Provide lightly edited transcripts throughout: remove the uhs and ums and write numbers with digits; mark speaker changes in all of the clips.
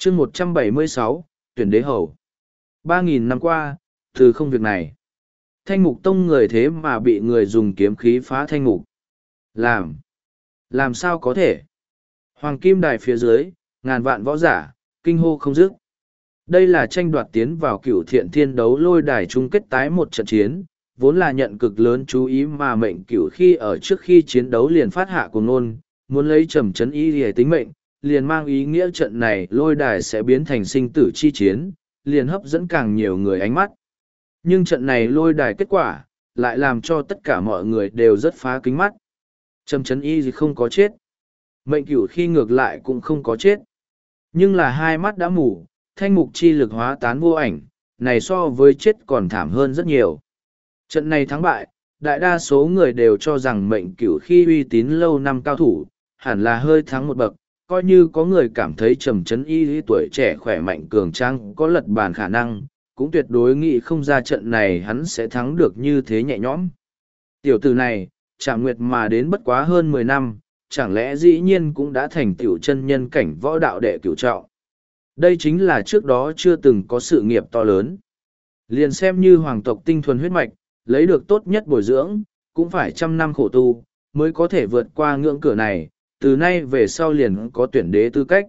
Speaker 1: chương 176, tuyển đế hầu. 3.000 năm qua, từ không việc này. Thanh mục tông người thế mà bị người dùng kiếm khí phá thanh mục. Làm sao có thể? Hoàng kim đài phía dưới, ngàn vạn võ giả, kinh hô không dứt. Đây là tranh đoạt tiến vào cửu thiện thiên đấu lôi đài chung kết tái một trận chiến, vốn là nhận cực lớn chú ý mà mệnh cửu khi ở trước khi chiến đấu liền phát hạ cuồng ngôn, muốn lấy trầm chấn ý để tính mệnh, liền mang ý nghĩa trận này lôi đài sẽ biến thành sinh tử chi chiến, liền hấp dẫn càng nhiều người ánh mắt. Nhưng trận này lôi đài kết quả, lại làm cho tất cả mọi người đều rất phá kính mắt. Trầm chấn y gì không có chết. Mệnh cửu khi ngược lại cũng không có chết. Nhưng là hai mắt đã mù, thanh mục chi lực hóa tán vô ảnh, này so với chết còn thảm hơn rất nhiều. Trận này thắng bại, đại đa số người đều cho rằng mệnh cửu khi uy tín lâu năm cao thủ, hẳn là hơi thắng một bậc, coi như có người cảm thấy trầm chấn y tuổi trẻ khỏe mạnh cường trang có lật bàn khả năng, cũng tuyệt đối nghĩ không ra trận này hắn sẽ thắng được như thế nhẹ nhõm. Tiểu tử này, Trảm Nguyệt mà đến bất quá hơn 10 năm, chẳng lẽ dĩ nhiên cũng đã thành tiểu chân nhân cảnh võ đạo đệ cửu trọng. Đây chính là trước đó chưa từng có sự nghiệp to lớn. Liền xem như hoàng tộc tinh thuần huyết mạch, lấy được tốt nhất bồi dưỡng, cũng phải trăm năm khổ tu, mới có thể vượt qua ngưỡng cửa này, từ nay về sau liền có tuyển đế tư cách,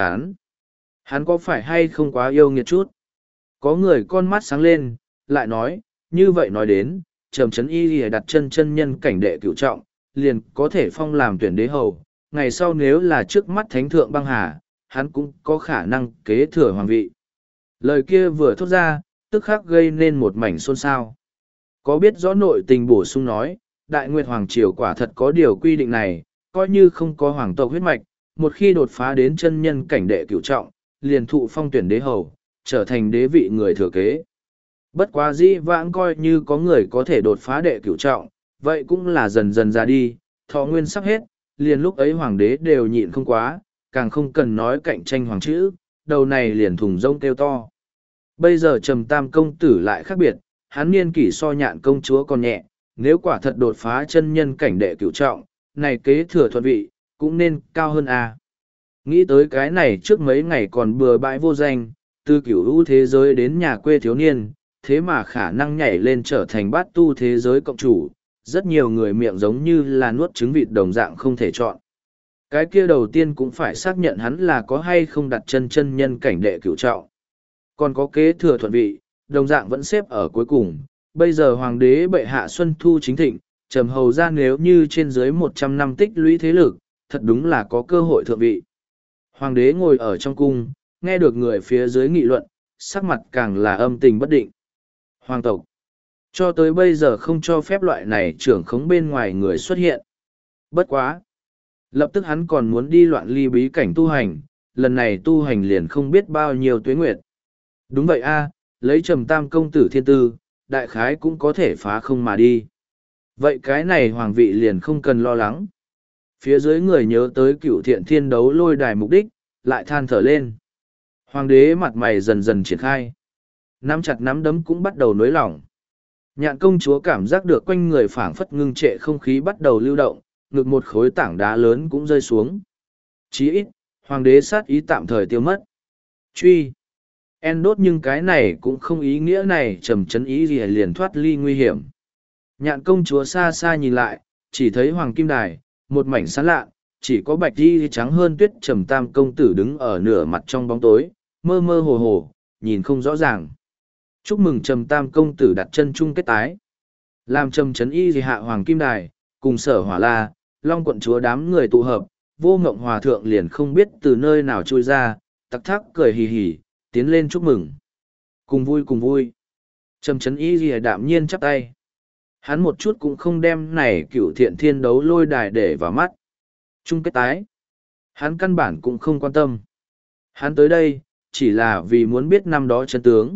Speaker 1: hắn có phải hay không quá yêu nghiệt chút? Có người con mắt sáng lên, lại nói, như vậy nói đến, trầm chấn y lìa đặt chân nhân cảnh đệ cửu trọng, liền có thể phong làm tuyển đế hầu, ngày sau nếu là trước mắt thánh thượng băng hà, hắn cũng có khả năng kế thừa hoàng vị. Lời kia vừa thốt ra, tức khắc gây nên một mảnh xôn xao. Có biết rõ nội tình bổ sung nói, Đại Nguyệt Hoàng Triều quả thật có điều quy định này, coi như không có hoàng tộc huyết mạch, một khi đột phá đến chân nhân cảnh đệ cửu trọng, liền thụ phong tuyển đế hầu, trở thành đế vị người thừa kế. Bất quá dĩ vãng coi như có người có thể đột phá đệ cửu trọng, vậy cũng là dần dần ra đi, thọ nguyên sắp hết, liền lúc ấy hoàng đế đều nhịn không quá, càng không cần nói cạnh tranh hoàng chữ, đầu này liền thùng rông kêu to. Bây giờ Trầm Tam công tử lại khác biệt, hắn niên kỷ so Nhạn công chúa còn nhẹ, nếu quả thật đột phá chân nhân cảnh đệ cửu trọng, này kế thừa thuận vị, cũng nên cao hơn a. Nghĩ tới cái này trước mấy ngày còn bừa bãi vô danh, từ cửu hữu thế giới đến nhà quê thiếu niên, thế mà khả năng nhảy lên trở thành bát tu thế giới cộng chủ, rất nhiều người miệng giống như là nuốt trứng vịt đồng dạng không thể chọn. Cái kia đầu tiên cũng phải xác nhận hắn là có hay không đặt chân nhân cảnh đệ cửu trọng. Còn có kế thừa thuận vị, đồng dạng vẫn xếp ở cuối cùng. Bây giờ hoàng đế bệ hạ Xuân Thu chính thịnh, Trầm hầu ra nếu như trên dưới 100 năm tích lũy thế lực, thật đúng là có cơ hội thượng vị. Hoàng đế ngồi ở trong cung, nghe được người phía dưới nghị luận, sắc mặt càng là âm tình bất định. Hoàng tộc, cho tới bây giờ không cho phép loại này trưởng khống bên ngoài người xuất hiện. Bất quá. Lập tức hắn còn muốn đi loạn ly bí cảnh tu hành, lần này tu hành liền không biết bao nhiêu tuế nguyệt. Đúng vậy a, lấy Trầm Tam công tử thiên tư, đại khái cũng có thể phá không mà đi. Vậy cái này hoàng vị liền không cần lo lắng. Phía dưới người nhớ tới cựu thiện thiên đấu lôi đài mục đích, lại than thở lên. Hoàng đế mặt mày dần dần triển khai. Nắm chặt nắm đấm cũng bắt đầu nới lỏng. Nhạn công chúa cảm giác được quanh người phảng phất ngưng trệ không khí bắt đầu lưu động, ngực một khối tảng đá lớn cũng rơi xuống. Chí ít, hoàng đế sát ý tạm thời tiêu mất. Truy. En đốt nhưng cái này cũng không ý nghĩa này trầm chấn ý gì liền thoát ly nguy hiểm. Nhạn công chúa xa xa nhìn lại, chỉ thấy hoàng kim đài, một mảnh sáng lạ, chỉ có bạch đi trắng hơn tuyết Trầm Tam công tử đứng ở nửa mặt trong bóng tối, mơ mơ hồ hồ, nhìn không rõ ràng. Chúc mừng Trầm Tam công tử đặt chân chung kết tái. Làm trầm chấn y gì hạ hoàng kim đài, cùng Sở Hỏa La, Long quận chúa đám người tụ hợp, Vô Ngộng hòa thượng liền không biết từ nơi nào trôi ra, tặc thắc cười hì hì, tiến lên chúc mừng. Cùng vui cùng vui. Trầm chấn y gì đạm nhiên chắp tay. Hắn một chút cũng không đem này cựu thiện thiên đấu lôi đài để vào mắt. Chung kết tái. Hắn căn bản cũng không quan tâm. Hắn tới đây, chỉ là vì muốn biết năm đó chân tướng.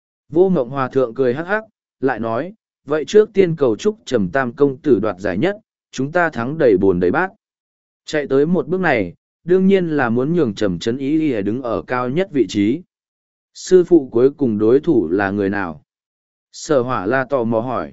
Speaker 1: Vô Ngộng hòa thượng cười hắc hắc, lại nói, vậy trước tiên cầu chúc Trầm Tam công tử đoạt giải nhất, chúng ta thắng đầy bồn đầy bát. Chạy tới một bước này, đương nhiên là muốn nhường Trầm chấn ý đi đứng ở cao nhất vị trí. Sư phụ cuối cùng đối thủ là người nào? Sở Hỏa La tò mò hỏi.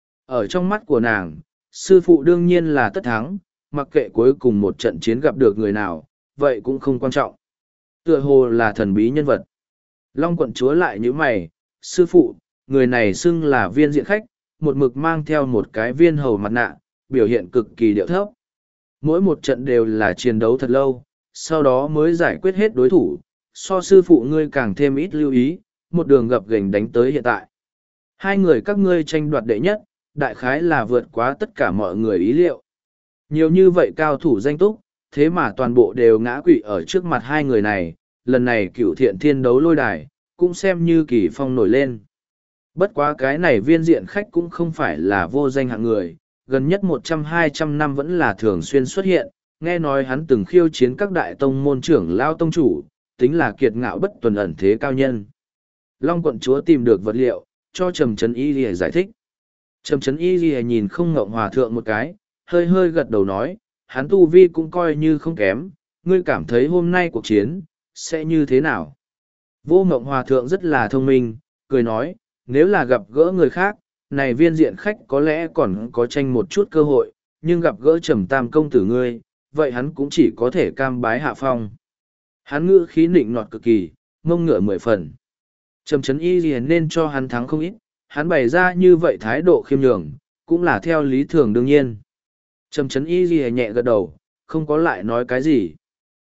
Speaker 1: Ở trong mắt của nàng, sư phụ đương nhiên là tất thắng, mặc kệ cuối cùng một trận chiến gặp được người nào, vậy cũng không quan trọng. Tựa hồ là thần bí nhân vật. Long quận chúa lại như mày, sư phụ, người này xưng là viên diện khách, một mực mang theo một cái viên hầu mặt nạ, biểu hiện cực kỳ điệu thấp. Mỗi một trận đều là chiến đấu thật lâu, sau đó mới giải quyết hết đối thủ, so sư phụ ngươi càng thêm ít lưu ý, một đường gập ghềnh đánh tới hiện tại. Hai người các ngươi tranh đoạt đệ nhất, đại khái là vượt quá tất cả mọi người ý liệu. Nhiều như vậy cao thủ danh túc, thế mà toàn bộ đều ngã quỵ ở trước mặt hai người này, lần này cửu thiện thiên đấu lôi đài, cũng xem như kỳ phong nổi lên. Bất quá cái này viên diện khách cũng không phải là vô danh hạng người, gần nhất 100-200 năm vẫn là thường xuyên xuất hiện, nghe nói hắn từng khiêu chiến các đại tông môn trưởng lao tông chủ, tính là kiệt ngạo bất tuần ẩn thế cao nhân. Long quận chúa tìm được vật liệu, cho Trầm Trấn Y Lìa giải thích. Trầm Trấn Y Lìa nhìn không ngộng hòa thượng một cái, hơi hơi gật đầu nói, hắn tu vi cũng coi như không kém, ngươi cảm thấy hôm nay cuộc chiến, sẽ như thế nào? Vô ngộng hòa thượng rất là thông minh, cười nói, nếu là gặp gỡ người khác, này viên diện khách có lẽ còn có tranh một chút cơ hội, nhưng gặp gỡ Trầm Tam công tử ngươi, vậy hắn cũng chỉ có thể cam bái hạ phong. Hắn ngữ khí nịnh nọt cực kỳ, mông ngựa 10 phần. Trầm Trấn Y liền nên cho hắn thắng không ít, hắn bày ra như vậy thái độ khiêm nhường, cũng là theo lý thường đương nhiên. Trầm Trấn Y liền nhẹ gật đầu, không có lại nói cái gì.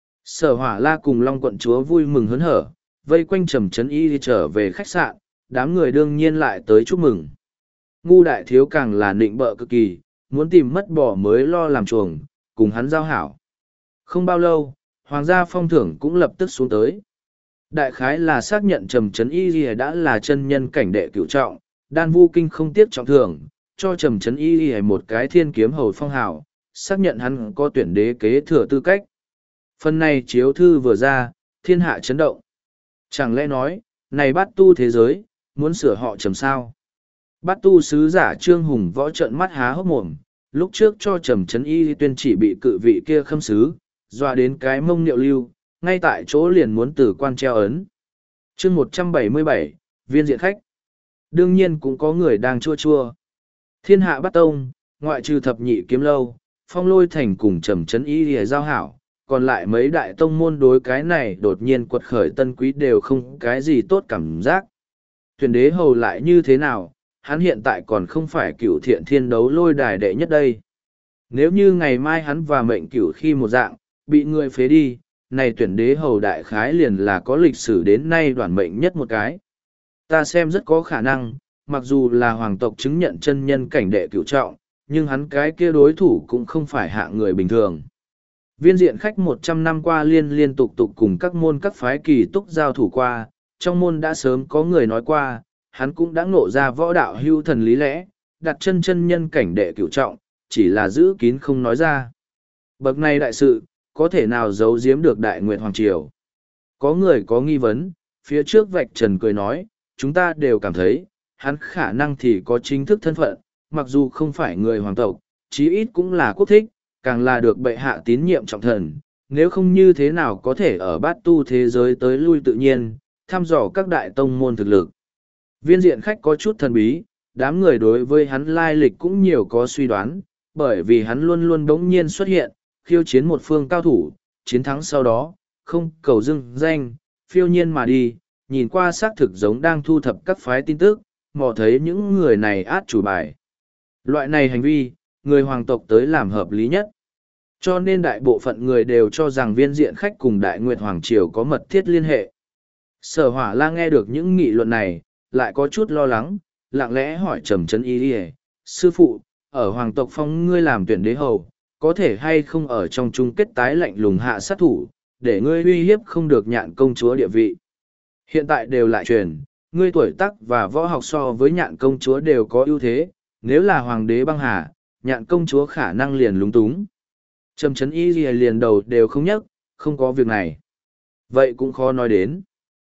Speaker 1: Sở Hỏa La cùng Long quận chúa vui mừng hớn hở, vây quanh Trầm Trấn Y trở về khách sạn, đám người đương nhiên lại tới chúc mừng. Ngu đại thiếu càng là nịnh bợ cực kỳ, muốn tìm mất bỏ mới lo làm chuồng, cùng hắn giao hảo. Không bao lâu, hoàng gia phong thưởng cũng lập tức xuống tới. Đại khái là xác nhận Trầm Trấn Y Lìa đã là chân nhân cảnh đệ cửu trọng, Đan Vu Kinh không tiếc trọng thưởng, cho Trầm Trấn Y Lìa một cái thiên kiếm hầu phong hào, xác nhận hắn có tuyển đế kế thừa tư cách. Phần này chiếu thư vừa ra, thiên hạ chấn động. Chẳng lẽ nói, này bát tu thế giới, muốn sửa họ Trầm sao? Bát tu sứ giả Trương Hùng võ trợn mắt há hốc mồm, lúc trước cho Trầm Trấn Y tuyên chỉ bị cự vị kia khâm sứ, dọa đến cái mông niệu lưu, ngay tại chỗ liền muốn từ quan treo ấn. chương 177, viên diện khách. Đương nhiên cũng có người đang chua chua. Thiên hạ bắt tông, ngoại trừ thập nhị kiếm lâu, phong lôi thành cùng Trầm Trấn Y lìa giao hảo, còn lại mấy đại tông môn đối cái này đột nhiên quật khởi tân quý đều không cái gì tốt cảm giác. Tuyển đế hầu lại như thế nào, hắn hiện tại còn không phải cửu thiện thiên đấu lôi đài đệ nhất đây. Nếu như ngày mai hắn và mệnh cửu khi một dạng, bị người phế đi, này tuyển đế hầu đại khái liền là có lịch sử đến nay đoản mệnh nhất một cái. Ta xem rất có khả năng, mặc dù là hoàng tộc chứng nhận chân nhân cảnh đệ cửu trọng, nhưng hắn cái kia đối thủ cũng không phải hạng người bình thường. Viên diện khách 100 năm qua liên tục cùng các môn các phái kỳ túc giao thủ qua, trong môn đã sớm có người nói qua, hắn cũng đã ngộ ra võ đạo hưu thần lý lẽ, đặt chân nhân cảnh đệ cửu trọng, chỉ là giữ kín không nói ra. Bậc này đại sự, có thể nào giấu giếm được Đại Nguyệt Hoàng Triều? Có người có nghi vấn, phía trước vạch trần cười nói, chúng ta đều cảm thấy, hắn khả năng thì có chính thức thân phận, mặc dù không phải người hoàng tộc, chí ít cũng là quốc thích, càng là được bệ hạ tín nhiệm trọng thần, nếu không như thế nào có thể ở bát tu thế giới tới lui tự nhiên, thăm dò các đại tông môn thực lực. Viên diện khách có chút thần bí, đám người đối với hắn lai lịch cũng nhiều có suy đoán, bởi vì hắn luôn luôn bỗng nhiên xuất hiện, khiêu chiến một phương cao thủ, chiến thắng sau đó, không cầu dưng danh, phiêu nhiên mà đi, nhìn qua xác thực giống đang thu thập các phái tin tức, mò thấy những người này át chủ bài. Loại này hành vi, người hoàng tộc tới làm hợp lý nhất. Cho nên đại bộ phận người đều cho rằng viên diện khách cùng Đại Nguyệt Hoàng Triều có mật thiết liên hệ. Sở Hỏa La nghe được những nghị luận này, lại có chút lo lắng, lặng lẽ hỏi Trầm Trấn Y: sư phụ, ở hoàng tộc phong ngươi làm tuyển đế hầu, có thể hay không ở trong chung kết tái lạnh lùng hạ sát thủ, để ngươi uy hiếp không được Nhạn công chúa địa vị. Hiện tại đều lại truyền, ngươi tuổi tác và võ học so với Nhạn công chúa đều có ưu thế, nếu là hoàng đế băng hà, Nhạn công chúa khả năng liền lúng túng. Trầm Trấn Y liền đầu đều không nhấc, không có việc này. Vậy cũng khó nói đến.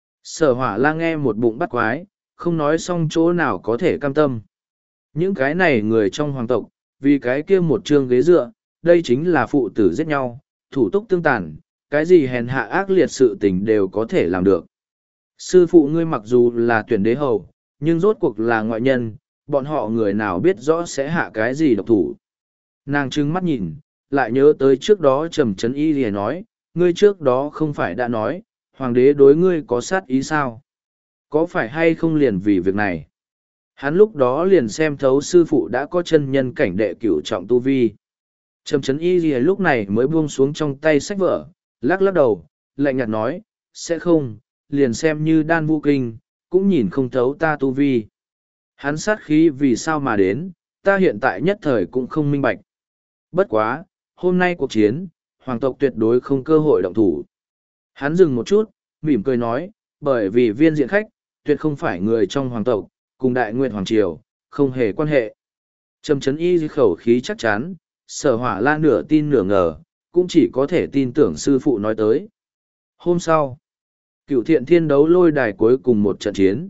Speaker 1: Sở Hỏa La nghe một bụng bắt quái, không nói xong chỗ nào có thể cam tâm. Những cái này người trong hoàng tộc, vì cái kia một chương ghế dựa, đây chính là phụ tử giết nhau, thủ túc tương tàn, cái gì hèn hạ ác liệt sự tình đều có thể làm được. Sư phụ ngươi mặc dù là tuyển đế hầu, nhưng rốt cuộc là ngoại nhân, bọn họ người nào biết rõ sẽ hạ cái gì độc thủ. Nàng trừng mắt nhìn, lại nhớ tới trước đó Trầm Trấn Y liền nói, ngươi trước đó không phải đã nói, hoàng đế đối ngươi có sát ý sao? Có phải hay không liền vì việc này? Hắn lúc đó liền xem thấu sư phụ đã có chân nhân cảnh đệ cửu trọng tu vi. Trầm Trấn Y Lìa lúc này mới buông xuống trong tay sách vở, lắc lắc đầu, lạnh nhạt nói, sẽ không, liền xem như đan vũ kinh, cũng nhìn không thấu ta tu vi. Hắn sát khí vì sao mà đến, ta hiện tại nhất thời cũng không minh bạch. Bất quá, hôm nay cuộc chiến, hoàng tộc tuyệt đối không cơ hội động thủ. Hắn dừng một chút, mỉm cười nói, bởi vì viên diện khách, tuyệt không phải người trong hoàng tộc, cùng đại nguyện hoàng triều, không hề quan hệ. Trầm Trấn Y khẩu khí chắc chắn, Sở Hỏa Lan nửa tin nửa ngờ, cũng chỉ có thể tin tưởng sư phụ nói tới. Hôm sau, Cửu Thiện Thiên đấu lôi đài cuối cùng một trận chiến.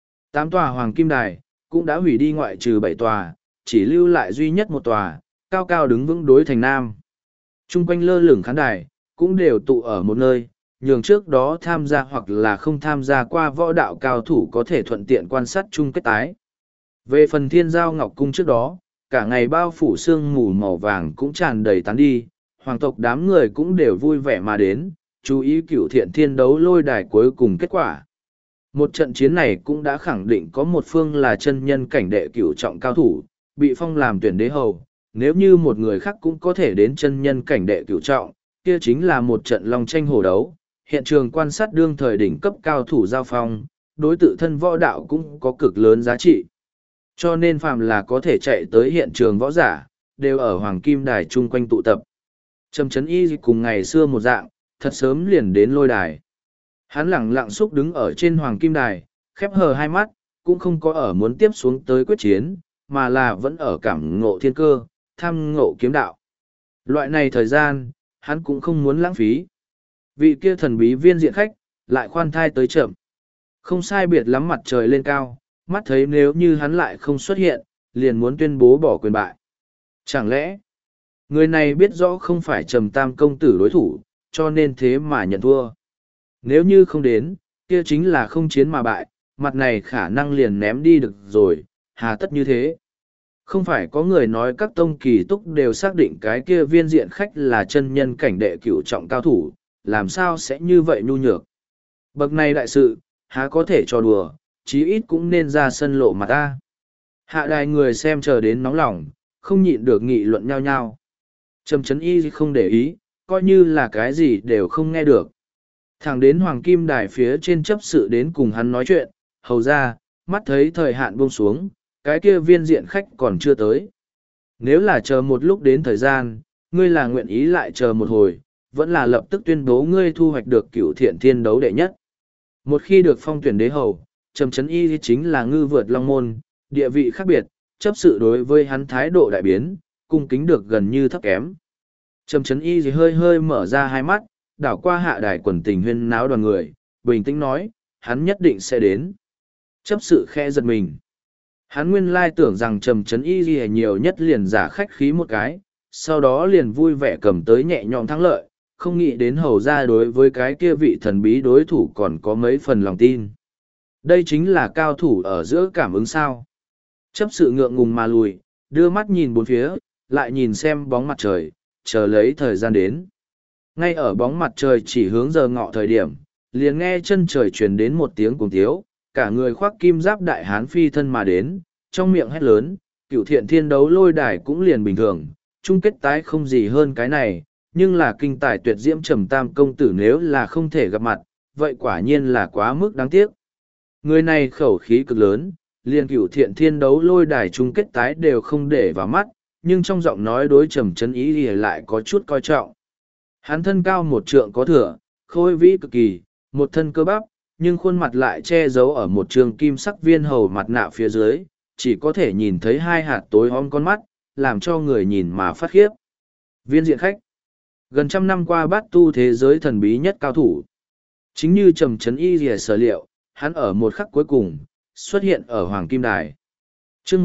Speaker 1: 8 tòa hoàng kim đài, cũng đã hủy đi ngoại trừ 7 tòa, chỉ lưu lại duy nhất một tòa, cao cao đứng vững đối thành nam. Trung quanh lơ lửng khán đài, cũng đều tụ ở một nơi, nhường trước đó tham gia hoặc là không tham gia qua võ đạo cao thủ có thể thuận tiện quan sát chung kết tái. Về phần Thiên Giao Ngọc Cung trước đó, cả ngày bao phủ sương mù màu vàng cũng tràn đầy tán đi, hoàng tộc đám người cũng đều vui vẻ mà đến, chú ý Cửu Thiện Thiên đấu lôi đài cuối cùng kết quả. Một trận chiến này cũng đã khẳng định có một phương là chân nhân cảnh đệ cửu trọng cao thủ, bị phong làm tuyển đế hầu, nếu như một người khác cũng có thể đến chân nhân cảnh đệ cửu trọng, kia chính là một trận long tranh hổ đấu, hiện trường quan sát đương thời đỉnh cấp cao thủ giao phong, đối tự thân võ đạo cũng có cực lớn giá trị. Cho nên phàm là có thể chạy tới hiện trường võ giả, đều ở Hoàng Kim Đài chung quanh tụ tập. Trầm Trấn Y cùng ngày xưa một dạng, thật sớm liền đến lôi đài. Hắn lẳng lặng xúc đứng ở trên Hoàng Kim Đài, khép hờ hai mắt, cũng không có ở muốn tiếp xuống tới quyết chiến, mà là vẫn ở cảm ngộ thiên cơ, tham ngộ kiếm đạo. Loại này thời gian, hắn cũng không muốn lãng phí. Vị kia thần bí viên diện khách, lại khoan thai tới chậm. Không sai biệt lắm mặt trời lên cao, mắt thấy nếu như hắn lại không xuất hiện, liền muốn tuyên bố bỏ quyền bại. Chẳng lẽ, người này biết rõ không phải Trầm Tam công tử đối thủ, cho nên thế mà nhận thua. Nếu như không đến, kia chính là không chiến mà bại, mặt này khả năng liền ném đi được rồi, hà tất như thế. Không phải có người nói các tông kỳ túc đều xác định cái kia viên diện khách là chân nhân cảnh đệ cửu trọng cao thủ, làm sao sẽ như vậy nhu nhược. Bậc này đại sự, há có thể cho đùa, chí ít cũng nên ra sân lộ mặt ta. Hạ đài người xem chờ đến nóng lòng, không nhịn được nghị luận nhau nhau. Trầm Trấn Y không để ý, coi như là cái gì đều không nghe được. Thẳng đến Hoàng Kim Đài phía trên chấp sự đến cùng hắn nói chuyện, hầu ra, mắt thấy thời hạn buông xuống, cái kia viên diện khách còn chưa tới. Nếu là chờ một lúc đến thời gian, ngươi là nguyện ý lại chờ một hồi, vẫn là lập tức tuyên bố ngươi thu hoạch được Cửu Thiện Thiên đấu đệ nhất. Một khi được phong tuyển đế hầu, Trầm Trấn Y chính là ngư vượt long môn, địa vị khác biệt, chấp sự đối với hắn thái độ đại biến, cung kính được gần như thấp kém. Trầm Trấn Y hơi hơi mở ra hai mắt, đảo qua hạ đài quần tình huyên náo đoàn người, bình tĩnh nói, hắn nhất định sẽ đến. Chấp sự khe giật mình. Hắn nguyên lai tưởng rằng Trầm Trấn Y nhiều nhất liền giả khách khí một cái, sau đó liền vui vẻ cầm tới nhẹ nhõm thắng lợi, không nghĩ đến hầu ra đối với cái kia vị thần bí đối thủ còn có mấy phần lòng tin. Đây chính là cao thủ ở giữa cảm ứng sao. Chấp sự ngượng ngùng mà lùi, đưa mắt nhìn bốn phía, lại nhìn xem bóng mặt trời, chờ lấy thời gian đến. Ngay ở bóng mặt trời chỉ hướng giờ ngọ thời điểm, liền nghe chân trời truyền đến một tiếng cuồng tiếu, cả người khoác kim giáp đại hán phi thân mà đến, trong miệng hét lớn, Cửu Thiện Thiên đấu lôi đài cũng liền bình thường, chung kết tái không gì hơn cái này, nhưng là kinh tài tuyệt diễm Trầm Tam công tử nếu là không thể gặp mặt, vậy quả nhiên là quá mức đáng tiếc. Người này khẩu khí cực lớn, liền Cửu Thiện Thiên đấu lôi đài chung kết tái đều không để vào mắt, nhưng trong giọng nói đối Trầm Trấn Y thì lại có chút coi trọng. Hắn thân cao một trượng có thừa, khôi vĩ cực kỳ, một thân cơ bắp, nhưng khuôn mặt lại che giấu ở một trường kim sắc viên hầu mặt nạ phía dưới, chỉ có thể nhìn thấy hai hạt tối om con mắt, làm cho người nhìn mà phát khiếp. Viên diện khách, gần trăm năm qua bát tu thế giới thần bí nhất cao thủ. Chính như Trầm Trấn Y rìa sở liệu, hắn ở một khắc cuối cùng, xuất hiện ở Hoàng Kim Đài. chương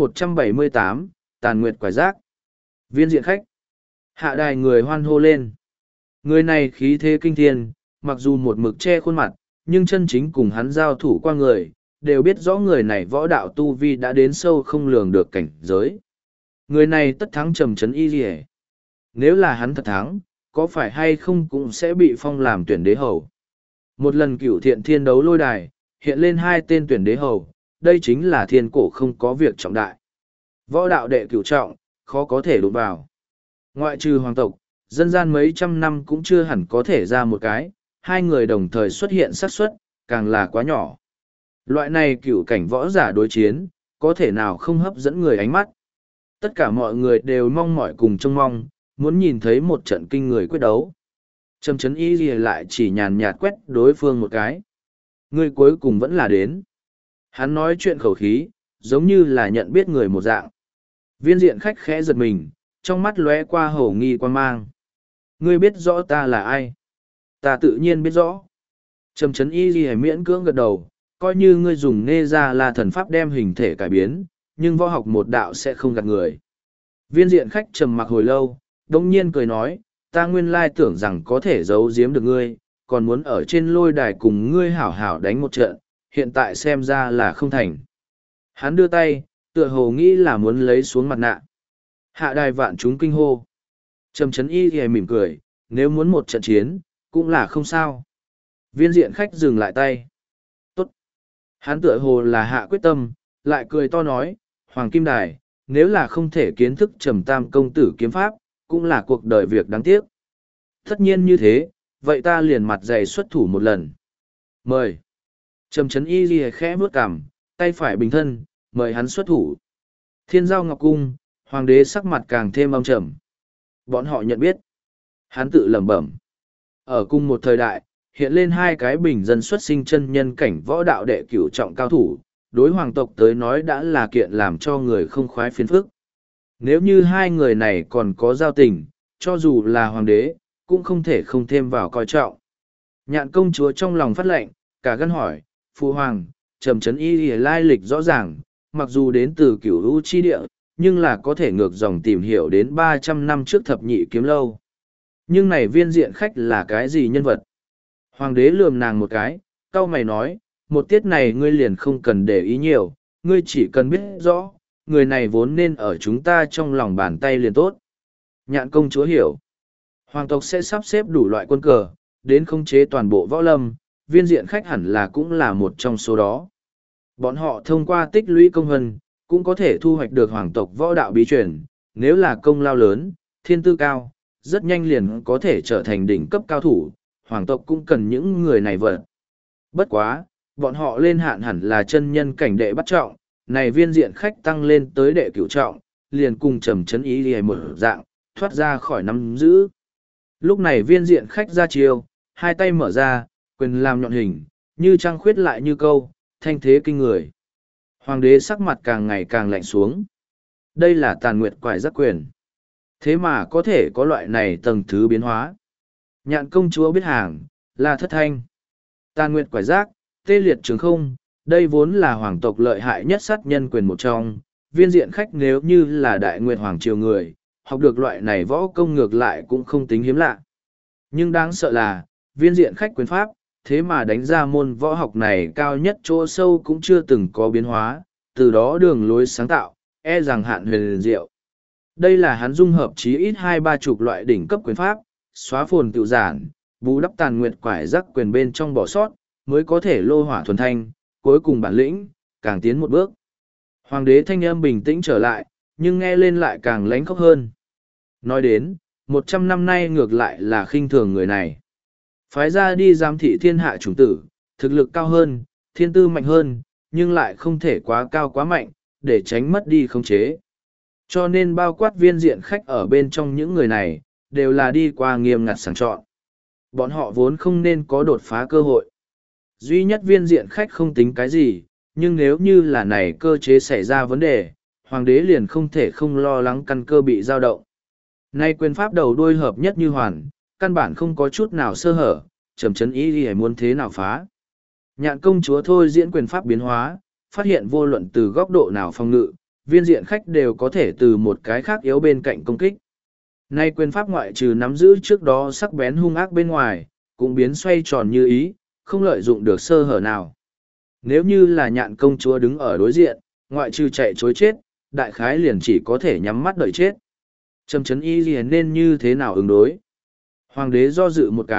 Speaker 1: 178, Tàn Nguyệt Quải Giác. Viên diện khách. Hạ đài người hoan hô lên. Người này khí thế kinh thiên, mặc dù một mực che khuôn mặt, nhưng chân chính cùng hắn giao thủ qua người, đều biết rõ người này võ đạo tu vi đã đến sâu không lường được cảnh giới. Người này tất thắng Trầm Trấn Y rìa. Nếu là hắn thật thắng, có phải hay không cũng sẽ bị phong làm tuyển đế hầu. Một lần cửu thiện thiên đấu lôi đài, hiện lên hai tên tuyển đế hầu, đây chính là thiên cổ không có việc trọng đại. Võ đạo đệ cửu trọng, khó có thể đụng vào. Ngoại trừ hoàng tộc, dân gian mấy trăm năm cũng chưa hẳn có thể ra một cái, hai người đồng thời xuất hiện xác suất, càng là quá nhỏ. Loại này cửu cảnh võ giả đối chiến, có thể nào không hấp dẫn người ánh mắt. Tất cả mọi người đều mong mỏi cùng trông mong, muốn nhìn thấy một trận kinh người quyết đấu. Trầm Chấn Y Lìa lại chỉ nhàn nhạt quét đối phương một cái. Người cuối cùng vẫn là đến. Hắn nói chuyện khẩu khí, giống như là nhận biết người một dạng. Viên diện khách khẽ giật mình, trong mắt lóe qua hổ nghi quan mang. Ngươi biết rõ ta là ai? Ta tự nhiên biết rõ. Trầm Chấn Y Lìa miễn cưỡng gật đầu, coi như ngươi dùng nê ra là thần pháp đem hình thể cải biến, nhưng võ học một đạo sẽ không gạt người. Viên diện khách trầm mặc hồi lâu, đông nhiên cười nói, ta nguyên lai tưởng rằng có thể giấu giếm được ngươi, còn muốn ở trên lôi đài cùng ngươi hảo hảo đánh một trận, hiện tại xem ra là không thành. Hắn đưa tay, tựa hồ nghĩ là muốn lấy xuống mặt nạ. Hạ đài vạn chúng kinh hô. Trầm Chấn Y thì mỉm cười, nếu muốn một trận chiến, cũng là không sao. Viên diện khách dừng lại tay. Tốt. Hắn tựa hồ là hạ quyết tâm, lại cười to nói, Hoàng Kim Đài, nếu là không thể kiến thức Trầm Tam công tử kiếm pháp, cũng là cuộc đời việc đáng tiếc. Tất nhiên như thế, vậy ta liền mặt dày xuất thủ một lần. Mời. Trầm Chấn Y ghi khẽ bước cằm, tay phải bình thân, mời hắn xuất thủ. Thiên giao ngọc cung, hoàng đế sắc mặt càng thêm âm trầm. Bọn họ nhận biết. Hắn tự lẩm bẩm. Ở cùng một thời đại, hiện lên hai cái bình dân xuất sinh chân nhân cảnh võ đạo đệ cửu trọng cao thủ, đối hoàng tộc tới nói đã là kiện làm cho người không khoái phiền phức. Nếu như hai người này còn có giao tình, cho dù là hoàng đế, cũng không thể không thêm vào coi trọng. Nhạn công chúa trong lòng phát lệnh, cả gân hỏi, Phu Hoàng, Trầm Chấn Y lai lịch rõ ràng, mặc dù đến từ cửu u chi địa, nhưng là có thể ngược dòng tìm hiểu đến 300 năm trước thập nhị kiếm lâu. Nhưng này viên diện khách là cái gì nhân vật? Hoàng đế lườm nàng một cái, cau mày nói, một tiết này ngươi liền không cần để ý nhiều, ngươi chỉ cần biết rõ, người này vốn nên ở chúng ta trong lòng bàn tay liền tốt. Nhạn công chúa hiểu. Hoàng tộc sẽ sắp xếp đủ loại quân cờ, đến khống chế toàn bộ võ lâm, viên diện khách hẳn là cũng là một trong số đó. Bọn họ thông qua tích lũy công hân, cũng có thể thu hoạch được hoàng tộc võ đạo bí truyền, nếu là công lao lớn, thiên tư cao, rất nhanh liền có thể trở thành đỉnh cấp cao thủ, hoàng tộc cũng cần những người này vật. Bất quá, bọn họ lên hạn hẳn là chân nhân cảnh đệ bắt trọng, này viên diện khách tăng lên tới đệ cửu trọng, liền cùng Trầm Chấn Y lìa một dạng, thoát ra khỏi nắm giữ. Lúc này viên diện khách ra chiêu, hai tay mở ra, quyền làm nhọn hình, như trăng khuyết lại như câu, thanh thế kinh người. Hoàng đế sắc mặt càng ngày càng lạnh xuống. Đây là tàn nguyệt quải giác quyền. Thế mà có thể có loại này tầng thứ biến hóa. Nhạn công chúa biết hàng, là thất thanh. Tàn nguyệt quải giác, tê liệt trường không, đây vốn là hoàng tộc lợi hại nhất sát nhân quyền một trong. Viên diện khách nếu như là đại nguyệt hoàng triều người, học được loại này võ công ngược lại cũng không tính hiếm lạ. Nhưng đáng sợ là, viên diện khách quyền pháp, thế mà đánh ra môn võ học này cao nhất chỗ sâu cũng chưa từng có biến hóa, từ đó đường lối sáng tạo, e rằng hạn huyền diệu. Đây là hắn dung hợp chí ít 2-3 loại đỉnh cấp quyền pháp, xóa phồn tự giản, bù đắp tàn nguyệt quải giác quyền bên trong bỏ sót, mới có thể lô hỏa thuần thanh, cuối cùng bản lĩnh, càng tiến một bước. Hoàng đế thanh âm bình tĩnh trở lại, nhưng nghe lên lại càng lánh khóc hơn. Nói đến, 100 năm nay ngược lại là khinh thường người này. Phái ra đi giám thị thiên hạ chủng tử, thực lực cao hơn, thiên tư mạnh hơn, nhưng lại không thể quá cao quá mạnh, để tránh mất đi khống chế. Cho nên bao quát viên diện khách ở bên trong những người này, đều là đi qua nghiêm ngặt sàng chọn. Bọn họ vốn không nên có đột phá cơ hội. Duy nhất viên diện khách không tính cái gì, nhưng nếu như là này cơ chế xảy ra vấn đề, hoàng đế liền không thể không lo lắng căn cơ bị dao động. Nay quyền pháp đầu đuôi hợp nhất như hoàn, căn bản không có chút nào sơ hở, Trầm Chấn Y thì muốn thế nào phá. Nhạn công chúa thôi diễn quyền pháp biến hóa, phát hiện vô luận từ góc độ nào phòng ngự, viên diện khách đều có thể từ một cái khác yếu bên cạnh công kích. Nay quyền pháp ngoại trừ nắm giữ trước đó sắc bén hung ác bên ngoài, cũng biến xoay tròn như ý, không lợi dụng được sơ hở nào. Nếu như là nhạn công chúa đứng ở đối diện, ngoại trừ chạy chối chết, đại khái liền chỉ có thể nhắm mắt đợi chết. Trầm Chấn Y liền nên như thế nào ứng đối? Hoàng đế do dự một cái,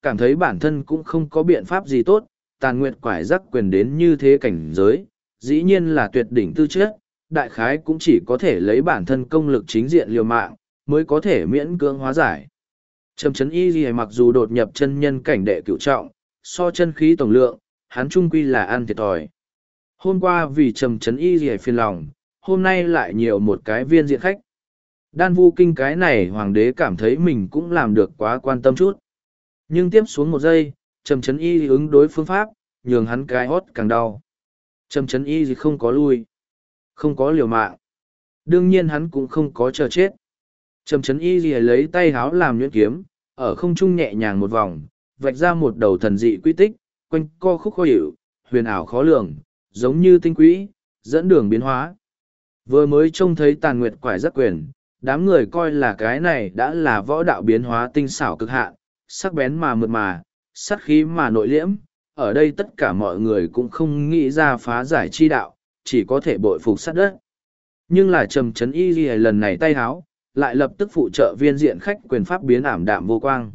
Speaker 1: cảm thấy bản thân cũng không có biện pháp gì tốt, Tàn Nguyệt quải giác quyền đến như thế cảnh giới, dĩ nhiên là tuyệt đỉnh tư chất, đại khái cũng chỉ có thể lấy bản thân công lực chính diện liều mạng, mới có thể miễn cưỡng hóa giải. Trầm Chấn Y Lìa mặc dù đột nhập chân nhân cảnh đệ cửu trọng, so chân khí tổng lượng, hắn trung quy là ăn thiệt thòi. Hôm qua vì Trầm Chấn Y Lìa phiền lòng, hôm nay lại nhiều một cái viên diện khách. Đan Vu Kinh cái này hoàng đế cảm thấy mình cũng làm được quá quan tâm chút. Nhưng tiếp xuống một giây, Trầm Chấn Y ứng đối phương pháp, nhường hắn cái hót càng đau. Trầm Chấn Y không có lui, không có liều mạng. Đương nhiên hắn cũng không có chờ chết. Trầm Chấn Y lấy tay háo làm nhuyễn kiếm, ở không trung nhẹ nhàng một vòng, vạch ra một đầu thần dị quy tích, quanh co khúc khó hiểu, huyền ảo khó lường, giống như tinh quỹ, dẫn đường biến hóa. Vừa mới trông thấy Tàn Nguyệt quải giác quyền, đám người coi là cái này đã là võ đạo biến hóa tinh xảo cực hạn, sắc bén mà mượt mà, sát khí mà nội liễm. Ở đây tất cả mọi người cũng không nghĩ ra phá giải chi đạo, chỉ có thể bội phục sát đất. Nhưng là Trầm Chấn Y lần này tay háo, lại lập tức phụ trợ viên diện khách quyền pháp biến ảm đạm vô quang.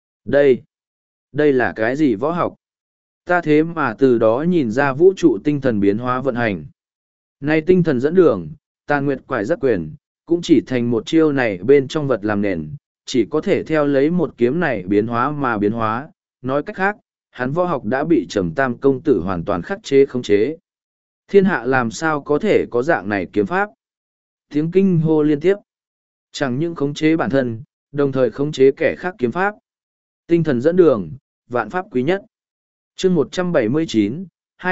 Speaker 1: Đây là cái gì võ học? Ta thế mà từ đó nhìn ra vũ trụ tinh thần biến hóa vận hành. Nay tinh thần dẫn đường, Tàn Nguyệt quải giác quyền, cũng chỉ thành một chiêu này bên trong vật làm nền, chỉ có thể theo lấy một kiếm này biến hóa mà biến hóa. Nói cách khác, hắn võ học đã bị Trầm Tam công tử hoàn toàn khắc chế khống chế. Thiên hạ làm sao có thể có dạng này kiếm pháp? Tiếng kinh hô liên tiếp. Chẳng những khống chế bản thân, đồng thời khống chế kẻ khác kiếm pháp. Tinh thần dẫn đường, vạn pháp quý nhất. Chương 179,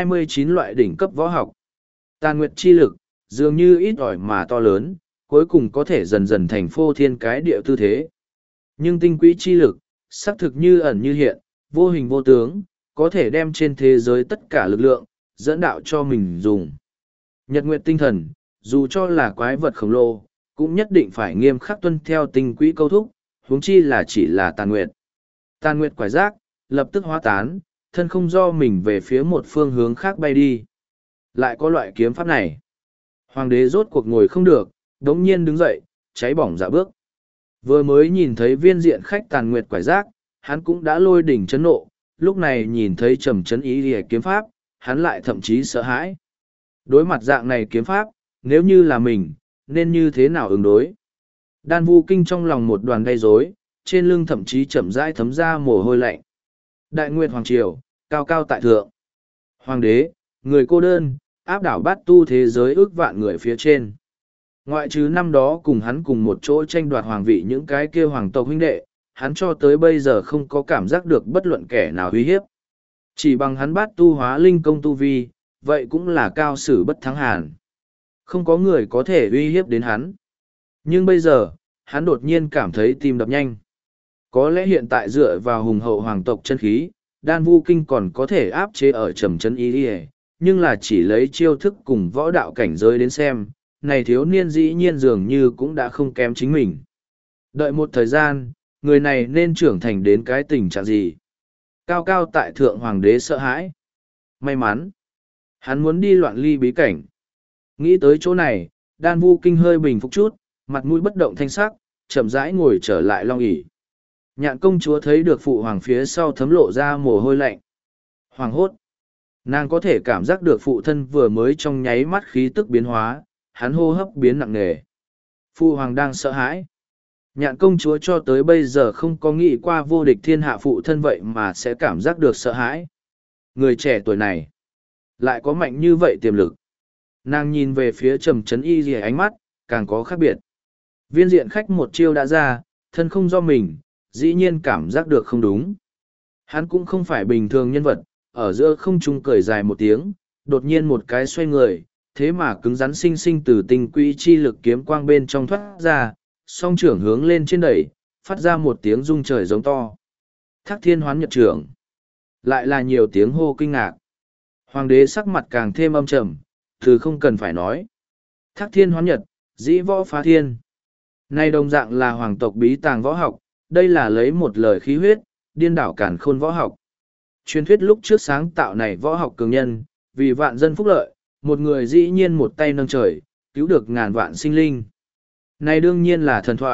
Speaker 1: 29 loại đỉnh cấp võ học. Tàn Nguyệt chi lực, dường như ít ỏi mà to lớn, cuối cùng có thể dần dần thành phô thiên cái địa tư thế. Nhưng tinh quỹ chi lực, xác thực như ẩn như hiện, vô hình vô tướng, có thể đem trên thế giới tất cả lực lượng, dẫn đạo cho mình dùng. Nhật Nguyệt tinh thần, dù cho là quái vật khổng lồ, cũng nhất định phải nghiêm khắc tuân theo tinh quỹ câu thúc, huống chi là chỉ là Tàn Nguyệt. Tàn Nguyệt quải giác, lập tức hóa tán, thân không do mình về phía một phương hướng khác bay đi. Lại có loại kiếm pháp này. Hoàng đế rốt cuộc ngồi không được, đống nhiên đứng dậy, cháy bỏng dạ bước. Vừa mới nhìn thấy viên diện khách Tàn Nguyệt quải giác, hắn cũng đã lôi đỉnh chấn nộ, lúc này nhìn thấy Trầm Chấn Y Lìa kiếm pháp, hắn lại thậm chí sợ hãi. Đối mặt dạng này kiếm pháp, nếu như là mình, nên như thế nào ứng đối? Đan Vu Kinh trong lòng một đoàn gây rối, trên lưng thậm chí chậm rãi thấm ra mồ hôi lạnh. Đại Nguyệt Hoàng Triều, cao cao tại thượng. Hoàng đế, người cô đơn, áp đảo bát tu thế giới ước vạn người phía trên. Ngoại trừ năm đó cùng hắn cùng một chỗ tranh đoạt hoàng vị những cái kia hoàng tộc huynh đệ, hắn cho tới bây giờ không có cảm giác được bất luận kẻ nào uy hiếp. Chỉ bằng hắn bát tu hóa linh công tu vi, vậy cũng là cao sử bất thắng hàn. Không có người có thể uy hiếp đến hắn. Nhưng bây giờ, hắn đột nhiên cảm thấy tim đập nhanh. Có lẽ hiện tại dựa vào hùng hậu hoàng tộc chân khí, Đan Vu Kinh còn có thể áp chế ở Trầm Chấn Y Lìa, nhưng là chỉ lấy chiêu thức cùng võ đạo cảnh giới đến xem, này thiếu niên dĩ nhiên dường như cũng đã không kém chính mình. Đợi một thời gian, người này nên trưởng thành đến cái tình trạng gì? Cao cao tại thượng hoàng đế sợ hãi. May mắn, hắn muốn đi loạn ly bí cảnh. Nghĩ tới chỗ này, Đan Vu Kinh hơi bình phục chút, mặt mũi bất động thanh sắc, chậm rãi ngồi trở lại long ỷ. Nhạn công chúa thấy được phụ hoàng phía sau thấm lộ ra mồ hôi lạnh. Hoàng hốt. Nàng có thể cảm giác được phụ thân vừa mới trong nháy mắt khí tức biến hóa, hắn hô hấp biến nặng nề. Phụ hoàng đang sợ hãi. Nhạn công chúa cho tới bây giờ không có nghĩ qua vô địch thiên hạ phụ thân vậy mà sẽ cảm giác được sợ hãi. Người trẻ tuổi này, lại có mạnh như vậy tiềm lực. Nàng nhìn về phía Trầm Chấn Y Lìa ánh mắt, càng có khác biệt. Viên diện khách một chiêu đã ra, thân không do mình, dĩ nhiên cảm giác được không đúng. Hắn cũng không phải bình thường nhân vật, ở giữa không trung cười dài một tiếng, đột nhiên một cái xoay người, thế mà cứng rắn sinh sinh từ tinh quỹ chi lực kiếm quang bên trong thoát ra, song trưởng hướng lên trên đẩy, phát ra một tiếng rung trời giống to. Thác Thiên Hoán Nhật trưởng. Lại là nhiều tiếng hô kinh ngạc. Hoàng đế sắc mặt càng thêm âm trầm, từ không cần phải nói. Thác Thiên Hoán Nhật, dĩ võ phá thiên. Nay đồng dạng là hoàng tộc bí tàng võ học, đây là lấy một lời khí huyết, điên đảo càn khôn võ học. Truyền thuyết lúc trước sáng tạo này võ học cường nhân, vì vạn dân phúc lợi, một người dĩ nhiên một tay nâng trời, cứu được ngàn vạn sinh linh. Này đương nhiên là thần thoại,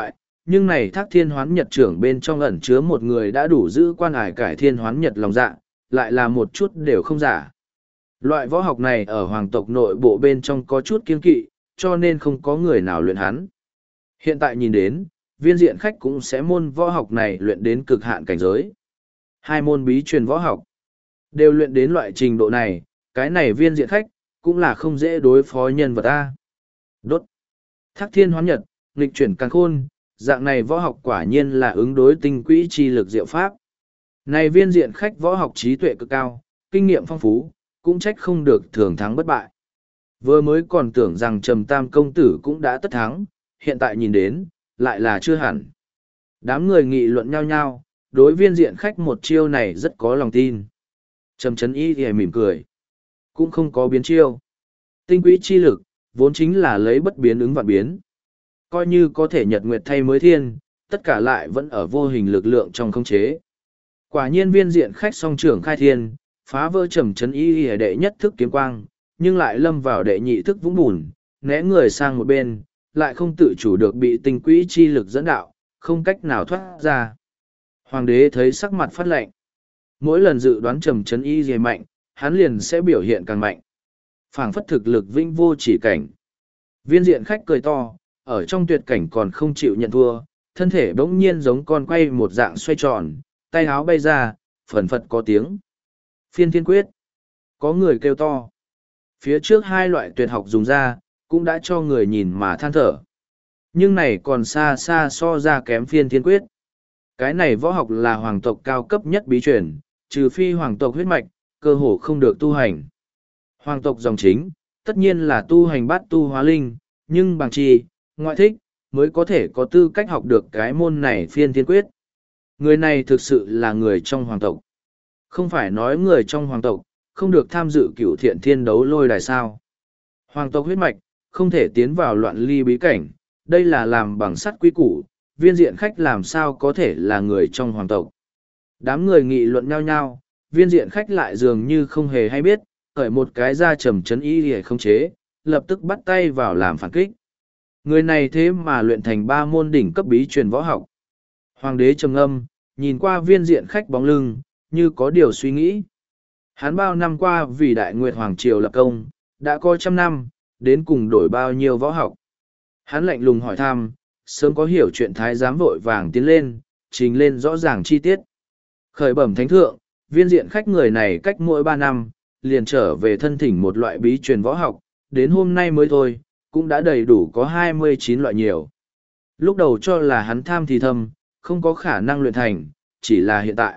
Speaker 1: nhưng này Thác Thiên Hoán Nhật trưởng bên trong ẩn chứa một người đã đủ giữ quan ải cải thiên hoán nhật lòng dạ, lại là một chút đều không giả. Loại võ học này ở hoàng tộc nội bộ bên trong có chút kiên kỵ, cho nên không có người nào luyện hắn. Hiện tại nhìn đến, viên diện khách cũng sẽ môn võ học này luyện đến cực hạn cảnh giới. Hai môn bí truyền võ học đều luyện đến loại trình độ này, cái này viên diện khách cũng là không dễ đối phó nhân vật A. Đốt. Thác Thiên Hoán Nhật, nghịch chuyển càn khôn, dạng này võ học quả nhiên là ứng đối tinh quỹ chi lực diệu pháp. Này viên diện khách võ học trí tuệ cực cao, kinh nghiệm phong phú, cũng trách không được thường thắng bất bại. Vừa mới còn tưởng rằng Trầm Tam công tử cũng đã tất thắng, hiện tại nhìn đến, lại là chưa hẳn. Đám người nghị luận nhau nhau, đối viên diện khách một chiêu này rất có lòng tin. Trầm Chấn Y thì mỉm cười, cũng không có biến chiêu. Tinh quỹ chi lực, vốn chính là lấy bất biến ứng vạn biến. Coi như có thể nhật nguyệt thay mới thiên, tất cả lại vẫn ở vô hình lực lượng trong khống chế. Quả nhiên viên diện khách song trưởng khai thiên, phá vỡ Trầm Chấn Y ở đệ nhất thức kiếm quang, nhưng lại lâm vào đệ nhị thức vũng bùn, né người sang một bên, lại không tự chủ được bị tinh quỹ chi lực dẫn đạo, không cách nào thoát ra. Hoàng đế thấy sắc mặt phát lạnh. Mỗi lần dự đoán Trầm Chấn Y gì mạnh, hắn liền sẽ biểu hiện càng mạnh. Phảng phất thực lực vinh vô chỉ cảnh. Viên diện khách cười to, ở trong tuyệt cảnh còn không chịu nhận thua, thân thể bỗng nhiên giống con quay một dạng xoay tròn, tay háo bay ra, phần phật có tiếng. Phiên thiên quyết. Có người kêu to. Phía trước hai loại tuyệt học dùng ra, cũng đã cho người nhìn mà than thở. Nhưng này còn xa xa so ra kém phiên thiên quyết. Cái này võ học là hoàng tộc cao cấp nhất bí truyền, trừ phi hoàng tộc huyết mạch, cơ hồ không được tu hành. Hoàng tộc dòng chính, tất nhiên là tu hành bát tu hóa linh, nhưng bằng chi, ngoại thích, mới có thể có tư cách học được cái môn này phiên thiên quyết. Người này thực sự là người trong hoàng tộc. Không phải nói người trong hoàng tộc, không được tham dự cửu thiện thiên đấu lôi đài sao. Hoàng tộc huyết mạch, không thể tiến vào loạn ly bí cảnh, đây là làm bằng sắt quy củ, viên diện khách làm sao có thể là người trong hoàng tộc. Đám người nghị luận nhau nhau, viên diện khách lại dường như không hề hay biết, khởi một cái ra Trầm Chấn Y để không chế, lập tức bắt tay vào làm phản kích. Người này thế mà luyện thành 3 môn đỉnh cấp bí truyền võ học. Hoàng đế trầm ngâm, nhìn qua viên diện khách bóng lưng, như có điều suy nghĩ. Hắn bao năm qua vì Đại Nguyệt Hoàng Triều lập công, đã có 100 năm, đến cùng đổi bao nhiêu võ học. Hắn lạnh lùng hỏi thăm, sớm có hiểu chuyện thái giám vội vàng tiến lên, trình lên rõ ràng chi tiết. Khởi bẩm thánh thượng, viên diện khách người này cách mỗi 3 năm, liền trở về thân thỉnh một loại bí truyền võ học, đến hôm nay mới thôi, cũng đã đầy đủ có 29 loại nhiều. Lúc đầu cho là hắn tham thì thầm, không có khả năng luyện thành, chỉ là hiện tại.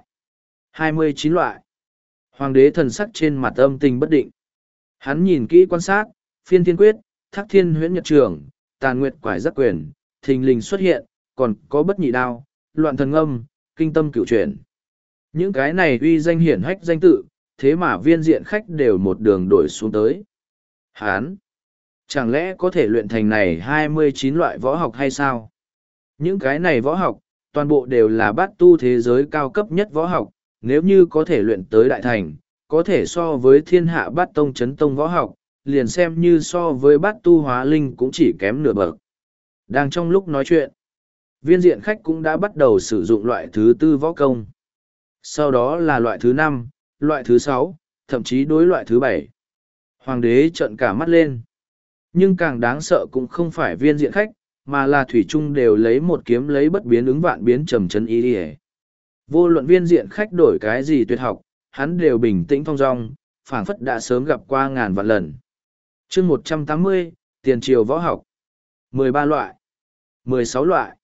Speaker 1: 29 loại. Hoàng đế thần sắc trên mặt âm tình bất định. Hắn nhìn kỹ quan sát, phiên thiên quyết, Thác Thiên Huyễn Nhật trưởng, Tàn Nguyệt Quải Giác Quyền, thình lình xuất hiện, còn có bất nhị đao, loạn thần âm, kinh tâm cửu chuyển. Những cái này uy danh hiển hách danh tự, thế mà viên diện khách đều một đường đổi xuống tới. Hán! Chẳng lẽ có thể luyện thành này 29 loại võ học hay sao? Những cái này võ học, toàn bộ đều là bát tu thế giới cao cấp nhất võ học, nếu như có thể luyện tới đại thành, có thể so với thiên hạ bát tông chấn tông võ học, liền xem như so với bát tu hóa linh cũng chỉ kém nửa bậc. Đang trong lúc nói chuyện, viên diện khách cũng đã bắt đầu sử dụng loại thứ 4 võ công. Sau đó là loại thứ 5, loại thứ 6, thậm chí đối loại thứ 7. Hoàng đế trợn cả mắt lên. Nhưng càng đáng sợ cũng không phải viên diện khách, mà là thủy chung đều lấy một kiếm lấy bất biến ứng vạn biến Trầm Chấn Y. Vô luận viên diện khách đổi cái gì tuyệt học, hắn đều bình tĩnh thong dong, phảng phất đã sớm gặp qua ngàn vạn lần. Chương 180, tiền triều võ học. 13 loại, 16 loại,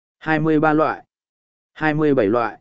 Speaker 1: 23 loại, 27 loại,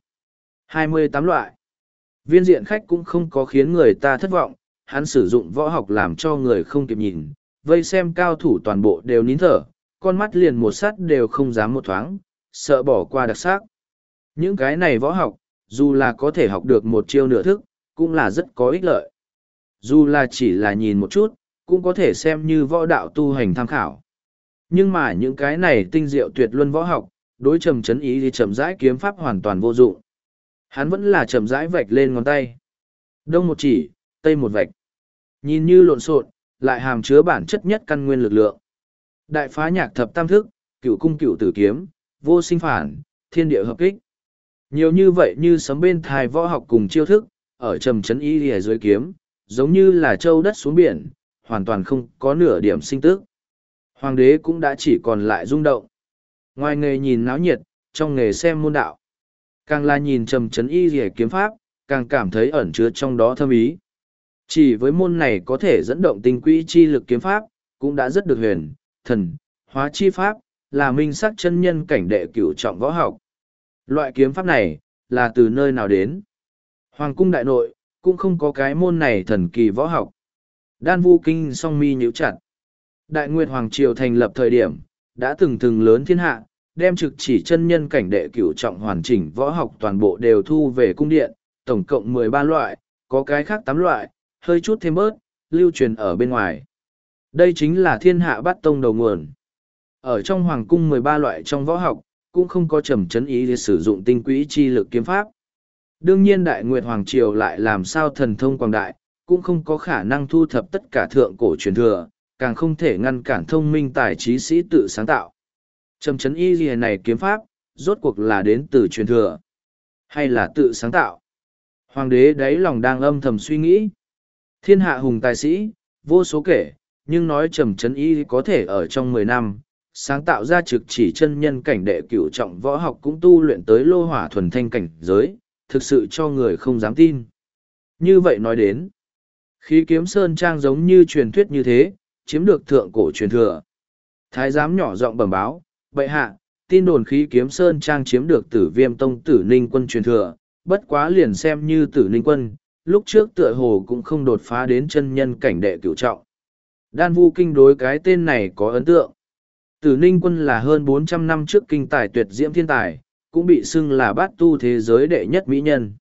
Speaker 1: 28 loại. Viên diện khách cũng không có khiến người ta thất vọng, hắn sử dụng võ học làm cho người không kịp nhìn, vây xem cao thủ toàn bộ đều nín thở, con mắt liền một sát đều không dám một thoáng, sợ bỏ qua đặc sắc. Những cái này võ học, dù là có thể học được một chiêu nửa thức, cũng là rất có ích lợi. Dù là chỉ là nhìn một chút, cũng có thể xem như võ đạo tu hành tham khảo. Nhưng mà những cái này tinh diệu tuyệt luân võ học, đối Trầm Chấn Y thì chậm rãi kiếm pháp hoàn toàn vô dụng. Hắn vẫn là chậm rãi vạch lên ngón tay. Đông một chỉ, tây một vạch. Nhìn như lộn xộn, lại hàm chứa bản chất nhất căn nguyên lực lượng. Đại phá nhạc thập tam thức, cửu cung cửu tử kiếm, vô sinh phản, thiên địa hợp kích. Nhiều như vậy như sấm bên thai võ học cùng chiêu thức, ở trầm chấn y lìa dưới kiếm, giống như là châu đất xuống biển, hoàn toàn không có nửa điểm sinh tức. Hoàng đế cũng đã chỉ còn lại rung động. Ngoài nghề nhìn náo nhiệt, trong nghề xem môn đạo. Càng là nhìn trầm chấn y lìa kiếm pháp, càng cảm thấy ẩn chứa trong đó thâm ý. Chỉ với môn này có thể dẫn động tinh quỹ chi lực kiếm pháp, cũng đã rất được huyền, thần, hóa chi pháp, là minh sắc chân nhân cảnh đệ cửu trọng võ học. Loại kiếm pháp này, là từ nơi nào đến? Hoàng cung đại nội, cũng không có cái môn này thần kỳ võ học. Đan Vu Kinh song mi nhíu chặt. Đại Nguyệt Hoàng Triều thành lập thời điểm, đã từng lớn thiên hạ, đem trực chỉ chân nhân cảnh đệ cửu trọng hoàn chỉnh võ học toàn bộ đều thu về cung điện, tổng cộng 13 loại, có cái khác 8 loại, hơi chút thêm bớt, lưu truyền ở bên ngoài. Đây chính là thiên hạ bát tông đầu nguồn. Ở trong hoàng cung 13 loại trong võ học, cũng không có trầm chấn ý để sử dụng tinh quỹ chi lực kiếm pháp. Đương nhiên Đại Nguyệt Hoàng Triều lại làm sao thần thông quảng đại, cũng không có khả năng thu thập tất cả thượng cổ truyền thừa, càng không thể ngăn cản thông minh tài trí sĩ tự sáng tạo. Trầm chấn y gì này kiếm pháp, rốt cuộc là đến từ truyền thừa, hay là tự sáng tạo? Hoàng đế đáy lòng đang âm thầm suy nghĩ. Thiên hạ hùng tài sĩ, vô số kể, nhưng nói trầm chấn y có thể ở trong 10 năm, sáng tạo ra trực chỉ chân nhân cảnh đệ cửu trọng võ học cũng tu luyện tới lô hỏa thuần thanh cảnh giới, thực sự cho người không dám tin. Như vậy nói đến, khí kiếm sơn trang giống như truyền thuyết như thế, chiếm được thượng cổ truyền thừa. Thái giám nhỏ giọng bẩm báo, bệ hạ, tin đồn khí kiếm sơn trang chiếm được Tử Viêm tông Tử Ninh quân truyền thừa, bất quá liền xem như Tử Ninh quân, lúc trước tựa hồ cũng không đột phá đến chân nhân cảnh đệ cửu trọng. Đan Vu Kinh đối cái tên này có ấn tượng. Tử Ninh quân là hơn 400 năm trước kinh tài tuyệt diễm thiên tài, cũng bị xưng là bát tu thế giới đệ nhất mỹ nhân.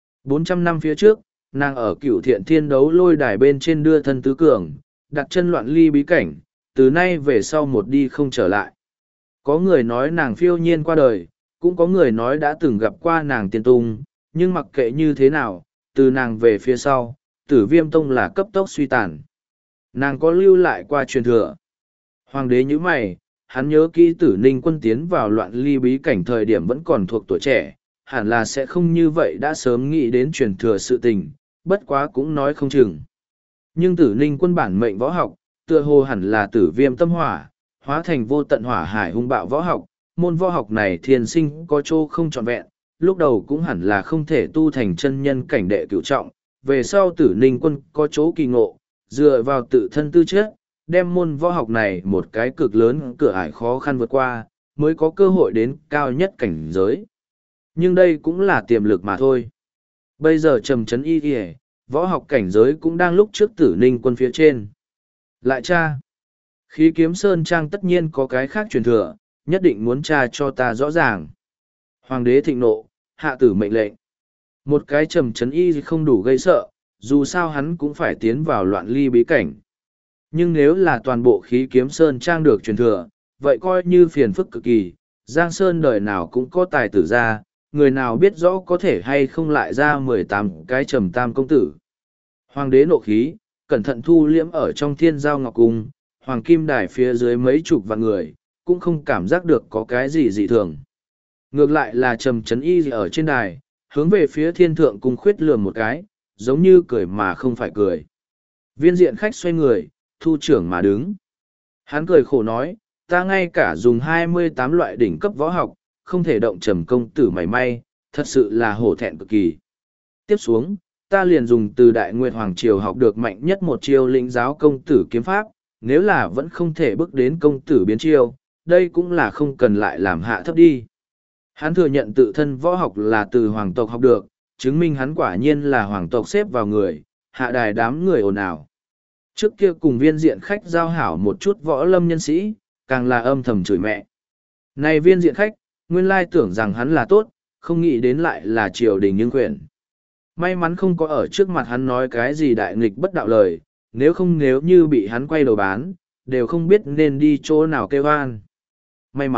Speaker 1: 400 năm phía trước, nàng ở Cửu Thiện Thiên đấu lôi đài bên trên đưa thân tứ cường, đặt chân loạn ly bí cảnh, từ nay về sau một đi không trở lại. Có người nói nàng phiêu nhiên qua đời, cũng có người nói đã từng gặp qua nàng tiên tung, nhưng mặc kệ như thế nào, từ nàng về phía sau, Tử Viêm tông là cấp tốc suy tàn. Nàng có lưu lại qua truyền thừa. Hoàng đế như mày, hắn nhớ kỹ Tử Ninh quân tiến vào loạn ly bí cảnh thời điểm vẫn còn thuộc tuổi trẻ, hẳn là sẽ không như vậy đã sớm nghĩ đến truyền thừa sự tình, bất quá cũng nói không chừng. Nhưng Tử Ninh quân bản mệnh võ học, tựa hồ hẳn là Tử Viêm tâm hỏa, hóa thành vô tận hỏa hải hung bạo võ học, môn võ học này thiên sinh có chỗ không trọn vẹn, lúc đầu cũng hẳn là không thể tu thành chân nhân cảnh đệ cửu trọng, về sau Tử Ninh quân có chỗ kỳ ngộ, dựa vào tự thân tư chất, đem môn võ học này một cái cực lớn cửa ải khó khăn vượt qua, mới có cơ hội đến cao nhất cảnh giới. Nhưng đây cũng là tiềm lực mà thôi. Bây giờ trầm chấn y kìa, võ học cảnh giới cũng đang lúc trước Tử Ninh quân phía trên. Lại cha, khí kiếm sơn trang tất nhiên có cái khác truyền thừa, nhất định muốn tra cho ta rõ ràng. Hoàng đế thịnh nộ, hạ tử mệnh lệnh. Một cái trầm chấn y không đủ gây sợ, dù sao hắn cũng phải tiến vào loạn ly bí cảnh. Nhưng nếu là toàn bộ khí kiếm sơn trang được truyền thừa, vậy coi như phiền phức cực kỳ, Giang Sơn đời nào cũng có tài tử ra, người nào biết rõ có thể hay không lại ra 18 cái trầm tam công tử. Hoàng đế nộ khí, cẩn thận thu liễm ở trong thiên giao ngọc cung, hoàng kim đài phía dưới mấy chục vạn người, cũng không cảm giác được có cái gì dị thường. Ngược lại là trầm chấn y ở trên đài, hướng về phía thiên thượng cung khuyết lườm một cái, giống như cười mà không phải cười. Viên diện khách xoay người, thu trưởng mà đứng. Hắn cười khổ nói, ta ngay cả dùng 28 loại đỉnh cấp võ học, không thể động trầm công tử mảy may, thật sự là hổ thẹn cực kỳ. Tiếp xuống, ta liền dùng từ Đại Nguyệt Hoàng Triều học được mạnh nhất một chiêu lĩnh giáo công tử kiếm pháp, nếu là vẫn không thể bước đến công tử biến chiêu, đây cũng là không cần lại làm hạ thấp đi. Hắn thừa nhận tự thân võ học là từ hoàng tộc học được, chứng minh hắn quả nhiên là hoàng tộc xếp vào người, hạ đài đám người ồn ào. Trước kia cùng viên diện khách giao hảo một chút võ lâm nhân sĩ, càng là âm thầm chửi mẹ. Này viên diện khách, nguyên lai tưởng rằng hắn là tốt, không nghĩ đến lại là triều đình nhưng quyền. May mắn không có ở trước mặt hắn nói cái gì đại nghịch bất đạo lời, nếu như bị hắn quay đầu bán, đều không biết nên đi chỗ nào kêu an. May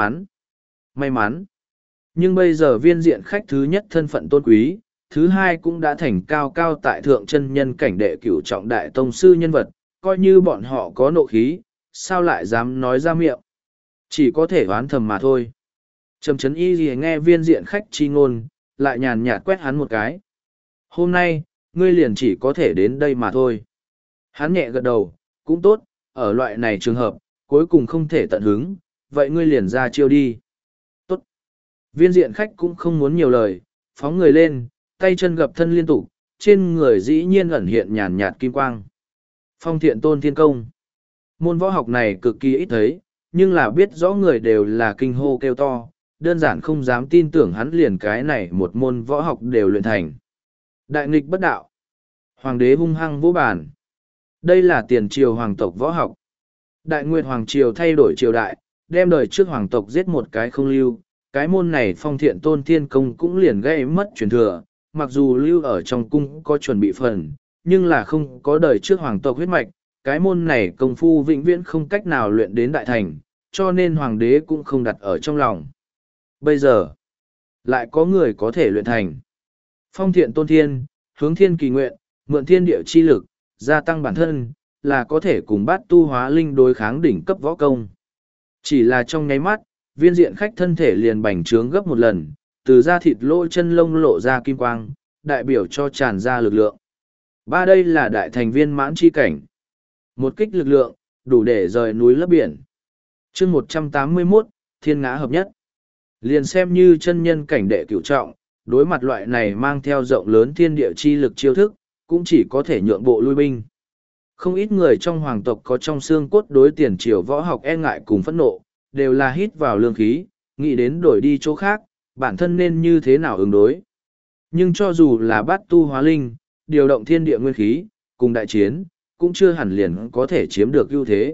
Speaker 1: mắn. Nhưng bây giờ viên diện khách thứ nhất thân phận tôn quý, thứ hai cũng đã thành cao cao tại thượng chân nhân cảnh đệ cửu trọng đại tông sư nhân vật, coi như bọn họ có nộ khí, sao lại dám nói ra miệng. Chỉ có thể oán thầm mà thôi. Trầm Trấn Y Lìa nghe viên diện khách chi ngôn, lại nhàn nhạt quét hắn một cái. Hôm nay, ngươi liền chỉ có thể đến đây mà thôi. Hắn nhẹ gật đầu, cũng tốt, ở loại này trường hợp, cuối cùng không thể tận hứng, vậy ngươi liền ra chiêu đi. Tốt. Viên diện khách cũng không muốn nhiều lời, phóng người lên, tay chân gập thân liên tục, trên người dĩ nhiên ẩn hiện nhàn nhạt kim quang. Phong Thiện Tôn Thiên Công. Môn võ học này cực kỳ ít thấy, nhưng là biết rõ người đều là kinh hô kêu to, đơn giản không dám tin tưởng hắn liền cái này một môn võ học đều luyện thành. Đại nghịch bất đạo. Hoàng đế hung hăng vỗ bàn. Đây là tiền triều hoàng tộc võ học. Đại Nguyệt Hoàng Triều thay đổi triều đại, đem đời trước hoàng tộc giết một cái không lưu. Cái môn này Phong Thiện Tôn Thiên Công cũng liền gây mất truyền thừa, mặc dù lưu ở trong cung có chuẩn bị phần, nhưng là không có đời trước hoàng tộc huyết mạch, cái môn này công phu vĩnh viễn không cách nào luyện đến đại thành, cho nên hoàng đế cũng không đặt ở trong lòng. Bây giờ, lại có người có thể luyện thành. Phong Thiện Tôn Thiên, hướng thiên kỳ nguyện, mượn thiên địa chi lực, gia tăng bản thân, là có thể cùng bát tu hóa linh đối kháng đỉnh cấp võ công. Chỉ là trong nháy mắt, viên diện khách thân thể liền bành trướng gấp một lần, từ da thịt lỗ chân lông lộ ra kim quang, đại biểu cho tràn ra lực lượng. Ba đây là đại thành viên mãn chi cảnh. Một kích lực lượng, đủ để rời núi lấp biển. chương 181, thiên ngã hợp nhất. Liền xem như chân nhân cảnh đệ cửu trọng, đối mặt loại này mang theo rộng lớn thiên địa chi lực chiêu thức, cũng chỉ có thể nhượng bộ lui binh. Không ít người trong hoàng tộc có trong xương cốt đối tiền triều võ học e ngại cùng phẫn nộ, đều là hít vào lương khí, nghĩ đến đổi đi chỗ khác, bản thân nên như thế nào ứng đối. Nhưng cho dù là bát tu hóa linh, điều động thiên địa nguyên khí, cùng đại chiến, cũng chưa hẳn liền có thể chiếm được ưu thế.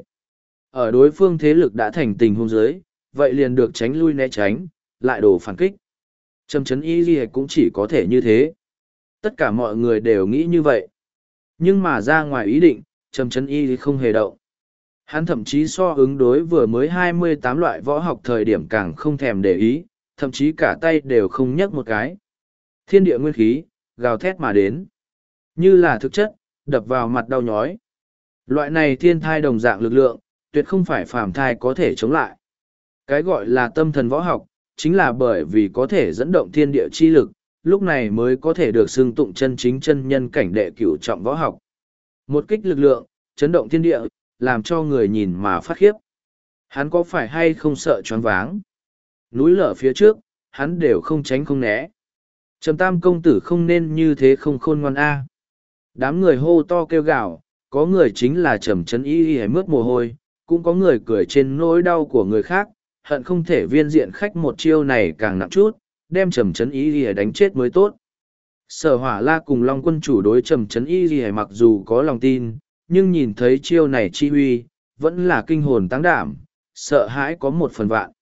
Speaker 1: Ở đối phương thế lực đã thành tình huống giới, vậy liền được tránh lui né tránh, lại đổ phản kích. Trầm Trấn Y Lìa cũng chỉ có thể như thế. Tất cả mọi người đều nghĩ như vậy. Nhưng mà ra ngoài ý định, Trầm Trấn Y không hề động. Hắn thậm chí so ứng đối vừa mới 28 loại võ học thời điểm càng không thèm để ý, thậm chí cả tay đều không nhấc một cái. Thiên địa nguyên khí, gào thét mà đến. Như là thực chất, đập vào mặt đau nhói. Loại này thiên thai đồng dạng lực lượng, tuyệt không phải phàm thai có thể chống lại. Cái gọi là tâm thần võ học, chính là bởi vì có thể dẫn động thiên địa chi lực, lúc này mới có thể được xưng tụng chân chính chân nhân cảnh đệ cửu trọng võ học. Một kích lực lượng, chấn động thiên địa, làm cho người nhìn mà phát khiếp. Hắn có phải hay không sợ choáng váng? Núi lở phía trước, hắn đều không tránh không né. Trầm Tam công tử không nên như thế không khôn ngoan a. Đám người hô to kêu gào, có người chính là Trầm Trấn Y hay mướt mồ hôi, cũng có người cười trên nỗi đau của người khác, hận không thể viên diện khách một chiêu này càng nặng chút, đem Trầm Trấn Y đánh chết mới tốt. Sở Hỏa La cùng Long Quân chủ đối Trầm Trấn Y mặc dù có lòng tin, nhưng nhìn thấy chiêu này chi huy, vẫn là kinh hồn táng đảm, sợ hãi có một phần vạn.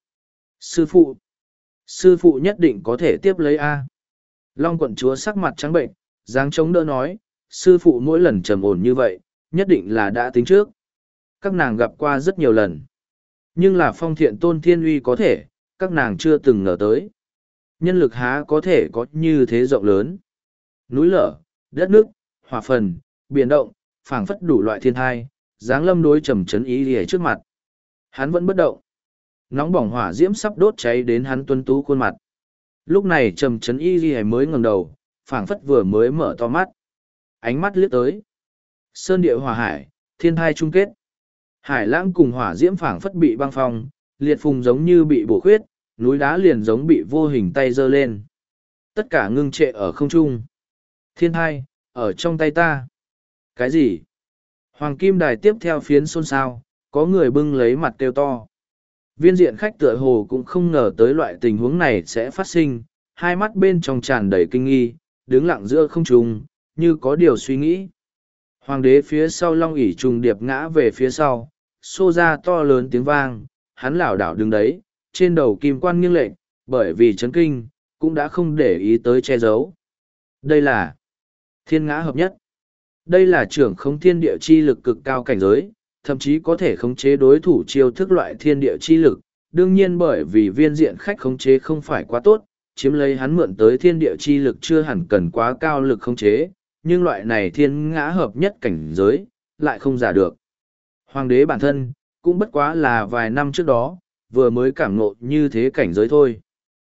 Speaker 1: Sư phụ nhất định có thể tiếp lấy A. Long quận chúa sắc mặt trắng bệnh, dáng chống đỡ nói, sư phụ mỗi lần trầm ổn như vậy, nhất định là đã tính trước. Các nàng gặp qua rất nhiều lần. Nhưng là Phong Thiện Tôn Thiên uy có thể, các nàng chưa từng ngờ tới. Nhân lực há có thể có như thế rộng lớn. Núi lở, đất nước, hỏa phần, biển động, phảng phất đủ loại thiên thai, giáng lâm đối Trầm Trấn Y lìa trước mặt. Hắn vẫn bất động. Nóng bỏng hỏa diễm sắp đốt cháy đến hắn tuấn tú khuôn mặt. Lúc này Trầm Trấn Y lìa mới ngẩng đầu, phảng phất vừa mới mở to mắt. Ánh mắt liếc tới. Sơn địa hỏa hải, thiên thai chung kết. Hải lãng cùng hỏa diễm phảng phất bị băng phong, liệt phùng giống như bị bổ khuyết, núi đá liền giống bị vô hình tay giơ lên. Tất cả ngưng trệ ở không trung. Thiên thai, ở trong tay ta. Cái gì? Hoàng kim đài tiếp theo phiến xôn xao, có người bưng lấy mặt kêu to. Viên diện khách tựa hồ cũng không ngờ tới loại tình huống này sẽ phát sinh, hai mắt bên trong tràn đầy kinh nghi, đứng lặng giữa không trung, như có điều suy nghĩ. Hoàng đế phía sau long ỷ trùng điệp ngã về phía sau, xô ra to lớn tiếng vang, hắn lảo đảo đứng đấy, trên đầu kim quan nghiêng lệch, bởi vì chấn kinh, cũng đã không để ý tới che giấu. Đây là thiên ngã hợp nhất. Đây là trưởng không thiên địa chi lực cực cao cảnh giới, thậm chí có thể khống chế đối thủ chiêu thức loại thiên địa chi lực. Đương nhiên bởi vì viên diện khách khống chế không phải quá tốt, chiếm lấy hắn mượn tới thiên địa chi lực chưa hẳn cần quá cao lực khống chế, nhưng loại này thiên ngã hợp nhất cảnh giới, lại không giả được. Hoàng đế bản thân, cũng bất quá là vài năm trước đó, vừa mới cảm ngộ như thế cảnh giới thôi.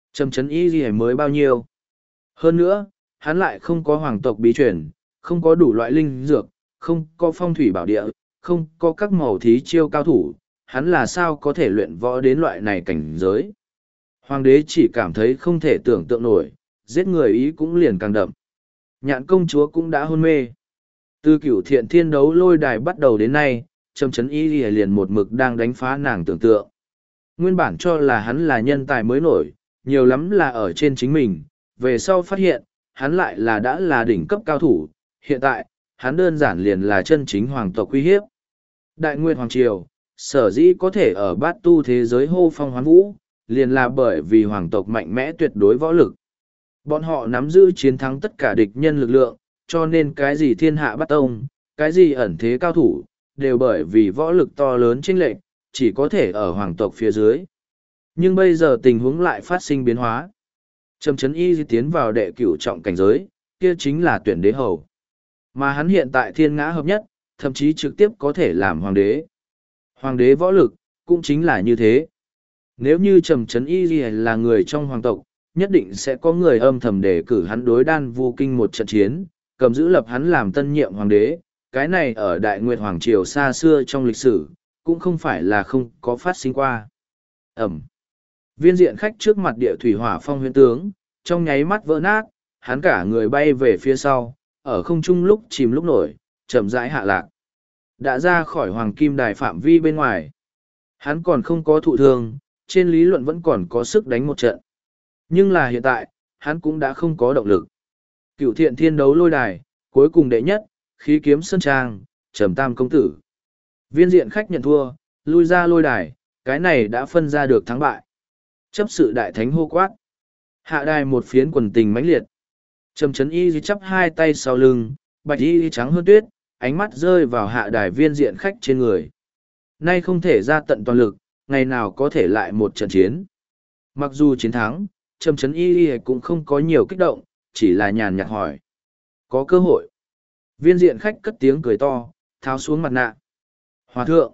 Speaker 1: Trầm Trấn Y gì mới bao nhiêu. Hơn nữa, hắn lại không có hoàng tộc bí truyền, không có đủ loại linh dược, không có phong thủy bảo địa, không có các màu thí chiêu cao thủ, hắn là sao có thể luyện võ đến loại này cảnh giới. Hoàng đế chỉ cảm thấy không thể tưởng tượng nổi, giết người ý cũng liền càng đậm. Nhạn công chúa cũng đã hôn mê. Từ Cửu Thiện Thiên đấu lôi đài bắt đầu đến nay, Trầm Trấn Y liền một mực đang đánh phá nàng tưởng tượng. Nguyên bản cho là hắn là nhân tài mới nổi, nhiều lắm là ở trên chính mình, về sau phát hiện, hắn lại là đã là đỉnh cấp cao thủ, hiện tại, hắn đơn giản liền là chân chính hoàng tộc uy hiếp. Đại Nguyên Hoàng Triều, sở dĩ có thể ở bát tu thế giới hô phong hoán vũ, liền là bởi vì hoàng tộc mạnh mẽ tuyệt đối võ lực. Bọn họ nắm giữ chiến thắng tất cả địch nhân lực lượng, cho nên cái gì thiên hạ bắt tông, cái gì ẩn thế cao thủ, đều bởi vì võ lực to lớn chênh lệch, chỉ có thể ở hoàng tộc phía dưới. Nhưng bây giờ tình huống lại phát sinh biến hóa. Trầm Trấn Y tiến vào đệ cửu trọng cảnh giới, kia chính là tuyển đế hầu. Mà hắn hiện tại thiên ngã hợp nhất, thậm chí trực tiếp có thể làm hoàng đế. Hoàng đế võ lực, cũng chính là như thế. Nếu như Trầm Trấn Y là người trong hoàng tộc, nhất định sẽ có người âm thầm đề cử hắn đối Đan Vu Kinh một trận chiến, cầm giữ lập hắn làm tân nhiệm hoàng đế. Cái này ở Đại Nguyệt Hoàng Triều xa xưa trong lịch sử, cũng không phải là không có phát sinh qua. Ẩm. Viên diện khách trước mặt địa thủy hỏa phong huyễn tướng, trong nháy mắt vỡ nát, hắn cả người bay về phía sau, ở không trung lúc chìm lúc nổi, chậm rãi hạ lạc. Đã ra khỏi hoàng kim đài phạm vi bên ngoài. Hắn còn không có thụ thương, trên lý luận vẫn còn có sức đánh một trận. Nhưng là hiện tại, hắn cũng đã không có động lực. Cửu Thiện Thiên đấu lôi đài, cuối cùng đệ nhất, khí kiếm sơn trang, Trầm Tam công tử. Viên diện khách nhận thua, lui ra lôi đài, cái này đã phân ra được thắng bại. Chấp sự đại thánh hô quát. Hạ đài một phiến quần tình mãnh liệt. Trầm Trấn Y chắp hai tay sau lưng, bạch y trắng hơn tuyết, ánh mắt rơi vào hạ đài viên diện khách trên người. Nay không thể ra tận toàn lực, ngày nào có thể lại một trận chiến. Mặc dù chiến thắng, Trầm Trấn Y cũng không có nhiều kích động, chỉ là nhàn nhạt hỏi. Có cơ hội. Viên diện khách cất tiếng cười to, tháo xuống mặt nạ. Hòa thượng.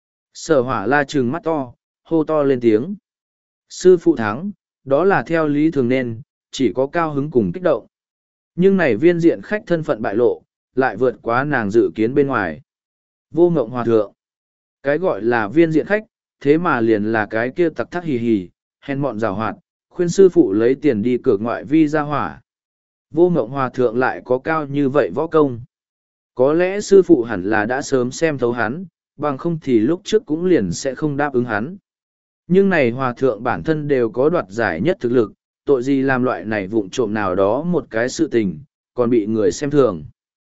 Speaker 1: Sở Hỏa La trừng mắt to, hô to lên tiếng. Sư phụ thắng, đó là theo lý thường nên, chỉ có cao hứng cùng kích động. Nhưng này viên diện khách thân phận bại lộ, lại vượt quá nàng dự kiến bên ngoài. Vô Ngộng Hòa thượng. Cái gọi là viên diện khách, thế mà liền là cái kia tặc thắc hì hì, hèn mọn rào hoạt, khuyên sư phụ lấy tiền đi cược ngoại vi ra hỏa. Vô Ngộng Hòa thượng lại có cao như vậy võ công. Có lẽ sư phụ hẳn là đã sớm xem thấu hắn, bằng không thì lúc trước cũng liền sẽ không đáp ứng hắn. Nhưng này hòa thượng bản thân đều có đoạt giải nhất thực lực, tội gì làm loại này vụng trộm nào đó một cái sự tình, còn bị người xem thường.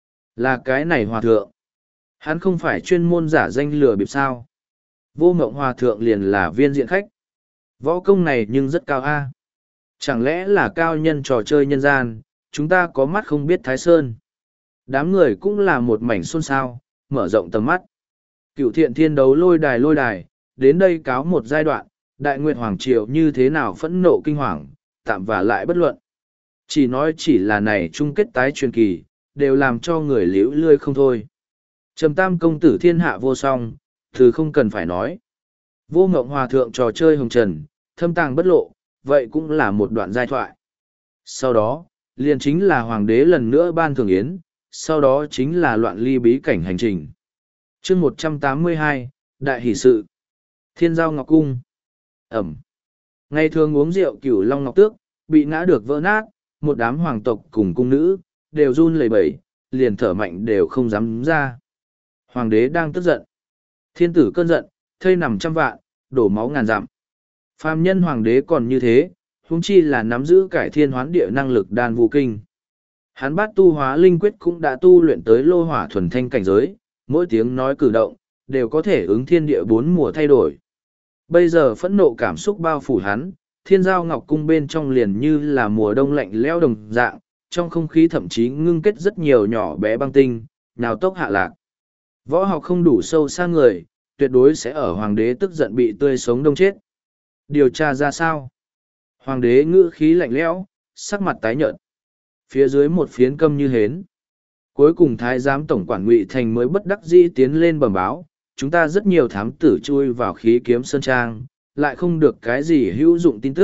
Speaker 1: Là cái này hòa thượng. Hắn không phải chuyên môn giả danh lừa bịp sao. Vô Ngộng Hòa thượng liền là viên diện khách. Võ công này nhưng rất cao a. Chẳng lẽ là cao nhân trò chơi nhân gian, chúng ta có mắt không biết Thái Sơn. Đám người cũng là một mảnh xôn xao, mở rộng tầm mắt. Cửu Thiện Thiên đấu lôi đài, đến đây cáo một giai đoạn, Đại Nguyệt Hoàng Triều như thế nào phẫn nộ kinh hoàng, tạm và lại bất luận. Chỉ nói chỉ là này chung kết tái truyền kỳ, đều làm cho người liễu lươi không thôi. Trầm Tam công tử thiên hạ vô song, thứ không cần phải nói. Vô Ngộng Hòa thượng trò chơi hồng trần, thâm tàng bất lộ, vậy cũng là một đoạn giai thoại. Sau đó, liền chính là hoàng đế lần nữa ban thưởng yến, sau đó chính là loạn ly bí cảnh hành trình. Chương 182, Đại hỷ sự. Thiên giao ngọc cung. Ẩm. Ngày thường uống rượu Cửu Long Ngọc Tước, bị ngã được vỡ nát, một đám hoàng tộc cùng cung nữ, đều run lẩy bẩy, liền thở mạnh đều không dám ra. Hoàng đế đang tức giận. Thiên tử cơn giận, thây nằm trăm vạn, đổ máu ngàn dặm. Phàm nhân hoàng đế còn như thế, huống chi là nắm giữ cải thiên hoán địa năng lực Đan Vu Kinh. Hắn bát tu hóa linh quyết cũng đã tu luyện tới lô hỏa thuần thanh cảnh giới, mỗi tiếng nói cử động, đều có thể ứng thiên địa bốn mùa thay đổi. Bây giờ phẫn nộ cảm xúc bao phủ hắn, thiên giao ngọc cung bên trong liền như là mùa đông lạnh lẽo đồng dạng, trong không khí thậm chí ngưng kết rất nhiều nhỏ bé băng tinh, nào tốc hạ lạc. Võ học không đủ sâu xa người, tuyệt đối sẽ ở hoàng đế tức giận bị tươi sống đông chết. Điều tra ra sao? Hoàng đế ngữ khí lạnh lẽo, sắc mặt tái nhợt. Phía dưới một phiến câm như hến. Cuối cùng thái giám tổng quản Ngụy Thành mới bất đắc dĩ tiến lên bẩm báo, chúng ta rất nhiều thám tử chui vào khí kiếm sơn trang, lại không được cái gì hữu dụng tin tức,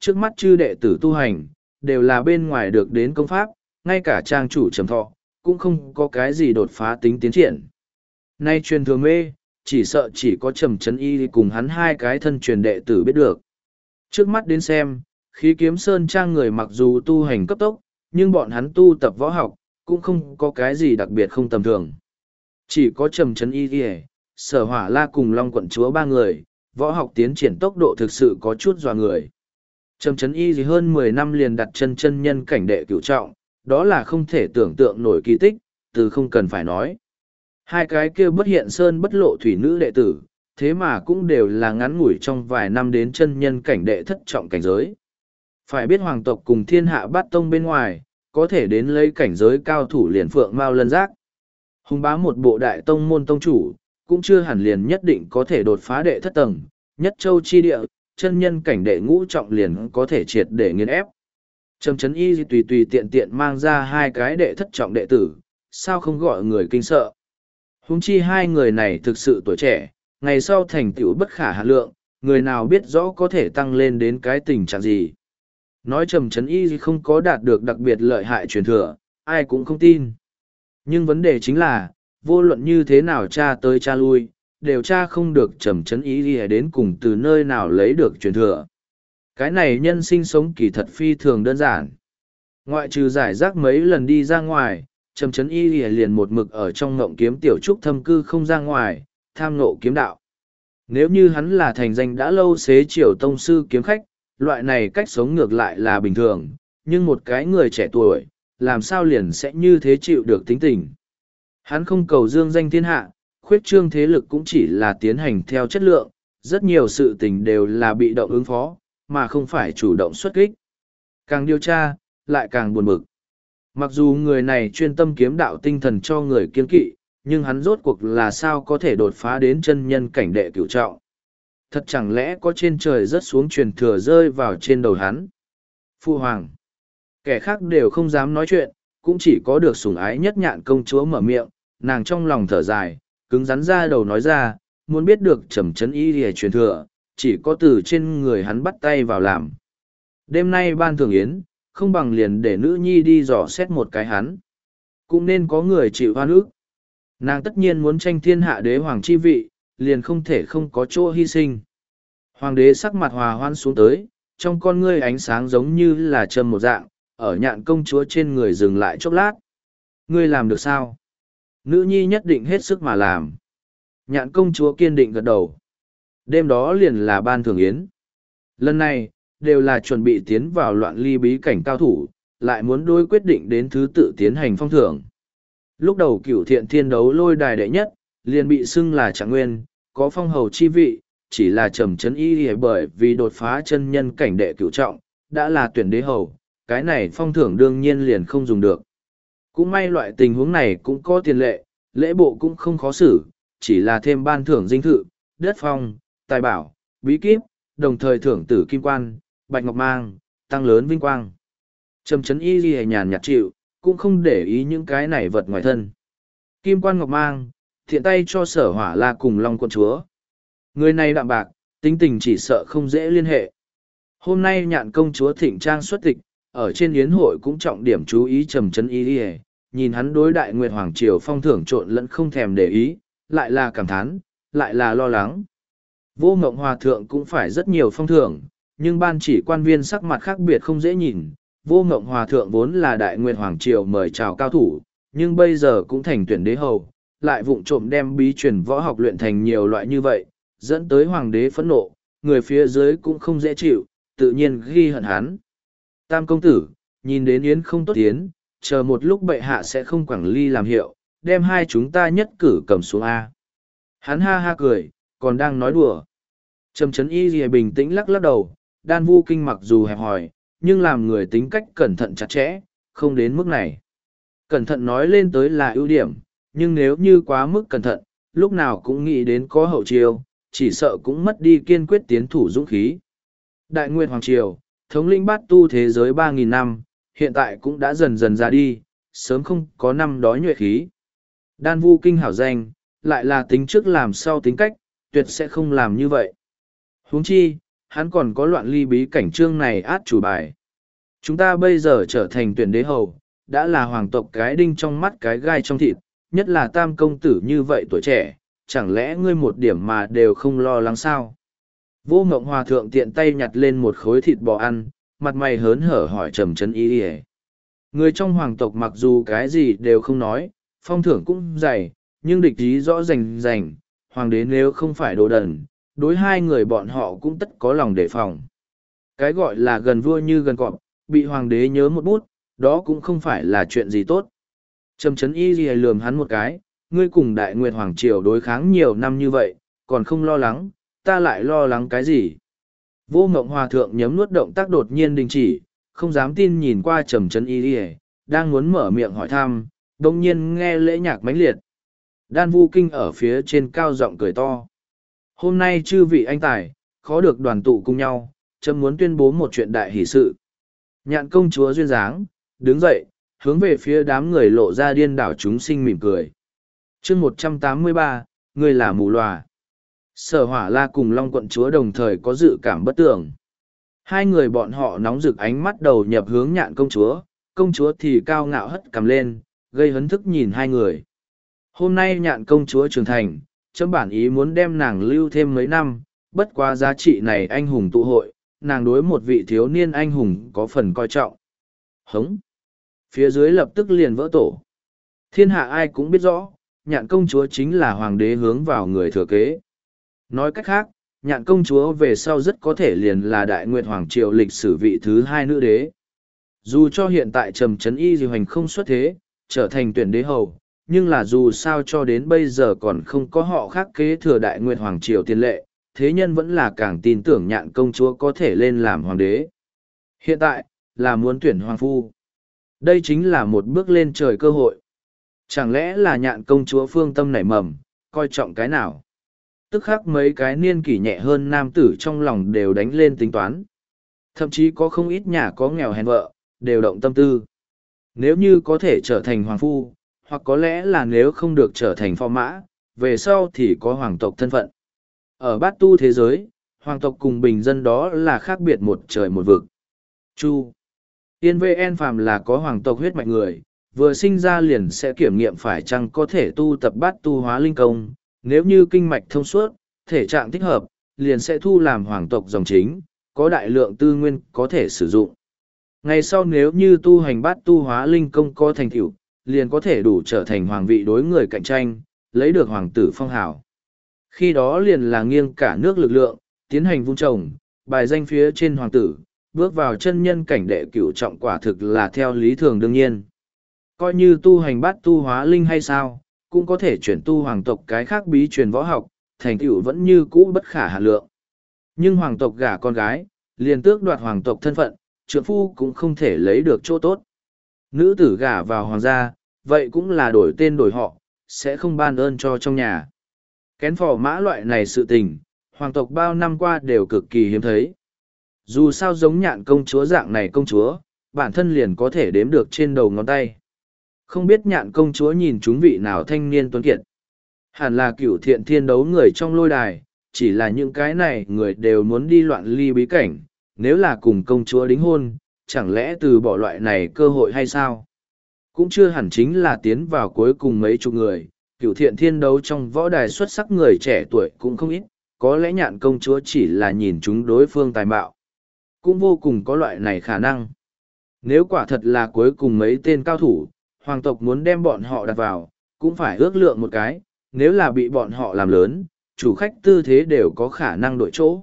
Speaker 1: Trước mắt chư đệ tử tu hành, đều là bên ngoài được đến công pháp, ngay cả trang chủ trầm thọ, cũng không có cái gì đột phá tính tiến triển. Nay truyền thừa mê, chỉ sợ chỉ có Trầm Chấn Y cùng hắn hai cái thân truyền đệ tử biết được. Trước mắt đến xem, khí kiếm sơn trang người mặc dù tu hành cấp tốc, nhưng bọn hắn tu tập võ học, cũng không có cái gì đặc biệt không tầm thường. Chỉ có Trầm Chấn Y Sở Hỏa La cùng Long quận chúa ba người, võ học tiến triển tốc độ thực sự có chút dọa người. Trầm Chấn Y hơn 10 năm liền đặt chân chân nhân cảnh đệ cửu trọng, đó là không thể tưởng tượng nổi kỳ tích, từ không cần phải nói. Hai cái kia bất hiện sơn bất lộ thủy nữ đệ tử, thế mà cũng đều là ngắn ngủi trong vài năm đến chân nhân cảnh đệ thất trọng cảnh giới. Phải biết hoàng tộc cùng thiên hạ bát tông bên ngoài, có thể đến lấy cảnh giới cao thủ liền phượng mao lân giác. Hùng bá một bộ đại tông môn tông chủ, cũng chưa hẳn liền nhất định có thể đột phá đệ thất tầng, nhất châu chi địa, chân nhân cảnh đệ ngũ trọng liền có thể triệt để nghiền ép. Trầm Chấn Y tùy tùy tiện tiện mang ra hai cái đệ thất trọng đệ tử, sao không gọi người kinh sợ. Huống chi hai người này thực sự tuổi trẻ, ngày sau thành tựu bất khả hạn lượng, người nào biết rõ có thể tăng lên đến cái tình trạng gì. Nói Trầm Chấn Y không có đạt được đặc biệt lợi hại truyền thừa, ai cũng không tin. Nhưng vấn đề chính là, vô luận như thế nào tra tới tra lui, đều tra không được Trầm Chấn Y đến cùng từ nơi nào lấy được truyền thừa. Cái này nhân sinh sống kỳ thật phi thường đơn giản. Ngoại trừ giải rác mấy lần đi ra ngoài, Trầm Chấn Y liền một mực ở trong ngộng kiếm tiểu trúc thâm cư không ra ngoài, tham ngộ kiếm đạo. Nếu như hắn là thành danh đã lâu xế chiều tông sư kiếm khách, loại này cách sống ngược lại là bình thường, nhưng một cái người trẻ tuổi, làm sao liền sẽ như thế chịu được tính tình. Hắn không cầu dương danh thiên hạ, khuyết trương thế lực cũng chỉ là tiến hành theo chất lượng, rất nhiều sự tình đều là bị động ứng phó, mà không phải chủ động xuất kích. Càng điều tra, lại càng buồn bực. Mặc dù người này chuyên tâm kiếm đạo tinh thần cho người kiên kỵ, nhưng hắn rốt cuộc là sao có thể đột phá đến chân nhân cảnh đệ cửu trọng. Thật chẳng lẽ có trên trời rớt xuống truyền thừa rơi vào trên đầu hắn. Phu hoàng. Kẻ khác đều không dám nói chuyện, cũng chỉ có được sủng ái nhất Nhạn công chúa mở miệng, nàng trong lòng thở dài, cứng rắn ra đầu nói ra, muốn biết được Trầm Chấn Y để truyền thừa, chỉ có từ trên người hắn bắt tay vào làm. Đêm nay ban thường yến, không bằng liền để nữ nhi đi dò xét một cái hắn. Cũng nên có người chịu hoan ức. Nàng tất nhiên muốn tranh thiên hạ đế hoàng chi vị, liền không thể không có chỗ hy sinh. Hoàng đế sắc mặt hòa hoan xuống tới, trong con ngươi ánh sáng giống như là châm một dạng, ở Nhạn công chúa trên người dừng lại chốc lát. Ngươi làm được sao? Nữ nhi nhất định hết sức mà làm. Nhạn công chúa kiên định gật đầu. Đêm đó liền là ban thường yến. Lần này, đều là chuẩn bị tiến vào loạn ly bí cảnh cao thủ, lại muốn đối quyết định đến thứ tự tiến hành phong thưởng. Lúc đầu Cửu Thiện Thiên đấu lôi đài đệ nhất, liền bị xưng là Trạng Nguyên, có phong hầu chi vị, chỉ là Trầm Chấn Y bởi vì đột phá chân nhân cảnh đệ cửu trọng, đã là tuyển đế hầu, cái này phong thưởng đương nhiên liền không dùng được. Cũng may loại tình huống này cũng có tiền lệ, lễ bộ cũng không khó xử, chỉ là thêm ban thưởng dinh thự, đất phong, tài bảo, bí kíp, đồng thời thưởng tử kim quan, bạch ngọc mang, tăng lớn vinh quang. Trầm Chấn Y ghi nhàn nhạt chịu, cũng không để ý những cái này vật ngoài thân. Kim quan ngọc mang, thiện tay cho Sở Hỏa La cùng Long quận chúa. Người này đạm bạc, tính tình chỉ sợ không dễ liên hệ. Hôm nay Nhạn công chúa thịnh trang xuất tịch, ở trên yến hội cũng trọng điểm chú ý Trầm Chấn Y, nhìn hắn đối Đại Nguyệt Hoàng Triều phong thưởng trộn lẫn không thèm để ý, lại là cảm thán, lại là lo lắng. Vô Ngộng Hòa Thượng cũng phải rất nhiều phong thưởng, nhưng ban chỉ quan viên sắc mặt khác biệt không dễ nhìn. Vô Ngộng Hòa Thượng vốn là Đại Nguyệt Hoàng Triều mời chào cao thủ, nhưng bây giờ cũng thành tuyển đế hầu, lại vụng trộm đem bí truyền võ học luyện thành nhiều loại như vậy, dẫn tới hoàng đế phẫn nộ, người phía dưới cũng không dễ chịu, tự nhiên ghi hận hắn. Tam công tử, nhìn đến yến không tốt tiến, chờ một lúc bệ hạ sẽ không quẳng ly làm hiệu, đem hai chúng ta nhất cử cầm xuống A. Hắn ha ha cười, còn đang nói đùa. Trầm Chấn Y lìa bình tĩnh lắc lắc đầu, Đan Vu Kinh mặc dù hẹp hòi, nhưng làm người tính cách cẩn thận chặt chẽ, không đến mức này. Cẩn thận nói lên tới là ưu điểm, nhưng nếu như quá mức cẩn thận, lúc nào cũng nghĩ đến có hậu chiêu, chỉ sợ cũng mất đi kiên quyết tiến thủ dũng khí. Đại Nguyệt Hoàng Triều, thống lĩnh bát tu thế giới 3.000 năm, hiện tại cũng đã dần dần ra đi, sớm không có năm đó nhuệ khí. Đan Vu Kinh hảo danh, lại là tính trước làm sau tính cách, tuyệt sẽ không làm như vậy. Huống chi, hắn còn có loạn ly bí cảnh chương này át chủ bài. Chúng ta bây giờ trở thành tuyển đế hầu, đã là hoàng tộc cái đinh trong mắt cái gai trong thịt, nhất là tam công tử như vậy tuổi trẻ, chẳng lẽ ngươi một điểm mà đều không lo lắng sao? Vô Ngộng Hòa thượng tiện tay nhặt lên một khối thịt bò ăn, mặt mày hớn hở hỏi Trầm Trấn Y Y. Người trong hoàng tộc mặc dù cái gì đều không nói, phong thưởng cũng dày, nhưng địch ý rõ rành rành, hoàng đế nếu không phải đồ đần, đối hai người bọn họ cũng tất có lòng đề phòng. Cái gọi là gần vua như gần cọp, bị hoàng đế nhớ một bút, đó cũng không phải là chuyện gì tốt. Trầm Trấn Y Y lườm hắn một cái, ngươi cùng Đại Nguyệt Hoàng Triều đối kháng nhiều năm như vậy, còn không lo lắng, ta lại lo lắng cái gì? Vô Ngộng Hòa thượng nhấm nuốt động tác đột nhiên đình chỉ, không dám tin nhìn qua Trầm Trấn Y Y, đang muốn mở miệng hỏi thăm, đồng nhiên nghe lễ nhạc mãnh liệt. Đan Vu Kinh ở phía trên cao giọng cười to. Hôm nay chư vị anh tài, khó được đoàn tụ cùng nhau, chấm muốn tuyên bố một chuyện đại hỷ sự. Nhạn công chúa duyên dáng, đứng dậy, hướng về phía đám người lộ ra điên đảo chúng sinh mỉm cười. chương 183, người là mù lòa. Sở Hỏa La cùng Long quận chúa đồng thời có dự cảm bất tường. Hai người bọn họ nóng rực ánh mắt đầu nhập hướng Nhạn công chúa thì cao ngạo hất cằm lên, gây hấn thức nhìn hai người. Hôm nay Nhạn công chúa trưởng thành, chấm bản ý muốn đem nàng lưu thêm mấy năm, bất quá giá trị này anh hùng tụ hội, nàng đối một vị thiếu niên anh hùng có phần coi trọng. Hống! Phía dưới lập tức liền vỡ tổ. Thiên hạ ai cũng biết rõ, Nhạn công chúa chính là hoàng đế hướng vào người thừa kế. Nói cách khác, Nhạn công chúa về sau rất có thể liền là Đại Nguyệt Hoàng Triều lịch sử vị thứ hai nữ đế. Dù cho hiện tại Trầm Trấn Y Di Hoành không xuất thế, trở thành tuyển đế hầu, nhưng là dù sao cho đến bây giờ còn không có họ khác kế thừa Đại Nguyệt Hoàng Triều tiền lệ, thế nhân vẫn là càng tin tưởng Nhạn công chúa có thể lên làm hoàng đế. Hiện tại, là muốn tuyển hoàng phu. Đây chính là một bước lên trời cơ hội. Chẳng lẽ là Nhạn công chúa phương tâm nảy mầm, coi trọng cái nào? Tức khắc mấy cái niên kỷ nhẹ hơn nam tử trong lòng đều đánh lên tính toán. Thậm chí có không ít nhà có nghèo hèn vợ, đều động tâm tư. Nếu như có thể trở thành hoàng phu, hoặc có lẽ là nếu không được trở thành phò mã, về sau thì có hoàng tộc thân phận. Ở bát tu thế giới, hoàng tộc cùng bình dân đó là khác biệt một trời một vực. Chu Tiên VN phàm là có hoàng tộc huyết mạch người, vừa sinh ra liền sẽ kiểm nghiệm phải chăng có thể tu tập bát tu hóa linh công, nếu như kinh mạch thông suốt, thể trạng thích hợp, liền sẽ thu làm hoàng tộc dòng chính, có đại lượng tư nguyên có thể sử dụng. Ngày sau nếu như tu hành bát tu hóa linh công có thành tựu, liền có thể đủ trở thành hoàng vị đối người cạnh tranh, lấy được hoàng tử phong hào. Khi đó liền là nghiêng cả nước lực lượng, tiến hành vun trồng, bài danh phía trên hoàng tử, bước vào chân nhân cảnh đệ cửu trọng quả thực là theo lý thường đương nhiên. Coi như tu hành bát tu hóa linh hay sao, cũng có thể chuyển tu hoàng tộc cái khác bí truyền võ học, thành tựu vẫn như cũ bất khả hạn lượng. Nhưng hoàng tộc gả con gái, liền tước đoạt hoàng tộc thân phận, trượng phu cũng không thể lấy được chỗ tốt. Nữ tử gả vào hoàng gia, vậy cũng là đổi tên đổi họ, sẽ không ban ơn cho trong nhà. Kén phò mã loại này sự tình, hoàng tộc bao năm qua đều cực kỳ hiếm thấy. Dù sao giống Nhạn công chúa dạng này công chúa, bản thân liền có thể đếm được trên đầu ngón tay. Không biết Nhạn công chúa nhìn chúng vị nào thanh niên tuấn kiệt. Hẳn là Cửu Thiện Thiên đấu người trong lôi đài, chỉ là những cái này người đều muốn đi loạn ly bí cảnh, nếu là cùng công chúa đính hôn, chẳng lẽ từ bỏ loại này cơ hội hay sao? Cũng chưa hẳn chính là tiến vào cuối cùng mấy chục người, Cửu Thiện Thiên đấu trong võ đài xuất sắc người trẻ tuổi cũng không ít, có lẽ Nhạn công chúa chỉ là nhìn chúng đối phương tài mạo. Cũng vô cùng có loại này khả năng. Nếu quả thật là cuối cùng mấy tên cao thủ, hoàng tộc muốn đem bọn họ đặt vào, cũng phải ước lượng một cái, nếu là bị bọn họ làm lớn, chủ khách tư thế đều có khả năng đổi chỗ.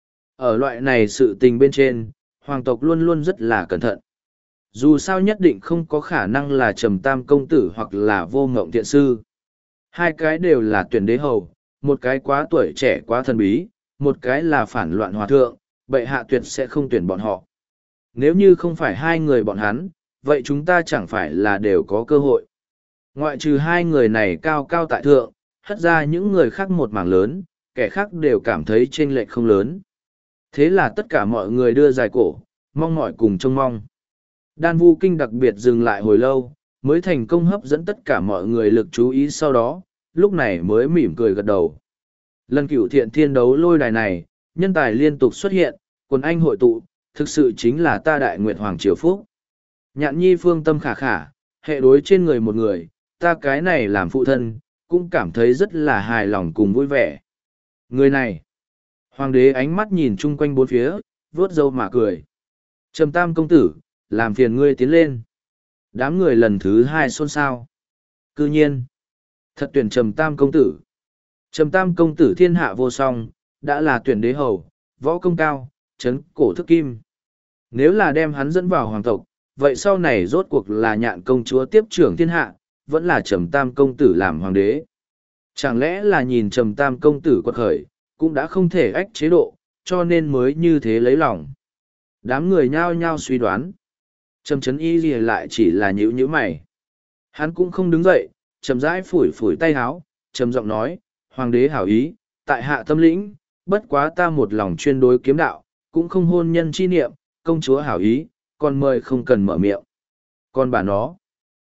Speaker 1: Ở loại này sự tình bên trên, hoàng tộc luôn luôn rất là cẩn thận. Dù sao nhất định không có khả năng là Trầm Tam công tử hoặc là Vô Ngộng thiện sư. Hai cái đều là tuyển đế hầu, một cái quá tuổi trẻ quá thần bí, một cái là phản loạn hòa thượng, bệ hạ tuyệt sẽ không tuyển bọn họ. Nếu như không phải hai người bọn hắn, vậy chúng ta chẳng phải là đều có cơ hội. Ngoại trừ hai người này cao cao tại thượng, hất ra những người khác một mảng lớn, kẻ khác đều cảm thấy chênh lệch không lớn. Thế là tất cả mọi người đưa dài cổ, mong mỏi cùng trông mong. Đan Vu Kinh đặc biệt dừng lại hồi lâu, mới thành công hấp dẫn tất cả mọi người lực chú ý sau đó, lúc này mới mỉm cười gật đầu. Lần Cửu Thiện Thiên đấu lôi đài này, nhân tài liên tục xuất hiện, Quần anh hội tụ, thực sự chính là ta Đại Nguyệt Hoàng Triều Phúc. Nhạn nhi phương tâm khả khả, hệ đối trên người một người, ta cái này làm phụ thân, cũng cảm thấy rất là hài lòng cùng vui vẻ. Người này, hoàng đế ánh mắt nhìn chung quanh bốn phía, vuốt râu mà cười. Trầm Tam công tử, làm phiền ngươi tiến lên. Đám người lần thứ hai xôn xao. Cư nhiên, thật tuyển Trầm Tam công tử. Trầm Tam công tử thiên hạ vô song, đã là tuyển đế hầu, võ công cao, chấn cổ thức kim. Nếu là đem hắn dẫn vào hoàng tộc, vậy sau này rốt cuộc là Nhạn công chúa tiếp trưởng thiên hạ, vẫn là Trầm Tam công tử làm hoàng đế. Chẳng lẽ là nhìn Trầm Tam công tử quật khởi, cũng đã không thể ách chế độ, cho nên mới như thế lấy lòng. Đám người nhao nhao suy đoán. Trầm Trấn Y lìa lại chỉ là nhíu nhíu mày. Hắn cũng không đứng dậy, chậm rãi phủi phủi tay áo, trầm giọng nói, hoàng đế hảo ý, tại hạ tâm lĩnh, bất quá ta một lòng chuyên đối kiếm đạo, cũng không hôn nhân chi niệm, công chúa hảo ý, còn mời không cần mở miệng. Còn bà nó,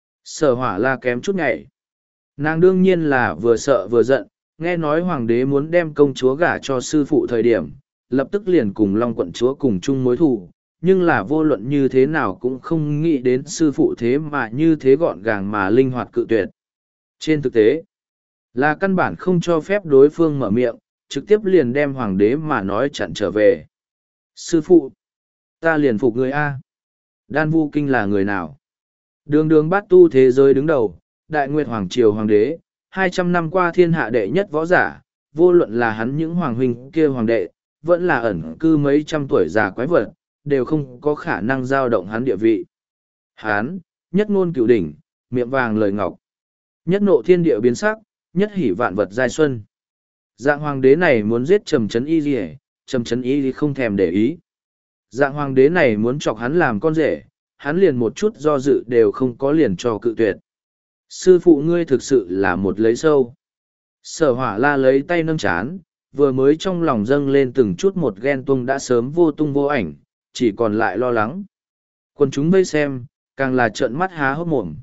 Speaker 1: Sở Hỏa La kém chút nhảy. Nàng đương nhiên là vừa sợ vừa giận, nghe nói hoàng đế muốn đem công chúa gả cho sư phụ thời điểm, lập tức liền cùng Long quận chúa cùng chung mối thù, nhưng là vô luận như thế nào cũng không nghĩ đến sư phụ thế mà như thế gọn gàng mà linh hoạt cự tuyệt. Trên thực tế, là căn bản không cho phép đối phương mở miệng, trực tiếp liền đem hoàng đế mà nói chặn trở về. Sư phụ, ta liền phục người A. Đan Vu Kinh là người nào? Đường đường bát tu thế giới đứng đầu, Đại Nguyệt Hoàng Triều Hoàng đế, 200 năm qua thiên hạ đệ nhất võ giả, vô luận là hắn những hoàng huynh kia hoàng đệ, vẫn là ẩn cư mấy trăm tuổi già quái vật, đều không có khả năng giao động hắn địa vị. Hắn, nhất ngôn cửu đỉnh, miệng vàng lời ngọc. Nhất nộ thiên địa biến sắc, nhất hỉ vạn vật giai xuân. Dạng hoàng đế này muốn giết Trầm Trấn Y gì, Trầm Trấn Y không thèm để ý. Dạng hoàng đế này muốn chọc hắn làm con rể, hắn liền một chút do dự đều không có liền cho cự tuyệt. Sư phụ ngươi thực sự là một lấy sâu. Sở Hỏa La lấy tay nâng chán, vừa mới trong lòng dâng lên từng chút một ghen tuông đã sớm vô tung vô ảnh, chỉ còn lại lo lắng. Quần chúng vây xem, càng là trợn mắt há hốc mồm.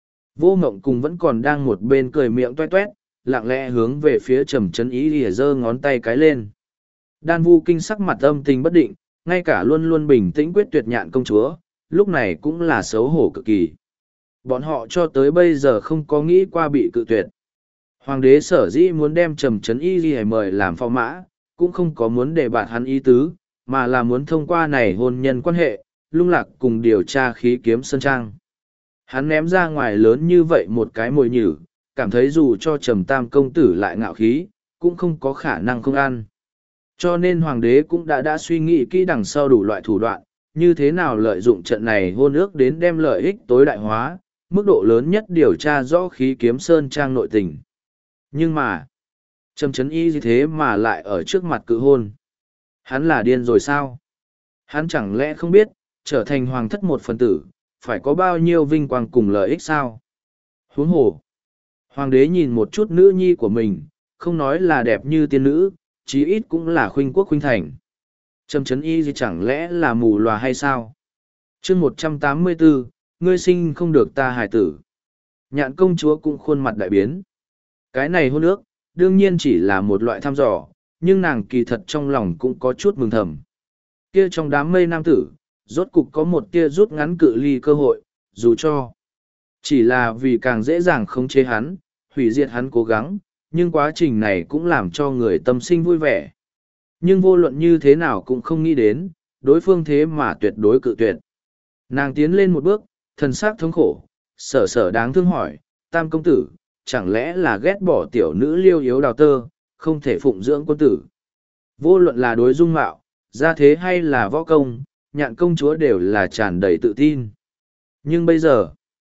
Speaker 1: Vô Mộng cùng vẫn còn đang một bên cười miệng toét toét, lặng lẽ hướng về phía Trầm Trấn Y lìa giơ ngón tay cái lên. Đan Vu Kinh sắc mặt âm tình bất định, ngay cả luôn luôn bình tĩnh quyết tuyệt Nhạn công chúa, lúc này cũng là xấu hổ cực kỳ. Bọn họ cho tới bây giờ không có nghĩ qua bị cự tuyệt. Hoàng đế sở dĩ muốn đem Trầm Trấn Y lìa mời làm phò mã, cũng không có muốn để bạt hắn ý tứ, mà là muốn thông qua này hôn nhân quan hệ, lung lạc cùng điều tra khí kiếm sơn trang. Hắn ném ra ngoài lớn như vậy một cái mồi nhử, cảm thấy dù cho Trầm Tam công tử lại ngạo khí, cũng không có khả năng không ăn. Cho nên hoàng đế cũng đã suy nghĩ kỹ đằng sau đủ loại thủ đoạn, như thế nào lợi dụng trận này hôn ước đến đem lợi ích tối đại hóa, mức độ lớn nhất điều tra rõ khí kiếm sơn trang nội tình. Nhưng mà, Trầm Trấn Y như thế mà lại ở trước mặt cự hôn. Hắn là điên rồi sao? Hắn chẳng lẽ không biết, trở thành hoàng thất một phần tử, phải có bao nhiêu vinh quang cùng lợi ích sao? Huống hồ, hoàng đế nhìn một chút nữ nhi của mình, không nói là đẹp như tiên nữ, chí ít cũng là khuynh quốc khuynh thành. Trầm Trấn Y gì chẳng lẽ là mù lòa hay sao? chương 184, ngươi sinh không được ta hài tử. Nhạn công chúa cũng khuôn mặt đại biến. Cái này hôn ước, đương nhiên chỉ là một loại thăm dò, nhưng nàng kỳ thật trong lòng cũng có chút mừng thầm. Kia trong đám mây nam tử, rốt cục có một tia rút ngắn cự ly cơ hội, dù cho chỉ là vì càng dễ dàng khống chế hắn, hủy diệt hắn cố gắng, nhưng quá trình này cũng làm cho người tâm sinh vui vẻ. Nhưng vô luận như thế nào cũng không nghĩ đến, đối phương thế mà tuyệt đối cự tuyệt. Nàng tiến lên một bước, thần sắc thống khổ, sở sở đáng thương hỏi, Tam công tử, chẳng lẽ là ghét bỏ tiểu nữ liêu yếu đào tơ, không thể phụng dưỡng quân tử. Vô luận là đối dung mạo, gia thế hay là võ công, Nhạn công chúa đều là tràn đầy tự tin. Nhưng bây giờ,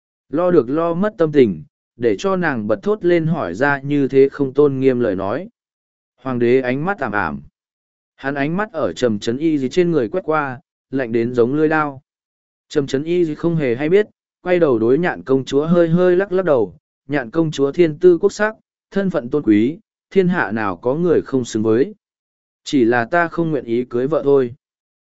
Speaker 1: lo được lo mất tâm tình, để cho nàng bật thốt lên hỏi ra như thế không tôn nghiêm lời nói. Hoàng đế ánh mắt ảm ảm. Hắn ánh mắt ở Trầm Trấn Y gì trên người quét qua, lạnh đến giống lưỡi đao. Trầm Trấn Y gì không hề hay biết, quay đầu đối Nhạn công chúa hơi hơi lắc lắc đầu. Nhạn công chúa thiên tư quốc sắc, thân phận tôn quý, thiên hạ nào có người không xứng với. Chỉ là ta không nguyện ý cưới vợ thôi.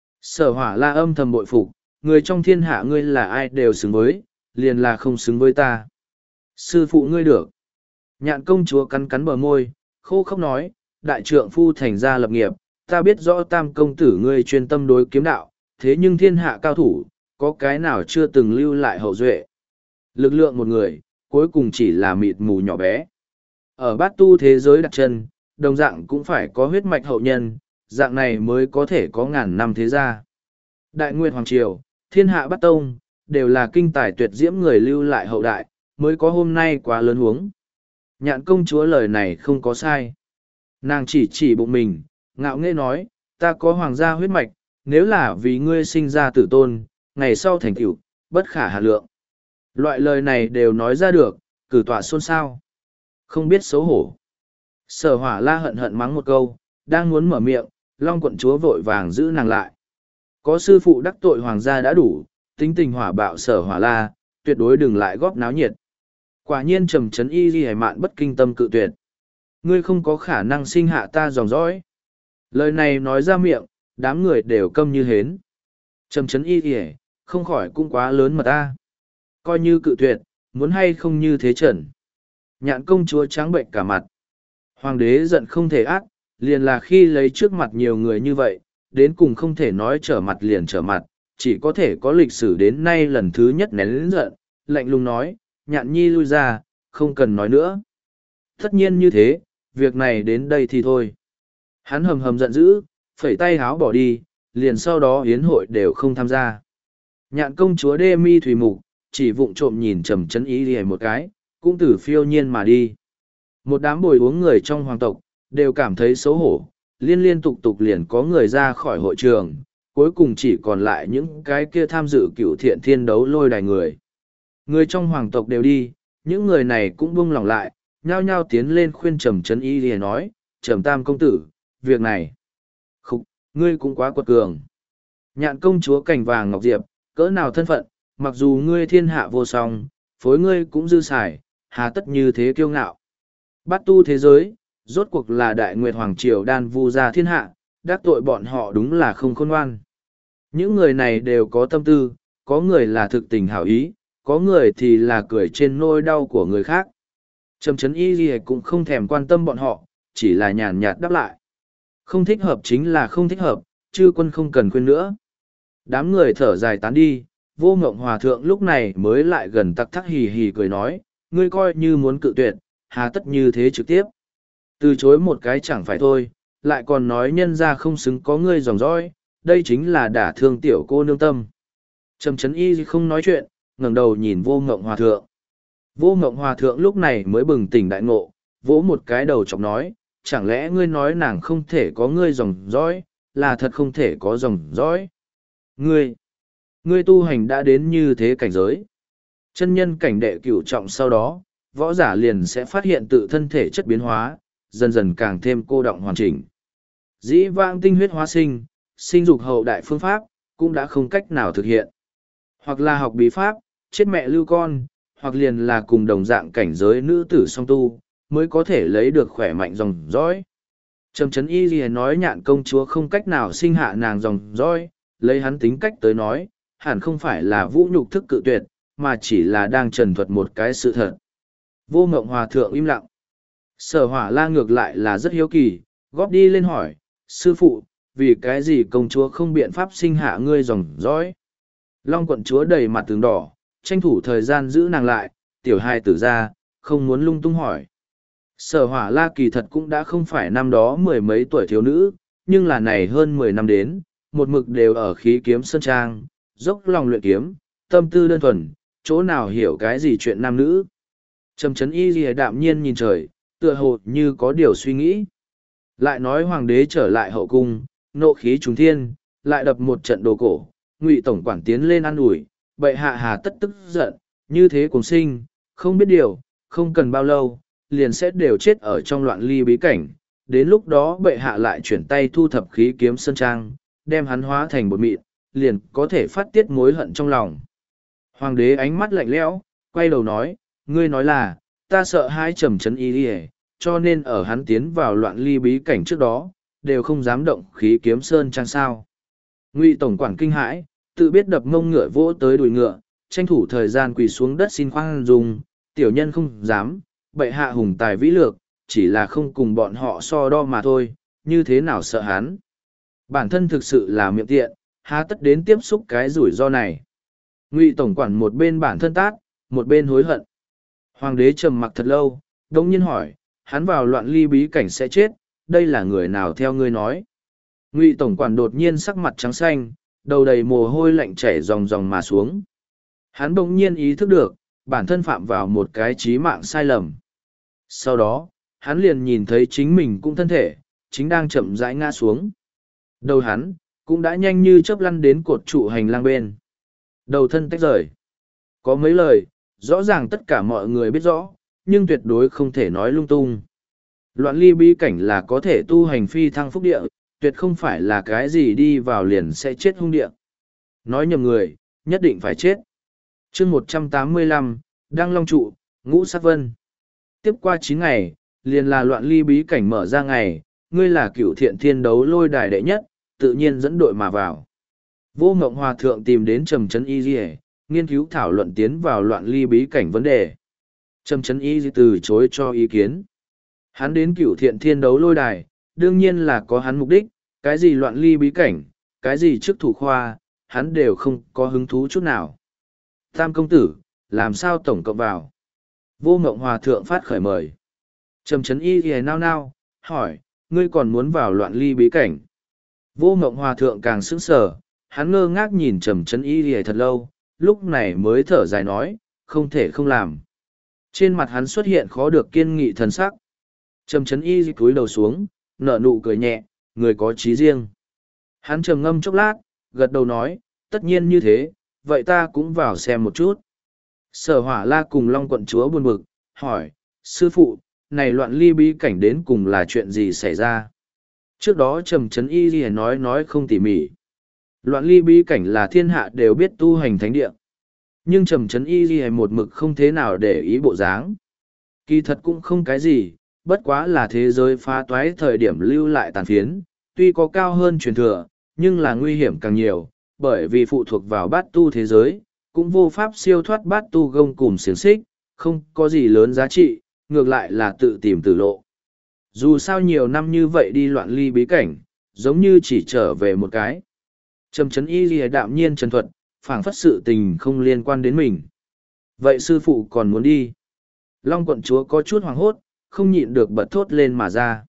Speaker 1: Sở Hỏa La âm thầm bội phục, người trong thiên hạ ngươi là ai đều xứng với, liền là không xứng với ta. Sư phụ ngươi được. Nhạn công chúa cắn cắn bờ môi, khô khóc nói, đại trượng phu thành gia lập nghiệp, ta biết rõ tam công tử ngươi chuyên tâm đối kiếm đạo, thế nhưng thiên hạ cao thủ, có cái nào chưa từng lưu lại hậu duệ. Lực lượng một người, cuối cùng chỉ là mịt mù nhỏ bé. Ở bát tu thế giới đặt chân, đồng dạng cũng phải có huyết mạch hậu nhân, dạng này mới có thể có ngàn năm thế gia. Đại Nguyệt Hoàng Triều, thiên hạ bát tông, đều là kinh tài tuyệt diễm người lưu lại hậu đại, mới có hôm nay quá lớn huống. Nhạn công chúa lời này không có sai. Nàng chỉ bụng mình, ngạo nghễ nói, ta có hoàng gia huyết mạch, nếu là vì ngươi sinh ra tử tôn, ngày sau thành tựu, bất khả hà lượng. Loại lời này đều nói ra được, cử tọa xôn xao. Không biết xấu hổ. Sở Hỏa La hận hận mắng một câu, đang muốn mở miệng, Long quận chúa vội vàng giữ nàng lại. Có sư phụ đắc tội hoàng gia đã đủ, tính tình hỏa bạo Sở Hỏa La, tuyệt đối đừng lại góp náo nhiệt. Quả nhiên trầm trấn y ghi mạn bất kinh tâm cự tuyệt. Ngươi không có khả năng sinh hạ ta dòng dõi. Lời này nói ra miệng, đám người đều câm như hến. Trầm trấn y ghi không khỏi cũng quá lớn mà ta. Coi như cự tuyệt, muốn hay không như thế trần. Nhạn công chúa trắng bệnh cả mặt. Hoàng đế giận không thể ác, liền là khi lấy trước mặt nhiều người như vậy, đến cùng không thể nói trở mặt liền trở mặt, chỉ có thể có lịch sử đến nay lần thứ nhất nén lớn giận, lạnh lùng nói, Nhạn nhi lui ra, không cần nói nữa. Tất nhiên như thế, việc này đến đây thì thôi. Hắn hầm hầm giận dữ, phẩy tay háo bỏ đi, liền sau đó hiến hội đều không tham gia. Nhạn công chúa đê mi thủy mục, chỉ vụng trộm nhìn trầm trấn ý lìa một cái, cũng tử phiêu nhiên mà đi. Một đám bồi uống người trong hoàng tộc, đều cảm thấy xấu hổ, liên tục liền có người ra khỏi hội trường, cuối cùng chỉ còn lại những cái kia tham dự cựu thiện thiên đấu lôi đài người. Người trong hoàng tộc đều đi, những người này cũng buông lòng lại, nhao nhao tiến lên khuyên trầm trấn y lìa nói, trầm tam công tử, việc này. Khúc, ngươi cũng quá quật cường. Nhạn công chúa cành vàng ngọc diệp, cỡ nào thân phận, mặc dù ngươi thiên hạ vô song, phối ngươi cũng dư xài, hà tất như thế kiêu ngạo. Bát tu thế giới, rốt cuộc là đại nguyệt hoàng triều đan vu gia thiên hạ, đắc tội bọn họ đúng là không khôn ngoan. Những người này đều có tâm tư, có người là thực tình hảo ý, có người thì là cười trên nỗi đau của người khác. Trầm trấn y gì cũng không thèm quan tâm bọn họ, chỉ là nhàn nhạt đáp lại. Không thích hợp chính là không thích hợp, chư quân không cần khuyên nữa. Đám người thở dài tán đi, Vô Ngộng Hòa Thượng lúc này mới lại gần tặc thắc hì hì cười nói, ngươi coi như muốn cự tuyệt, hà tất như thế trực tiếp. Từ chối một cái chẳng phải thôi, lại còn nói nhân ra không xứng có ngươi dòng dõi, đây chính là đả thương tiểu cô nương tâm. Trầm trấn y không nói chuyện, ngẩng đầu nhìn Vô Ngộng Hòa Thượng. Vô Ngộng Hòa Thượng lúc này mới bừng tỉnh đại ngộ, vỗ một cái đầu chọc nói, chẳng lẽ ngươi nói nàng không thể có ngươi dòng dõi, là thật không thể có dòng dõi. Ngươi tu hành đã đến như thế cảnh giới. Chân nhân cảnh đệ cửu trọng sau đó, võ giả liền sẽ phát hiện tự thân thể chất biến hóa, dần dần càng thêm cô đọng hoàn chỉnh. Dĩ vãng tinh huyết hóa sinh, sinh dục hậu đại phương pháp, cũng đã không cách nào thực hiện. Hoặc là học bí pháp, chết mẹ lưu con, hoặc liền là cùng đồng dạng cảnh giới nữ tử song tu, mới có thể lấy được khỏe mạnh dòng dõi. Trầm trấn y gì nói Nhạn công chúa không cách nào sinh hạ nàng dòng dõi, lấy hắn tính cách tới nói, hẳn không phải là vũ nhục thức cự tuyệt, mà chỉ là đang trần thuật một cái sự thật. Vô Ngộng Hòa Thượng im lặng. Sở Hỏa La ngược lại là rất hiếu kỳ, góp đi lên hỏi, sư phụ, vì cái gì công chúa không biện pháp sinh hạ ngươi dòng dõi? Long quận chúa đầy mặt tường đỏ, tranh thủ thời gian giữ nàng lại, tiểu hai tử ra, không muốn lung tung hỏi. Sở Hỏa La kỳ thật cũng đã không phải năm đó mười mấy tuổi thiếu nữ, nhưng là này hơn 10 năm đến, một mực đều ở khí kiếm sơn trang, dốc lòng luyện kiếm, tâm tư đơn thuần, chỗ nào hiểu cái gì chuyện nam nữ. Trầm trấn y lìa đạm nhiên nhìn trời, tựa hồ như có điều suy nghĩ. Lại nói hoàng đế trở lại hậu cung, nộ khí trùng thiên, lại đập một trận đồ cổ, Ngụy tổng quản tiến lên ăn ủi, bệ hạ hà tất tức giận, như thế cùng sinh, không biết điều, không cần bao lâu, liền sẽ đều chết ở trong loạn ly bí cảnh. Đến lúc đó bệ hạ lại chuyển tay thu thập khí kiếm sơn trang, đem hắn hóa thành bột mịn, liền có thể phát tiết mối hận trong lòng. Hoàng đế ánh mắt lạnh lẽo, quay đầu nói, ngươi nói là, ta sợ hai trầm trấn y đi, cho nên ở hắn tiến vào loạn ly bí cảnh trước đó, đều không dám động khí kiếm sơn trang sao. Ngụy tổng quản kinh hãi, tự biết đập mông ngựa vỗ tới đùi ngựa, tranh thủ thời gian quỳ xuống đất xin khoan dung, tiểu nhân không dám, bệ hạ hùng tài vĩ lược, chỉ là không cùng bọn họ so đo mà thôi, như thế nào sợ hắn. Bản thân thực sự là miệng tiện, há tất đến tiếp xúc cái rủi ro này. Ngụy tổng quản một bên bản thân tát, một bên hối hận. Hoàng đế trầm mặc thật lâu, đông nhiên hỏi, hắn vào loạn ly bí cảnh sẽ chết, đây là người nào theo ngươi nói? Ngụy tổng quản đột nhiên sắc mặt trắng xanh, đầu đầy mồ hôi lạnh chảy ròng ròng mà xuống. Hắn bỗng nhiên ý thức được, bản thân phạm vào một cái chí mạng sai lầm. Sau đó, hắn liền nhìn thấy chính mình cũng thân thể, chính đang chậm rãi ngã xuống. Đầu hắn, cũng đã nhanh như chớp lăn đến cột trụ hành lang bên. Đầu thân tách rời. Có mấy lời, rõ ràng tất cả mọi người biết rõ, nhưng tuyệt đối không thể nói lung tung. Loạn ly bí cảnh là có thể tu hành phi thăng phúc địa, tuyệt không phải là cái gì đi vào liền sẽ chết hung địa. Nói nhầm người, nhất định phải chết. chương 185, Đăng Long Trụ, Ngũ Sắc Vân. Tiếp qua 9 ngày, liền là loạn ly bí cảnh mở ra ngày, ngươi là cửu thiện thiên đấu lôi đài đệ nhất, tự nhiên dẫn đội mà vào. Vô Ngộng Hòa Thượng tìm đến Trầm Trấn Y Di, nghiên cứu thảo luận tiến vào loạn ly bí cảnh vấn đề. Trầm Trấn Y Di từ chối cho ý kiến. Hắn đến cửu thiện thiên đấu lôi đài, đương nhiên là có hắn mục đích, cái gì loạn ly bí cảnh, cái gì chức thủ khoa, hắn đều không có hứng thú chút nào. Tam công tử, làm sao tổng cộng vào? Vô Ngộng Hòa Thượng phát khởi mời. Trầm Trấn Y Di nao nao, hỏi, ngươi còn muốn vào loạn ly bí cảnh? Vô Ngộng Hòa Thượng càng sững sờ, hắn ngơ ngác nhìn Trầm Trấn Y Di thật lâu, lúc này mới thở dài nói, không thể không làm. Trên mặt hắn xuất hiện khó được kiên nghị thần sắc. Trầm Trấn Y Di cúi đầu xuống, nở nụ cười nhẹ, người có trí riêng. Hắn trầm ngâm chốc lát, gật đầu nói, tất nhiên như thế, vậy ta cũng vào xem một chút. Sở Hỏa La cùng Long quận chúa buồn bực, hỏi, sư phụ, này loạn ly bí cảnh đến cùng là chuyện gì xảy ra? Trước đó Trầm Trấn Y Di nói không tỉ mỉ. Loạn ly bí cảnh là thiên hạ đều biết tu hành thánh địa. Nhưng Trầm Trấn Y Di một mực không thế nào để ý bộ dáng. Kỳ thật cũng không cái gì, bất quá là thế giới phá toái thời điểm lưu lại tàn phiến, tuy có cao hơn truyền thừa, nhưng là nguy hiểm càng nhiều, bởi vì phụ thuộc vào bát tu thế giới, cũng vô pháp siêu thoát bát tu gông cùm xiềng xích, không có gì lớn giá trị, ngược lại là tự tìm tử lộ. Dù sao nhiều năm như vậy đi loạn ly bí cảnh, giống như chỉ trở về một cái. Trầm Trấn Y lìa đạm nhiên trần thuật, phảng phất sự tình không liên quan đến mình. Vậy sư phụ còn muốn đi? Long quận chúa có chút hoảng hốt, không nhịn được bật thốt lên mà ra.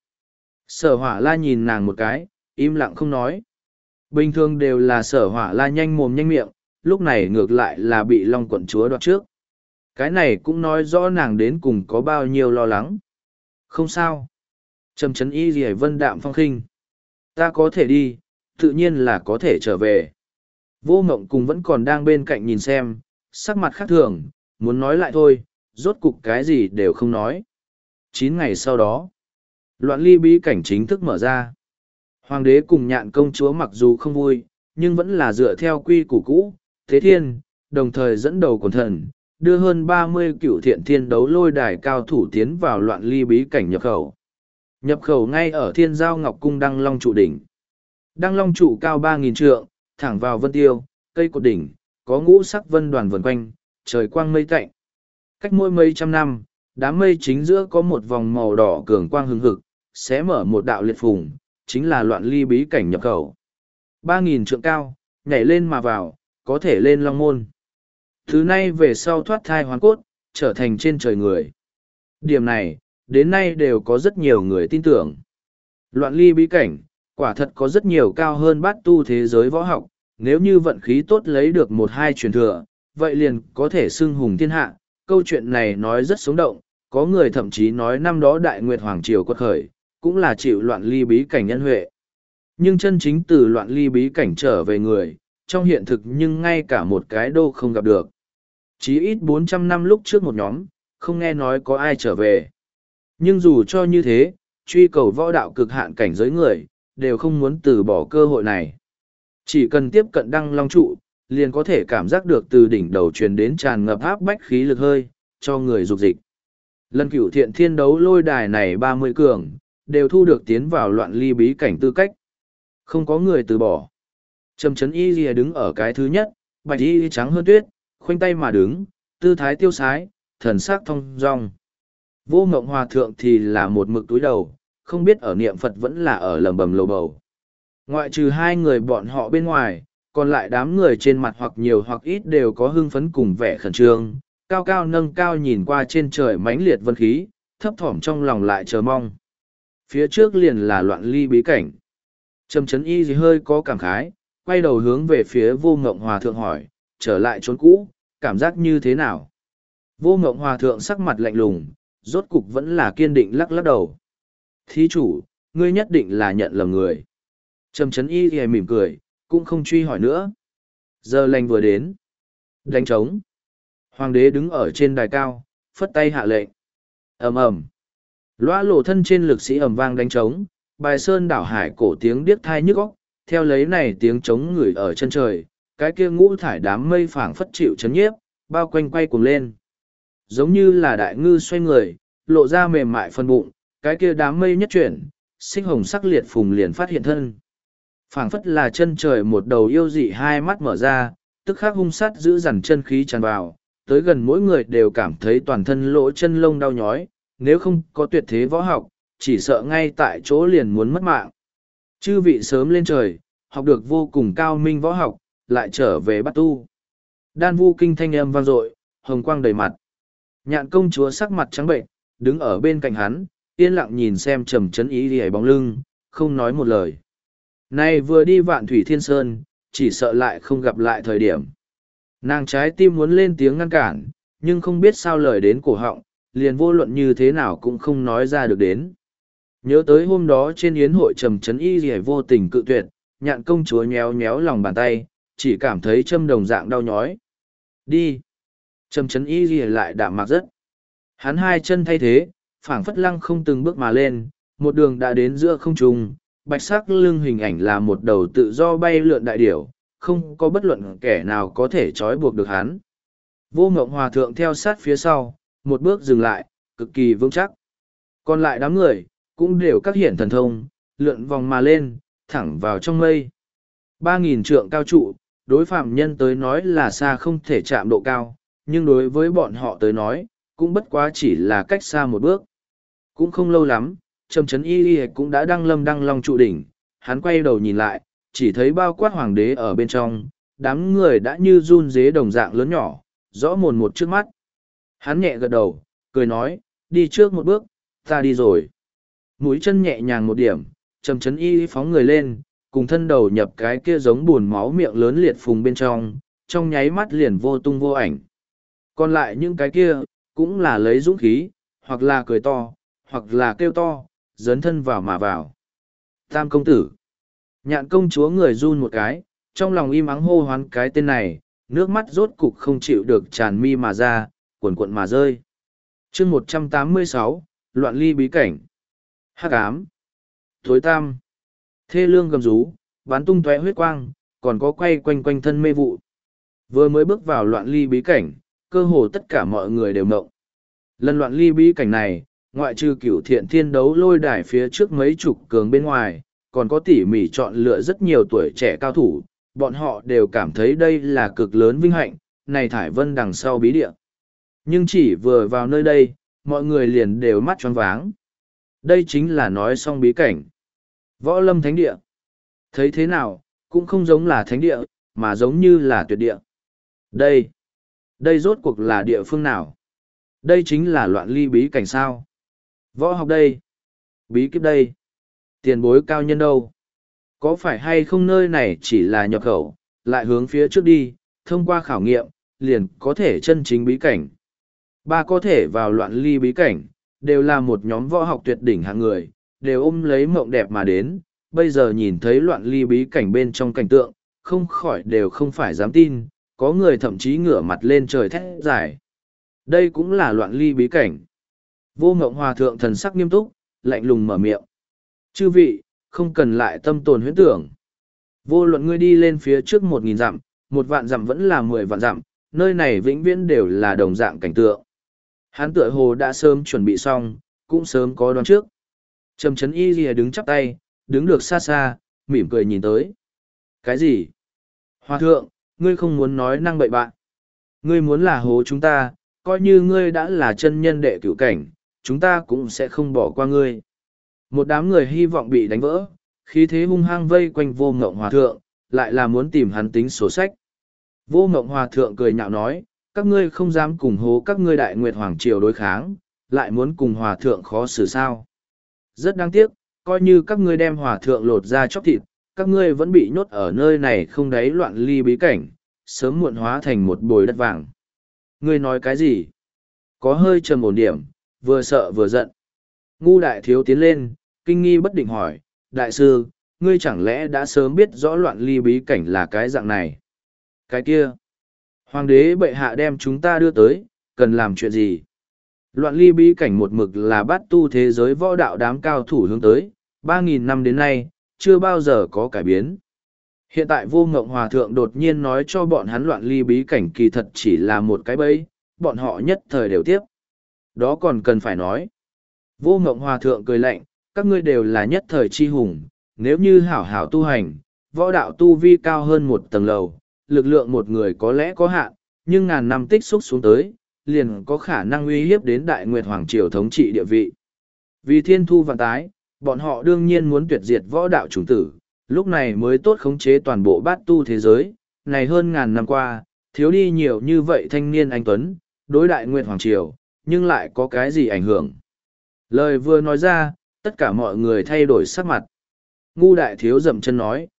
Speaker 1: Sở Hỏa La nhìn nàng một cái, im lặng không nói. Bình thường đều là Sở Hỏa La nhanh mồm nhanh miệng, lúc này ngược lại là bị Long quận chúa đoạt trước. Cái này cũng nói rõ nàng đến cùng có bao nhiêu lo lắng. Không sao. Trầm Trấn Y lìa vân đạm phong khinh. Ta có thể đi, tự nhiên là có thể trở về. Vô Ngộng cùng vẫn còn đang bên cạnh nhìn xem, sắc mặt khác thường, muốn nói lại thôi, rốt cục cái gì đều không nói. 9 ngày sau đó, loạn ly bí cảnh chính thức mở ra. Hoàng đế cùng Nhạn công chúa mặc dù không vui, nhưng vẫn là dựa theo quy củ cũ, Thế Thiên, đồng thời dẫn đầu quần thần, đưa hơn 30 cựu thiện thiên đấu lôi đài cao thủ tiến vào loạn ly bí cảnh nhập khẩu. Nhập khẩu ngay ở Thiên Giao Ngọc Cung Đăng Long trụ đỉnh. Đăng Long trụ cao 3.000 trượng, thẳng vào vân tiêu, cây cột đỉnh, có ngũ sắc vân đoàn vần quanh, trời quang mây tạnh. Cách mỗi mấy trăm năm, đám mây chính giữa có một vòng màu đỏ cường quang hừng hực, sẽ mở một đạo liệt phùng, chính là loạn ly bí cảnh nhập khẩu. 3.000 trượng cao, nhảy lên mà vào, có thể lên long môn. Thứ nay về sau thoát thai hoàn cốt, trở thành trên trời người. Điểm này, đến nay đều có rất nhiều người tin tưởng. Loạn ly bí cảnh, quả thật có rất nhiều cao hơn bát tu thế giới võ học, nếu như vận khí tốt lấy được một hai truyền thừa, vậy liền có thể xưng hùng thiên hạ. Câu chuyện này nói rất sống động, có người thậm chí nói năm đó Đại Nguyệt Hoàng Triều quật khởi, cũng là chịu loạn ly bí cảnh nhân huệ. Nhưng chân chính từ loạn ly bí cảnh trở về người, trong hiện thực nhưng ngay cả một cái đô không gặp được. Chí ít 400 năm lúc trước một nhóm, không nghe nói có ai trở về. Nhưng dù cho như thế, truy cầu võ đạo cực hạn cảnh giới người, đều không muốn từ bỏ cơ hội này. Chỉ cần tiếp cận Đăng Long trụ, liền có thể cảm giác được từ đỉnh đầu truyền đến tràn ngập áp bách khí lực hơi, cho người dục dịch. Lần cửu thiện thiên đấu lôi đài này 30 cường, đều thu được tiến vào loạn ly bí cảnh tư cách. Không có người từ bỏ. Trầm Trấn Y Lìa đứng ở cái thứ nhất, bạch y trắng hơn tuyết, khoanh tay mà đứng, tư thái tiêu sái, thần sắc thong dong. Vô Ngộng Hòa Thượng thì là một mực túi đầu, không biết ở niệm Phật vẫn là ở lầm bầm lầu bầu. Ngoại trừ hai người bọn họ bên ngoài, còn lại đám người trên mặt hoặc nhiều hoặc ít đều có hưng phấn cùng vẻ khẩn trương, cao cao nâng cao nhìn qua trên trời mãnh liệt vân khí, thấp thỏm trong lòng lại chờ mong. Phía trước liền là loạn ly bí cảnh. Trầm Trấn Y gì hơi có cảm khái, quay đầu hướng về phía Vô Ngộng Hòa Thượng hỏi, trở lại chốn cũ, cảm giác như thế nào? Vô Ngộng Hòa Thượng sắc mặt lạnh lùng, rốt cục vẫn là kiên định lắc lắc đầu. Thí chủ, ngươi nhất định là nhận lầm người. Trầm Trấn Y gì mỉm cười, cũng không truy hỏi nữa. Giờ lành vừa đến. Đánh trống. Hoàng đế đứng ở trên đài cao, phất tay hạ lệnh. Ầm ầm. Loa lộ thân trên lực sĩ ầm vang đánh trống, bài sơn đảo hải cổ tiếng điếc thai nhức óc, theo lấy này tiếng trống ngửi ở chân trời, cái kia ngũ thải đám mây phảng phất chịu chấn nhiếp, bao quanh quay cuồng lên. Giống như là đại ngư xoay người, lộ ra mềm mại phân bụng, cái kia đám mây nhất chuyển, xích hồng sắc liệt phùng liền phát hiện thân. Phảng phất là chân trời một đầu yêu dị hai mắt mở ra, tức khắc hung sát giữ dằn chân khí tràn vào, tới gần mỗi người đều cảm thấy toàn thân lỗ chân lông đau nhói, nếu không có tuyệt thế võ học, chỉ sợ ngay tại chỗ liền muốn mất mạng. Chư vị sớm lên trời, học được vô cùng cao minh võ học, lại trở về bắt tu. Đan vu kinh thanh âm vang dội, hồng quang đầy mặt. Nhạn công chúa sắc mặt trắng bệnh, đứng ở bên cạnh hắn, yên lặng nhìn xem Trầm Trấn Y lìa bóng lưng, không nói một lời. Này vừa đi Vạn Thủy Thiên Sơn, chỉ sợ lại không gặp lại thời điểm. Nàng trái tim muốn lên tiếng ngăn cản, nhưng không biết sao lời đến cổ họng, liền vô luận như thế nào cũng không nói ra được đến. Nhớ tới hôm đó trên yến hội Trầm Trấn Y lìa vô tình cự tuyệt, nhạn công chúa nhéo nhéo lòng bàn tay, chỉ cảm thấy châm đồng dạng đau nhói. Đi. Trầm Trấn Y lìa lại đạm mạc rất. Hắn hai chân thay thế, phảng phất lăng không từng bước mà lên, một đường đã đến giữa không trung, bạch sắc lưng hình ảnh là một đầu tự do bay lượn đại điểu, không có bất luận kẻ nào có thể trói buộc được hắn. Vô Ngộng Hòa Thượng theo sát phía sau, một bước dừng lại, cực kỳ vững chắc. Còn lại đám người, cũng đều các hiện thần thông, lượn vòng mà lên, thẳng vào trong mây. 3.000 trượng cao trụ, đối phạm nhân tới nói là xa không thể chạm độ cao, nhưng đối với bọn họ tới nói, cũng bất quá chỉ là cách xa một bước. Cũng không lâu lắm, Trầm Trấn Y cũng đã đăng lâm đăng long trụ đỉnh, hắn quay đầu nhìn lại, chỉ thấy bao quát hoàng đế ở bên trong, đám người đã như run dế đồng dạng lớn nhỏ, rõ mồn một trước mắt. Hắn nhẹ gật đầu, cười nói, đi trước một bước, ta đi rồi. Mũi chân nhẹ nhàng một điểm, Trầm Trấn Y phóng người lên, cùng thân đầu nhập cái kia giống buồn máu miệng lớn liệt phùng bên trong nháy mắt liền vô tung vô ảnh. Còn lại những cái kia, cũng là lấy dũng khí, hoặc là cười to, hoặc là kêu to, dấn thân vào mà vào. Tam công tử. Nhạn công chúa người run một cái, trong lòng im ắng hô hoán cái tên này, nước mắt rốt cục không chịu được tràn mi mà ra, cuồn cuộn mà rơi. chương 186, loạn ly bí cảnh. Hắc ám. Tối tăm. Thê lương gầm rú, bắn tung tóe huyết quang, còn có quay quanh quanh thân mê vụ. Vừa mới bước vào loạn ly bí cảnh, cơ hồ tất cả mọi người đều mộng. Lần loạn ly bí cảnh này, ngoại trừ cửu thiện thiên đấu lôi đài phía trước mấy chục cường bên ngoài, còn có tỉ mỉ chọn lựa rất nhiều tuổi trẻ cao thủ, bọn họ đều cảm thấy đây là cực lớn vinh hạnh, này thải vân đằng sau bí địa. Nhưng chỉ vừa vào nơi đây, mọi người liền đều mắt choáng váng. Đây chính là nói xong bí cảnh. Võ lâm thánh địa. Thấy thế nào, cũng không giống là thánh địa, mà giống như là tuyệt địa. Đây rốt cuộc là địa phương nào? Đây chính là loạn ly bí cảnh sao? Võ học đây? Bí kíp đây? Tiền bối cao nhân đâu? Có phải hay không nơi này chỉ là nhập khẩu, lại hướng phía trước đi, thông qua khảo nghiệm, liền có thể chân chính bí cảnh. Ba có thể vào loạn ly bí cảnh, đều là một nhóm võ học tuyệt đỉnh hạng người, đều ôm lấy mộng đẹp mà đến, bây giờ nhìn thấy loạn ly bí cảnh bên trong cảnh tượng, không khỏi đều không phải dám tin, có người thậm chí ngửa mặt lên trời thét giải. Đây cũng là loạn ly bí cảnh. Vô Ngộng Hòa Thượng thần sắc nghiêm túc, lạnh lùng mở miệng. Chư vị, không cần lại tâm tồn huyễn tưởng. Vô luận ngươi đi lên phía trước 1.000 dặm, 1.000 dặm vẫn là 10 vạn dặm, nơi này vĩnh viễn đều là đồng dạng cảnh tượng. Hắn tựa hồ đã sớm chuẩn bị xong, cũng sớm có đoán trước. Trầm Trấn Y lìa đứng chắp tay, đứng được xa xa, mỉm cười nhìn tới. Cái gì? Hòa thượng, ngươi không muốn nói năng bậy bạn. Ngươi muốn là hố chúng ta, coi như ngươi đã là chân nhân đệ cửu cảnh, chúng ta cũng sẽ không bỏ qua ngươi. Một đám người hy vọng bị đánh vỡ, Khí thế hung hăng vây quanh Vô Ngộng Hòa Thượng, lại là muốn tìm hắn tính sổ sách. Vô Ngộng Hòa Thượng cười nhạo nói, các ngươi không dám cùng hố các ngươi Đại Nguyệt Hoàng Triều đối kháng, lại muốn cùng Hòa Thượng khó xử sao. Rất đáng tiếc, coi như các ngươi đem Hòa Thượng lột ra chóc thịt, các ngươi vẫn bị nhốt ở nơi này không đáy loạn ly bí cảnh, sớm muộn hóa thành một bồi đất vàng. Ngươi nói cái gì? Có hơi trầm ổn điểm, vừa sợ vừa giận. Ngu Đại Thiếu tiến lên, kinh nghi bất định hỏi, Đại sư, ngươi chẳng lẽ đã sớm biết rõ loạn ly bí cảnh là cái dạng này? Cái kia, Hoàng đế bệ hạ đem chúng ta đưa tới, cần làm chuyện gì? Loạn ly bí cảnh một mực là bát tu thế giới võ đạo đám cao thủ hướng tới, 3.000 năm đến nay, chưa bao giờ có cải biến. Hiện tại Vô Ngộng Hòa Thượng đột nhiên nói cho bọn hắn loạn ly bí cảnh kỳ thật chỉ là một cái bẫy, bọn họ nhất thời đều tiếp. Đó còn cần phải nói. Vô Ngộng Hòa Thượng cười lạnh, các ngươi đều là nhất thời chi hùng, nếu như hảo hảo tu hành, võ đạo tu vi cao hơn một tầng lầu, lực lượng một người có lẽ có hạn, nhưng ngàn năm tích xúc xuống tới, liền có khả năng uy hiếp đến Đại Nguyệt Hoàng Triều thống trị địa vị. Vì thiên thu vạn tái, bọn họ đương nhiên muốn tuyệt diệt võ đạo chủng tử, lúc này mới tốt khống chế toàn bộ bát tu thế giới, này hơn ngàn năm qua, thiếu đi nhiều như vậy thanh niên anh Tuấn, đối Đại Nguyệt Hoàng Triều, nhưng lại có cái gì ảnh hưởng. Lời vừa nói ra, tất cả mọi người thay đổi sắc mặt. Ngu Đại Thiếu dậm chân nói,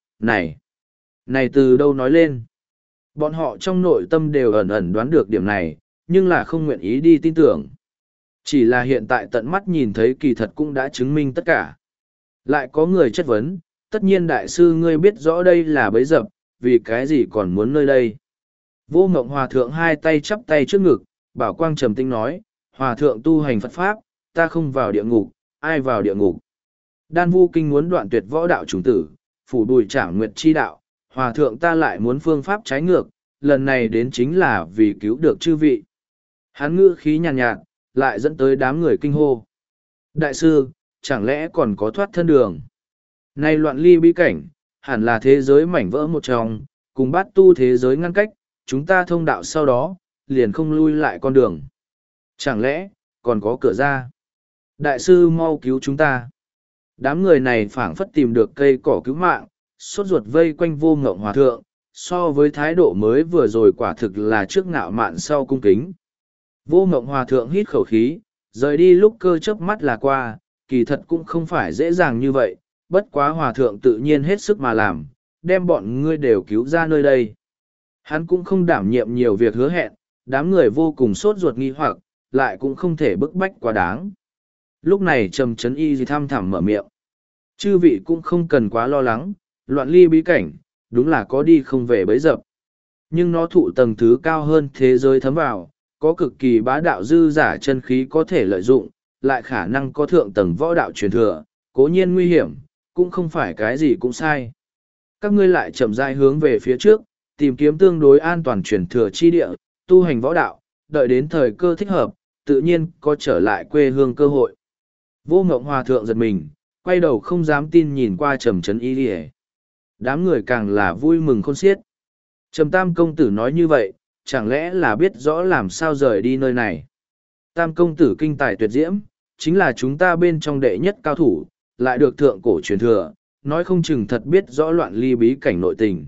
Speaker 1: này từ đâu nói lên. Bọn họ trong nội tâm đều ẩn ẩn đoán được điểm này, nhưng là không nguyện ý đi tin tưởng. Chỉ là hiện tại tận mắt nhìn thấy kỳ thật cũng đã chứng minh tất cả. Lại có người chất vấn, tất nhiên đại sư ngươi biết rõ đây là bẫy dập, vì cái gì còn muốn nơi đây. Vô Ngộng Hòa Thượng hai tay chắp tay trước ngực, bảo quang trầm tinh nói, Hòa Thượng tu hành Phật Pháp, ta không vào địa ngục, ai vào địa ngục. Đan Vu Kinh muốn đoạn tuyệt võ đạo chủng tử, phủ đùi trảm nguyệt chi đạo, Hòa Thượng ta lại muốn phương pháp trái ngược, lần này đến chính là vì cứu được chư vị. Hắn ngữ khí nhàn nhạt, lại dẫn tới đám người kinh hô. Đại sư, chẳng lẽ còn có thoát thân đường? Nay loạn ly bí cảnh, hẳn là thế giới mảnh vỡ một trong, cùng bát tu thế giới ngăn cách, chúng ta thông đạo sau đó, liền không lui lại con đường. Chẳng lẽ, còn có cửa ra? Đại sư mau cứu chúng ta. Đám người này phảng phất tìm được cây cỏ cứu mạng, sốt ruột vây quanh Vô Ngộng Hòa Thượng, so với thái độ mới vừa rồi quả thực là trước ngạo mạn sau cung kính. Vô Ngộng Hòa Thượng hít khẩu khí, rời đi lúc cơ chớp mắt là qua, kỳ thật cũng không phải dễ dàng như vậy, bất quá Hòa Thượng tự nhiên hết sức mà làm, đem bọn ngươi đều cứu ra nơi đây. Hắn cũng không đảm nhiệm nhiều việc hứa hẹn, đám người vô cùng sốt ruột nghi hoặc, lại cũng không thể bức bách quá đáng. Lúc này Trầm Trấn Y thăm thẳm mở miệng. Chư vị cũng không cần quá lo lắng, loạn ly bí cảnh, đúng là có đi không về bấy dập. Nhưng nó thụ tầng thứ cao hơn thế giới thấm vào, có cực kỳ bá đạo dư giả chân khí có thể lợi dụng, lại khả năng có thượng tầng võ đạo truyền thừa, cố nhiên nguy hiểm, cũng không phải cái gì cũng sai. Các ngươi lại chậm rãi hướng về phía trước, tìm kiếm tương đối an toàn truyền thừa chi địa, tu hành võ đạo, đợi đến thời cơ thích hợp, tự nhiên có trở lại quê hương cơ hội. Vô Ngộng Hòa Thượng giật mình, quay đầu không dám tin nhìn qua Trầm Trấn Y Lìa. Đám người càng là vui mừng khôn xiết. Trầm Tam công tử nói như vậy, chẳng lẽ là biết rõ làm sao rời đi nơi này. Tam công tử kinh tài tuyệt diễm, chính là chúng ta bên trong đệ nhất cao thủ, lại được thượng cổ truyền thừa, nói không chừng thật biết rõ loạn ly bí cảnh nội tình.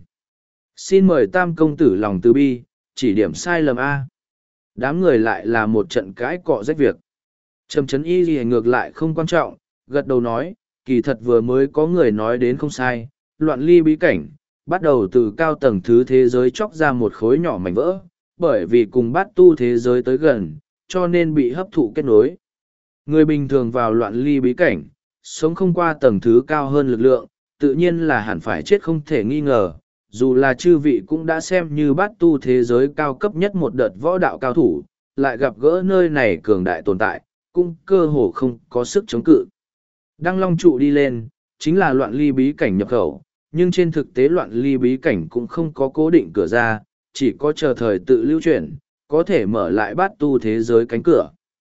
Speaker 1: Xin mời Tam công tử lòng từ bi, chỉ điểm sai lầm A. Đám người lại là một trận cãi cọ rách việc. Trầm Trấn Y gì ngược lại không quan trọng, gật đầu nói, kỳ thật vừa mới có người nói đến không sai, loạn ly bí cảnh, bắt đầu từ cao tầng thứ thế giới chóc ra một khối nhỏ mảnh vỡ, bởi vì cùng bát tu thế giới tới gần, cho nên bị hấp thụ kết nối. Người bình thường vào loạn ly bí cảnh, sống không qua tầng thứ cao hơn lực lượng, tự nhiên là hẳn phải chết không thể nghi ngờ, dù là chư vị cũng đã xem như bát tu thế giới cao cấp nhất một đợt võ đạo cao thủ, lại gặp gỡ nơi này cường đại tồn tại, cũng cơ hồ không có sức chống cự. Đăng Long trụ đi lên, chính là loạn ly bí cảnh nhập khẩu, nhưng trên thực tế loạn ly bí cảnh cũng không có cố định cửa ra, chỉ có chờ thời tự lưu chuyển, có thể mở lại bát tu thế giới cánh cửa.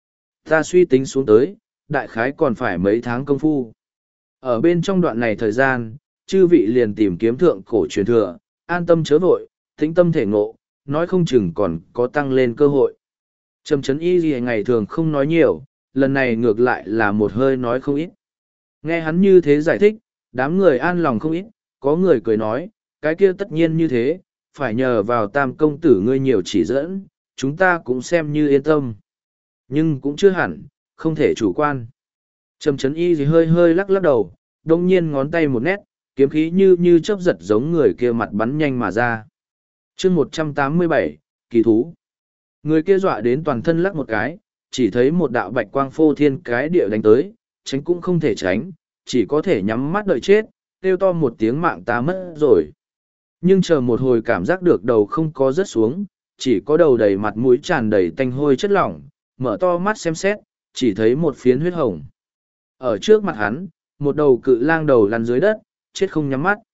Speaker 1: Ta suy tính xuống tới, đại khái còn phải mấy tháng công phu. Ở bên trong đoạn này thời gian, chư vị liền tìm kiếm thượng cổ truyền thừa, an tâm chớ vội, tĩnh tâm thể ngộ, nói không chừng còn có tăng lên cơ hội. Trầm Trấn Y gì ngày thường không nói nhiều, lần này ngược lại là một hơi nói không ít. Nghe hắn như thế giải thích, Đám người an lòng không ít, có người cười nói, cái kia tất nhiên như thế, phải nhờ vào tam công tử ngươi nhiều chỉ dẫn, chúng ta cũng xem như yên tâm. Nhưng cũng chưa hẳn, không thể chủ quan. Trầm Trấn Y gì hơi hơi lắc lắc đầu, đông nhiên ngón tay một nét, kiếm khí như chớp giật giống người kia mặt bắn nhanh mà ra. chương 187, kỳ thú. Người kia dọa đến toàn thân lắc một cái, chỉ thấy một đạo bạch quang phô thiên cái địa đánh tới, tránh cũng không thể tránh, chỉ có thể nhắm mắt đợi chết, kêu to một tiếng mạng ta mất rồi. Nhưng chờ một hồi cảm giác được đầu không có rớt xuống, chỉ có đầu đầy mặt mũi tràn đầy tanh hôi chất lỏng, mở to mắt xem xét, chỉ thấy một phiến huyết hồng. Ở trước mặt hắn, một đầu cự lang đầu lăn dưới đất, chết không nhắm mắt.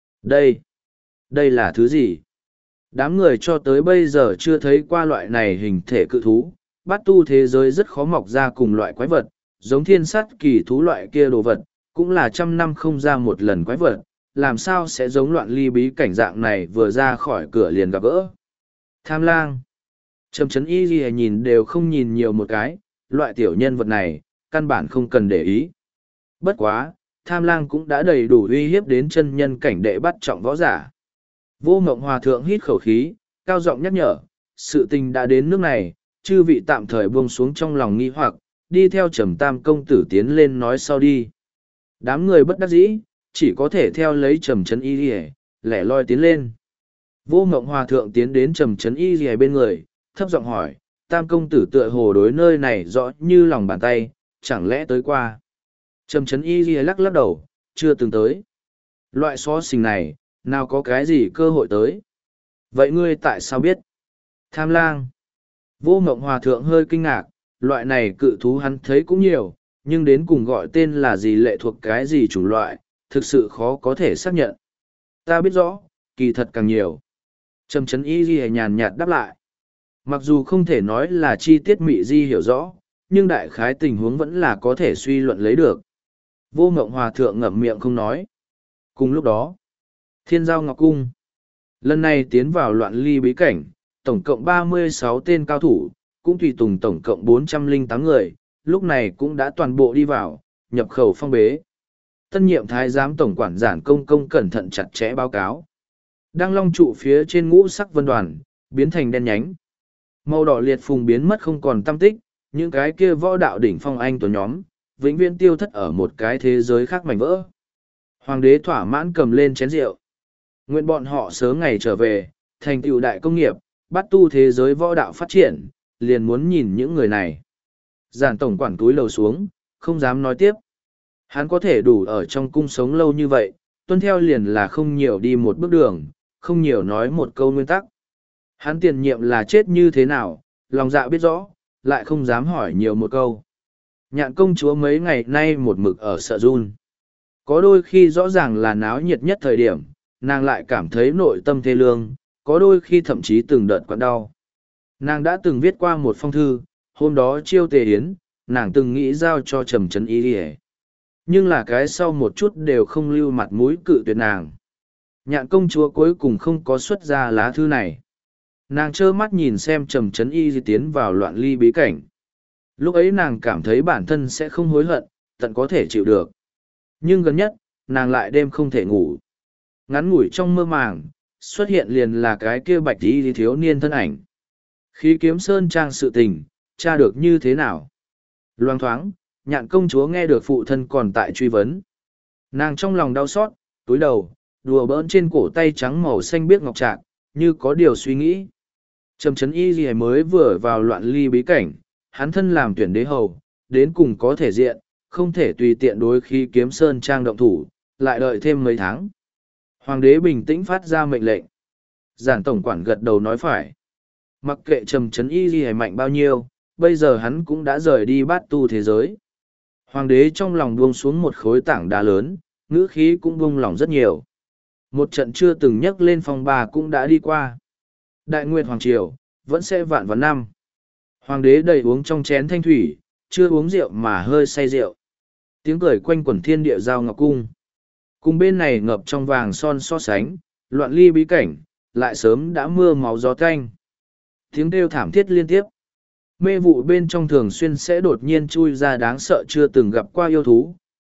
Speaker 1: Đây là thứ gì? Đám người cho tới bây giờ chưa thấy qua loại này hình thể cự thú, bát tu thế giới rất khó mọc ra cùng loại quái vật, giống thiên sắt kỳ thú loại kia đồ vật, cũng là 100 năm không ra một lần quái vật, làm sao sẽ giống loạn ly bí cảnh dạng này vừa ra khỏi cửa liền gặp gỡ. Tham lang. Trầm Trấn Y gì nhìn đều không nhìn nhiều một cái, loại tiểu nhân vật này, căn bản không cần để ý. Bất quá, tham lang cũng đã đầy đủ uy hiếp đến chân nhân cảnh đệ bắt trọng võ giả. Vô Ngộng Hòa Thượng hít khẩu khí, cao giọng nhắc nhở, sự tình đã đến nước này, chư vị tạm thời buông xuống trong lòng nghi hoặc, đi theo Trầm Tam công tử tiến lên nói sau đi. Đám người bất đắc dĩ, chỉ có thể theo lấy Trầm Trấn Y lìa, lẻ loi tiến lên. Vô Ngộng Hòa Thượng tiến đến Trầm Trấn Y lìa bên người, thấp giọng hỏi, Tam công tử tựa hồ đối nơi này rõ như lòng bàn tay, chẳng lẽ tới qua. Trầm Trấn Y lìa lắc lắc đầu, chưa từng tới. Loại xó xình này, nào có cái gì cơ hội tới. Vậy ngươi tại sao biết? Tham lang. Vô Ngộng Hòa Thượng hơi kinh ngạc, loại này cự thú hắn thấy cũng nhiều, nhưng đến cùng gọi tên là gì lệ thuộc cái gì chủng loại, thực sự khó có thể xác nhận. Ta biết rõ, kỳ thật càng nhiều. Trầm Trấn Y Ghi nhàn nhạt đáp lại. Mặc dù không thể nói là chi tiết mị di hiểu rõ, nhưng đại khái tình huống vẫn là có thể suy luận lấy được. Vô Ngộng Hòa Thượng ngậm miệng không nói. Cùng lúc đó, Thiên Giao Ngọc Cung. Lần này tiến vào loạn ly bí cảnh, tổng cộng 36 tên cao thủ, cũng tùy tùng tổng cộng 408 người, lúc này cũng đã toàn bộ đi vào, nhập khẩu phong bế. Tân nhiệm thái giám tổng quản Giản Công Công cẩn thận chặt chẽ báo cáo. Đăng long trụ phía trên ngũ sắc vân đoàn, biến thành đen nhánh. Màu đỏ liệt phùng biến mất không còn tăm tích, những cái kia võ đạo đỉnh phong anh tuấn nhóm, vĩnh viễn tiêu thất ở một cái thế giới khác mảnh vỡ. Hoàng đế thỏa mãn cầm lên chén rượu. Nguyện bọn họ sớm ngày trở về, thành tựu đại công nghiệp, bắt tu thế giới võ đạo phát triển, liền muốn nhìn những người này. Giản tổng quản túi lầu xuống, không dám nói tiếp. Hắn có thể đủ ở trong cung sống lâu như vậy, tuân theo liền là không nhiều đi một bước đường, không nhiều nói một câu nguyên tắc. Hắn tiền nhiệm là chết như thế nào, lòng dạ biết rõ, lại không dám hỏi nhiều một câu. Nhạn công chúa mấy ngày nay một mực ở sợ run. Có đôi khi rõ ràng là náo nhiệt nhất thời điểm, nàng lại cảm thấy nội tâm thê lương, có đôi khi thậm chí từng đợt quặn đau. Nàng đã từng viết qua một phong thư, hôm đó chiêu tề yến, nàng từng nghĩ giao cho Trầm Trấn Y Lìa. Nhưng là cái sau một chút đều không lưu mặt mũi cự tuyệt nàng. Nhạn công chúa cuối cùng không có xuất ra lá thư này. Nàng trơ mắt nhìn xem Trầm Trấn Y tiến vào loạn ly bí cảnh. Lúc ấy nàng cảm thấy bản thân sẽ không hối hận, tận có thể chịu được. Nhưng gần nhất, nàng lại đêm không thể ngủ. Ngắn ngủi trong mơ màng, xuất hiện liền là cái kia bạch y thiếu niên thân ảnh. Khí kiếm sơn trang sự tình, tra được như thế nào? Loang thoáng, Nhạn công chúa nghe được phụ thân còn tại truy vấn. Nàng trong lòng đau xót, túi đầu, đùa bỡn trên cổ tay trắng màu xanh biếc ngọc trạc, như có điều suy nghĩ. Trầm Trấn Y gì mới vừa vào loạn ly bí cảnh, hắn thân làm tuyển đế hầu, đến cùng có thể diện, không thể tùy tiện đối khí kiếm sơn trang động thủ, lại đợi thêm mấy tháng. Hoàng đế bình tĩnh phát ra mệnh lệnh. Giản tổng quản gật đầu nói phải. Mặc kệ Trầm Trấn Y gì mạnh bao nhiêu, bây giờ hắn cũng đã rời đi bát tu thế giới. Hoàng đế trong lòng buông xuống một khối tảng đá lớn, ngữ khí cũng buông lòng rất nhiều. Một trận chưa từng nhắc lên phong ba cũng đã đi qua. Đại Nguyệt Hoàng Triều, vẫn sẽ vạn vạn năm. Hoàng đế đầy uống trong chén thanh thủy, chưa uống rượu mà hơi say rượu. Tiếng cười quanh quẩn thiên địa giao ngọc cung. Cùng bên này ngập trong vàng son so sánh, loạn ly bí cảnh, lại sớm đã mưa máu gió tanh. Tiếng kêu thảm thiết liên tiếp. Mê vụ bên trong thường xuyên sẽ đột nhiên chui ra đáng sợ chưa từng gặp qua yêu thú,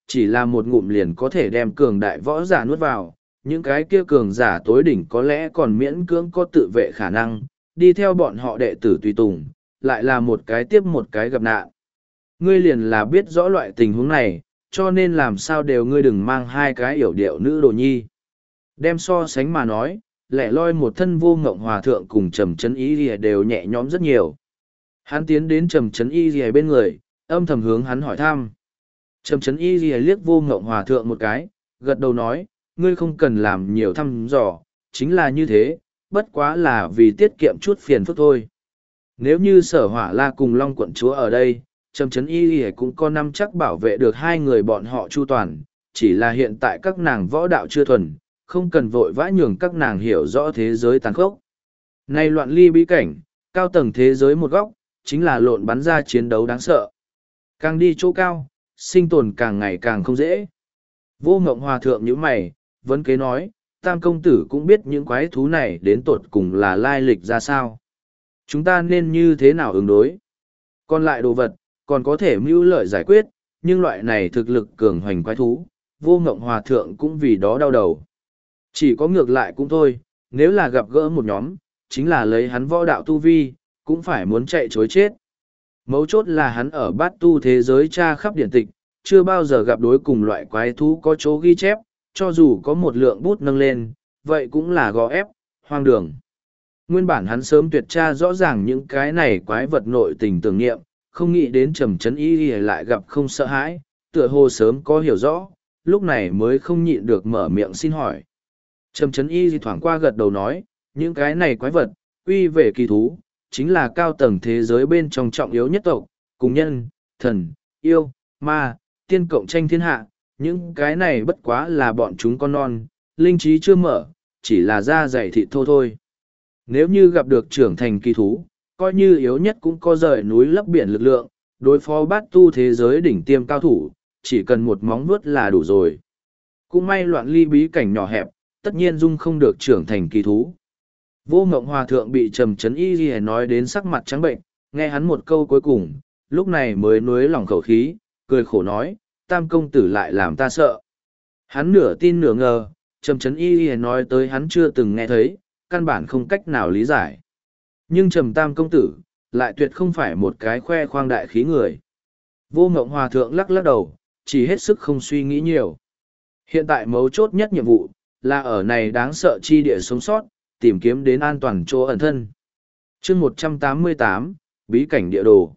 Speaker 1: Chỉ là một ngụm liền có thể đem cường đại võ giả nuốt vào, những cái kia cường giả tối đỉnh có lẽ còn miễn cưỡng có tự vệ khả năng, đi theo bọn họ đệ tử tùy tùng, lại là một cái tiếp một cái gặp nạn. Ngươi liền là biết rõ loại tình huống này, cho nên làm sao đều ngươi đừng mang hai cái yểu điệu nữ đồ nhi. Đem so sánh mà nói, lẻ loi một thân Vô Ngộng Hòa Thượng cùng Trầm Trấn Y Lìa đều nhẹ nhõm rất nhiều. Hắn tiến đến Trầm Trấn Y Lìa bên người, âm thầm hướng hắn hỏi thăm. Trầm Trấn Y Lìa liếc Vô Ngộng Hòa Thượng một cái, gật đầu nói, ngươi không cần làm nhiều thăm dò, chính là như thế, bất quá là vì tiết kiệm chút phiền phức thôi. Nếu như Sở Hỏa La cùng Long Quận Chúa ở đây, Trầm Trấn Y Lìa cũng có năm chắc bảo vệ được hai người bọn họ chu toàn, chỉ là hiện tại các nàng võ đạo chưa thuần, không cần vội vã nhường các nàng hiểu rõ thế giới tàn khốc. Nay loạn ly bí cảnh, cao tầng thế giới một góc, chính là lộn bắn ra chiến đấu đáng sợ. Càng đi chỗ cao, sinh tồn càng ngày càng không dễ. Vô Ngộng Hòa Thượng nhíu mày, vấn kế nói, Tam công tử cũng biết những quái thú này đến tột cùng là lai lịch ra sao. Chúng ta nên như thế nào ứng đối? Còn lại đồ vật, còn có thể mưu lợi giải quyết, nhưng loại này thực lực cường hoành quái thú, Vô Ngộng Hòa Thượng cũng vì đó đau đầu. Chỉ có ngược lại cũng thôi, nếu là gặp gỡ một nhóm, chính là lấy hắn võ đạo tu vi, cũng phải muốn chạy chối chết. Mấu chốt là hắn ở bát tu thế giới tra khắp điển tịch, chưa bao giờ gặp đối cùng loại quái thú có chỗ ghi chép, cho dù có một lượng bút nâng lên, vậy cũng là gò ép, hoang đường. Nguyên bản hắn sớm tuyệt tra rõ ràng những cái này quái vật nội tình tưởng nghiệm, không nghĩ đến Trầm Trấn Y lại gặp không sợ hãi, tựa hồ sớm có hiểu rõ, lúc này mới không nhịn được mở miệng xin hỏi. Trầm Trấn Y thoảng qua gật đầu nói, những cái này quái vật, quy về kỳ thú, chính là cao tầng thế giới bên trong trọng yếu nhất tộc, cùng nhân, thần, yêu, ma, tiên cộng tranh thiên hạ, những cái này bất quá là bọn chúng con non, linh trí chưa mở, chỉ là da dày thịt thô thôi. Nếu như gặp được trưởng thành kỳ thú, coi như yếu nhất cũng có rời núi lấp biển lực lượng, đối phó bát tu thế giới đỉnh tiêm cao thủ, chỉ cần một móng vuốt là đủ rồi. Cũng may loạn ly bí cảnh nhỏ hẹp, tất nhiên dung không được trưởng thành kỳ thú. Vô Ngộng Hòa Thượng bị Trầm Trấn Y Ghi nói đến sắc mặt trắng bệnh, nghe hắn một câu cuối cùng, lúc này mới nuối lòng khẩu khí, cười khổ nói, Tam công tử lại làm ta sợ. Hắn nửa tin nửa ngờ, Trầm Trấn Y Ghi nói tới hắn chưa từng nghe thấy, căn bản không cách nào lý giải. Nhưng Trầm Tam công tử, lại tuyệt không phải một cái khoe khoang đại khí người. Vô Ngộng Hòa Thượng lắc lắc đầu, chỉ hết sức không suy nghĩ nhiều. Hiện tại mấu chốt nhất nhiệm vụ, là ở này đáng sợ chi địa sống sót, tìm kiếm đến an toàn chỗ ẩn thân. chương 188, bí cảnh địa đồ.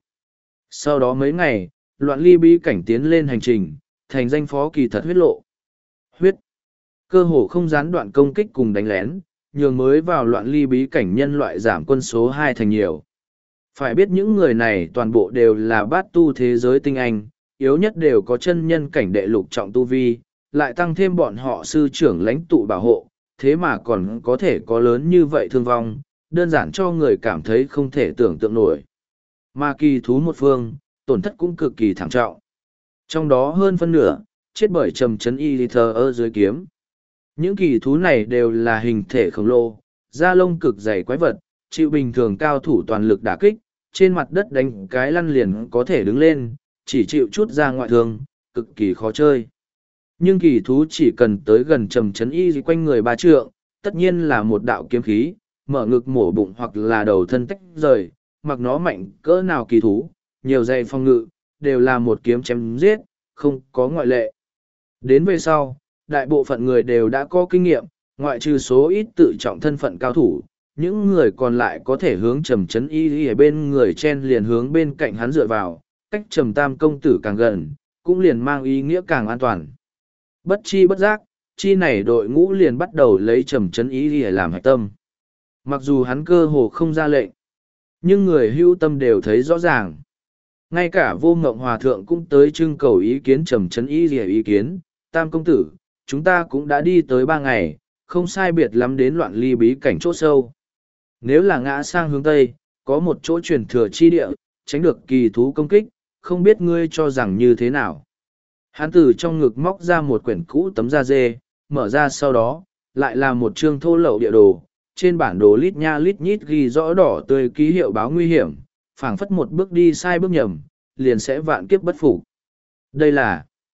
Speaker 1: Sau đó mấy ngày, loạn ly bí cảnh tiến lên hành trình, thành danh phó kỳ thật huyết lộ. Huyết. Cơ hồ không gián đoạn công kích cùng đánh lén, nhường mới vào loạn ly bí cảnh nhân loại giảm quân số 2 thành nhiều. Phải biết những người này toàn bộ đều là bát tu thế giới tinh anh, yếu nhất đều có chân nhân cảnh đệ lục trọng tu vi, lại tăng thêm bọn họ sư trưởng lãnh tụ bảo hộ, thế mà còn có thể có lớn như vậy thương vong, đơn giản cho người cảm thấy không thể tưởng tượng nổi. Mà kỳ thú một phương, tổn thất cũng cực kỳ thảm trọng. Trong đó hơn phân nửa, chết bởi Trầm Trấn Y thờ ở dưới kiếm. Những kỳ thú này đều là hình thể khổng lồ, da lông cực dày quái vật, chịu bình thường cao thủ toàn lực đả kích, trên mặt đất đánh cái lăn liền có thể đứng lên, chỉ chịu chút ra ngoại thương, cực kỳ khó chơi. Nhưng kỳ thú chỉ cần tới gần Trầm Trấn Y quanh người ba trượng, tất nhiên là một đạo kiếm khí, mở ngực mổ bụng hoặc là đầu thân tách rời, mặc nó mạnh cỡ nào kỳ thú, nhiều dây phong ngự, đều là một kiếm chém giết, không có ngoại lệ. Đến về sau, đại bộ phận người đều đã có kinh nghiệm, ngoại trừ số ít tự trọng thân phận cao thủ, những người còn lại có thể hướng Trầm Trấn Y ở bên người chen liền hướng bên cạnh hắn dựa vào, cách Trầm Tam công tử càng gần, cũng liền mang ý nghĩa càng an toàn. Bất chi bất giác, chi này đội ngũ liền bắt đầu lấy Trầm Trấn Y để làm hạch tâm. Mặc dù hắn cơ hồ không ra lệnh, nhưng người hưu tâm đều thấy rõ ràng. Ngay cả Vô Ngộng Hòa Thượng cũng tới trưng cầu ý kiến Trầm Trấn Y để ý kiến, Tam công tử, chúng ta cũng đã đi tới 3 ngày, không sai biệt lắm đến loạn ly bí cảnh chỗ sâu. Nếu là ngã sang hướng Tây, có một chỗ truyền thừa chi địa, tránh được kỳ thú công kích, không biết ngươi cho rằng như thế nào. Hắn từ trong ngực móc ra một quyển cũ tấm da dê, mở ra sau đó, lại là một chương thô lậu địa đồ, trên bản đồ lít nha lít nhít ghi rõ đỏ tươi ký hiệu báo nguy hiểm, phảng phất một bước đi sai bước nhầm, liền sẽ vạn kiếp bất phục. Đây là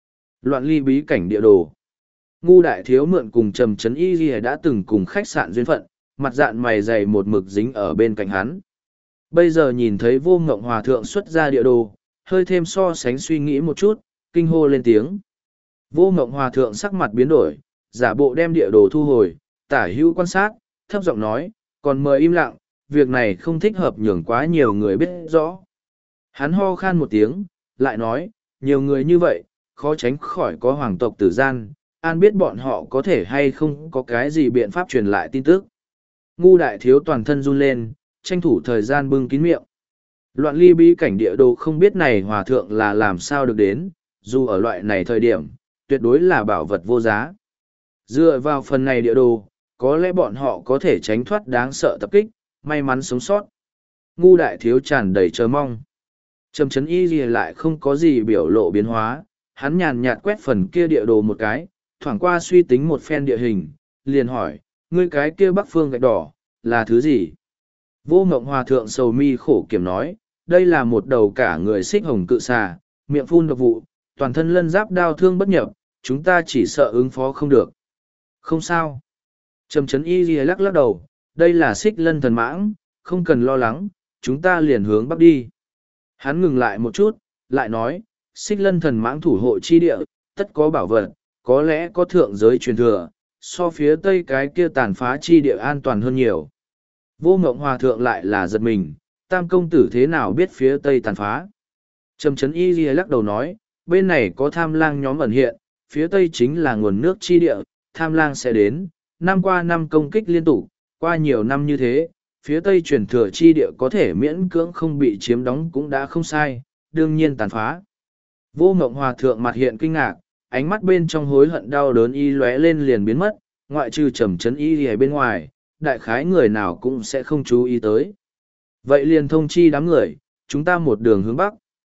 Speaker 1: Loạn ly bí cảnh địa đồ. Ngu đại thiếu mượn cùng Trầm Trấn Y Ghi đã từng cùng khách sạn duyên phận, mặt dạn mày dày một mực dính ở bên cạnh hắn. Bây giờ nhìn thấy Vô Ngộng Hòa Thượng xuất ra địa đồ, hơi thêm so sánh suy nghĩ một chút, kinh hô lên tiếng. Vô Ngộng Hòa Thượng sắc mặt biến đổi, giả bộ đem địa đồ thu hồi, tả hữu quan sát, thấp giọng nói, còn mời im lặng, việc này không thích hợp nhường quá nhiều người biết rõ. Hắn ho khan một tiếng, lại nói, nhiều người như vậy, khó tránh khỏi có hoàng tộc tử gian, an biết bọn họ có thể hay không có cái gì biện pháp truyền lại tin tức. Ngu đại thiếu toàn thân run lên, tranh thủ thời gian bưng kín miệng. Loạn ly bí cảnh địa đồ không biết này hòa thượng là làm sao được đến, dù ở loại này thời điểm, tuyệt đối là bảo vật vô giá. Dựa vào phần này địa đồ, có lẽ bọn họ có thể tránh thoát đáng sợ tập kích, may mắn sống sót. Ngu đại thiếu tràn đầy chờ mong. Trầm Trấn Y gì lại không có gì biểu lộ biến hóa, hắn nhàn nhạt quét phần kia địa đồ một cái, thoảng qua suy tính một phen địa hình, liền hỏi, ngươi cái kia bắc phương gạch đỏ, là thứ gì? Vô Ngộng Hòa Thượng sầu mi khổ kiểm nói, đây là một đầu cả người xích hồng cự xà, miệng phun độc vụ, toàn thân lân giáp đao thương bất nhập, chúng ta chỉ sợ ứng phó không được. Không sao. Trầm Trấn Y gì lắc lắc đầu, đây là xích lân thần mãng, không cần lo lắng, chúng ta liền hướng bắc đi. Hắn ngừng lại một chút, lại nói, xích lân thần mãng thủ hộ chi địa, tất có bảo vật, có lẽ có thượng giới truyền thừa, so phía tây cái kia tàn phá chi địa an toàn hơn nhiều. Vô Ngộng Hòa Thượng lại là giật mình, Tam công tử thế nào biết phía tây tàn phá. Trầm Trấn Y Ghi lắc đầu nói, bên này có tham lang nhóm ẩn hiện, phía tây chính là nguồn nước chi địa, tham lang sẽ đến, năm qua năm công kích liên tục, qua nhiều năm như thế, phía tây truyền thừa chi địa có thể miễn cưỡng không bị chiếm đóng cũng đã không sai, đương nhiên tàn phá. Vô Ngộng Hòa Thượng mặt hiện kinh ngạc, ánh mắt bên trong hối hận đau đớn y lóe lên liền biến mất, ngoại trừ Trầm Trấn Y ở bên ngoài, đại khái người nào cũng sẽ không chú ý tới. Vậy liền thông chi đám người, chúng ta một đường hướng bắc.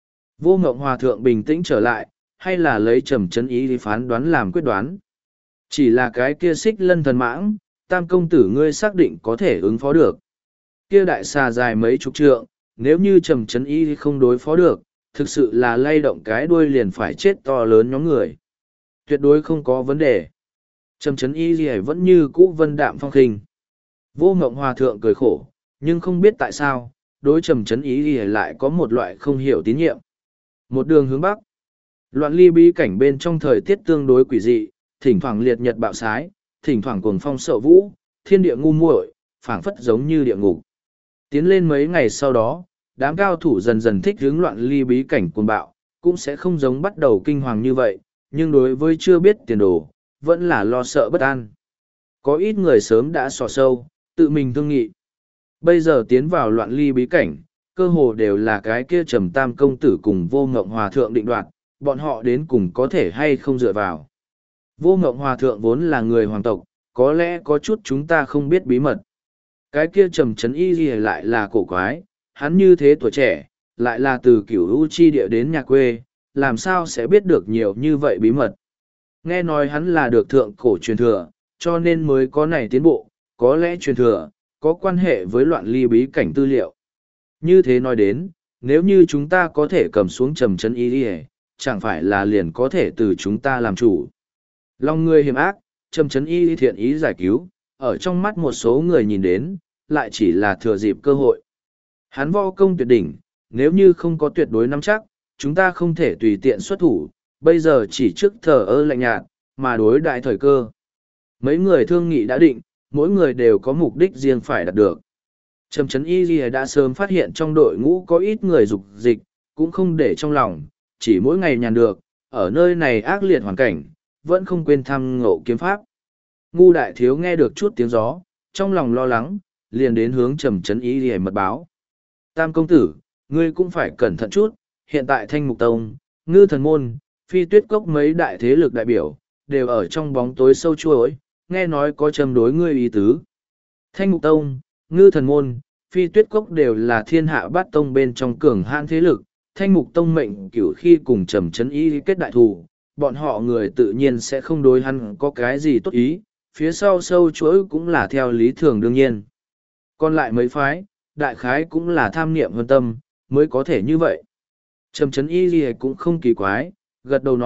Speaker 1: Vô Ngộng Hòa Thượng bình tĩnh trở lại, hay là lấy Trầm Trấn Y phán đoán làm quyết đoán. Chỉ là cái kia xích lân thần mãng, Tam công tử ngươi xác định có thể ứng phó được. Kia đại xà dài mấy chục trượng, nếu như Trầm Trấn Y không đối phó được, thực sự là lay động cái đuôi liền phải chết to lớn nhóm người. Tuyệt đối không có vấn đề. Trầm Trấn Y vẫn như cũ vân đạm phong khinh. Vô Ngộng Hòa Thượng cười khổ, nhưng không biết tại sao, đối Trầm Trấn Y lại có một loại không hiểu tín nhiệm. Một đường hướng bắc, loạn ly bí cảnh bên trong thời tiết tương đối quỷ dị, thỉnh thoảng liệt nhật bạo sái, thỉnh thoảng cuồng phong sợ vũ, thiên địa ngu muội, phảng phất giống như địa ngục. Tiến lên mấy ngày sau đó, đám cao thủ dần dần thích hướng loạn ly bí cảnh cuồng bạo, cũng sẽ không giống bắt đầu kinh hoàng như vậy, nhưng đối với chưa biết tiền đồ, vẫn là lo sợ bất an. Có ít người sớm đã xỏ sâu, tự mình thương nghị. Bây giờ tiến vào loạn ly bí cảnh, cơ hồ đều là cái kia Trầm Tam công tử cùng Vô Ngộng Hòa Thượng định đoạt, bọn họ đến cùng có thể hay không dựa vào. Vô Ngộng Hòa Thượng vốn là người hoàng tộc, có lẽ có chút chúng ta không biết bí mật. Cái kia Trầm Trấn Y gì lại là cổ quái, hắn như thế tuổi trẻ, lại là từ cửu u chi địa đến nhà quê, làm sao sẽ biết được nhiều như vậy bí mật. Nghe nói hắn là được thượng cổ truyền thừa, cho nên mới có này tiến bộ, có lẽ truyền thừa, có quan hệ với loạn ly bí cảnh tư liệu. Như thế nói đến, nếu như chúng ta có thể cầm xuống Trầm Trấn Y, chẳng phải là liền có thể từ chúng ta làm chủ. Lòng người hiểm ác, Trầm Trấn Y thiện ý giải cứu, ở trong mắt một số người nhìn đến, lại chỉ là thừa dịp cơ hội. Hắn võ công tuyệt đỉnh, nếu như không có tuyệt đối nắm chắc, chúng ta không thể tùy tiện xuất thủ, bây giờ chỉ trước thờ ơ lạnh nhạt, mà đối đại thời cơ. Mấy người thương nghị đã định, mỗi người đều có mục đích riêng phải đạt được. Trầm Trấn Y đã sớm phát hiện trong đội ngũ có ít người dục dịch, cũng không để trong lòng, chỉ mỗi ngày nhàn được, ở nơi này ác liệt hoàn cảnh, vẫn không quên thăm ngộ kiếm pháp. Ngu đại thiếu nghe được chút tiếng gió, trong lòng lo lắng, liền đến hướng Trầm Trấn Y mật báo. Tam công tử, ngươi cũng phải cẩn thận chút, hiện tại Thanh Mục Tông, Ngư Thần Môn, Phi Tuyết Cốc mấy đại thế lực đại biểu, đều ở trong bóng tối sâu chuối, nghe nói có châm đối ngươi ý tứ. Thanh Mục Tông, Ngư Thần Môn, Phi Tuyết Cốc đều là thiên hạ bát tông bên trong cường hãn thế lực, Thanh Mục Tông mệnh cửu khi cùng Trầm Trấn Y kết đại thù, bọn họ người tự nhiên sẽ không đối hắn có cái gì tốt ý, phía sau sâu chuỗi cũng là theo lý thường đương nhiên. Còn lại mấy phái, đại khái cũng là tham niệm hơn tâm, mới có thể như vậy. Trầm Trấn Y cũng không kỳ quái, gật đầu nói,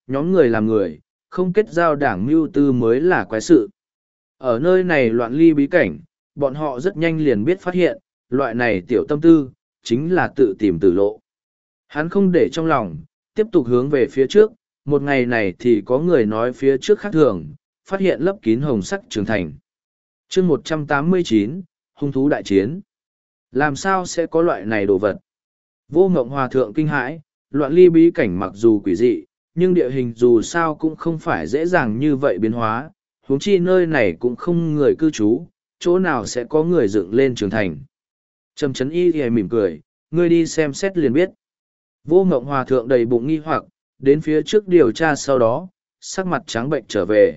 Speaker 1: nhóm người làm người, không kết giao đảng mưu tư mới là quái sự. Ở nơi này loạn ly bí cảnh, bọn họ rất nhanh liền biết phát hiện, loại này tiểu tâm tư, chính là tự tìm tử lộ. Hắn không để trong lòng, tiếp tục hướng về phía trước, một ngày này thì có người nói phía trước khác thường, phát hiện lấp kín hồng sắc trường thành. chương 189, hung thú đại chiến. Làm sao sẽ có loại này đồ vật? Vô Ngộng Hòa Thượng kinh hãi, loạn ly bí cảnh mặc dù quỷ dị, nhưng địa hình dù sao cũng không phải dễ dàng như vậy biến hóa, huống chi nơi này cũng không người cư trú, chỗ nào sẽ có người dựng lên trường thành. Trầm Chấn Y thì mỉm cười, ngươi đi xem xét liền biết. Vô Ngộng Hòa Thượng đầy bụng nghi hoặc, đến phía trước điều tra sau đó, sắc mặt trắng bệnh trở về.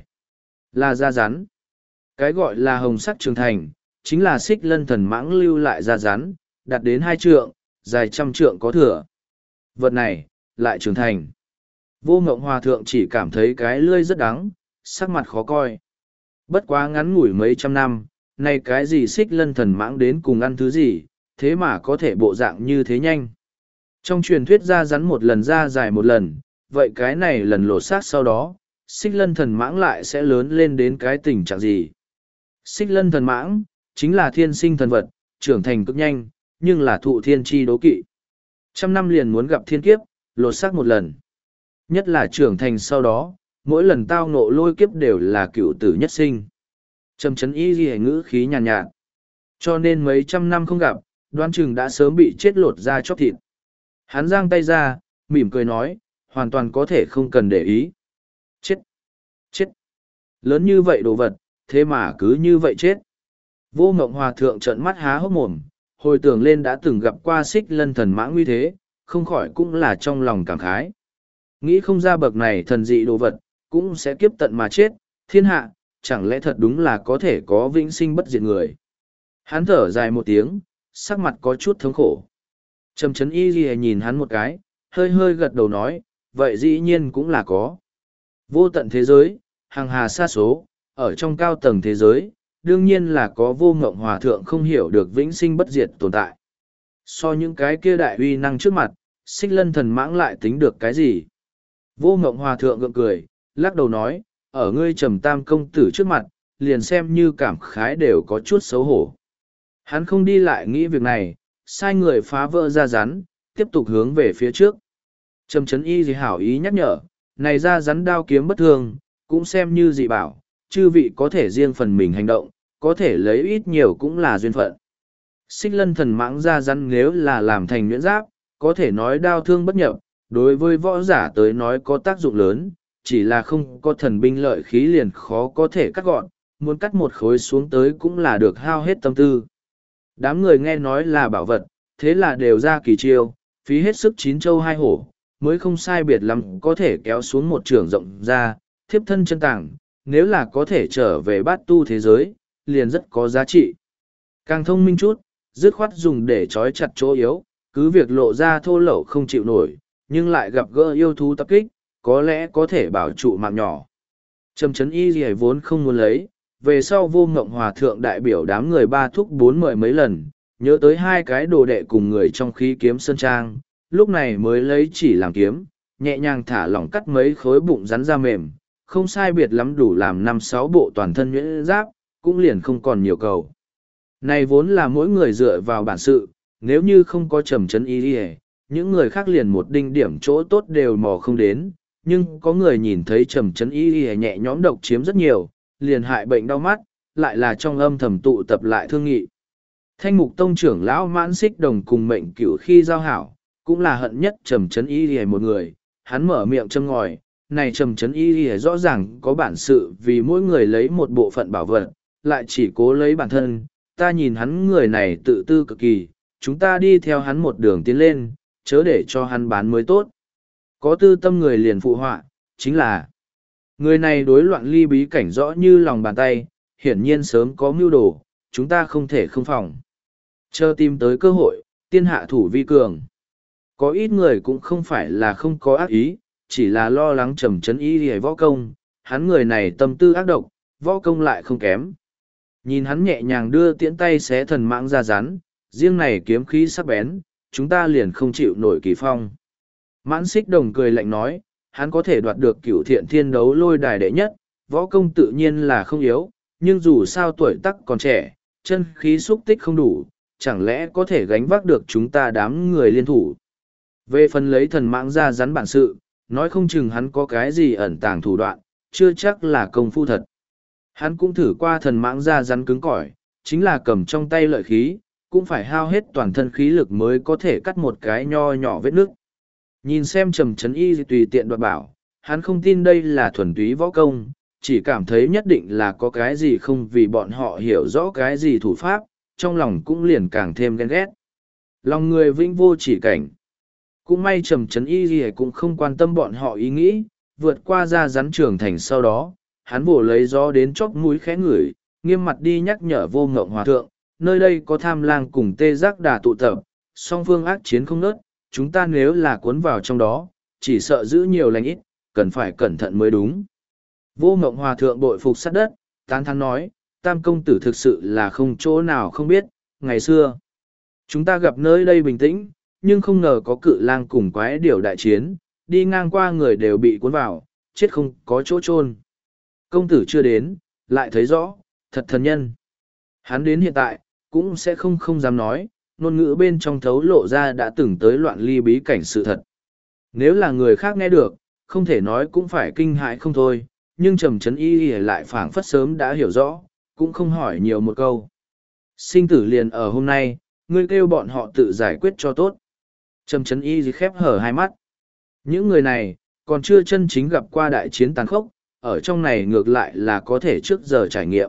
Speaker 1: Là da rắn. Cái gọi là hồng sắc trường thành, chính là Xích Lân Thần Mãng lưu lại da rắn, đạt đến 2 trượng, dài 100 trượng có thừa. Vật này, lại trưởng thành. Vô Ngộng Hòa Thượng chỉ cảm thấy cái lưỡi rất đắng, sắc mặt khó coi. Bất quá ngắn ngủi mấy trăm năm, này cái gì Xích Lân Thần Mãng đến cùng ăn thứ gì, thế mà có thể bộ dạng như thế nhanh. Trong truyền thuyết da rắn một lần da dài một lần, vậy cái này lần lột xác sau đó, Xích Lân Thần Mãng lại sẽ lớn lên đến cái tình trạng gì. Xích Lân Thần Mãng, chính là thiên sinh thần vật, trưởng thành cực nhanh, nhưng là thụ thiên chi đố kỵ. 100 năm liền muốn gặp thiên kiếp, lột xác một lần. Nhất là trưởng thành sau đó, mỗi lần tao ngộ lôi kiếp đều là cựu tử nhất sinh. Trầm Chấn Y ghi ngữ khí nhàn nhạt. Cho nên mấy trăm năm không gặp, đoán chừng đã sớm bị chết lột ra chóc thịt. Hắn giang tay ra, mỉm cười nói, hoàn toàn có thể không cần để ý. Chết! Chết! Lớn như vậy đồ vật, thế mà cứ như vậy chết. Vô Ngộng Hòa Thượng trợn mắt há hốc mồm, hồi tưởng lên đã từng gặp qua Xích Lân Thần Mãng uy thế, không khỏi cũng là trong lòng cảm khái. Nghĩ không ra bậc này thần dị đồ vật, cũng sẽ kiếp tận mà chết, thiên hạ, chẳng lẽ thật đúng là có thể có vĩnh sinh bất diệt người. Hắn thở dài một tiếng, sắc mặt có chút thống khổ. Trầm Chấn Y ghi nhìn hắn một cái, hơi hơi gật đầu nói, vậy dĩ nhiên cũng là có. Vô tận thế giới, hàng hà sa số, ở trong cao tầng thế giới, đương nhiên là có Vô Ngộng Hòa Thượng không hiểu được vĩnh sinh bất diệt tồn tại. So những cái kia đại uy năng trước mặt, Xích Lân Thần Mãng lại tính được cái gì? Vô Ngộng Hòa Thượng gượng cười, lắc đầu nói, ở ngươi Trầm Tam công tử trước mặt, liền xem như cảm khái đều có chút xấu hổ. Hắn không đi lại nghĩ việc này, sai người phá vỡ ra rắn, tiếp tục hướng về phía trước. Trầm Chấn Y gì hảo ý nhắc nhở, này ra rắn đao kiếm bất thường, cũng xem như dị bảo, chư vị có thể riêng phần mình hành động, có thể lấy ít nhiều cũng là duyên phận. Xích Lân Thần Mãng ra rắn nếu là làm thành nhuyễn giáp, có thể nói đao thương bất nhập, đối với võ giả tới nói có tác dụng lớn, chỉ là không có thần binh lợi khí liền khó có thể cắt gọn, muốn cắt một khối xuống tới cũng là được hao hết tâm tư. Đám người nghe nói là bảo vật, thế là đều ra kỳ chiêu, phí hết sức 9 châu 2 hổ, mới không sai biệt lắm có thể kéo xuống một trường rộng ra, thiếp thân chân tảng, nếu là có thể trở về bát tu thế giới, liền rất có giá trị. Càng thông minh chút, dứt khoát dùng để trói chặt chỗ yếu, cứ việc lộ ra thô lậu không chịu nổi, nhưng lại gặp gỡ yêu thú tập kích, có lẽ có thể bảo trụ mạng nhỏ. Trầm Chấn Y gì vốn không muốn lấy, về sau Vô Ngộng Hòa Thượng đại biểu đám người ba thúc bốn mời mấy lần, nhớ tới hai cái đồ đệ cùng người trong khí kiếm sơn trang, lúc này mới lấy chỉ làm kiếm, nhẹ nhàng thả lỏng cắt mấy khối bụng rắn ra mềm, không sai biệt lắm đủ làm 5-6 bộ toàn thân nhuyễn giáp, cũng liền không còn nhiều cầu. Này vốn là mỗi người dựa vào bản sự, nếu như không có Trầm Chấn Y, những người khác liền một đinh điểm chỗ tốt đều mò không đến, nhưng có người nhìn thấy Trầm Chấn Y nhẹ nhõm độc chiếm rất nhiều, liền hại bệnh đau mắt, lại là trong âm thầm tụ tập lại thương nghị. Thanh Mục Tông trưởng lão Mãn Xích Đồng cùng Mệnh Cửu khi giao hảo, cũng là hận nhất Trầm Chấn Y một người, hắn mở miệng châm ngòi, này Trầm Chấn Y rõ ràng có bản sự vì mỗi người lấy một bộ phận bảo vật, lại chỉ cố lấy bản thân, ta nhìn hắn người này tự tư cực kỳ, chúng ta đi theo hắn một đường tiến lên, chớ để cho hắn bán mới tốt. Có tư tâm người liền phụ họa, chính là người này đối loạn ly bí cảnh rõ như lòng bàn tay, hiển nhiên sớm có mưu đồ, chúng ta không thể không phòng. Chờ tìm tới cơ hội, tiên hạ thủ vi cường. Có ít người cũng không phải là không có ác ý, chỉ là lo lắng Trầm Chấn Y hay võ công, hắn người này tâm tư ác độc, võ công lại không kém. Nhìn hắn nhẹ nhàng đưa tiễn tay xé thần mãng ra rắn, riêng này kiếm khí sắc bén, chúng ta liền không chịu nổi kỳ phong. Mãn Xích Đồng cười lạnh nói, hắn có thể đoạt được cửu thiện thiên đấu lôi đài đệ nhất, võ công tự nhiên là không yếu, nhưng dù sao tuổi tác còn trẻ, chân khí xúc tích không đủ, chẳng lẽ có thể gánh vác được chúng ta đám người liên thủ. Về phần lấy thần mãng ra rắn bản sự, nói không chừng hắn có cái gì ẩn tàng thủ đoạn, chưa chắc là công phu thật. Hắn cũng thử qua thần mãng ra rắn cứng cỏi, chính là cầm trong tay lợi khí, cũng phải hao hết toàn thân khí lực mới có thể cắt một cái nho nhỏ vết nước. Nhìn xem Trầm Trấn Y tùy tiện đoạt bảo, hắn không tin đây là thuần túy võ công, chỉ cảm thấy nhất định là có cái gì không vì bọn họ hiểu rõ cái gì thủ pháp, trong lòng cũng liền càng thêm ghen ghét. Lòng người vĩnh vô chỉ cảnh. Cũng may Trầm Trấn Y cũng không quan tâm bọn họ ý nghĩ, vượt qua ra rắn trưởng thành sau đó, hắn vồ lấy gió đến chóp mũi khẽ ngửi, nghiêm mặt đi nhắc nhở Vô Ngộng Hòa Thượng, nơi đây có Tham Lang cùng Tê Giác Đà tụ tập, song phương ác chiến không nớt, chúng ta nếu là cuốn vào trong đó, chỉ sợ giữ nhiều lành ít, cần phải cẩn thận mới đúng. Vô Ngộng Hòa Thượng bội phục sát đất, tán thán nói, Tam công tử thực sự là không chỗ nào không biết, ngày xưa. Chúng ta gặp nơi đây bình tĩnh, nhưng không ngờ có cự lang cùng quái điểu đại chiến, đi ngang qua người đều bị cuốn vào, chết không có chỗ chôn. Công tử chưa đến, lại thấy rõ, thật thần nhân. Hắn đến hiện tại, cũng sẽ không dám nói, ngôn ngữ bên trong thấu lộ ra đã từng tới loạn ly bí cảnh sự thật. Nếu là người khác nghe được, không thể nói cũng phải kinh hãi không thôi, nhưng Trầm Trấn Y lại phảng phất sớm đã hiểu rõ, cũng không hỏi nhiều một câu. Sinh tử liền ở hôm nay, ngươi kêu bọn họ tự giải quyết cho tốt. Trầm Trấn Y khép hở hai mắt. Những người này, còn chưa chân chính gặp qua đại chiến tàn khốc, ở trong này ngược lại là có thể trước giờ trải nghiệm.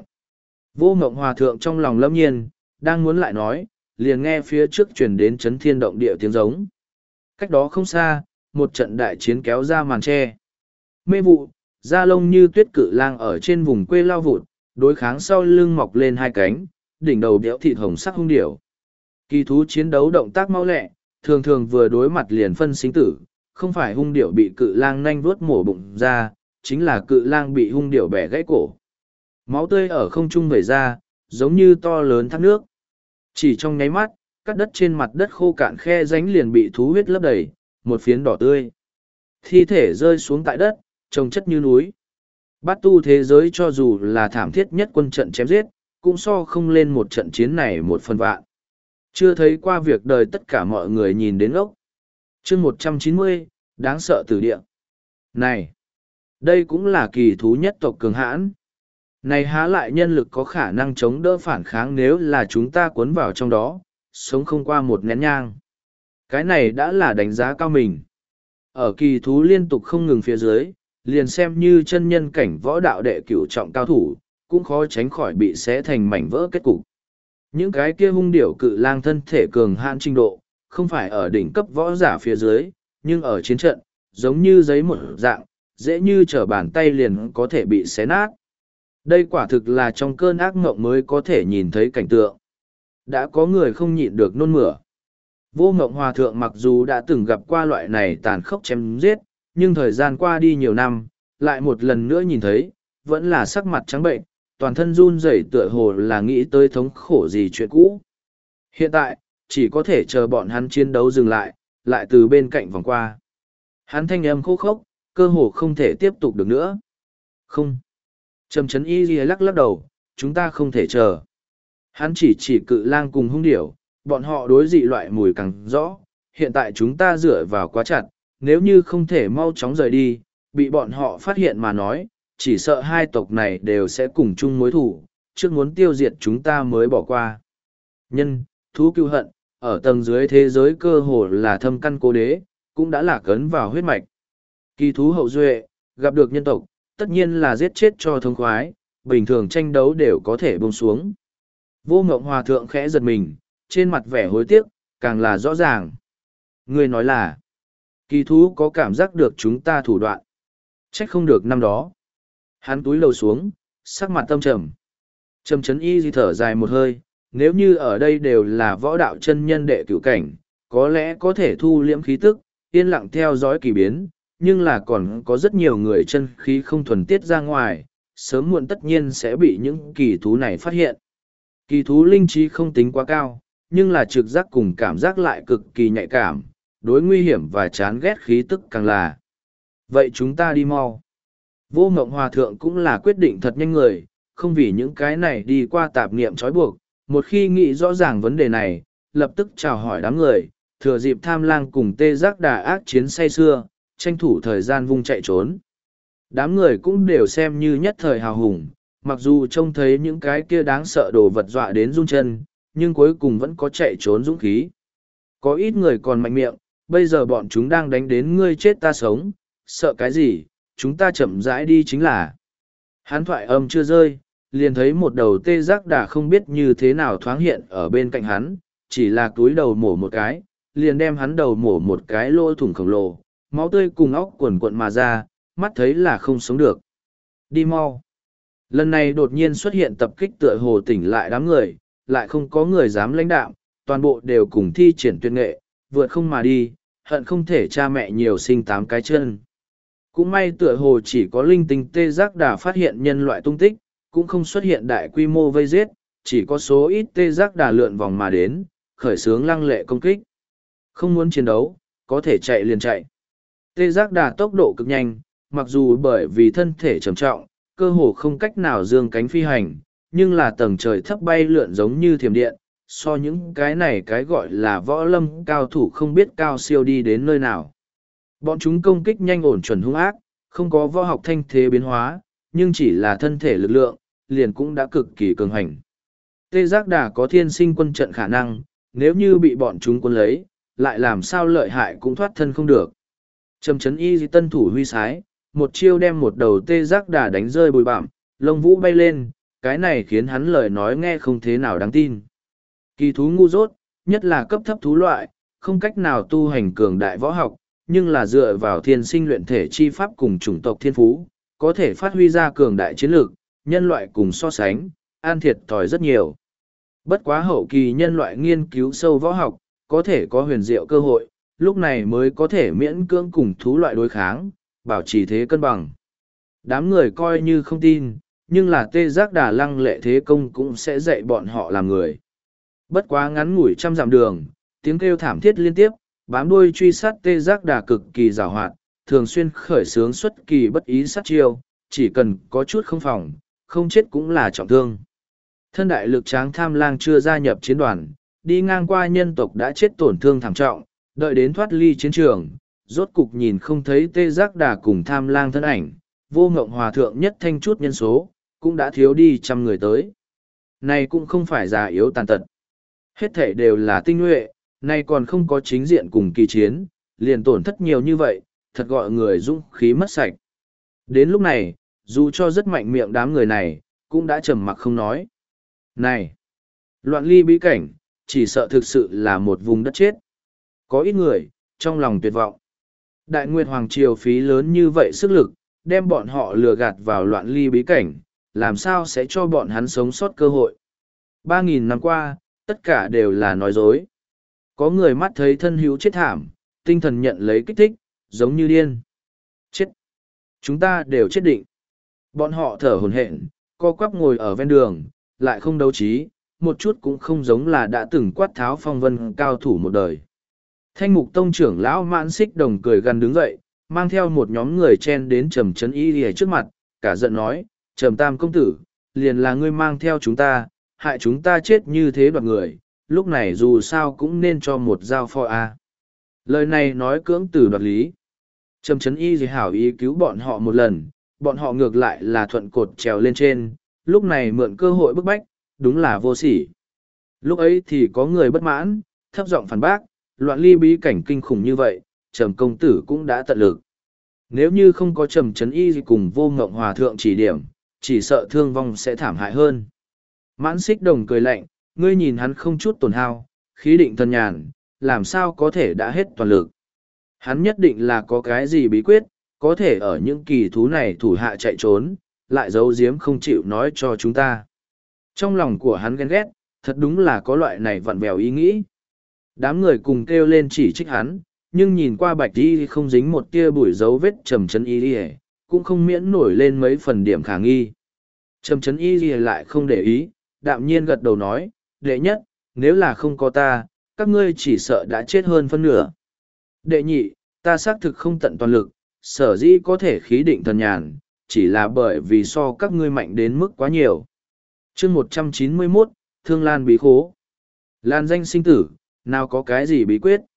Speaker 1: Vô Ngộng Hòa Thượng trong lòng lâm nhiên, đang muốn lại nói, liền nghe phía trước truyền đến chấn thiên động địa tiếng giống. Cách đó không xa, một trận đại chiến kéo ra màn tre. Mê vụ, da lông như tuyết cự lang ở trên vùng quê lao vụt, đối kháng sau lưng mọc lên hai cánh, đỉnh đầu béo thịt hồng sắc hung điểu. Kỳ thú chiến đấu động tác mau lẹ, thường thường vừa đối mặt liền phân sinh tử, không phải hung điểu bị cự lang nanh vuốt mổ bụng ra, chính là cự lang bị hung điểu bẻ gãy cổ. Máu tươi ở không trung vẩy ra, giống như to lớn thác nước. Chỉ trong nháy mắt, các đất trên mặt đất khô cạn khe rãnh liền bị thú huyết lấp đầy, một phiến đỏ tươi. Thi thể rơi xuống tại đất, trông chất như núi. Bát tu thế giới cho dù là thảm thiết nhất quân trận chém giết, cũng so không lên một trận chiến này một phần vạn. Chưa thấy qua việc đời tất cả mọi người nhìn đến ốc. Chương 190, đáng sợ tử địa. Này! Đây cũng là kỳ thú nhất tộc cường hãn. Này há lại nhân lực có khả năng chống đỡ phản kháng nếu là chúng ta cuốn vào trong đó, sống không qua một nén nhang. Cái này đã là đánh giá cao mình. Ở kỳ thú liên tục không ngừng phía dưới, liền xem như chân nhân cảnh võ đạo đệ cửu trọng cao thủ, cũng khó tránh khỏi bị xé thành mảnh vỡ kết cục. Những cái kia hung điểu cự lang thân thể cường hãn trình độ, không phải ở đỉnh cấp võ giả phía dưới, nhưng ở chiến trận, giống như giấy một dạng, dễ như trở bàn tay liền có thể bị xé nát. Đây quả thực là trong cơn ác mộng mới có thể nhìn thấy cảnh tượng. Đã có người không nhịn được nôn mửa. Vô Ngộng Hòa Thượng mặc dù đã từng gặp qua loại này tàn khốc chém giết, nhưng thời gian qua đi nhiều năm, lại một lần nữa nhìn thấy, vẫn là sắc mặt trắng bệnh, toàn thân run rẩy tựa hồ là nghĩ tới thống khổ gì chuyện cũ. Hiện tại, chỉ có thể chờ bọn hắn chiến đấu dừng lại, lại từ bên cạnh vòng qua. Hắn thanh âm khô khốc, cơ hồ không thể tiếp tục được nữa. Không. Trầm Trấn Y lắc lắc đầu, chúng ta không thể chờ. Hắn chỉ cự lang cùng hung điểu, bọn họ đối dị loại mùi càng rõ, hiện tại chúng ta dựa vào quá chặt, nếu như không thể mau chóng rời đi, bị bọn họ phát hiện mà nói, chỉ sợ hai tộc này đều sẽ cùng chung mối thù, trước muốn tiêu diệt chúng ta mới bỏ qua. Nhân, thú cưu hận, ở tầng dưới thế giới cơ hồ là thâm căn cố đế, cũng đã lạc ấn vào huyết mạch. Kỳ thú hậu duệ, gặp được nhân tộc, tất nhiên là giết chết cho thông khoái, bình thường tranh đấu đều có thể buông xuống. Vô Ngộng Hòa Thượng khẽ giật mình, trên mặt vẻ hối tiếc, càng là rõ ràng. Người nói là, kỳ thú có cảm giác được chúng ta thủ đoạn. Trách không được năm đó. Hắn túi lầu xuống, sắc mặt tâm trầm. Trầm Trấn Y thở dài một hơi, nếu như ở đây đều là võ đạo chân nhân đệ cửu cảnh, có lẽ có thể thu liễm khí tức, yên lặng theo dõi kỳ biến, nhưng là còn có rất nhiều người chân khí không thuần tiết ra ngoài, sớm muộn tất nhiên sẽ bị những kỳ thú này phát hiện. Kỳ thú linh trí không tính quá cao, nhưng là trực giác cùng cảm giác lại cực kỳ nhạy cảm, đối nguy hiểm và chán ghét khí tức càng là. Vậy chúng ta đi mau. Vô Ngộng Hòa Thượng cũng là quyết định thật nhanh người, không vì những cái này đi qua tạp niệm trói buộc. Một khi nghĩ rõ ràng vấn đề này, lập tức chào hỏi đám người, thừa dịp Tham Lang cùng Tê Giác Đà ác chiến say xưa, tranh thủ thời gian vung chạy trốn. Đám người cũng đều xem như nhất thời hào hùng, mặc dù trông thấy những cái kia đáng sợ đồ vật dọa đến run chân, nhưng cuối cùng vẫn có chạy trốn dũng khí. Có ít người còn mạnh miệng, bây giờ bọn chúng đang đánh đến ngươi chết ta sống, sợ cái gì, chúng ta chậm rãi đi chính là. Hắn thoại âm chưa rơi, liền thấy một đầu Tê Giác Đà không biết như thế nào thoáng hiện ở bên cạnh hắn, chỉ là túi đầu mổ một cái, liền đem hắn đầu mổ một cái lỗ thủng khổng lồ, máu tươi cùng óc quần quận mà ra, mắt thấy là không sống được. Đi mau. Lần này đột nhiên xuất hiện tập kích tựa hồ tỉnh lại đám người, lại không có người dám lãnh đạo, toàn bộ đều cùng thi triển tuyệt nghệ, vượt không mà đi, hận không thể cha mẹ nhiều sinh 8 cái chân. Cũng may tựa hồ chỉ có linh tinh Tê Giác Đà phát hiện nhân loại tung tích, cũng không xuất hiện đại quy mô vây giết, chỉ có số ít Tê Giác Đà lượn vòng mà đến, khởi xướng lăng lệ công kích. Không muốn chiến đấu, có thể chạy liền chạy. Tê Giác Đà tốc độ cực nhanh, mặc dù bởi vì thân thể trầm trọng, cơ hồ không cách nào dương cánh phi hành, nhưng là tầng trời thấp bay lượn giống như thiểm điện, so những cái này cái gọi là võ lâm cao thủ không biết cao siêu đi đến nơi nào. Bọn chúng công kích nhanh ổn chuẩn hung ác, không có võ học thanh thế biến hóa, nhưng chỉ là thân thể lực lượng, liền cũng đã cực kỳ cường hành. Tê Giác Đà có thiên sinh quân trận khả năng, nếu như bị bọn chúng quân lấy, lại làm sao lợi hại cũng thoát thân không được. Trầm Chấn Y tân thủ huy sái, một chiêu đem một đầu Tê Giác Đà đánh rơi bụi bặm, lông vũ bay lên, cái này khiến hắn lời nói nghe không thế nào đáng tin. Kỳ thú ngu dốt, nhất là cấp thấp thú loại, không cách nào tu hành cường đại võ học, nhưng là dựa vào thiên sinh luyện thể chi pháp cùng chủng tộc thiên phú, có thể phát huy ra cường đại chiến lược, nhân loại cùng so sánh, an thiệt thòi rất nhiều. Bất quá hậu kỳ nhân loại nghiên cứu sâu võ học, có thể có huyền diệu cơ hội, lúc này mới có thể miễn cưỡng cùng thú loại đối kháng, bảo trì thế cân bằng. Đám người coi như không tin, nhưng là Tê Giác Đà lăng lệ thế công cũng sẽ dạy bọn họ làm người. Bất quá ngắn ngủi trăm dặm đường, tiếng kêu thảm thiết liên tiếp, bám đuôi truy sát Tê Giác Đà cực kỳ giàu hoạt, thường xuyên khởi xướng xuất kỳ bất ý sát chiêu, chỉ cần có chút không phòng, không chết cũng là trọng thương. Thân đại lực tráng Tham Lang chưa gia nhập chiến đoàn, đi ngang qua nhân tộc đã chết tổn thương thảm trọng, đợi đến thoát ly chiến trường, rốt cục nhìn không thấy Tê Giác Đà cùng Tham Lang thân ảnh, Vô Ngộng Hòa Thượng nhất thanh chút nhân số, cũng đã thiếu đi 100 người tới. Này cũng không phải già yếu tàn tật. Hết thể đều là tinh nhuệ, nay còn không có chính diện cùng kỳ chiến, liền tổn thất nhiều như vậy, thật gọi người dũng khí mất sạch. Đến lúc này, dù cho rất mạnh miệng đám người này, cũng đã trầm mặc không nói. Này! Loạn ly bí cảnh, chỉ sợ thực sự là một vùng đất chết. Có ít người, trong lòng tuyệt vọng. Đại Nguyệt Hoàng Triều phí lớn như vậy sức lực, đem bọn họ lừa gạt vào loạn ly bí cảnh, làm sao sẽ cho bọn hắn sống sót cơ hội. 3.000 năm qua, tất cả đều là nói dối. Có người mắt thấy thân hữu chết thảm, tinh thần nhận lấy kích thích, giống như điên. Chết! Chúng ta đều chết định. Bọn họ thở hổn hển, co quắp ngồi ở ven đường, lại không đấu trí, một chút cũng không giống là đã từng quát tháo phong vân cao thủ một đời. Thanh Mục Tông trưởng lão Mãn Xích Đồng cười gần đứng dậy, mang theo một nhóm người chen đến Trầm Chấn Y lìa trước mặt, cả giận nói, Trầm Tam công tử, liền là ngươi mang theo chúng ta, hại chúng ta chết như thế đoạt người, lúc này dù sao cũng nên cho một dao pho a. Lời này nói cưỡng từ đoạt lý. Trầm Chấn Y gì hảo ý cứu bọn họ một lần, bọn họ ngược lại là thuận cột trèo lên trên, lúc này mượn cơ hội bức bách, đúng là vô sỉ. Lúc ấy thì có người bất mãn, thấp giọng phản bác, loạn ly bí cảnh kinh khủng như vậy, Trầm công tử cũng đã tận lực. Nếu như không có Trầm Chấn Y gì cùng Vô Ngộng Hòa Thượng chỉ điểm, chỉ sợ thương vong sẽ thảm hại hơn. Mãn Xích Đồng cười lạnh, ngươi nhìn hắn không chút tổn hao, khí định thần nhàn, làm sao có thể đã hết toàn lực. Hắn nhất định là có cái gì bí quyết, có thể ở những kỳ thú này thủ hạ chạy trốn, lại giấu giếm không chịu nói cho chúng ta. Trong lòng của hắn ghen ghét, thật đúng là có loại này vặn vẹo ý nghĩ. Đám người cùng kêu lên chỉ trích hắn, nhưng nhìn qua bạch y không dính một tia bụi dấu vết Trầm Chấn Y cũng không miễn nổi lên mấy phần điểm khả nghi. Trầm Chấn Y lại không để ý, đạm nhiên gật đầu nói, đệ nhất, nếu là không có ta, các ngươi chỉ sợ đã chết hơn phân nửa. Đệ nhị, ta xác thực không tận toàn lực, sở dĩ có thể khí định thần nhàn, chỉ là bởi vì so các ngươi mạnh đến mức quá nhiều. chương 191, Thương Lan bí khố. Lan danh sinh tử, nào có cái gì bí quyết.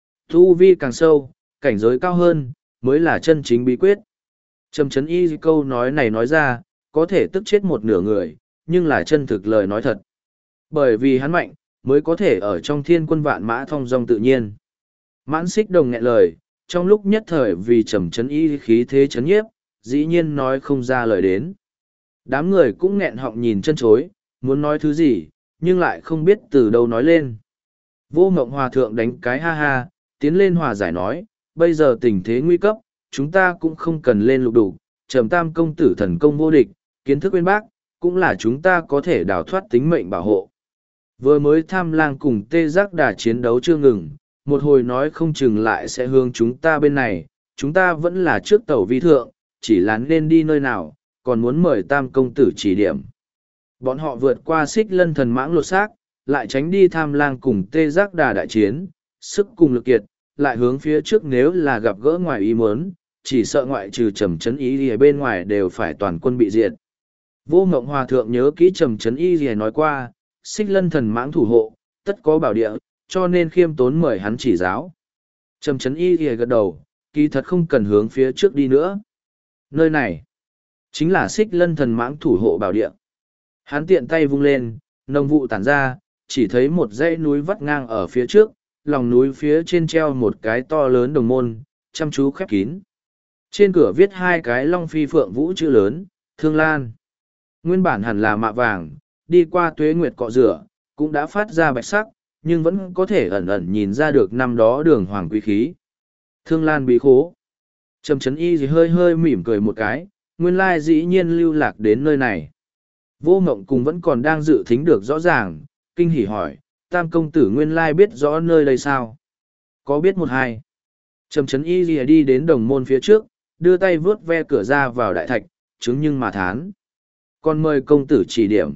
Speaker 1: Tu vi càng sâu, cảnh giới cao hơn, mới là chân chính bí quyết. Trầm Trấn Y câu nói này nói ra, có thể tức chết một nửa người, nhưng là chân thực lời nói thật. Bởi vì hắn mạnh, mới có thể ở trong thiên quân vạn mã thong dong tự nhiên. Mãn Xích Đồng nghẹn lời, trong lúc nhất thời vì Trầm Trấn Y khí thế chấn nhiếp, dĩ nhiên nói không ra lời đến. Đám người cũng nghẹn họng nhìn chân chối, muốn nói thứ gì, nhưng lại không biết từ đâu nói lên. Vô Ngộng Hòa Thượng đánh cái ha ha, tiến lên hòa giải nói, bây giờ tình thế nguy cấp, chúng ta cũng không cần lên lục đủ, Trầm Tam công tử thần công vô địch, kiến thức bên bác, cũng là chúng ta có thể đào thoát tính mệnh bảo hộ. Vừa mới Tham Lang cùng Tê Giác Đà chiến đấu chưa ngừng, một hồi nói không chừng lại sẽ hướng chúng ta bên này, chúng ta vẫn là trước tàu vi thượng, chỉ là nên đi nơi nào, còn muốn mời Tam công tử chỉ điểm. Bọn họ vượt qua Xích Lân thần mãng lột xác, lại tránh đi Tham Lang cùng Tê Giác Đà đại chiến, sức cùng lực kiệt, lại hướng phía trước nếu là gặp gỡ ngoài ý muốn, chỉ sợ ngoại trừ Trầm Trấn Y ở bên ngoài đều phải toàn quân bị diệt. Vô Ngộng Hòa Thượng nhớ kỹ Trầm Trấn Y nói qua, Xích Lân thần mãng thủ hộ, tất có bảo địa, cho nên khiêm tốn mời hắn chỉ giáo. Trầm Trấn Y gật đầu, kỳ thật không cần hướng phía trước đi nữa. Nơi này, chính là Xích Lân thần mãng thủ hộ bảo địa. Hắn tiện tay vung lên, nồng vụ tản ra, chỉ thấy một dãy núi vắt ngang ở phía trước, lòng núi phía trên treo một cái to lớn đồng môn, chăm chú khép kín. Trên cửa viết hai cái long phi phượng vũ chữ lớn, Thương Lan. Nguyên bản hẳn là mạ vàng, đi qua tuế nguyệt cọ rửa, cũng đã phát ra bạch sắc, nhưng vẫn có thể ẩn ẩn nhìn ra được năm đó đường hoàng quý khí. Thương Lan bí khố. Trầm Trấn Y gì hơi hơi mỉm cười một cái, nguyên lai dĩ nhiên lưu lạc đến nơi này. Vô Ngộng cùng vẫn còn đang dự thính được rõ ràng, kinh hỉ hỏi, Tam công tử nguyên lai biết rõ nơi đây sao? Có biết một hai. Trầm Trấn Y gì đi đến đồng môn phía trước, đưa tay vướt ve cửa ra vào đại thạch, chứng nhưng mà thán. Còn mời công tử chỉ điểm.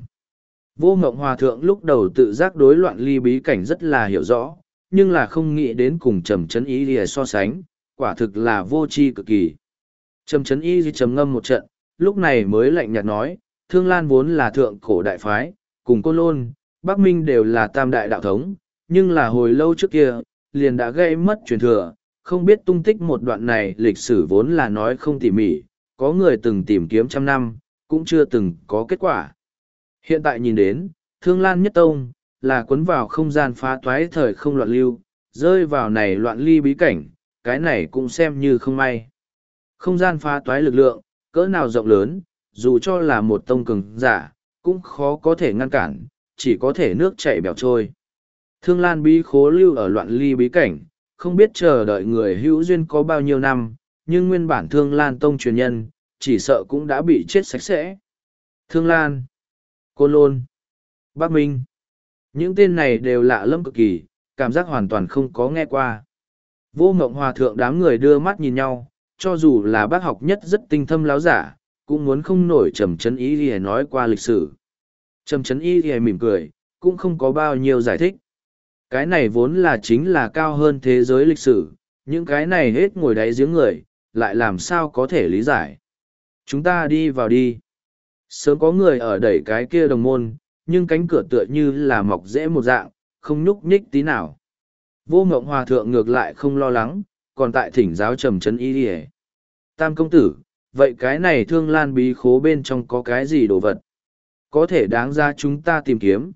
Speaker 1: Vô Ngộng Hòa Thượng lúc đầu tự giác đối loạn ly bí cảnh rất là hiểu rõ, nhưng là không nghĩ đến cùng Trầm Trấn Y gì so sánh, quả thực là vô tri cực kỳ. Trầm Trấn Y gì trầm ngâm một trận, lúc này mới lạnh nhạt nói, Thương Lan vốn là thượng cổ đại phái, cùng Côn Lôn, Bắc Minh đều là tam đại đạo thống, nhưng là hồi lâu trước kia, liền đã gây mất truyền thừa, không biết tung tích một đoạn này lịch sử vốn là nói không tỉ mỉ, có người từng tìm kiếm trăm năm, cũng chưa từng có kết quả. Hiện tại nhìn đến, Thương Lan nhất tông, là cuốn vào không gian phá toái thời không loạn lưu, rơi vào này loạn ly bí cảnh, cái này cũng xem như không may. Không gian phá toái lực lượng, cỡ nào rộng lớn, dù cho là một tông cường giả, cũng khó có thể ngăn cản, chỉ có thể nước chảy bèo trôi. Thương Lan bí khố lưu ở loạn ly bí cảnh, không biết chờ đợi người hữu duyên có bao nhiêu năm, nhưng nguyên bản Thương Lan tông truyền nhân, chỉ sợ cũng đã bị chết sạch sẽ. Thương Lan, Côn Lôn, Bắc Minh, những tên này đều lạ lẫm cực kỳ, cảm giác hoàn toàn không có nghe qua. Vô Ngộng Hòa Thượng đám người đưa mắt nhìn nhau, cho dù là bác học nhất rất tinh thâm láo giả, cũng muốn không nổi Trầm Trấn Y gì nói qua lịch sử. Trầm Trấn Y gì mỉm cười, cũng không có bao nhiêu giải thích. Cái này vốn là chính là cao hơn thế giới lịch sử, những cái này hết ngồi đáy giếng người, lại làm sao có thể lý giải. Chúng ta đi vào đi. Sớm có người ở đẩy cái kia đồng môn, nhưng cánh cửa tựa như là mọc rễ một dạng, không nhúc nhích tí nào. Vô Ngộng Hòa Thượng ngược lại không lo lắng, còn tại thỉnh giáo Trầm Trấn Y đi. Tam công tử, vậy cái này Thương Lan bí khố bên trong có cái gì đồ vật? Có thể đáng ra chúng ta tìm kiếm.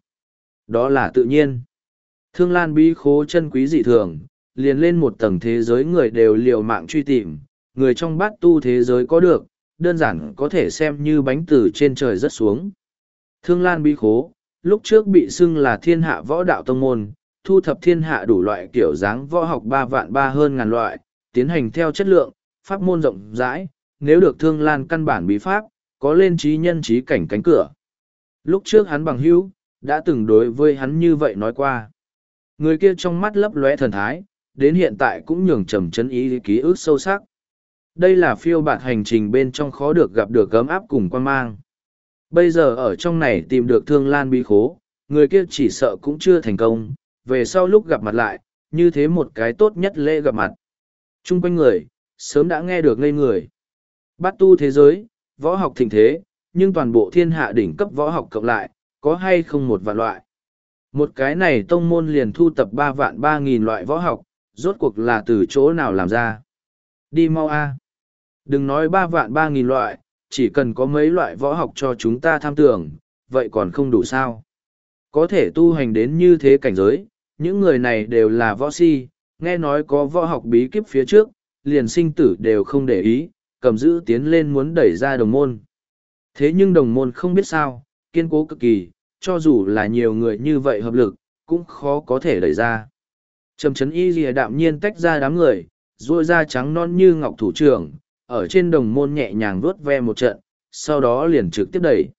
Speaker 1: Đó là tự nhiên. Thương Lan bí khố chân quý dị thường, liền lên một tầng thế giới người đều liều mạng truy tìm, người trong bát tu thế giới có được, đơn giản có thể xem như bánh từ trên trời rớt xuống. Thương Lan bí khố, lúc trước bị xưng là thiên hạ võ đạo tông môn, thu thập thiên hạ đủ loại kiểu dáng võ học 3 vạn 3 hơn ngàn loại, tiến hành theo chất lượng, pháp môn rộng rãi, nếu được Thương Lan căn bản bí pháp, có lên trí nhân trí cảnh cánh cửa. Lúc trước hắn bằng hữu, đã từng đối với hắn như vậy nói qua. Người kia trong mắt lấp lóe thần thái, đến hiện tại cũng nhường Trầm Trấn Y ký ức sâu sắc. Đây là phiêu bạt hành trình bên trong khó được gặp được gấm áp cùng quan mang. Bây giờ ở trong này tìm được Thương Lan bí khố, người kia chỉ sợ cũng chưa thành công, về sau lúc gặp mặt lại, như thế một cái tốt nhất lễ gặp mặt. Trung quanh người, sớm đã nghe được ngây người. Bát tu thế giới, võ học thịnh thế, nhưng toàn bộ thiên hạ đỉnh cấp võ học cộng lại, có hay không một vạn loại. Một cái này tông môn liền thu tập 3.000 loại võ học, rốt cuộc là từ chỗ nào làm ra. Đi mau a. Đừng nói 3.000 loại, chỉ cần có mấy loại võ học cho chúng ta tham tưởng, vậy còn không đủ sao. Có thể tu hành đến như thế cảnh giới, những người này đều là võ si, nghe nói có võ học bí kíp phía trước, liền sinh tử đều không để ý, cầm giữ tiến lên muốn đẩy ra đồng môn. Thế nhưng đồng môn không biết sao, kiên cố cực kỳ, cho dù là nhiều người như vậy hợp lực, cũng khó có thể đẩy ra. Trầm chấn y lìa đạm nhiên tách ra đám người, ruôi da trắng non như ngọc thủ trưởng, ở trên đồng môn nhẹ nhàng vuốt ve một trận, sau đó liền trực tiếp đẩy.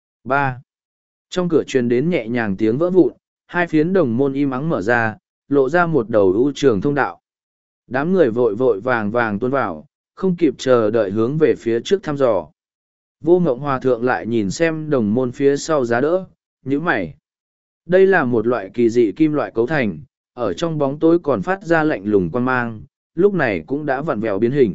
Speaker 1: 3. Trong cửa truyền đến nhẹ nhàng tiếng vỡ vụn, hai phiến đồng môn im ắng mở ra, lộ ra một đầu ưu trường thông đạo. Đám người vội vội vàng vàng tuôn vào, không kịp chờ đợi hướng về phía trước thăm dò. Vô Ngộng Hòa Thượng lại nhìn xem đồng môn phía sau giá đỡ, nhíu mày. Đây là một loại kỳ dị kim loại cấu thành, ở trong bóng tối còn phát ra lạnh lùng quan mang, lúc này cũng đã vặn vẹo biến hình.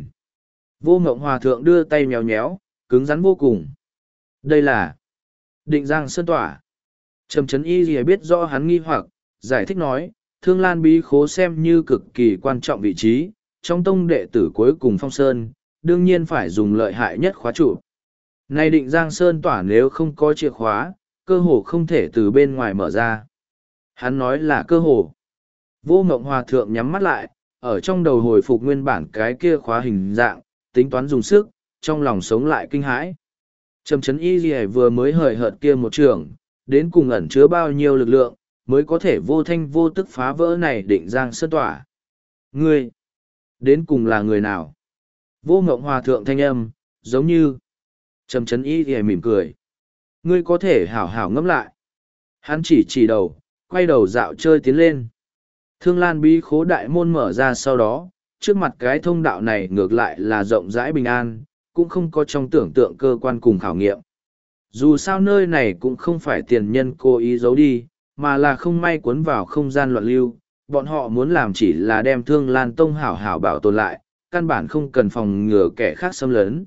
Speaker 1: Vô Ngộng Hòa Thượng đưa tay nhéo nhéo, cứng rắn vô cùng. Đây là Định Giang Sơn Tỏa. Trầm Chấn Y Lìa biết rõ hắn nghi hoặc, giải thích nói, Thương Lan Bí Khố xem như cực kỳ quan trọng vị trí, trong tông đệ tử cuối cùng Phong Sơn, đương nhiên phải dùng lợi hại nhất khóa trụ. Này Định Giang Sơn Tỏa nếu không có chìa khóa, cơ hồ không thể từ bên ngoài mở ra. Hắn nói là cơ hồ. Vô Ngộng Hòa Thượng nhắm mắt lại, ở trong đầu hồi phục nguyên bản cái kia khóa hình dạng, tính toán dùng sức, trong lòng sống lại kinh hãi. Trầm Chấn Y Lìa vừa mới hời hợt kia một trường, đến cùng ẩn chứa bao nhiêu lực lượng, mới có thể vô thanh vô tức phá vỡ này Định Giang Sơn Tỏa. Ngươi, đến cùng là người nào? Vô Ngộng Hòa Thượng thanh âm, giống như Trầm Chấn Y Lìa mỉm cười. Ngươi có thể hảo hảo ngẫm lại. Hắn chỉ đầu, quay đầu dạo chơi tiến lên. Thương Lan Bí Khố đại môn mở ra sau đó, trước mặt cái thông đạo này ngược lại là rộng rãi bình an, cũng không có trong tưởng tượng cơ quan cùng khảo nghiệm. Dù sao nơi này cũng không phải tiền nhân cố ý giấu đi, mà là không may cuốn vào không gian loạn lưu, bọn họ muốn làm chỉ là đem Thương Lan Tông hảo hảo bảo tồn lại, căn bản không cần phòng ngừa kẻ khác xâm lấn.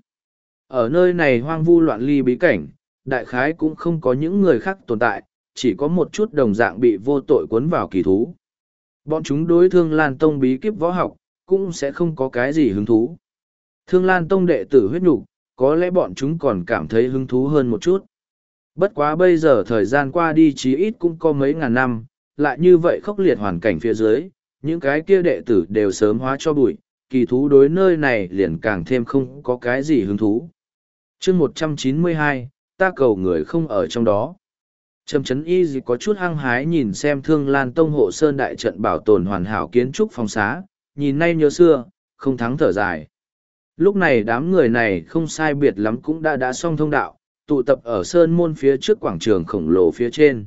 Speaker 1: Ở nơi này hoang vu loạn ly bí cảnh, đại khái cũng không có những người khác tồn tại, chỉ có một chút đồng dạng bị vô tội cuốn vào kỳ thú. Bọn chúng đối Thương Lan Tông bí kíp võ học, cũng sẽ không có cái gì hứng thú. Thương Lan Tông đệ tử huyết nhục, có lẽ bọn chúng còn cảm thấy hứng thú hơn một chút. Bất quá bây giờ thời gian qua đi chí ít cũng có mấy ngàn năm, lại như vậy khốc liệt hoàn cảnh phía dưới, những cái kia đệ tử đều sớm hóa cho bụi, kỳ thú đối nơi này liền càng thêm không có cái gì hứng thú. Chương 192, ta cầu người không ở trong đó. Trầm Chấn Y gì có chút hăng hái nhìn xem Thương Lan Tông hộ sơn đại trận bảo tồn hoàn hảo kiến trúc phòng xá, nhìn nay nhớ xưa, không thắng thở dài. Lúc này đám người này không sai biệt lắm cũng đã xong thông đạo, tụ tập ở sơn môn phía trước quảng trường khổng lồ phía trên.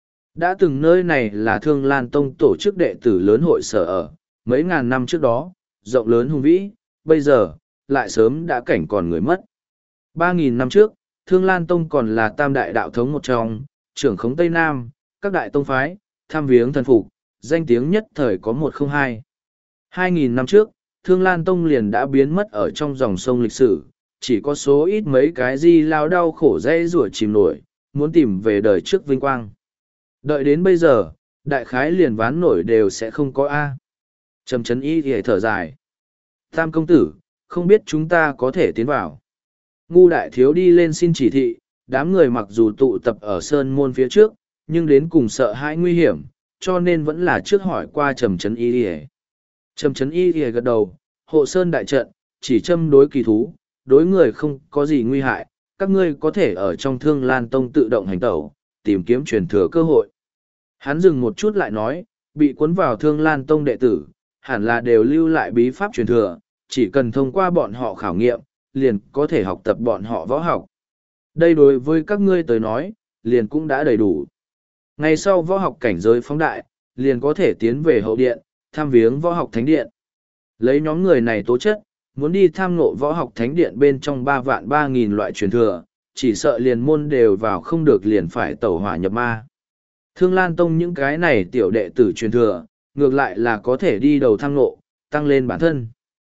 Speaker 1: Đã từng nơi này là Thương Lan Tông tổ chức đệ tử lớn hội sở ở, mấy ngàn năm trước đó, rộng lớn hùng vĩ, bây giờ, lại sớm đã cảnh còn người mất. 3.000 năm trước, Thương Lan Tông còn là tam đại đạo thống một trong, trưởng khống Tây Nam, các đại tông phái, tham viếng thần phục, danh tiếng nhất thời có 102. 2.000 năm trước, Thương Lan Tông liền đã biến mất ở trong dòng sông lịch sử, chỉ có số ít mấy cái di lao đau khổ dây rủa chìm nổi, muốn tìm về đời trước vinh quang. Đợi đến bây giờ, đại khái liền ván nổi đều sẽ không có A. Trầm Chấn Y thì thở dài. Tam công tử, không biết chúng ta có thể tiến vào. Ngu đại thiếu đi lên xin chỉ thị, đám người mặc dù tụ tập ở sơn môn phía trước, nhưng đến cùng sợ hãi nguy hiểm, cho nên vẫn là trước hỏi qua Trầm Chấn Y thì. Trầm Chấn Y thì gật đầu, hộ sơn đại trận, chỉ châm đối kỳ thú, đối người không có gì nguy hại, các ngươi có thể ở trong Thương Lan Tông tự động hành tẩu, tìm kiếm truyền thừa cơ hội. Hắn dừng một chút lại nói, bị cuốn vào Thương Lan Tông đệ tử, hẳn là đều lưu lại bí pháp truyền thừa, chỉ cần thông qua bọn họ khảo nghiệm, liền có thể học tập bọn họ võ học. Đây đối với các ngươi tới nói, liền cũng đã đầy đủ. Ngày sau võ học cảnh giới phóng đại, liền có thể tiến về hậu điện, tham viếng võ học thánh điện. Lấy nhóm người này tố chất, muốn đi tham ngộ võ học thánh điện bên trong 3.000 loại truyền thừa, chỉ sợ liền môn đều vào không được liền phải tẩu hỏa nhập ma. Thương Lan Tông những cái này tiểu đệ tử truyền thừa, ngược lại là có thể đi đầu tham ngộ, tăng lên bản thân.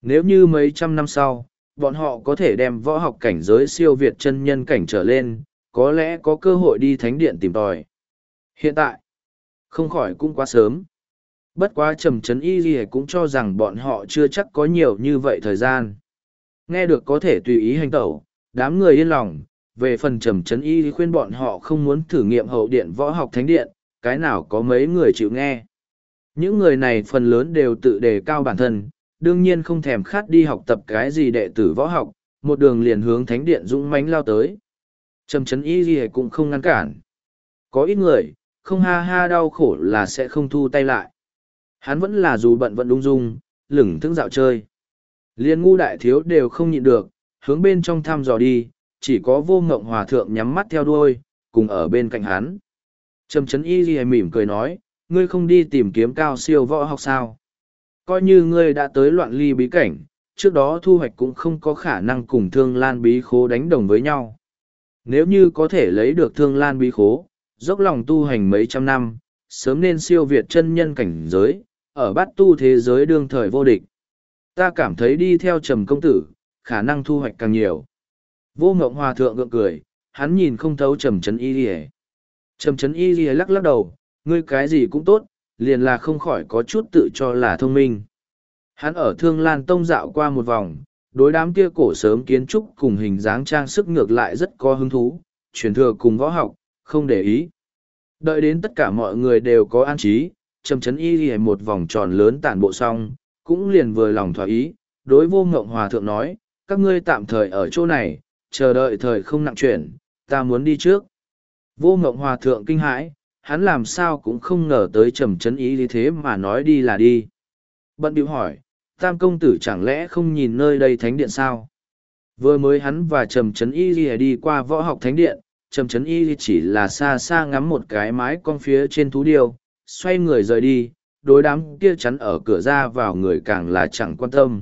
Speaker 1: Nếu như mấy trăm năm sau, bọn họ có thể đem võ học cảnh giới siêu việt chân nhân cảnh trở lên, có lẽ có cơ hội đi thánh điện tìm tòi. Hiện tại, không khỏi cũng quá sớm. Bất quá Trầm Trấn Y Ghi cũng cho rằng bọn họ chưa chắc có nhiều như vậy thời gian. Nghe được có thể tùy ý hành tẩu, đám người yên lòng, về phần Trầm Trấn Y khuyên bọn họ không muốn thử nghiệm hậu điện võ học thánh điện, cái nào có mấy người chịu nghe. Những người này phần lớn đều tự đề cao bản thân, đương nhiên không thèm khát đi học tập cái gì đệ tử võ học, một đường liền hướng thánh điện dũng mãnh lao tới. Trầm Trấn Y Ghi cũng không ngăn cản. Có ít người, không ha ha đau khổ là sẽ không thu tay lại. Hắn vẫn là dù bận vẫn ung dung, lửng thững dạo chơi. Liên ngu đại thiếu đều không nhịn được, hướng bên trong thăm dò đi, chỉ có Vô Ngộng Hòa Thượng nhắm mắt theo đuôi, cùng ở bên cạnh hắn. Trầm Trấn Y Ghi mỉm cười nói, ngươi không đi tìm kiếm cao siêu võ học sao? Coi như ngươi đã tới Loạn Ly bí cảnh, trước đó thu hoạch cũng không có khả năng cùng Thương Lan bí khố đánh đồng với nhau. Nếu như có thể lấy được Thương Lan bí khố, dốc lòng tu hành mấy trăm năm, sớm nên siêu việt chân nhân cảnh giới, ở bát tu thế giới đương thời vô địch. Ta cảm thấy đi theo Trầm công tử, khả năng thu hoạch càng nhiều. Vô Ngộng Hòa Thượng gượng cười, hắn nhìn không thấu Trầm Trấn Y Ghi. Trầm Trấn Y Ghi lắc lắc đầu, ngươi cái gì cũng tốt, liền là không khỏi có chút tự cho là thông minh. Hắn ở Thương Lan Tông dạo qua một vòng, đối đám kia cổ sớm kiến trúc cùng hình dáng trang sức ngược lại rất có hứng thú, truyền thừa cùng võ học, không để ý. Đợi đến tất cả mọi người đều có an trí, Trầm Trấn Y Ghi một vòng tròn lớn tản bộ xong, cũng liền vừa lòng thỏa ý, đối Vô Ngộng Hòa Thượng nói, các ngươi tạm thời ở chỗ này, chờ đợi thời không nặng chuyển, ta muốn đi trước. Vô Ngộng Hòa Thượng kinh hãi, hắn làm sao cũng không ngờ tới Trầm Trấn Y Ghi thế mà nói đi là đi. Bận điệu hỏi, Tam công tử chẳng lẽ không nhìn nơi đây thánh điện sao? Vừa mới hắn và Trầm Trấn Y Ghi đi qua võ học thánh điện, Trầm Trấn Y chỉ là xa xa ngắm một cái mái con phía trên thú điêu, xoay người rời đi, đối đám kia chắn ở cửa ra vào người càng là chẳng quan tâm.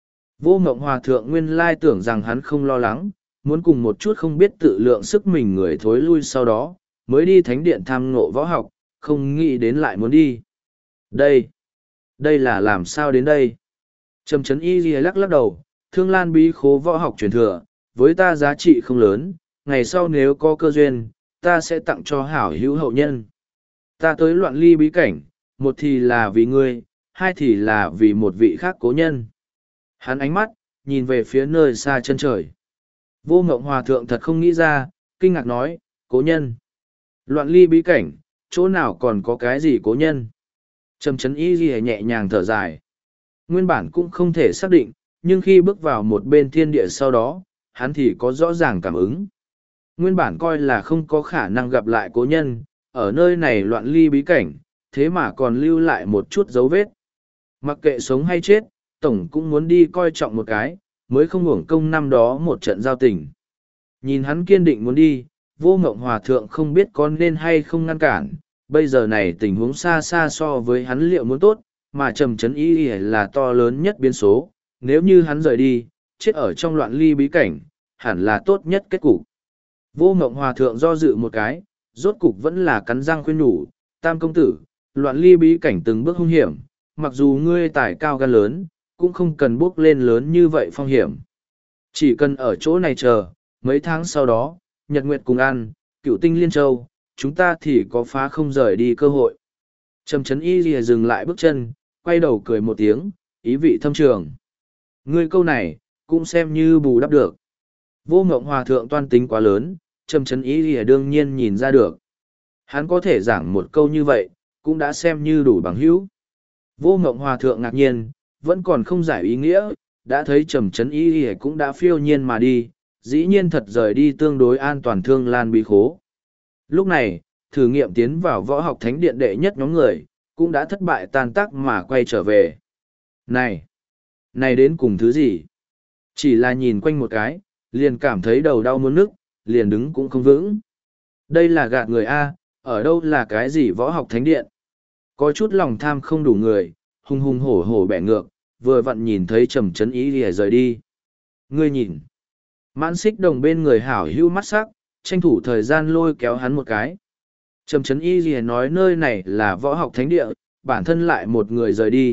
Speaker 1: Vô Ngộng Hòa Thượng nguyên lai tưởng rằng hắn không lo lắng, muốn cùng một chút không biết tự lượng sức mình người thối lui sau đó, mới đi thánh điện tham ngộ võ học, không nghĩ đến lại muốn đi. Đây là làm sao đến đây? Trầm Trấn Y Ghi lắc lắc đầu, Thương Lan bí khố võ học truyền thừa, với ta giá trị không lớn, ngày sau nếu có cơ duyên, ta sẽ tặng cho hảo hữu hậu nhân. Ta tới Loạn Ly bí cảnh, một thì là vì ngươi, hai thì là vì một vị khác cố nhân. Hắn ánh mắt, nhìn về phía nơi xa chân trời. Vô Ngộng Hòa Thượng thật không nghĩ ra, kinh ngạc nói, cố nhân. Loạn Ly bí cảnh, chỗ nào còn có cái gì cố nhân? Trầm Trấn Y Ghi nhẹ nhàng thở dài. Nguyên bản cũng không thể xác định, nhưng khi bước vào một bên thiên địa sau đó, hắn thì có rõ ràng cảm ứng. Nguyên bản coi là không có khả năng gặp lại cố nhân, ở nơi này Loạn Ly bí cảnh, thế mà còn lưu lại một chút dấu vết. Mặc kệ sống hay chết, Tổng cũng muốn đi coi trọng một cái, mới không uổng công năm đó một trận giao tình. Nhìn hắn kiên định muốn đi, Vô Ngộng Hòa Thượng không biết có nên hay không ngăn cản, bây giờ này tình huống xa xa so với hắn liệu muốn tốt, mà Trầm Trấn Y là to lớn nhất biến số, nếu như hắn rời đi, chết ở trong Loạn Ly bí cảnh, hẳn là tốt nhất kết cục. Vô Ngộng Hòa Thượng do dự một cái, rốt cục vẫn là cắn răng khuyên nhủ, Tam công tử, Loạn Ly bí cảnh từng bước hung hiểm, mặc dù ngươi tài cao gan lớn, cũng không cần bước lên lớn như vậy phong hiểm. Chỉ cần ở chỗ này chờ, mấy tháng sau đó, Nhật Nguyệt cùng ăn, Cửu Tinh Liên Châu, chúng ta thì có phá không rời đi cơ hội. Trầm Trấn Y lìa dừng lại bước chân, quay đầu cười một tiếng, ý vị thâm trường. Ngươi câu này, cũng xem như bù đắp được. Vô Ngộng Hòa Thượng toan tính quá lớn, Trầm Trấn Y lìa đương nhiên nhìn ra được. Hắn có thể giảng một câu như vậy, cũng đã xem như đủ bằng hữu. Vô Ngộng Hòa Thượng ngạc nhiên, vẫn còn không giải ý nghĩa, đã thấy Trầm Trấn Y lìa cũng đã phiêu nhiên mà đi, dĩ nhiên thật rời đi tương đối an toàn Thương Lan bí khố. Lúc này, thử nghiệm tiến vào võ học thánh điện đệ nhất nhóm người, cũng đã thất bại tan tác mà quay trở về. Này đến cùng thứ gì? Chỉ là nhìn quanh một cái, liền cảm thấy đầu đau muốn nức, liền đứng cũng không vững. Đây là gạt người A, ở đâu là cái gì võ học thánh điện? Có chút lòng tham không đủ người, hùng hùng hổ hổ bẻ ngược, vừa vặn nhìn thấy Trầm Trấn Y lìa rời đi. Ngươi nhìn, Mãn Xích Đồng bên người hảo hữu mắt sắc, tranh thủ thời gian lôi kéo hắn một cái. Trầm Trấn Y lìa nói nơi này là võ học thánh địa, bản thân lại một người rời đi,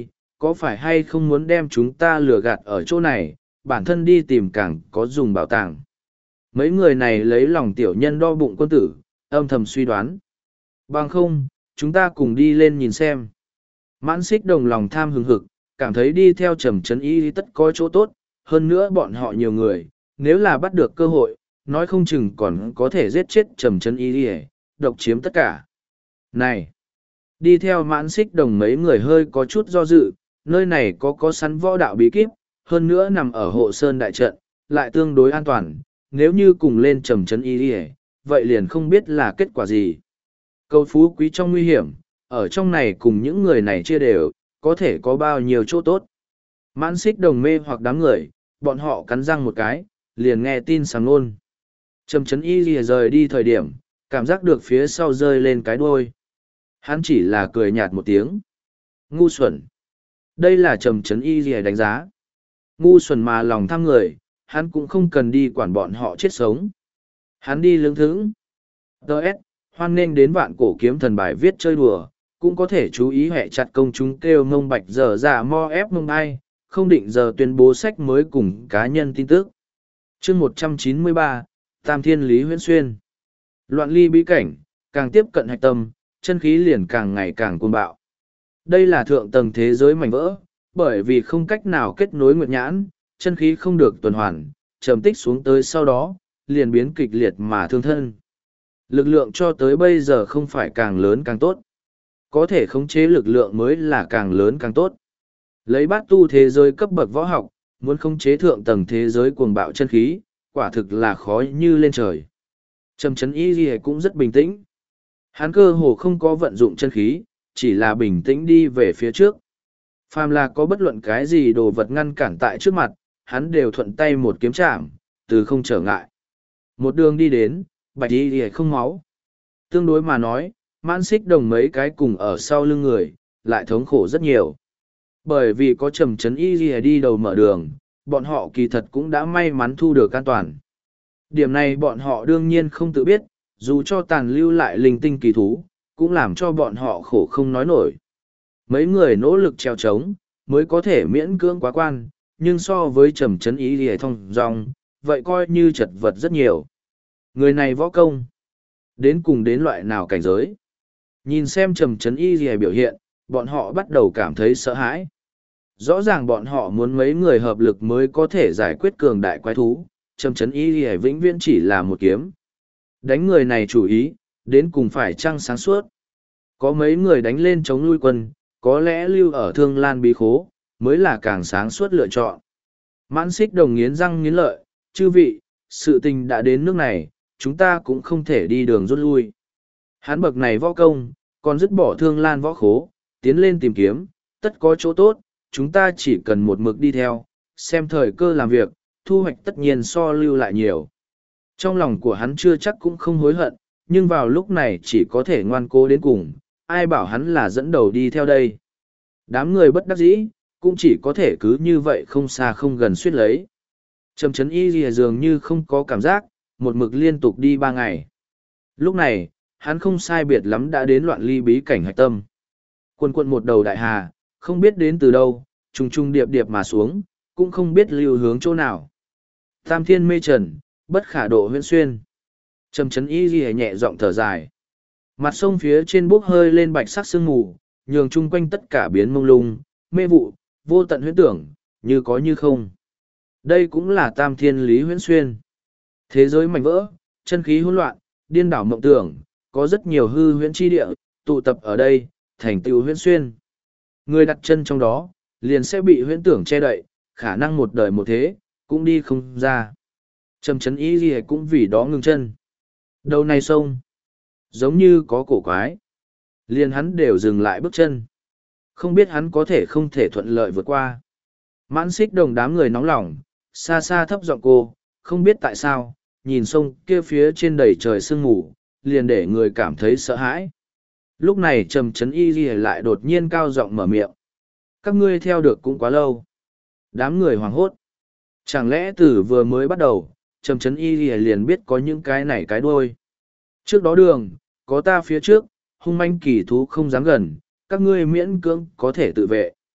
Speaker 1: có phải hay không muốn đem chúng ta lừa gạt ở chỗ này, bản thân đi tìm càng có dùng bảo tàng. Mấy người này lấy lòng tiểu nhân đo bụng quân tử, âm thầm suy đoán. Bằng không, chúng ta cùng đi lên nhìn xem. Mãn Xích Đồng lòng tham hừng hực, cảm thấy đi theo Trầm Trấn Y tất có chỗ tốt, hơn nữa bọn họ nhiều người, nếu là bắt được cơ hội, nói không chừng còn có thể giết chết Trầm Trấn Y, độc chiếm tất cả. Này! Đi theo Mãn Xích Đồng mấy người hơi có chút do dự, nơi này có sẵn võ đạo bí kíp, hơn nữa nằm ở hộ sơn đại trận, lại tương đối an toàn, nếu như cùng lên Trầm Trấn Y, vậy liền không biết là kết quả gì. Cầu phú quý trong nguy hiểm, ở trong này cùng những người này chia đều, có thể có bao nhiêu chỗ tốt. Mãn Xích Đồng mê hoặc đám người, bọn họ cắn răng một cái, liền nghe tin sáng ngôn. Trầm Trấn Y lìa rời đi thời điểm, cảm giác được phía sau rơi lên cái đuôi. Hắn chỉ là cười nhạt một tiếng. Ngu xuẩn. Đây là Trầm Trấn Y lìa đánh giá. Ngu xuẩn mà lòng tham người, hắn cũng không cần đi quản bọn họ chết sống. Hắn đi lưỡng thững. Đợt, hoan nghênh đến Vạn Cổ Kiếm Thần bài viết chơi đùa, cũng có thể chú ý hệ chặt công chúng kêu mông bạch giờ giả mo ép mông ai, không định giờ tuyên bố sách mới cùng cá nhân tin tức. Chương 193, Tam Thiên Lý Huyễn Xuyên. Loạn ly bí cảnh, càng tiếp cận hạch tâm, chân khí liền càng ngày càng cuồng bạo. Đây là thượng tầng thế giới mảnh vỡ, bởi vì không cách nào kết nối nguyệt nhãn, chân khí không được tuần hoàn, trầm tích xuống tới sau đó, liền biến kịch liệt mà thương thân. Lực lượng cho tới bây giờ không phải càng lớn càng tốt. Có thể khống chế lực lượng mới là càng lớn càng tốt. Lấy bát tu thế giới cấp bậc võ học, muốn khống chế thượng tầng thế giới cuồng bạo chân khí, quả thực là khó như lên trời. Trầm Trấn Y Ghi cũng rất bình tĩnh. Hắn cơ hồ không có vận dụng chân khí, chỉ là bình tĩnh đi về phía trước. Phàm là có bất luận cái gì đồ vật ngăn cản tại trước mặt, hắn đều thuận tay một kiếm chạm, từ không trở ngại. Một đường đi đến, Bạch Y Ghi không máu. Tương đối mà nói, Mãn Xích Đồng mấy cái cùng ở sau lưng người, lại thống khổ rất nhiều. Bởi vì có Trầm Trấn Y Ghi đi đầu mở đường, bọn họ kỳ thật cũng đã may mắn thu được an toàn. Điểm này bọn họ đương nhiên không tự biết, dù cho tàn lưu lại linh tinh kỳ thú, cũng làm cho bọn họ khổ không nói nổi. Mấy người nỗ lực treo trống, mới có thể miễn cưỡng quá quan, nhưng so với Trầm Trấn Y Ghi thông dong, vậy coi như chật vật rất nhiều. Người này võ công, đến cùng đến loại nào cảnh giới. Nhìn xem Trầm Trấn Y Ghi biểu hiện, bọn họ bắt đầu cảm thấy sợ hãi. Rõ ràng bọn họ muốn mấy người hợp lực mới có thể giải quyết cường đại quái thú, Trầm Trấn Y Ghi vĩnh viễn chỉ là một kiếm. Đánh người này chủ ý, đến cùng phải trăng sáng suốt. Có mấy người đánh lên chống lui quân, có lẽ lưu ở Thương Lan bí khố, mới là càng sáng suốt lựa chọn. Mãn Xích Đồng nghiến răng nghiến lợi, chư vị, sự tình đã đến nước này, chúng ta cũng không thể đi đường rút lui. Hắn bậc này võ công, còn dứt bỏ Thương Lan võ khố, tiến lên tìm kiếm, tất có chỗ tốt, chúng ta chỉ cần một mực đi theo, xem thời cơ làm việc, thu hoạch tất nhiên so lưu lại nhiều. Trong lòng của hắn chưa chắc cũng không hối hận, nhưng vào lúc này chỉ có thể ngoan cố đến cùng, ai bảo hắn là dẫn đầu đi theo đây. Đám người bất đắc dĩ, cũng chỉ có thể cứ như vậy không xa không gần suýt lấy. Trầm Trấn Y Ghi dường như không có cảm giác, một mực liên tục đi 3 ngày. Lúc này, hắn không sai biệt lắm đã đến loạn ly bí cảnh hạch tâm. Quần quận một đầu đại hà, không biết đến từ đâu, trùng trùng điệp điệp mà xuống, cũng không biết lưu hướng chỗ nào. Tam thiên mê trần, bất khả độ huyễn xuyên. Trầm Trấn Y Ghi nhẹ giọng thở dài. Mặt sông phía trên bốc hơi lên bạch sắc sương mù, nhường chung quanh tất cả biến mông lung, mê vụ, vô tận huyễn tưởng, như có như không. Đây cũng là tam thiên lý huyễn xuyên. Thế giới mảnh vỡ, chân khí hỗn loạn, điên đảo mộng tưởng, có rất nhiều hư huyễn chi địa, tụ tập ở đây, thành tựu huyễn xuyên. Người đặt chân trong đó, liền sẽ bị huyễn tưởng che đậy, khả năng một đời một thế, cũng đi không ra. Trầm Trấn Y Ghi cũng vì đó ngừng chân. Đầu này sông, giống như có cổ quái. Liền hắn đều dừng lại bước chân. Không biết hắn có thể không thể thuận lợi vượt qua. Mãn Xích Đồng đám người nóng lòng, xa xa thấp giọng cô, không biết tại sao, nhìn sông kia phía trên đầy trời sương mù, liền để người cảm thấy sợ hãi. Lúc này Trầm Trấn Y Ghi lại đột nhiên cao giọng mở miệng. Các ngươi theo được cũng quá lâu. Đám người hoảng hốt. Chẳng lẽ từ vừa mới bắt đầu, Trầm Trấn Y Ghi liền biết có những cái này cái đuôi. Trước đó đường, có ta phía trước, hung manh kỳ thú không dám gần, các ngươi miễn cưỡng có thể tự vệ.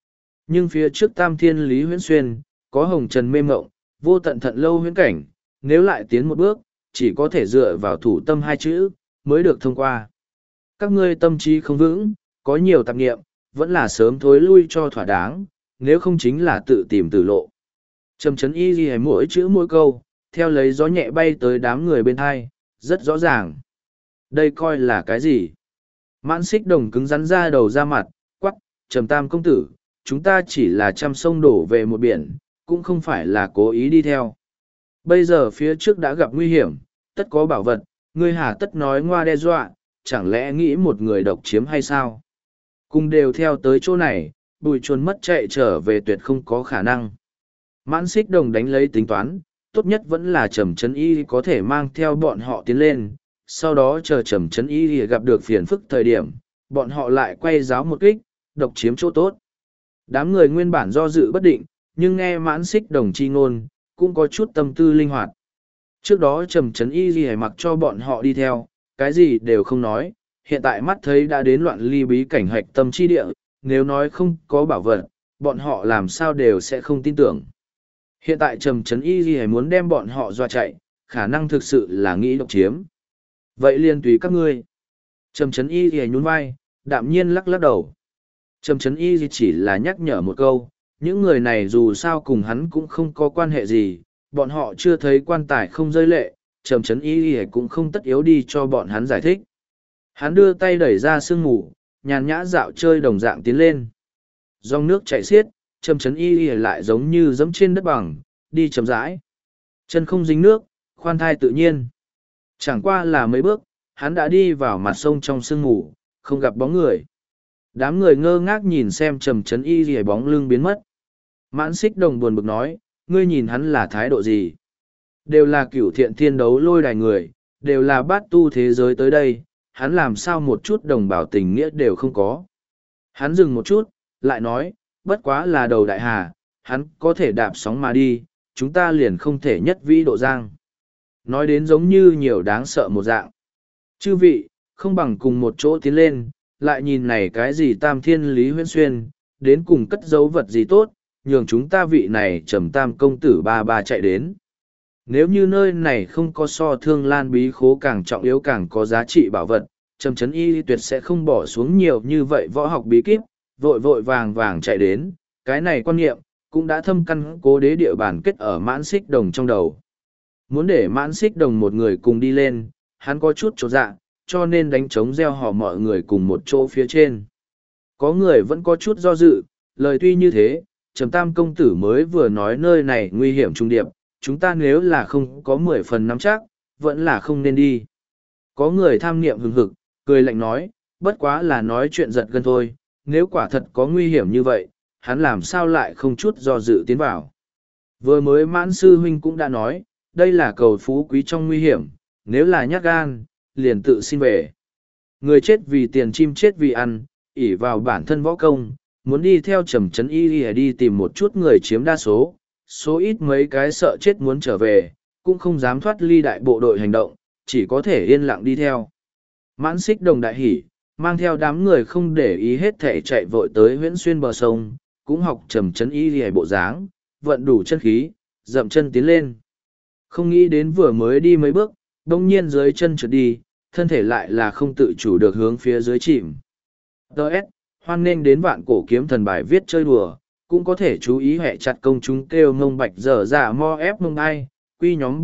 Speaker 1: Nhưng phía trước Tam Thiên Lý Huyễn Xuyên, có hồng trần mê mộng, vô tận thận lâu huyễn cảnh, nếu lại tiến một bước, chỉ có thể dựa vào thủ tâm hai chữ, mới được thông qua. Các ngươi tâm trí không vững, có nhiều tạp nghiệm, vẫn là sớm thối lui cho thỏa đáng, nếu không chính là tự tìm tử lộ. Trầm chấn y ghi mỗi chữ mỗi câu, theo lấy gió nhẹ bay tới đám người bên hai, rất rõ ràng. Đây coi là cái gì? Mãn Xích Đồng cứng rắn ra đầu ra mặt, quắc, Trầm Tam công tử, chúng ta chỉ là trăm sông đổ về một biển, cũng không phải là cố ý đi theo. Bây giờ phía trước đã gặp nguy hiểm, tất có bảo vật, ngươi hà tất nói ngoa đe dọa, chẳng lẽ nghĩ một người độc chiếm hay sao? Cùng đều theo tới chỗ này, Bùi Chuồn mất chạy trở về tuyệt không có khả năng. Mãn Xích Đồng đánh lấy tính toán, tốt nhất vẫn là Trầm Chấn Y có thể mang theo bọn họ tiến lên, sau đó chờ Trầm Chấn Y gặp được phiền phức thời điểm, bọn họ lại quay giáo một kích, độc chiếm chỗ tốt. Đám người nguyên bản do dự bất định, nhưng nghe Mãn Xích Đồng chi ngôn, cũng có chút tâm tư linh hoạt. Trước đó Trầm Chấn Y mặc cho bọn họ đi theo, cái gì đều không nói, hiện tại mắt thấy đã đến loạn ly bí cảnh hạch tâm chi địa, nếu nói không có bảo vật, bọn họ làm sao đều sẽ không tin tưởng. Hiện tại Trầm Chấn Y muốn đem bọn họ dọa chạy, khả năng thực sự là nghĩ độc chiếm. Vậy liền tùy các ngươi. Trầm Chấn Y nhún vai, đạm nhiên lắc lắc đầu. Trầm Chấn Y chỉ là nhắc nhở một câu, những người này dù sao cùng hắn cũng không có quan hệ gì, bọn họ chưa thấy quan tài không rơi lệ, Trầm Chấn Y cũng không tất yếu đi cho bọn hắn giải thích. Hắn đưa tay đẩy ra sương mù, nhàn nhã dạo chơi đồng dạng tiến lên. Dòng nước chảy xiết, Trầm Chấn Y lại giống như giẫm trên đất bằng, đi chậm rãi. Chân không dính nước, khoan thai tự nhiên. Chẳng qua là mấy bước, hắn đã đi vào mặt sông trong sương mù, không gặp bóng người. Đám người ngơ ngác nhìn xem Trầm Chấn Y bóng lưng biến mất. Mãn Xích Đồng buồn bực nói, ngươi nhìn hắn là thái độ gì? Đều là cửu thiện thiên đấu lôi đài người, đều là bát tu thế giới tới đây, hắn làm sao một chút đồng bào tình nghĩa đều không có. Hắn dừng một chút, lại nói, bất quá là đầu đại hà, hắn có thể đạp sóng mà đi, chúng ta liền không thể nhất vĩ độ giang. Nói đến giống như nhiều đáng sợ một dạng. Chư vị, không bằng cùng một chỗ tiến lên, lại nhìn này cái gì Tam Thiên Lý Huyễn Xuyên, đến cùng cất dấu vật gì tốt, nhường chúng ta vị này Trầm Tam công tử ba chạy đến. Nếu như nơi này không có so Thương Lan bí khố càng trọng yếu càng có giá trị bảo vật, Trầm Chấn Y tuyệt sẽ không bỏ xuống nhiều như vậy võ học bí kíp, vội vội vàng vàng chạy đến, cái này quan niệm, cũng đã thâm căn cố đế địa bản kết ở Mãn Xích Đồng trong đầu. Muốn để Mãn Xích Đồng một người cùng đi lên, hắn có chút chột dạ, cho nên đánh trống gieo họ mọi người cùng một chỗ phía trên. Có người vẫn có chút do dự, lời tuy như thế, Trầm Tam công tử mới vừa nói nơi này nguy hiểm trung điệp, chúng ta nếu là không có 10 phần nắm chắc, vẫn là không nên đi. Có người tham niệm hừng hực, cười lạnh nói, bất quá là nói chuyện giật gân thôi, nếu quả thật có nguy hiểm như vậy, hắn làm sao lại không chút do dự tiến vào. Vừa mới Mãn sư huynh cũng đã nói, đây là cầu phú quý trong nguy hiểm, nếu là nhát gan, liền tự xin về. Người chết vì tiền, chim chết vì ăn, ỷ vào bản thân võ công, muốn đi theo Trầm Chấn Y đi tìm một chút người chiếm đa số, số ít mấy cái sợ chết muốn trở về, cũng không dám thoát ly đại bộ đội hành động, chỉ có thể yên lặng đi theo. Mãn Xích Đồng đại hỉ, mang theo đám người không để ý hết thể chạy vội tới Huyễn Xuyên bờ sông, cũng học Trầm Chấn Y bộ dáng, vận đủ chân khí, dậm chân tiến lên. Không nghĩ đến vừa mới đi mấy bước, đông nhiên dưới chân trượt đi, thân thể lại là không tự chủ được hướng phía dưới chìm. Đợt, hoan nghênh đến Vạn Cổ Kiếm Thần bài viết chơi đùa, cũng có thể chú ý hệ chặt công chúng kêu ngông bạch dở dạ mo ép mông ai, quy nhóm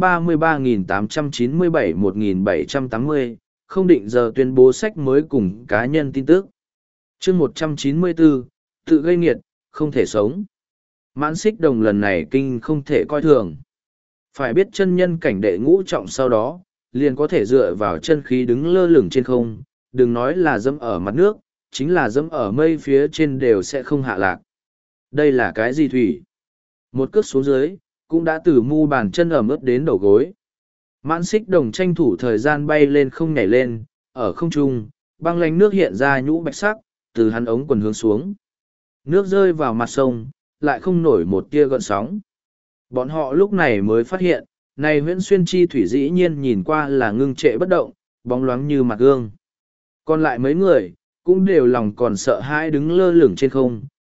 Speaker 1: 33.897-1780, không định giờ tuyên bố sách mới cùng cá nhân tin tức. Chương 194, tự gây nghiệt, không thể sống. Mãn Xích Đồng lần này kinh không thể coi thường. Phải biết chân nhân cảnh đệ ngũ trọng sau đó, liền có thể dựa vào chân khí đứng lơ lửng trên không, đừng nói là dẫm ở mặt nước, chính là dẫm ở mây phía trên đều sẽ không hạ lạc. Đây là cái gì thủy? Một cước xuống dưới, cũng đã từ mu bàn chân ẩm ướt đến đầu gối. Mãn Xích Đồng tranh thủ thời gian bay lên không nhảy lên, ở không trung, băng lánh nước hiện ra nhũ bạch sắc, từ hắn ống quần hướng xuống. Nước rơi vào mặt sông, lại không nổi một tia gợn sóng. Bọn họ lúc này mới phát hiện, này Huyễn Xuyên chi thủy dĩ nhiên nhìn qua là ngưng trệ bất động, bóng loáng như mặt gương. Còn lại mấy người, cũng đều lòng còn sợ hãi đứng lơ lửng trên không,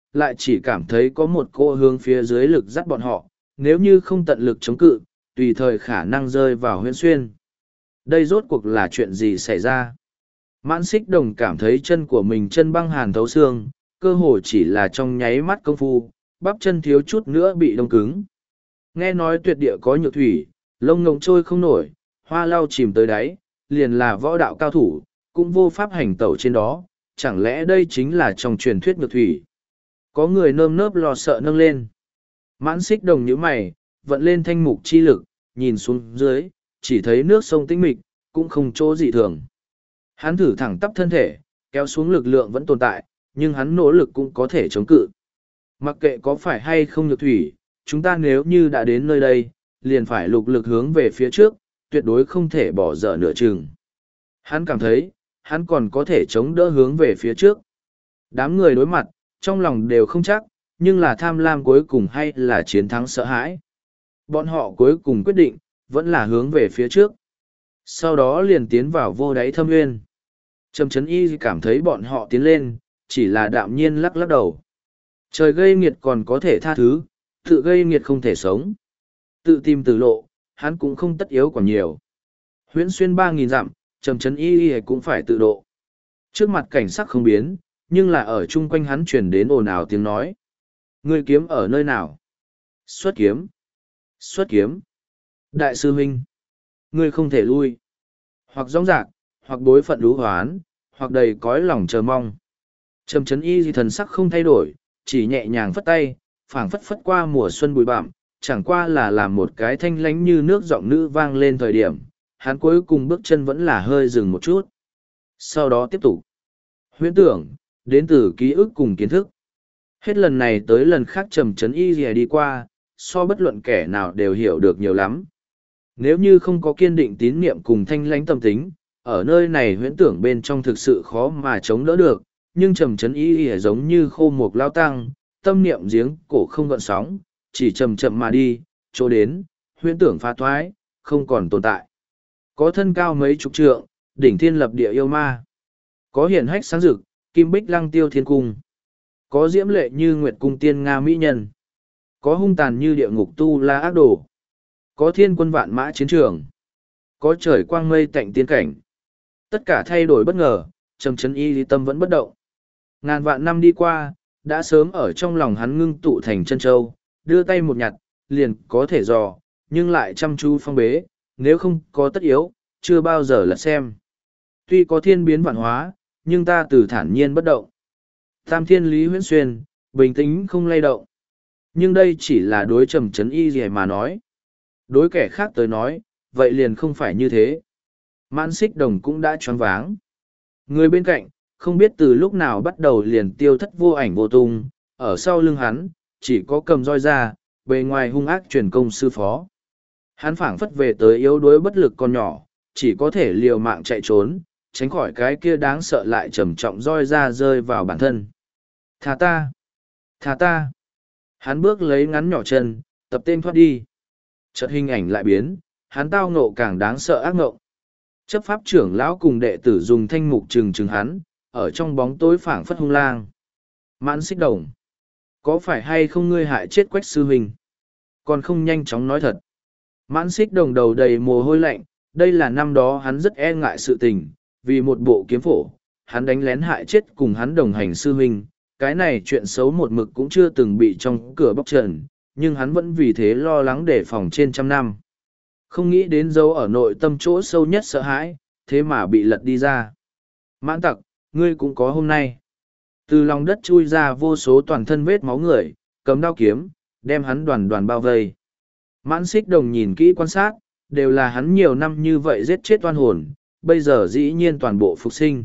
Speaker 1: lại chỉ cảm thấy có một cỗ hướng phía dưới lực dắt bọn họ, nếu như không tận lực chống cự, tùy thời khả năng rơi vào huyễn xuyên. Đây rốt cuộc là chuyện gì xảy ra? Mãn Xích Đồng cảm thấy chân của mình chân băng hàn thấu xương, cơ hồ chỉ là trong nháy mắt công phu, bắp chân thiếu chút nữa bị đông cứng. Nghe nói tuyệt địa có nhược thủy, lông ngỗng trôi không nổi, hoa lau chìm tới đáy, liền là võ đạo cao thủ, cũng vô pháp hành tẩu trên đó, chẳng lẽ đây chính là trong truyền thuyết nhược thủy? Có người nơm nớp lo sợ nâng lên. Mãn Xích Đồng nhíu mày, vận lên thanh mục chi lực, nhìn xuống dưới, chỉ thấy nước sông tĩnh mịch, cũng không chỗ dị thường. Hắn thử thẳng tắp thân thể, kéo xuống lực lượng vẫn tồn tại, nhưng hắn nỗ lực cũng có thể chống cự. Mặc kệ có phải hay không nhược thủy, chúng ta nếu như đã đến nơi đây, liền phải lục lực hướng về phía trước, tuyệt đối không thể bỏ dở nửa chừng. Hắn cảm thấy, hắn còn có thể chống đỡ hướng về phía trước. Đám người đối mặt, trong lòng đều không chắc, nhưng là tham lam cuối cùng hay là chiến thắng sợ hãi. Bọn họ cuối cùng quyết định, vẫn là hướng về phía trước. Sau đó liền tiến vào vô đáy thâm nguyên. Trầm Chấn Y cảm thấy bọn họ tiến lên, chỉ là đạm nhiên lắc lắc đầu. Trời gây nghiệt còn có thể tha thứ, tự gây nghiệt không thể sống. Tự tìm tự lộ, hắn cũng không tất yếu còn nhiều. Huyễn xuyên 3.000 dặm, Trầm Chấn Y cũng phải tự độ. Trước mặt cảnh sắc không biến, nhưng là ở chung quanh hắn truyền đến ồn ào tiếng nói. Ngươi kiếm ở nơi nào? Xuất kiếm. Xuất kiếm. Đại sư huynh. Ngươi không thể lui. Hoặc rõng rạc, hoặc bối phận đú hoán, hoặc đầy cõi lòng chờ mong. Trầm Chấn Y thần sắc không thay đổi, chỉ nhẹ nhàng phất tay, phảng phất phất qua mùa xuân bụi bặm, chẳng qua là làm một cái thanh lánh như nước giọng nữ vang lên thời điểm, hắn cuối cùng bước chân vẫn là hơi dừng một chút. Sau đó tiếp tục. Huyễn tưởng, đến từ ký ức cùng kiến thức. Hết lần này tới lần khác Trầm Chấn Y đi qua, so bất luận kẻ nào đều hiểu được nhiều lắm. Nếu như không có kiên định tín niệm cùng thanh lãnh tâm tính, ở nơi này huyễn tưởng bên trong thực sự khó mà chống đỡ được, nhưng Trầm Chấn Y giống như khô mục lao tăng, tâm niệm giếng cổ không gợn sóng, chỉ chậm chậm mà đi, chỗ đến, huyễn tưởng phá thoái, không còn tồn tại. Có thân cao mấy chục trượng, đỉnh thiên lập địa yêu ma. Có hiển hách sáng rực, kim bích lăng tiêu thiên cung. Có diễm lệ như nguyệt cung tiên Nga mỹ nhân. Có hung tàn như địa ngục tu la ác đồ. Có thiên quân vạn mã chiến trường. Có trời quang mây tạnh tiên cảnh. Tất cả thay đổi bất ngờ, Trầm Chấn Y tâm vẫn bất động. Ngàn vạn năm đi qua, đã sớm ở trong lòng hắn ngưng tụ thành chân châu, đưa tay một nhặt, liền có thể dò, nhưng lại chăm chú phong bế, nếu không có tất yếu, chưa bao giờ lật xem. Tuy có thiên biến vạn hóa, nhưng ta từ thản nhiên bất động. Tam thiên lý huyễn xuyên, bình tĩnh không lay động. Nhưng đây chỉ là đối Trầm Chấn Y gì mà nói. Đối kẻ khác tới nói, vậy liền không phải như thế. Mãn Xích Đồng cũng đã choáng váng. Người bên cạnh, không biết từ lúc nào bắt đầu liền tiêu thất vô ảnh vô tung, ở sau lưng hắn, chỉ có cầm roi ra, bề ngoài hung ác truyền công sư phó. Hắn phảng phất về tới yếu đuối bất lực con nhỏ, chỉ có thể liều mạng chạy trốn, tránh khỏi cái kia đáng sợ lại trầm trọng roi ra rơi vào bản thân. Thả ta! Thả ta! Hắn bước lấy ngắn nhỏ chân, tập tên thoát đi. Chợt hình ảnh lại biến, hắn tao ngộ càng đáng sợ ác ngộ. Chấp pháp trưởng lão cùng đệ tử dùng thanh mục trừng trừng hắn, ở trong bóng tối phảng phất hung lang. Mãn Xích Đồng! Có phải hay không ngươi hại chết Quách sư huynh? Còn không nhanh chóng nói thật. Mãn Xích Đồng đầu đầy mồ hôi lạnh, đây là năm đó hắn rất e ngại sự tình, vì một bộ kiếm phổ, hắn đánh lén hại chết cùng hắn đồng hành sư huynh, cái này chuyện xấu một mực cũng chưa từng bị trong cửa bóc trần, nhưng hắn vẫn vì thế lo lắng đề phòng trên trăm năm. Không nghĩ đến dấu ở nội tâm chỗ sâu nhất sợ hãi, thế mà bị lật đi ra. Mãn tặc, ngươi cũng có hôm nay. Từ lòng đất chui ra vô số toàn thân vết máu người, cầm đao kiếm, đem hắn đoàn đoàn bao vây. Mãn Xích Đồng nhìn kỹ quan sát, đều là hắn nhiều năm như vậy giết chết oan hồn, bây giờ dĩ nhiên toàn bộ phục sinh.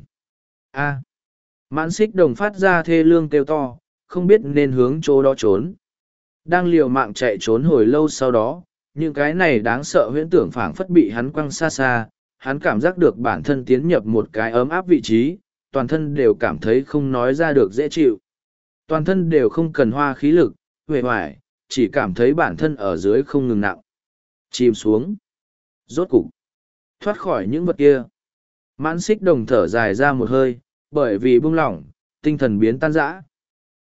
Speaker 1: A. Mãn Xích Đồng phát ra thê lương kêu to, không biết nên hướng chỗ đó trốn. Đang liều mạng chạy trốn hồi lâu sau đó, những cái này đáng sợ huyễn tưởng phảng phất bị hắn quăng xa xa, hắn cảm giác được bản thân tiến nhập một cái ấm áp vị trí, toàn thân đều cảm thấy không nói ra được dễ chịu. Toàn thân đều không cần hoa khí lực, huệ hoài, chỉ cảm thấy bản thân ở dưới không ngừng nặng. Chìm xuống. Rốt cục. Thoát khỏi những vật kia. Mãn Xích Đồng thở dài ra một hơi, bởi vì buông lỏng, tinh thần biến tan rã.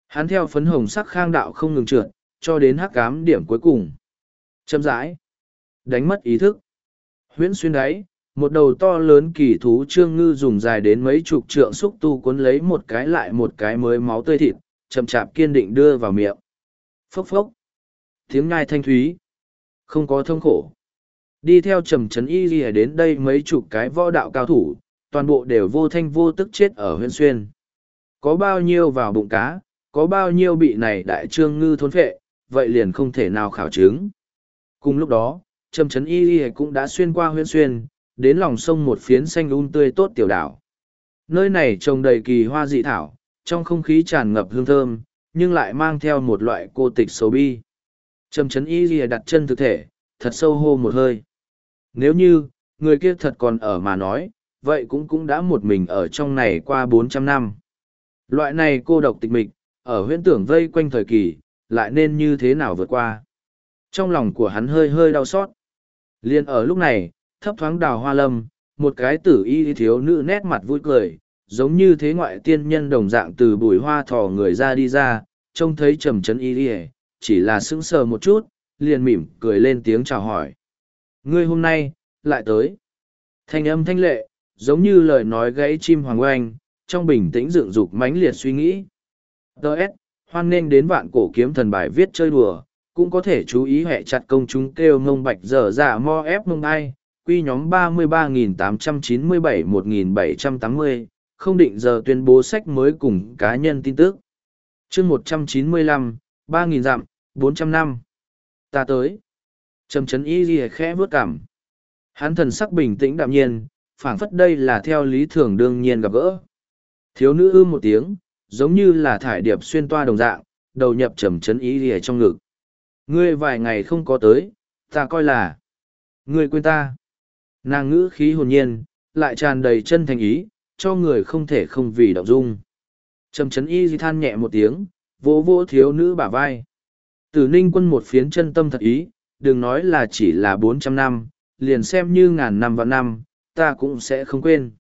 Speaker 1: Hắn theo phấn hồng sắc khang đạo không ngừng trượt, cho đến hắc ám điểm cuối cùng. Chậm rãi, đánh mất ý thức. Huyễn xuyên đáy, một đầu to lớn kỳ thú trương ngư dùng dài đến mấy chục trượng xúc tu cuốn lấy một cái lại một cái mới máu tươi thịt, chậm chạp kiên định đưa vào miệng. Phốc phốc. Tiếng ngai thanh thúy. Không có thông khổ. Đi theo trầm trấn y ghi đến đây mấy chục cái võ đạo cao thủ, toàn bộ đều vô thanh vô tức chết ở huyễn xuyên. Có bao nhiêu vào bụng cá, có bao nhiêu bị này đại trương ngư thôn phệ, vậy liền không thể nào khảo chứng. Cùng lúc đó, trầm trấn y ghi cũng đã xuyên qua huyễn xuyên, đến lòng sông một phiến xanh tươi tốt tiểu đảo. Nơi này trồng đầy kỳ hoa dị thảo, trong không khí tràn ngập hương thơm, nhưng lại mang theo một loại cô tịch sầu bi. Trầm trấn y ghi đặt chân thực thể, thật sâu hô một hơi. Nếu như, người kia thật còn ở mà nói, vậy cũng đã một mình ở trong này qua 400 năm. Loại này cô độc tịch mịch, ở huyễn tưởng vây quanh thời kỳ, lại nên như thế nào vượt qua. Trong lòng của hắn hơi hơi đau xót. Liên ở lúc này, thấp thoáng đào hoa lâm, một cái tử y thiếu nữ nét mặt vui cười, giống như thế ngoại tiên nhân đồng dạng từ bùi hoa thò người ra đi ra, trông thấy trầm trấn y đi, chỉ là sững sờ một chút, liền mỉm cười lên tiếng chào hỏi. Ngươi hôm nay, lại tới. Thanh âm thanh lệ, giống như lời nói gãy chim hoàng oanh, trong bình tĩnh dựng dục mãnh liệt suy nghĩ. Đợt, hoan nghênh đến vạn cổ kiếm thần bài viết chơi đùa, cũng có thể chú ý hệ chặt công chúng kêu mông bạch dở dạ mo ép mông ai, quy nhóm 33.897-1780, không định giờ tuyên bố sách mới cùng cá nhân tin tức. chương 195, 3.000 dặm, 400 năm. Ta tới. Trầm trấn y ghi khẽ vướt cảm. Hắn thần sắc bình tĩnh đạm nhiên, phảng phất đây là theo lý thường đương nhiên gặp gỡ. Thiếu nữ ư một tiếng, giống như là thải điệp xuyên toa đồng dạng, đầu nhập trầm trấn y ghi trong ngực. Ngươi vài ngày không có tới, ta coi là ngươi quên ta. Nàng ngữ khí hồn nhiên, lại tràn đầy chân thành ý, cho người không thể không vì động dung. Trầm trấn y than nhẹ một tiếng, vỗ vỗ thiếu nữ bả vai. Tử Ninh Quân một phiến chân tâm thật ý, đừng nói là chỉ là 400 năm, liền xem như ngàn năm vạn năm, ta cũng sẽ không quên.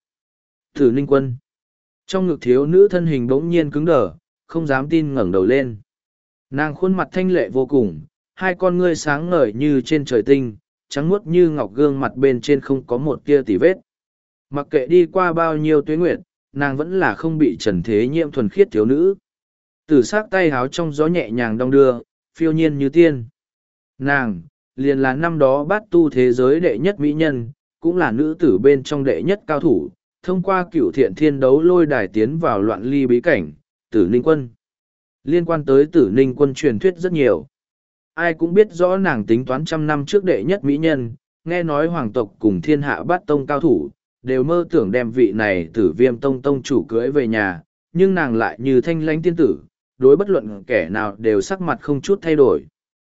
Speaker 1: Tử Ninh Quân. Trong ngực thiếu nữ thân hình bỗng nhiên cứng đờ, không dám tin ngẩng đầu lên. Nàng khuôn mặt thanh lệ vô cùng, hai con ngươi sáng ngời như trên trời tinh, trắng muốt như ngọc, gương mặt bên trên không có một tia tì vết. Mặc kệ đi qua bao nhiêu tuế nguyệt, nàng vẫn là không bị trần thế nhiễm thuần khiết thiếu nữ. Tử sắc tay háo trong gió nhẹ nhàng đong đưa, phiêu nhiên như tiên. Nàng, liền là năm đó bát tu thế giới đệ nhất mỹ nhân, cũng là nữ tử bên trong đệ nhất cao thủ, thông qua cửu thiện thiên đấu lôi đài tiến vào loạn ly bí cảnh, Tử Ninh Quân. Liên quan tới Tử Ninh Quân truyền thuyết rất nhiều. Ai cũng biết rõ nàng tính toán trăm năm trước đệ nhất mỹ nhân, nghe nói hoàng tộc cùng thiên hạ bát tông cao thủ, đều mơ tưởng đem vị này Tử Viêm tông tông chủ cưới về nhà, nhưng nàng lại như thanh lãnh tiên tử, đối bất luận kẻ nào đều sắc mặt không chút thay đổi.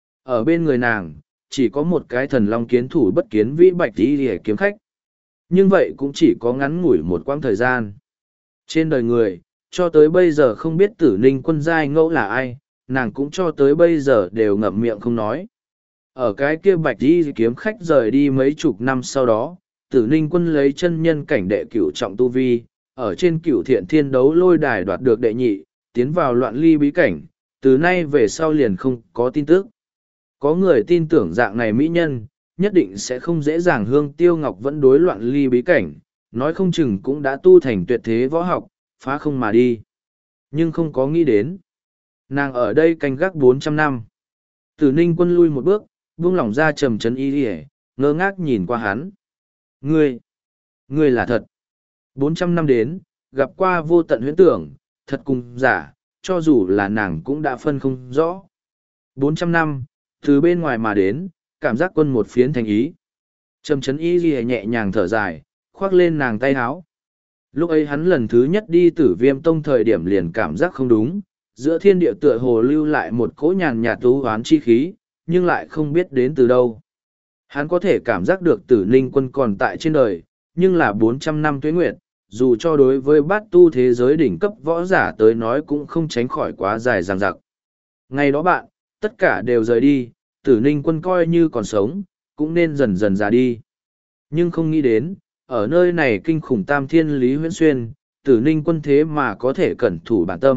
Speaker 1: Ở bên người nàng, chỉ có một cái thần long kiến thủ bất kiến vĩ bạch đi để kiếm khách. Nhưng vậy cũng chỉ có ngắn ngủi một quãng thời gian. Trên đời người, cho tới bây giờ không biết Tử Ninh Quân giai ngẫu là ai, nàng cũng cho tới bây giờ đều ngậm miệng không nói. Ở cái kia bạch đi kiếm khách rời đi mấy chục năm sau đó, Tử Ninh Quân lấy chân nhân cảnh đệ cửu trọng tu vi, ở trên cửu thiện thiên đấu lôi đài đoạt được đệ nhị, tiến vào loạn ly bí cảnh, từ nay về sau liền không có tin tức. Có người tin tưởng dạng này mỹ nhân, nhất định sẽ không dễ dàng hương tiêu ngọc vẫn đối loạn ly bí cảnh, nói không chừng cũng đã tu thành tuyệt thế võ học, phá không mà đi. Nhưng không có nghĩ đến. Nàng ở đây canh gác 400 năm. Tử Ninh Quân lui một bước, buông lỏng ra trầm trấn y đi, ngơ ngác nhìn qua hắn. Ngươi là thật. 400 năm đến, gặp qua vô tận huyễn tưởng, thật cùng giả, cho dù là nàng cũng đã phân không rõ. 400 năm, từ bên ngoài mà đến, cảm giác quân một phiến thành ý. Trầm trấn y ghi nhẹ nhàng thở dài, khoác lên nàng tay háo. Lúc ấy hắn lần thứ nhất đi Tử Viêm tông thời điểm liền cảm giác không đúng, giữa thiên địa tựa hồ lưu lại một cỗ nhàn nhạt tú hoán chi khí, nhưng lại không biết đến từ đâu. Hắn có thể cảm giác được Tử Ninh Quân còn tại trên đời, nhưng là 400 năm tuế nguyệt, dù cho đối với bát tu thế giới đỉnh cấp võ giả tới nói cũng không tránh khỏi quá dài dằng dặc. Ngày đó bạn, tất cả đều rời đi, Tử Ninh Quân coi như còn sống, cũng nên dần dần ra đi. Nhưng không nghĩ đến, ở nơi này kinh khủng tam thiên lý huyễn xuyên, Tử Ninh Quân thế mà có thể cẩn thủ bản tâm,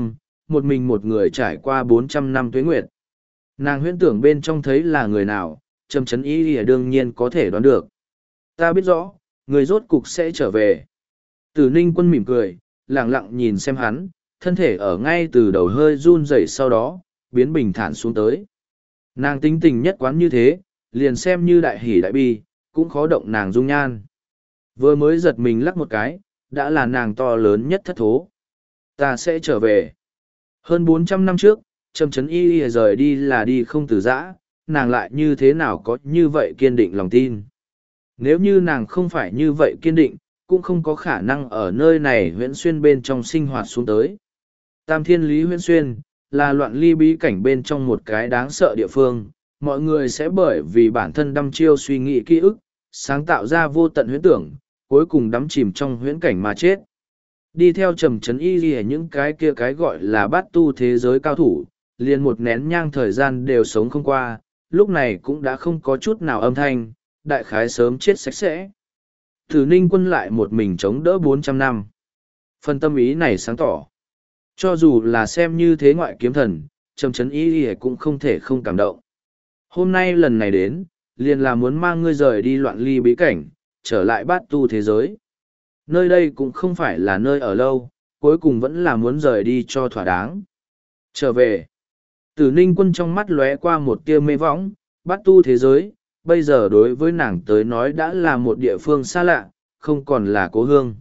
Speaker 1: một mình một người trải qua 400 năm tuế nguyệt. Nàng huyễn tưởng bên trong thấy là người nào, Trầm Chấn Y đương nhiên có thể đoán được. Ta biết rõ, người rốt cục sẽ trở về. Tử Ninh Quân mỉm cười, lặng lặng nhìn xem hắn, thân thể ở ngay từ đầu hơi run rẩy sau đó, biến bình thản xuống tới. Nàng tính tình nhất quán như thế, liền xem như đại hỷ đại bi, cũng khó động nàng dung nhan. Vừa mới giật mình lắc một cái, đã là nàng to lớn nhất thất thố. Ta sẽ trở về. Hơn 400 năm trước, Trầm Chấn Y rời đi là đi không từ giã, nàng lại như thế nào có như vậy kiên định lòng tin. Nếu như nàng không phải như vậy kiên định, cũng không có khả năng ở nơi này huyễn xuyên bên trong sinh hoạt xuống tới. Tam Thiên Lý huyễn xuyên, là loạn ly bí cảnh bên trong một cái đáng sợ địa phương, mọi người sẽ bởi vì bản thân đăm chiêu suy nghĩ ký ức, sáng tạo ra vô tận huyễn tưởng, cuối cùng đắm chìm trong huyễn cảnh mà chết. Đi theo Trầm Chấn Y gì những cái kia cái gọi là bát tu thế giới cao thủ, liền một nén nhang thời gian đều sống không qua, lúc này cũng đã không có chút nào âm thanh, đại khái sớm chết sạch sẽ. Tử Ninh Quân lại một mình chống đỡ 400 năm. Phần tâm ý này sáng tỏ. Cho dù là xem như thế ngoại kiếm thần, Trầm Chấn Y cũng không thể không cảm động. Hôm nay lần này đến, liền là muốn mang ngươi rời đi loạn ly bí cảnh, trở lại bát tu thế giới. Nơi đây cũng không phải là nơi ở lâu, cuối cùng vẫn là muốn rời đi cho thỏa đáng. Trở về. Tử Ninh Quân trong mắt lóe qua một tia mê võng, bát tu thế giới, bây giờ đối với nàng tới nói đã là một địa phương xa lạ, không còn là cố hương.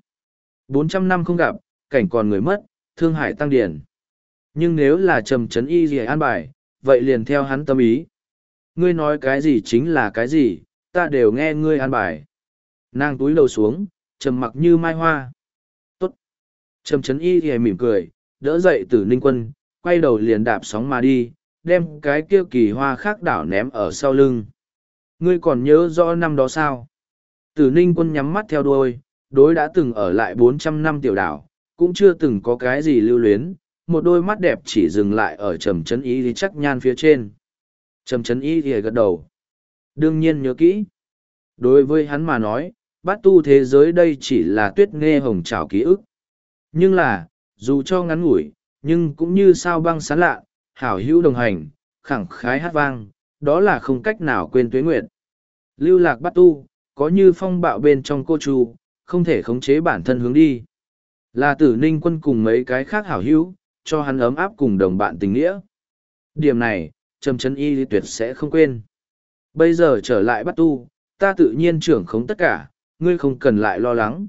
Speaker 1: 400 năm không gặp, cảnh còn người mất, thương hải tăng điển. Nhưng nếu là Trầm Chấn Y gì an bài, vậy liền theo hắn tâm ý. Ngươi nói cái gì chính là cái gì, ta đều nghe ngươi an bài. Nàng túi lầu xuống, trầm mặc như mai hoa. Tốt. Trầm Chấn Y thì mỉm cười, đỡ dậy Tử Ninh Quân, quay đầu liền đạp sóng mà đi, đem cái kia kỳ hoa khác đảo ném ở sau lưng. Ngươi còn nhớ rõ năm đó sao? Tử Ninh Quân nhắm mắt theo đuôi, đối đã từng ở lại 400 năm tiểu đảo, cũng chưa từng có cái gì lưu luyến, một đôi mắt đẹp chỉ dừng lại ở Trầm Chấn Y thì chắc nhan phía trên. Trầm Chấn Y thì gật đầu. Đương nhiên nhớ kỹ. Đối với hắn mà nói, bát tu thế giới đây chỉ là tuyết nghe hồng trào ký ức. Nhưng là, dù cho ngắn ngủi, nhưng cũng như sao băng sán lạ, hảo hữu đồng hành, khẳng khái hát vang, đó là không cách nào quên tuế nguyệt. Lưu lạc bát tu, có như phong bạo bên trong cô chu, không thể khống chế bản thân hướng đi. Là Tử Ninh Quân cùng mấy cái khác hảo hữu, cho hắn ấm áp cùng đồng bạn tình nghĩa. Điểm này, Trầm Chấn Y tuyệt sẽ không quên. Bây giờ trở lại bát tu, ta tự nhiên trưởng khống tất cả, ngươi không cần lại lo lắng.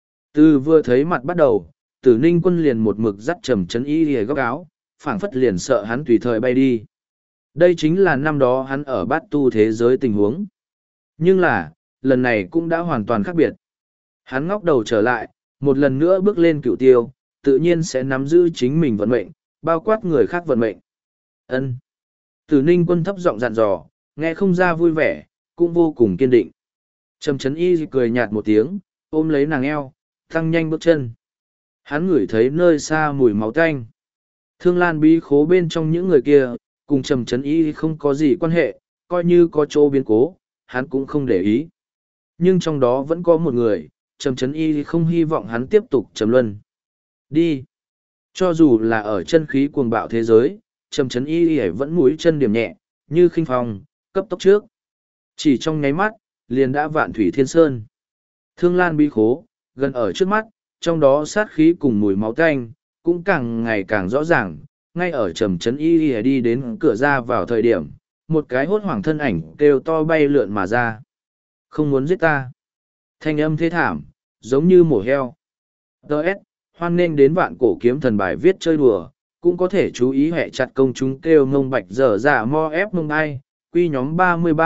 Speaker 1: Từ vừa thấy mặt bắt đầu, Tử Ninh Quân liền một mực dắt Trầm Chấn Y lìa góc áo, phảng phất liền sợ hắn tùy thời bay đi. Đây chính là năm đó hắn ở bát tu thế giới tình huống. Nhưng là, lần này cũng đã hoàn toàn khác biệt. Hắn ngóc đầu trở lại, một lần nữa bước lên cựu tiêu, tự nhiên sẽ nắm giữ chính mình vận mệnh, bao quát người khác vận mệnh. Ân. Tử Ninh Quân thấp giọng dặn dò, nghe không ra vui vẻ, cũng vô cùng kiên định. Trầm Chấn Y cười nhạt một tiếng, ôm lấy nàng eo, tăng nhanh bước chân. Hắn ngửi thấy nơi xa mùi máu tanh. Thương Lan bí khố bên trong những người kia, cùng Trầm Chấn Y không có gì quan hệ, coi như có chỗ biến cố, hắn cũng không để ý. Nhưng trong đó vẫn có một người, Trầm Chấn Y không hy vọng hắn tiếp tục trầm luân. Đi. Cho dù là ở chân khí cuồng bạo thế giới, Trầm Chấn Y vẫn mũi chân điểm nhẹ, như khinh phong, cấp tốc trước. Chỉ trong nháy mắt, liền đã vạn thủy thiên sơn. Thương Lan bí khố, gần ở trước mắt, trong đó sát khí cùng mùi máu tanh, cũng càng ngày càng rõ ràng. Ngay ở Trầm Chấn Y đi đến cửa ra vào thời điểm, một cái hốt hoảng thân ảnh kêu to bay lượn mà ra. Không muốn giết ta. Thanh âm thế thảm, giống như mổ heo. Đợt, hoan nghênh đến Vạn Cổ Kiếm Thần bài viết chơi đùa, cũng có thể chú ý hệ chặt công chúng kêu ngông bạch dở dạ mo ép mông ai, quy nhóm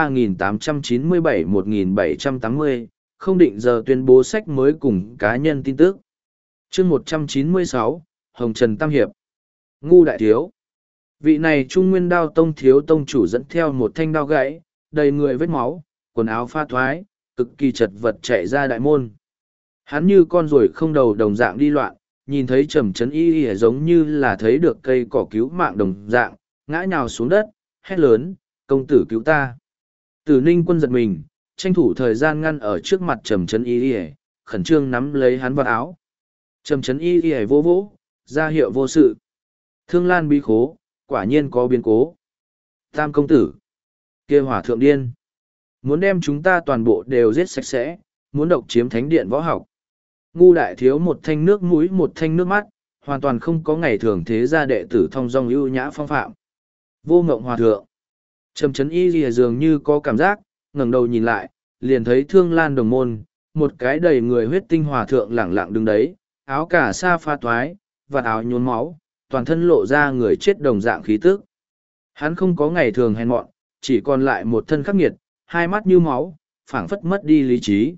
Speaker 1: 33.897-1780, không định giờ tuyên bố sách mới cùng cá nhân tin tức. Chương 196, Hồng Trần Tam Hiệp. Ngu đại thiếu. Vị này Trung Nguyên Đao Tông thiếu tông chủ dẫn theo một thanh đao gãy, đầy người vết máu, quần áo pha thoái, cực kỳ chật vật chạy ra đại môn. Hắn như con ruồi không đầu đồng dạng đi loạn, nhìn thấy Trầm Chấn Y giống như là thấy được cây cỏ cứu mạng đồng dạng, ngã nhào xuống đất, hét lớn, công tử cứu ta. Tử Ninh Quân giật mình, tranh thủ thời gian ngăn ở trước mặt Trầm Chấn Y, khẩn trương nắm lấy hắn vào áo. Trầm Chấn Y vô vỗ, ra hiệu vô sự. Thương Lan bí khố, quả nhiên có biến cố. Tam công tử, kia hỏa thượng điên. Muốn đem chúng ta toàn bộ đều giết sạch sẽ, muốn độc chiếm thánh điện võ học. Ngu đại thiếu một thanh nước mũi một thanh nước mắt, hoàn toàn không có ngày thường thế gia đệ tử thong dong ưu nhã phong phạm. Vô Ngộng hòa thượng. Trầm Chấn Y lìa dường như có cảm giác, ngẩng đầu nhìn lại, liền thấy Thương Lan đồng môn, một cái đầy người huyết tinh hòa thượng lẳng lặng đứng đấy, áo cả sa pha toái, vạt áo nhốn máu, toàn thân lộ ra người chết đồng dạng khí tức. Hắn không có ngày thường hèn mọn, chỉ còn lại một thân khắc nghiệt, hai mắt như máu, phảng phất mất đi lý trí.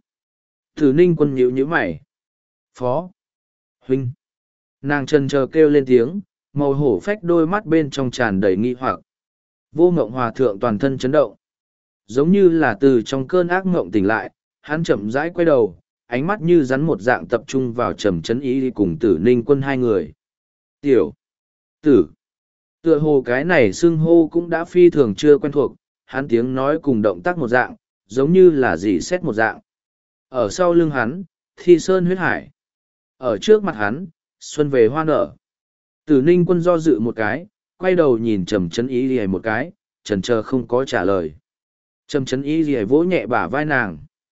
Speaker 1: Tử Ninh Quân nhíu nhíu mày. Phó. Huynh. Nàng trần chờ kêu lên tiếng, màu hổ phách đôi mắt bên trong tràn đầy nghi hoặc. Vô Ngộng hòa thượng toàn thân chấn động. Giống như là từ trong cơn ác ngộng tỉnh lại, hắn chậm rãi quay đầu, ánh mắt như rắn một dạng tập trung vào Trầm Chấn Y cùng Tử Ninh Quân hai người. Tiểu. Tử. Tựa hồ cái này xưng hô cũng đã phi thường chưa quen thuộc, hắn tiếng nói cùng động tác một dạng, giống như là dì xét một dạng. Ở sau lưng hắn, Thi Sơn huyết hải. Ở trước mặt hắn, xuân về hoa nở. Tử Ninh Quân do dự một cái, quay đầu nhìn Trầm Chấn Y lìa một cái, chần chờ không có trả lời. Trầm Chấn Y lìa vỗ nhẹ bả vai nàng.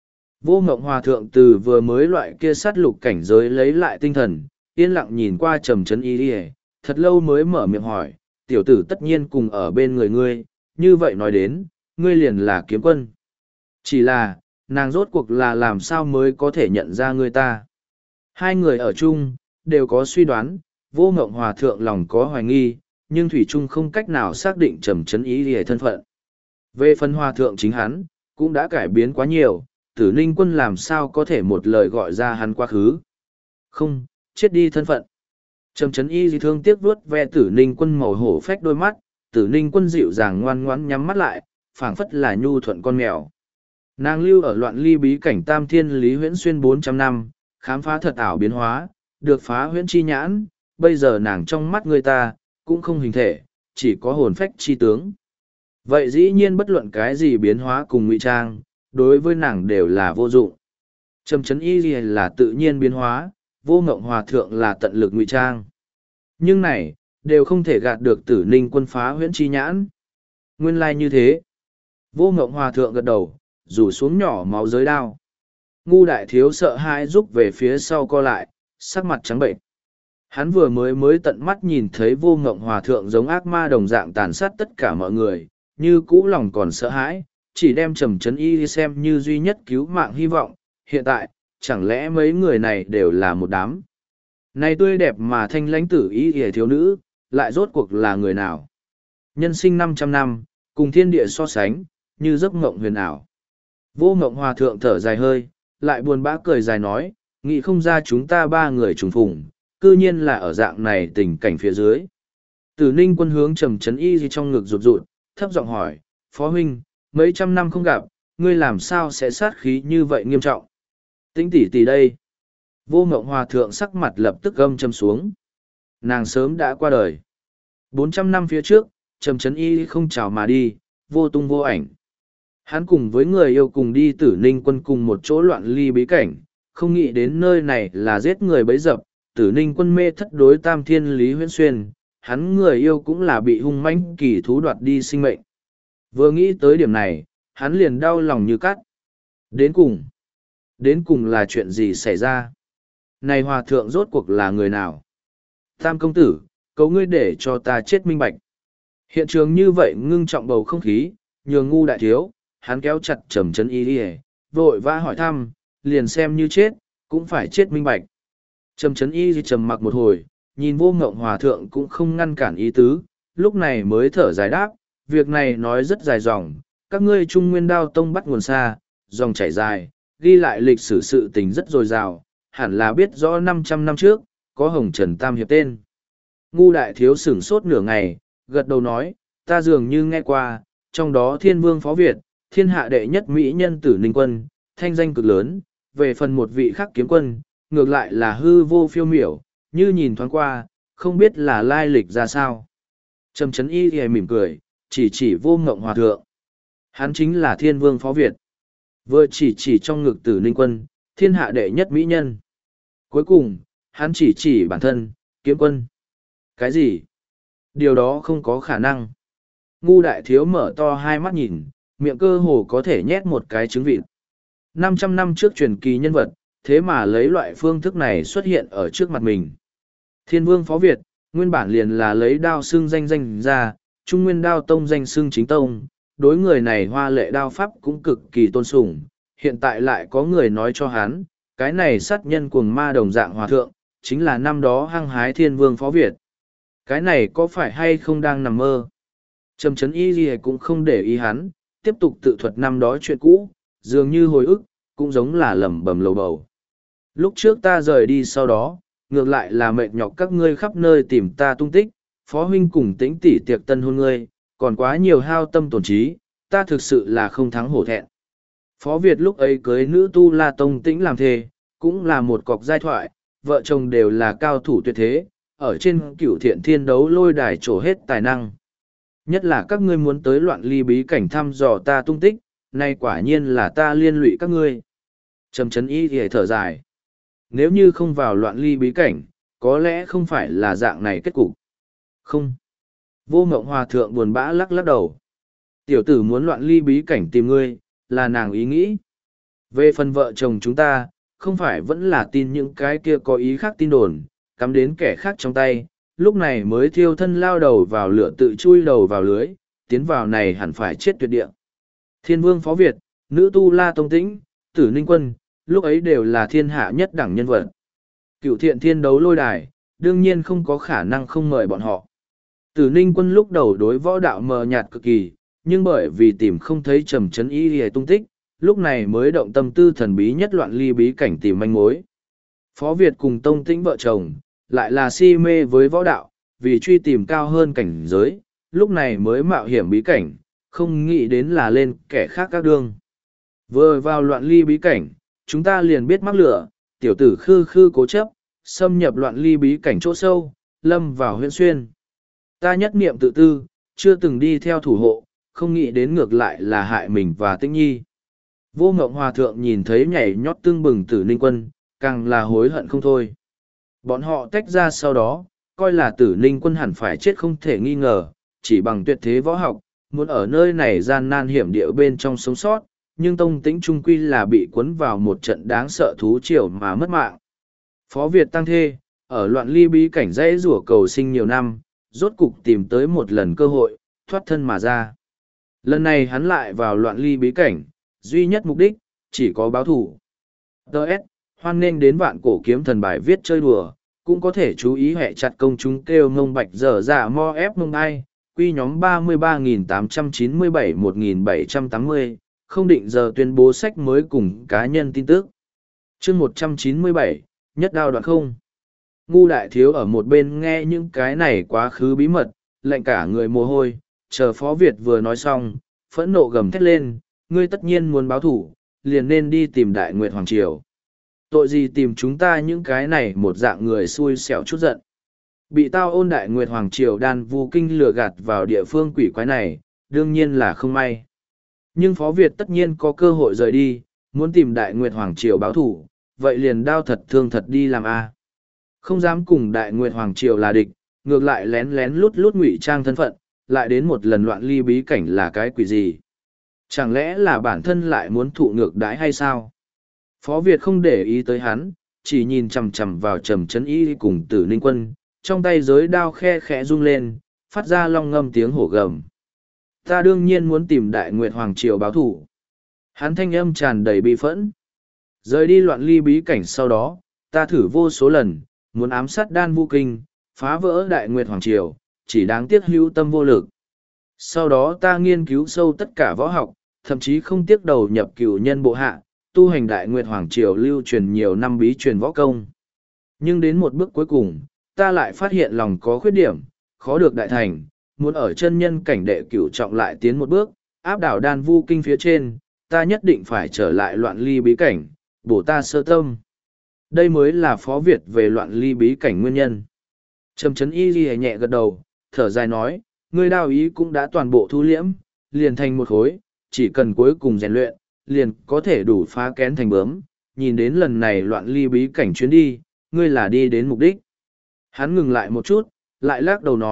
Speaker 1: Vô Ngộng hòa thượng từ vừa mới loại kia sát lục cảnh giới lấy lại tinh thần, yên lặng nhìn qua Trầm Chấn Y lìa, thật lâu mới mở miệng hỏi, tiểu tử tất nhiên cùng ở bên người ngươi, như vậy nói đến, ngươi liền là kiếm quân. Chỉ là, nàng rốt cuộc là làm sao mới có thể nhận ra ngươi ta. Hai người ở chung, đều có suy đoán, Vô Ngộng hòa thượng lòng có hoài nghi, nhưng thủy chung không cách nào xác định Trầm Chấn Y lìa thân phận. Về phần hòa thượng chính hắn, cũng đã cải biến quá nhiều, Tử Ninh Quân làm sao có thể một lời gọi ra hắn quá khứ. Không, chết đi thân phận. Trầm Chấn Y thương tiếc vuốt ve Tử Ninh Quân màu hổ phách đôi mắt, Tử Ninh Quân dịu dàng ngoan ngoãn nhắm mắt lại, phảng phất là nhu thuận con mèo. Nàng lưu ở loạn ly bí cảnh Tam Thiên Lý Huyễn Xuyên 400 năm, khám phá thật ảo biến hóa, được phá huyễn chi nhãn, bây giờ nàng trong mắt người ta, cũng không hình thể, chỉ có hồn phách chi tướng. Vậy dĩ nhiên bất luận cái gì biến hóa cùng ngụy trang, đối với nàng đều là vô dụng. Trầm Chấn Y là tự nhiên biến hóa, Vô Ngộng hòa thượng là tận lực ngụy trang. Nhưng này, đều không thể gạt được Tử Ninh Quân phá huyễn chi nhãn. Nguyên lai như thế. Vô Ngộng hòa thượng gật đầu, rủ xuống nhỏ máu giới đao. Ngu đại thiếu sợ hãi rúc về phía sau co lại, sắc mặt trắng bệnh. Hắn vừa mới tận mắt nhìn thấy Vô Ngộng hòa thượng giống ác ma đồng dạng tàn sát tất cả mọi người, như cũ lòng còn sợ hãi, chỉ đem Trầm Chấn Y xem như duy nhất cứu mạng hy vọng. Hiện tại, chẳng lẽ mấy người này đều là một đám? Này tươi đẹp mà thanh lãnh tử y hề thiếu nữ, lại rốt cuộc là người nào? Nhân sinh 500 năm, cùng thiên địa so sánh, như giấc mộng huyền ảo. Vô Ngộng hòa thượng thở dài hơi, lại buồn bã cười dài nói, nghĩ không ra chúng ta ba người trùng phùng, cư nhiên là ở dạng này tình cảnh phía dưới. Tử Ninh Quân hướng Trầm Chấn Y trong ngực rụt rụt, thấp giọng hỏi, Phó huynh, mấy trăm năm không gặp, ngươi làm sao sẽ sát khí như vậy nghiêm trọng? Tĩnh tỷ tỷ đây. Vô Ngộng hòa thượng sắc mặt lập tức gâm châm xuống. Nàng sớm đã qua đời. 400 năm phía trước, Trầm Chấn Y không chào mà đi, vô tung vô ảnh. Hắn cùng với người yêu cùng đi Tử Ninh Quân cùng một chỗ loạn ly bí cảnh, không nghĩ đến nơi này là giết người bấy dập. Tử Ninh Quân mê thất đối Tam Thiên Lý Huyễn Xuyên, hắn người yêu cũng là bị hung mãnh kỳ thú đoạt đi sinh mệnh. Vừa nghĩ tới điểm này, hắn liền đau lòng như cắt. Đến cùng là chuyện gì xảy ra? Này hòa thượng rốt cuộc là người nào? Tam công tử, cầu ngươi để cho ta chết minh bạch. Hiện trường như vậy ngưng trọng bầu không khí, nhường ngu đại thiếu, hắn kéo chặt Trầm Chấn Y, vội vã hỏi thăm, liền xem như chết, cũng phải chết minh bạch. Trầm Chấn Y trầm mặc một hồi, nhìn Vô Ngộng hòa thượng cũng không ngăn cản ý tứ, lúc này mới thở dài đáp, việc này nói rất dài dòng, các ngươi Trung Nguyên Đao Tông bắt nguồn xa, dòng chảy dài, ghi lại lịch sử sự tình rất dồi dào, hẳn là biết rõ 500 năm trước, có Hồng Trần Tam Hiệp tên. Ngu đại thiếu sửng sốt nửa ngày, gật đầu nói, ta dường như nghe qua, trong đó Thiên Vương Phó Việt, thiên hạ đệ nhất mỹ nhân Tử Ninh Quân, thanh danh cực lớn, về phần một vị khác kiếm quân, ngược lại là hư vô phiêu miểu, như nhìn thoáng qua, không biết là lai lịch ra sao. Trầm Chấn Y thì mỉm cười, chỉ Vô Ngộng hòa thượng. Hắn chính là Thiên Vương Phó Việt. Vừa chỉ trong ngực Tử Ninh Quân, thiên hạ đệ nhất mỹ nhân. Cuối cùng, hắn chỉ bản thân, kiếm quân. Cái gì? Điều đó không có khả năng. Ngu đại thiếu mở to hai mắt nhìn, miệng cơ hồ có thể nhét một cái trứng vịt. 500 năm trước truyền kỳ nhân vật, thế mà lấy loại phương thức này xuất hiện ở trước mặt mình. Thiên vương Phó Việt, nguyên bản liền là lấy đao xưng danh ra, Trung Nguyên Đao Tông danh xưng chính tông, đối người này hoa lệ đao pháp cũng cực kỳ tôn sùng. Hiện tại lại có người nói cho hắn, cái này sát nhân cuồng ma đồng dạng hòa thượng, chính là năm đó hăng hái thiên vương Phó Việt. Cái này có phải hay không đang nằm mơ? Trầm Trấn Y gì cũng không để ý hắn, tiếp tục tự thuật năm đó chuyện cũ, dường như hồi ức, cũng giống là lẩm bẩm lầu bầu. Lúc trước ta rời đi sau đó, ngược lại là mệt nhọc các ngươi khắp nơi tìm ta tung tích, phó huynh cùng tĩnh tỷ tiệc tân hôn ngươi, còn quá nhiều hao tâm tổn trí, ta thực sự là không thắng hổ thẹn. Phó Việt lúc ấy cưới nữ tu La Tông Tĩnh làm thề, cũng là một cọc giai thoại, vợ chồng đều là cao thủ tuyệt thế, ở trên cửu thiện thiên đấu lôi đài trổ hết tài năng. Nhất là các ngươi muốn tới loạn ly bí cảnh thăm dò ta tung tích, nay quả nhiên là ta liên lụy các ngươi. Trầm Trấn Y thì thở dài. Nếu như không vào loạn ly bí cảnh, có lẽ không phải là dạng này kết cục. Không. Vô Ngộng Hòa Thượng buồn bã lắc lắc đầu. Tiểu tử muốn loạn ly bí cảnh tìm ngươi, là nàng ý nghĩ. Về phần vợ chồng chúng ta, không phải vẫn là tin những cái kia có ý khác tin đồn, cắm đến kẻ khác trong tay, lúc này mới thiêu thân lao đầu vào lửa tự chui đầu vào lưới, tiến vào này hẳn phải chết tuyệt địa. Thiên vương Phó Việt, nữ tu La Tông Tĩnh, Tử Ninh Quân, lúc ấy đều là thiên hạ nhất đẳng nhân vật. Cựu thiện thiên đấu lôi đài, đương nhiên không có khả năng không mời bọn họ. Tử Ninh Quân lúc đầu đối võ đạo mờ nhạt cực kỳ, nhưng bởi vì tìm không thấy Trầm Trấn Y hề tung tích, lúc này mới động tâm tư thần bí nhất loạn ly bí cảnh tìm manh mối. Phó Việt cùng Tông Tĩnh vợ chồng, lại là si mê với võ đạo, vì truy tìm cao hơn cảnh giới, lúc này mới mạo hiểm bí cảnh, không nghĩ đến là lên kẻ khác các đương. Vừa vào loạn ly bí cảnh, chúng ta liền biết mắc lửa, tiểu tử khư khư cố chấp, xâm nhập loạn ly bí cảnh chỗ sâu, lâm vào huyện xuyên. Ta nhất niệm tự tư, chưa từng đi theo thủ hộ, không nghĩ đến ngược lại là hại mình và Tĩnh Nhi. Vô Ngộng Hòa Thượng nhìn thấy nhảy nhót tương bừng Tử Ninh Quân, càng là hối hận không thôi. Bọn họ tách ra sau đó, coi là Tử Ninh Quân hẳn phải chết không thể nghi ngờ, chỉ bằng tuyệt thế võ học, muốn ở nơi này gian nan hiểm địa bên trong sống sót, nhưng Tông Tĩnh trung quy là bị cuốn vào một trận đáng sợ thú triều mà mất mạng. Phó Việt tăng thê, ở loạn ly bí cảnh dãy rủa cầu sinh nhiều năm, rốt cục tìm tới một lần cơ hội, thoát thân mà ra. Lần này hắn lại vào loạn ly bí cảnh, duy nhất mục đích, chỉ có báo thủ. Đợt, hoan nghênh đến Vạn Cổ Kiếm Thần bài viết chơi đùa, cũng có thể chú ý hệ chặt công chúng kêu ngông bạch dở dạ mo ép mông ai, quy nhóm 33.897-1780, không định giờ tuyên bố sách mới cùng cá nhân tin tức. Chương 197, nhất đao đoạn không. Ngu đại thiếu ở một bên nghe những cái này quá khứ bí mật, lạnh cả người mồ hôi, chờ Phó Việt vừa nói xong, phẫn nộ gầm thét lên, ngươi tất nhiên muốn báo thủ, liền nên đi tìm Đại Nguyệt Hoàng Triều. Tội gì tìm chúng ta những cái này một dạng người xui xẻo chút giận. Bị tao ôn Đại Nguyệt Hoàng Triều đan vu kinh lừa gạt vào địa phương quỷ quái này, đương nhiên là không may. Nhưng Phó Việt tất nhiên có cơ hội rời đi, muốn tìm Đại Nguyệt Hoàng Triều báo thủ, vậy liền đao thật thương thật đi làm a. Không dám cùng Đại Nguyệt Hoàng Triều là địch, ngược lại lén lén lút lút ngụy trang thân phận, lại đến một lần loạn ly bí cảnh là cái quỷ gì. Chẳng lẽ là bản thân lại muốn thụ ngược đãi hay sao? Phó Việt không để ý tới hắn, chỉ nhìn chằm chằm vào Trầm Trấn Y cùng Tử Ninh Quân, trong tay giới đao khe khẽ rung lên, phát ra long ngâm tiếng hổ gầm. Ta đương nhiên muốn tìm Đại Nguyệt Hoàng Triều báo thủ. Hắn thanh âm tràn đầy bi phẫn. Rời đi loạn ly bí cảnh sau đó, ta thử vô số lần, muốn ám sát đan vu kinh, phá vỡ Đại Nguyệt Hoàng Triều, chỉ đáng tiếc hữu tâm vô lực. Sau đó ta nghiên cứu sâu tất cả võ học, thậm chí không tiếc đầu nhập cửu nhân bộ hạ, tu hành Đại Nguyệt Hoàng Triều lưu truyền nhiều năm bí truyền võ công. Nhưng đến một bước cuối cùng, ta lại phát hiện lòng có khuyết điểm, khó được đại thành, muốn ở chân nhân cảnh đệ cửu trọng lại tiến một bước, áp đảo đan vu kinh phía trên, ta nhất định phải trở lại loạn ly bí cảnh, bổ ta sơ tâm. Đây mới là Phó Việt về loạn ly bí cảnh nguyên nhân. Trầm Trấn Y ghi nhẹ gật đầu, thở dài nói, ngươi đao ý cũng đã toàn bộ thu liễm, liền thành một khối, chỉ cần cuối cùng rèn luyện, liền có thể đủ phá kén thành bướm. Nhìn đến lần này loạn ly bí cảnh chuyến đi, ngươi là đi đến mục đích. Hắn ngừng lại một chút, lại lắc đầu nói,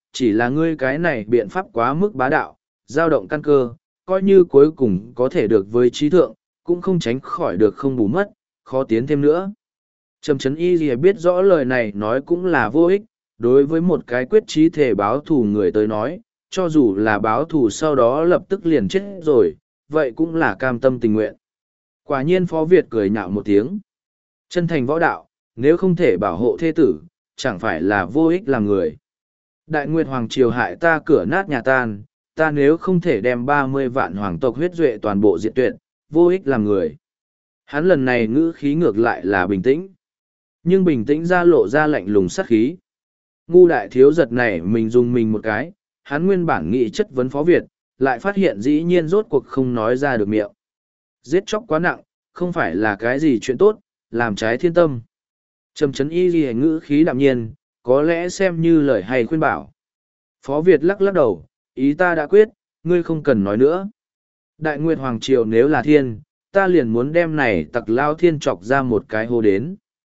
Speaker 1: chỉ là ngươi cái này biện pháp quá mức bá đạo, dao động căn cơ, coi như cuối cùng có thể được với trí thượng, cũng không tránh khỏi được không bù mất, khó tiến thêm nữa. Trầm Trấn Y Lìa biết rõ lời này nói cũng là vô ích, đối với một cái quyết chí thể báo thù người tới nói, cho dù là báo thù sau đó lập tức liền chết rồi, vậy cũng là cam tâm tình nguyện. Quả nhiên Phó Việt cười nhạo một tiếng. Chân thành võ đạo, nếu không thể bảo hộ thê tử, chẳng phải là vô ích làm người. Đại Nguyệt Hoàng Triều hại ta cửa nát nhà tan, ta nếu không thể đem 30 vạn hoàng tộc huyết duệ toàn bộ diệt tuyệt, vô ích làm người. Hắn lần này ngữ khí ngược lại là bình tĩnh. Nhưng bình tĩnh ra lộ ra lạnh lùng sát khí. Ngu đại thiếu giật này mình dùng mình một cái, hắn nguyên bản nghĩ chất vấn Phó Việt, lại phát hiện dĩ nhiên rốt cuộc không nói ra được miệng. Giết chóc quá nặng, không phải là cái gì chuyện tốt, làm trái thiên tâm. Trầm Trấn Y ghi ngữ khí đạm nhiên, có lẽ xem như lời hay khuyên bảo. Phó Việt lắc lắc đầu, ý ta đã quyết, ngươi không cần nói nữa. Đại Nguyệt Hoàng Triều nếu là thiên, ta liền muốn đem này tặc lao thiên chọc ra một cái hố đến.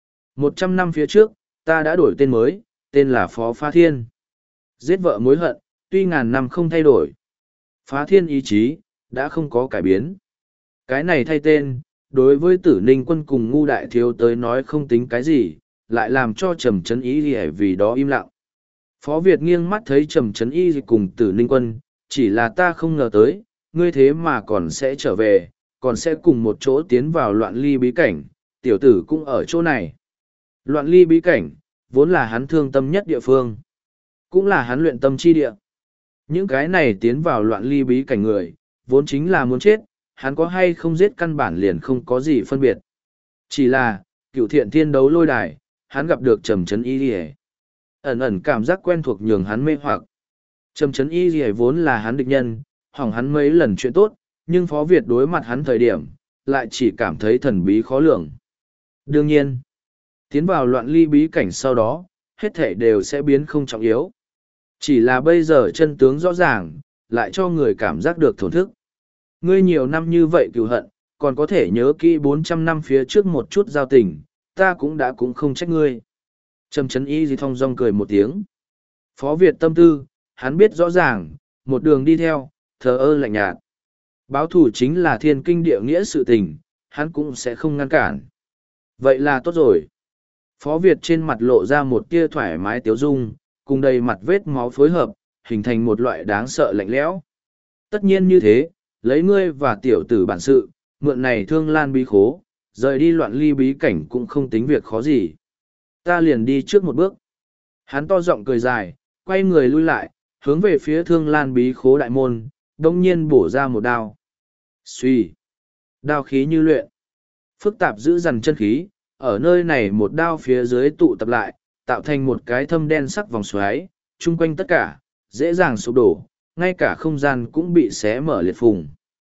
Speaker 1: 100 năm phía trước, ta đã đổi tên mới, tên là Phó Phá Thiên. Giết vợ mối hận, tuy ngàn năm không thay đổi. Phá Thiên ý chí, đã không có cải biến. Cái này thay tên, đối với Tử Ninh Quân cùng Ngu đại thiếu tới nói không tính cái gì, lại làm cho Trầm Trấn Y vì đó im lặng. Phó Việt nghiêng mắt thấy Trầm Trấn Y cùng Tử Ninh Quân, chỉ là ta không ngờ tới, ngươi thế mà còn sẽ trở về, còn sẽ cùng một chỗ tiến vào loạn ly bí cảnh, tiểu tử cũng ở chỗ này. Loạn ly bí cảnh, vốn là hắn thương tâm nhất địa phương, cũng là hắn luyện tâm chi địa. Những cái này tiến vào loạn ly bí cảnh người, vốn chính là muốn chết, hắn có hay không giết căn bản liền không có gì phân biệt. Chỉ là, Cựu Thiện Thiên đấu lôi đài, hắn gặp được Trầm Trấn Y Lìa. Ẩn ẩn cảm giác quen thuộc nhường hắn mê hoặc. Trầm Trấn Y Lìa vốn là hắn địch nhân, hỏng hắn mấy lần chuyện tốt, nhưng Phó Việt đối mặt hắn thời điểm, lại chỉ cảm thấy thần bí khó lường. Đương nhiên, tiến vào loạn ly bí cảnh sau đó, hết thể đều sẽ biến không trọng yếu. Chỉ là bây giờ chân tướng rõ ràng, lại cho người cảm giác được thổn thức. Ngươi nhiều năm như vậy cựu hận, còn có thể nhớ kỹ 400 năm phía trước một chút giao tình, ta cũng không trách ngươi. Trầm Trấn Y gì thong dong cười một tiếng. Phó Việt tâm tư, hắn biết rõ ràng, một đường đi theo, thờ ơ lạnh nhạt. Báo thủ chính là thiên kinh địa nghĩa sự tình, hắn cũng sẽ không ngăn cản. Vậy là tốt rồi. Phó Việt trên mặt lộ ra một tia thoải mái tiếu dung, cùng đầy mặt vết máu phối hợp, hình thành một loại đáng sợ lạnh lẽo. Tất nhiên như thế, lấy ngươi và tiểu tử bản sự, mượn này thương lan bí khố, rời đi loạn ly bí cảnh cũng không tính việc khó gì. Ta liền đi trước một bước. Hắn to giọng cười dài, quay người lui lại, hướng về phía thương lan bí khố đại môn, đông nhiên bổ ra một đao. Xuy. Đao khí như luyện. Phức tạp giữ dằn chân khí, ở nơi này một đao phía dưới tụ tập lại, tạo thành một cái thâm đen sắc vòng xoáy, chung quanh tất cả, dễ dàng sụp đổ, ngay cả không gian cũng bị xé mở liệt phùng.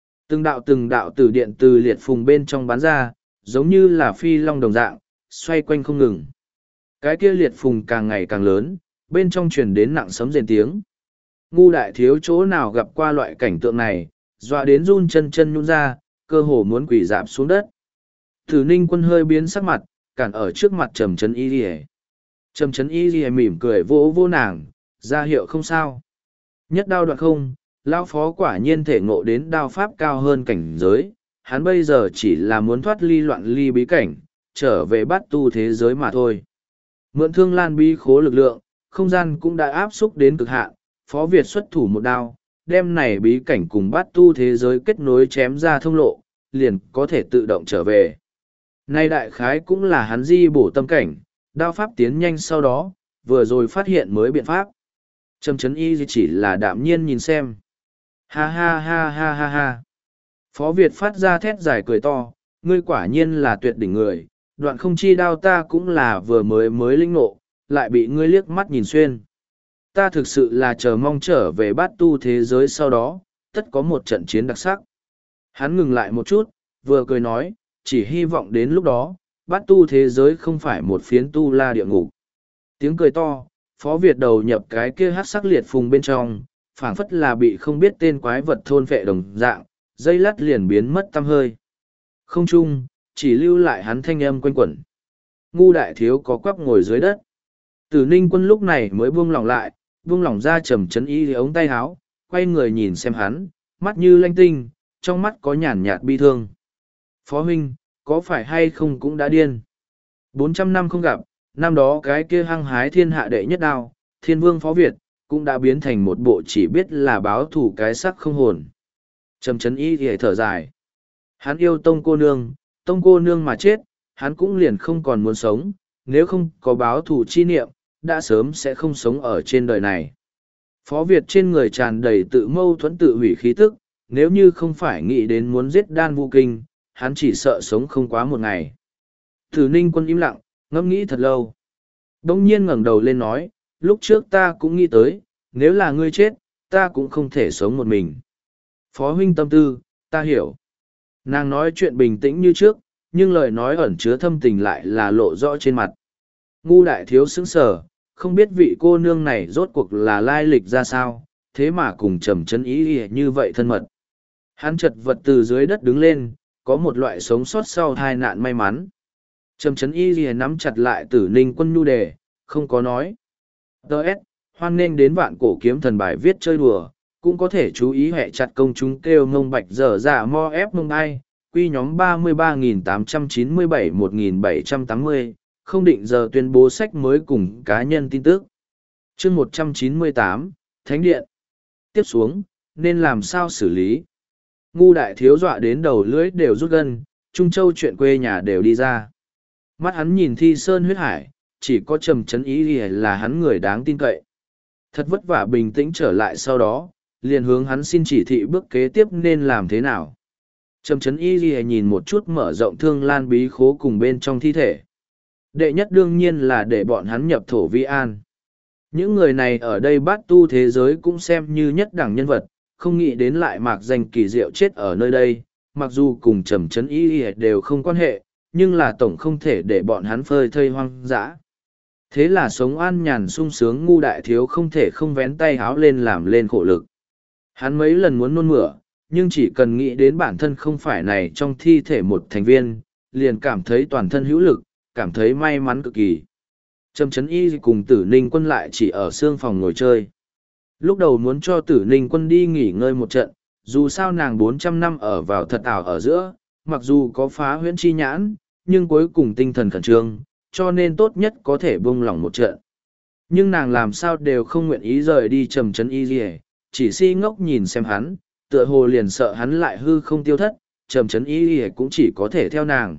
Speaker 1: Từng đạo từ điện từ liệt phùng bên trong bắn ra, giống như là phi long đồng dạng, xoay quanh không ngừng. Cái kia liệt phùng càng ngày càng lớn, bên trong truyền đến nặng sấm rền tiếng. Ngu đại thiếu chỗ nào gặp qua loại cảnh tượng này, dọa đến run chân chân nhún ra, cơ hồ muốn quỳ dạp xuống đất. Tử Ninh Quân hơi biến sắc mặt, cản ở trước mặt Trầm Trấn Y Lìa. Trầm Trấn Y Lìa mỉm cười vỗ vỗ nàng, ra hiệu không sao. Nhất đao đoạn không, lão phó quả nhiên thể ngộ đến đao pháp cao hơn cảnh giới, hắn bây giờ chỉ là muốn thoát ly loạn ly bí cảnh, trở về bát tu thế giới mà thôi. Mượn thương lan bí khố lực lượng, không gian cũng đã áp xúc đến cực hạn, Phó Việt xuất thủ một đao, đem này bí cảnh cùng bát tu thế giới kết nối chém ra thông lộ, liền có thể tự động trở về. Nay đại khái cũng là hắn di bổ tâm cảnh, đao pháp tiến nhanh sau đó, vừa rồi phát hiện mới biện pháp. Trầm Trấn Y chỉ là đạm nhiên nhìn xem. Ha ha ha ha ha ha. Phó Việt phát ra thét dài cười to, ngươi quả nhiên là tuyệt đỉnh người, đoạn không chi đao ta cũng là vừa mới linh ngộ, lại bị ngươi liếc mắt nhìn xuyên. Ta thực sự là chờ mong trở về bát tu thế giới sau đó, tất có một trận chiến đặc sắc. Hắn ngừng lại một chút, vừa cười nói, chỉ hy vọng đến lúc đó, bát tu thế giới không phải một phiến tu la địa ngục. Tiếng cười to, Phó Việt đầu nhập cái kia hắc sắc liệt phùng bên trong, phảng phất là bị không biết tên quái vật thôn phệ đồng dạng, dây lát liền biến mất tăm hơi. Không chung, chỉ lưu lại hắn thanh âm quanh quẩn. Ngu đại thiếu có quắp ngồi dưới đất. Tử Ninh Quân lúc này mới buông lòng lại, buông lỏng ra Trầm Trấn Y ống tay áo, quay người nhìn xem hắn, mắt như lanh tinh, trong mắt có nhàn nhạt bi thương. Phó huynh, có phải hay không cũng đã điên. 400 năm không gặp, năm đó cái kia hăng hái thiên hạ đệ nhất đao, thiên vương Phó Việt, cũng đã biến thành một bộ chỉ biết là báo thù cái sắc không hồn. Trầm Trấn Y thì thở dài. Hắn yêu tông cô nương mà chết, hắn cũng liền không còn muốn sống, nếu không có báo thù chi niệm, đã sớm sẽ không sống ở trên đời này. Phó Việt trên người tràn đầy tự mâu thuẫn tự hủy khí tức, nếu như không phải nghĩ đến muốn giết Đan Vu Kinh, hắn chỉ sợ sống không quá một ngày. Tử Ninh Quân im lặng, ngẫm nghĩ thật lâu. Đông nhiên ngẩng đầu lên nói, lúc trước ta cũng nghĩ tới, nếu là ngươi chết, ta cũng không thể sống một mình. Phó huynh tâm tư, ta hiểu. Nàng nói chuyện bình tĩnh như trước, nhưng lời nói ẩn chứa thâm tình lại là lộ rõ trên mặt. Ngu đại thiếu sững sờ, không biết vị cô nương này rốt cuộc là lai lịch ra sao, thế mà cùng Trầm Trấn Y như vậy thân mật. Hắn chật vật từ dưới đất đứng lên, có một loại sống sót sau tai nạn may mắn. Trầm Trấn Y nắm chặt lại Tử Ninh Quân nhu đề, không có nói. Đợt, hoan nghênh đến Vạn Cổ Kiếm Thần bài viết chơi đùa, cũng có thể chú ý hệ chặt công chúng kêu ngông bạch dở dạ mo ép mông ai, quy nhóm 33.897-1780, không định giờ tuyên bố sách mới cùng cá nhân tin tức. Chương 198, Thánh Điện. Tiếp xuống, nên làm sao xử lý? Ngu đại thiếu dọa đến đầu lưỡi đều rút gân, Trung Châu chuyện quê nhà đều đi ra. Mắt hắn nhìn Thi Sơn huyết hải, chỉ có Trầm Trấn Y là hắn người đáng tin cậy. Thật vất vả bình tĩnh trở lại sau đó, liền hướng hắn xin chỉ thị bước kế tiếp nên làm thế nào. Trầm Trấn Y nhìn một chút mở rộng Thương Lan bí khố cùng bên trong thi thể. Đệ nhất đương nhiên là để bọn hắn nhập thổ vi an. Những người này ở đây bát tu thế giới cũng xem như nhất đẳng nhân vật, không nghĩ đến lại mạc danh kỳ diệu chết ở nơi đây, mặc dù cùng Trầm Trấn Y đều không quan hệ, nhưng là tổng không thể để bọn hắn phơi thây hoang dã. Thế là sống an nhàn sung sướng ngu đại thiếu không thể không vén tay háo lên làm lên khổ lực. Hắn mấy lần muốn nôn mửa, nhưng chỉ cần nghĩ đến bản thân không phải này trong thi thể một thành viên, liền cảm thấy toàn thân hữu lực, cảm thấy may mắn cực kỳ. Trầm Trấn Y cùng Tử Ninh Quân lại chỉ ở xương phòng ngồi chơi. Lúc đầu muốn cho Tử Ninh Quân đi nghỉ ngơi một trận, dù sao nàng 400 năm ở vào thật ảo ở giữa, mặc dù có phá huyễn chi nhãn, nhưng cuối cùng tinh thần khẩn trương, cho nên tốt nhất có thể buông lỏng một trận. Nhưng nàng làm sao đều không nguyện ý rời đi Trầm Trấn Y gì, chỉ si ngốc nhìn xem hắn, tựa hồ liền sợ hắn lại hư không tiêu thất, Trầm Trấn Y cũng chỉ có thể theo nàng.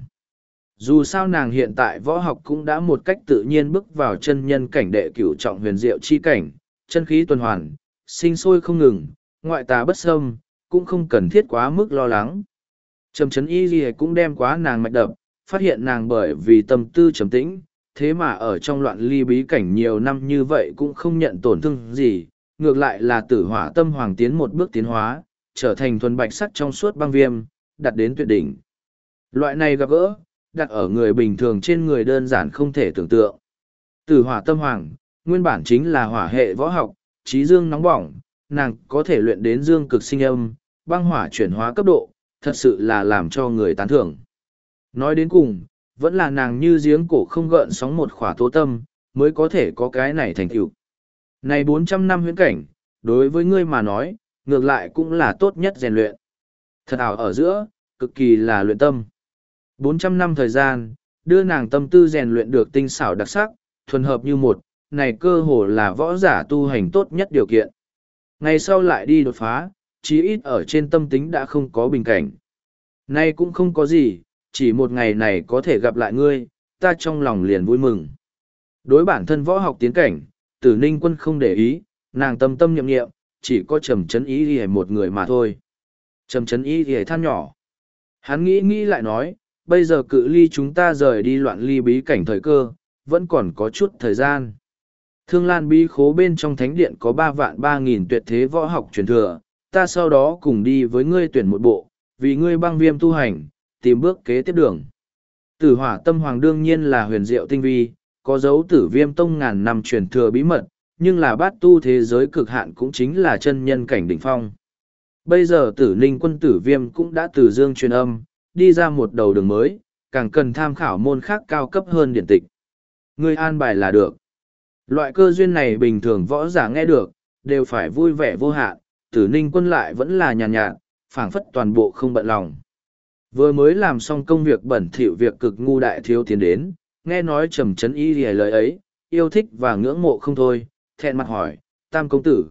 Speaker 1: Dù sao nàng hiện tại võ học cũng đã một cách tự nhiên bước vào chân nhân cảnh đệ cửu trọng huyền diệu chi cảnh, chân khí tuần hoàn, sinh sôi không ngừng, ngoại tà bất xâm, cũng không cần thiết quá mức lo lắng. Trầm Trấn Y cũng đem quá nàng mạch đập, phát hiện nàng bởi vì tâm tư trầm tĩnh, thế mà ở trong loạn ly bí cảnh nhiều năm như vậy cũng không nhận tổn thương gì, ngược lại là Tử Hỏa Tâm Hoàng tiến một bước tiến hóa, trở thành thuần bạch sắc trong suốt băng viêm, đặt đến tuyệt đỉnh. Loại này gặp gỡ, đặt ở người bình thường trên người đơn giản không thể tưởng tượng. Tử Hỏa Tâm Hoàng, nguyên bản chính là hỏa hệ võ học, trí dương nóng bỏng, nàng có thể luyện đến dương cực sinh âm, băng hỏa chuyển hóa cấp độ, thật sự là làm cho người tán thưởng. Nói đến cùng, vẫn là nàng như giếng cổ không gợn sóng một khỏa tố tâm, mới có thể có cái này thành tựu. Này 400 năm huyễn cảnh, đối với ngươi mà nói, ngược lại cũng là tốt nhất rèn luyện. Thật ảo ở giữa, cực kỳ là luyện tâm. 400 năm thời gian, đưa nàng tâm tư rèn luyện được tinh xảo đặc sắc, thuần hợp như một, này cơ hồ là võ giả tu hành tốt nhất điều kiện. Ngày sau lại đi đột phá, chí ít ở trên tâm tính đã không có bình cảnh. Nay cũng không có gì, chỉ một ngày này có thể gặp lại ngươi, ta trong lòng liền vui mừng. Đối bản thân võ học tiến cảnh, Tử Ninh Quân không để ý, nàng tâm tâm nhậm nghiệm, chỉ có Trầm Trấn Y một người mà thôi. Trầm Trấn Y than nhỏ. Hắn nghĩ lại nói, bây giờ cự ly chúng ta rời đi loạn ly bí cảnh thời cơ, vẫn còn có chút thời gian. Thương Lan bí khố bên trong thánh điện có 3.000 tuyệt thế võ học truyền thừa, ta sau đó cùng đi với ngươi tuyển một bộ, vì ngươi băng viêm tu hành, tìm bước kế tiếp đường. Tử Hỏa Tâm Hoàng đương nhiên là huyền diệu tinh vi, có dấu Tử Viêm Tông ngàn năm truyền thừa bí mật, nhưng là bát tu thế giới cực hạn cũng chính là chân nhân cảnh đỉnh phong. Bây giờ Tử Ninh Quân Tử Viêm cũng đã từ dương truyền âm, đi ra một đầu đường mới, càng cần tham khảo môn khác cao cấp hơn điển tịch. Ngươi an bài là được. Loại cơ duyên này bình thường võ giả nghe được, đều phải vui vẻ vô hạn, Tử Ninh Quân lại vẫn là nhàn nhạt, phảng phất toàn bộ không bận lòng. Vừa mới làm xong công việc bẩn thỉu việc cực ngu đại thiếu tiến đến, nghe nói Trầm Trấn Y lìa lời ấy, yêu thích và ngưỡng mộ không thôi, thẹn mặt hỏi, Tam công tử,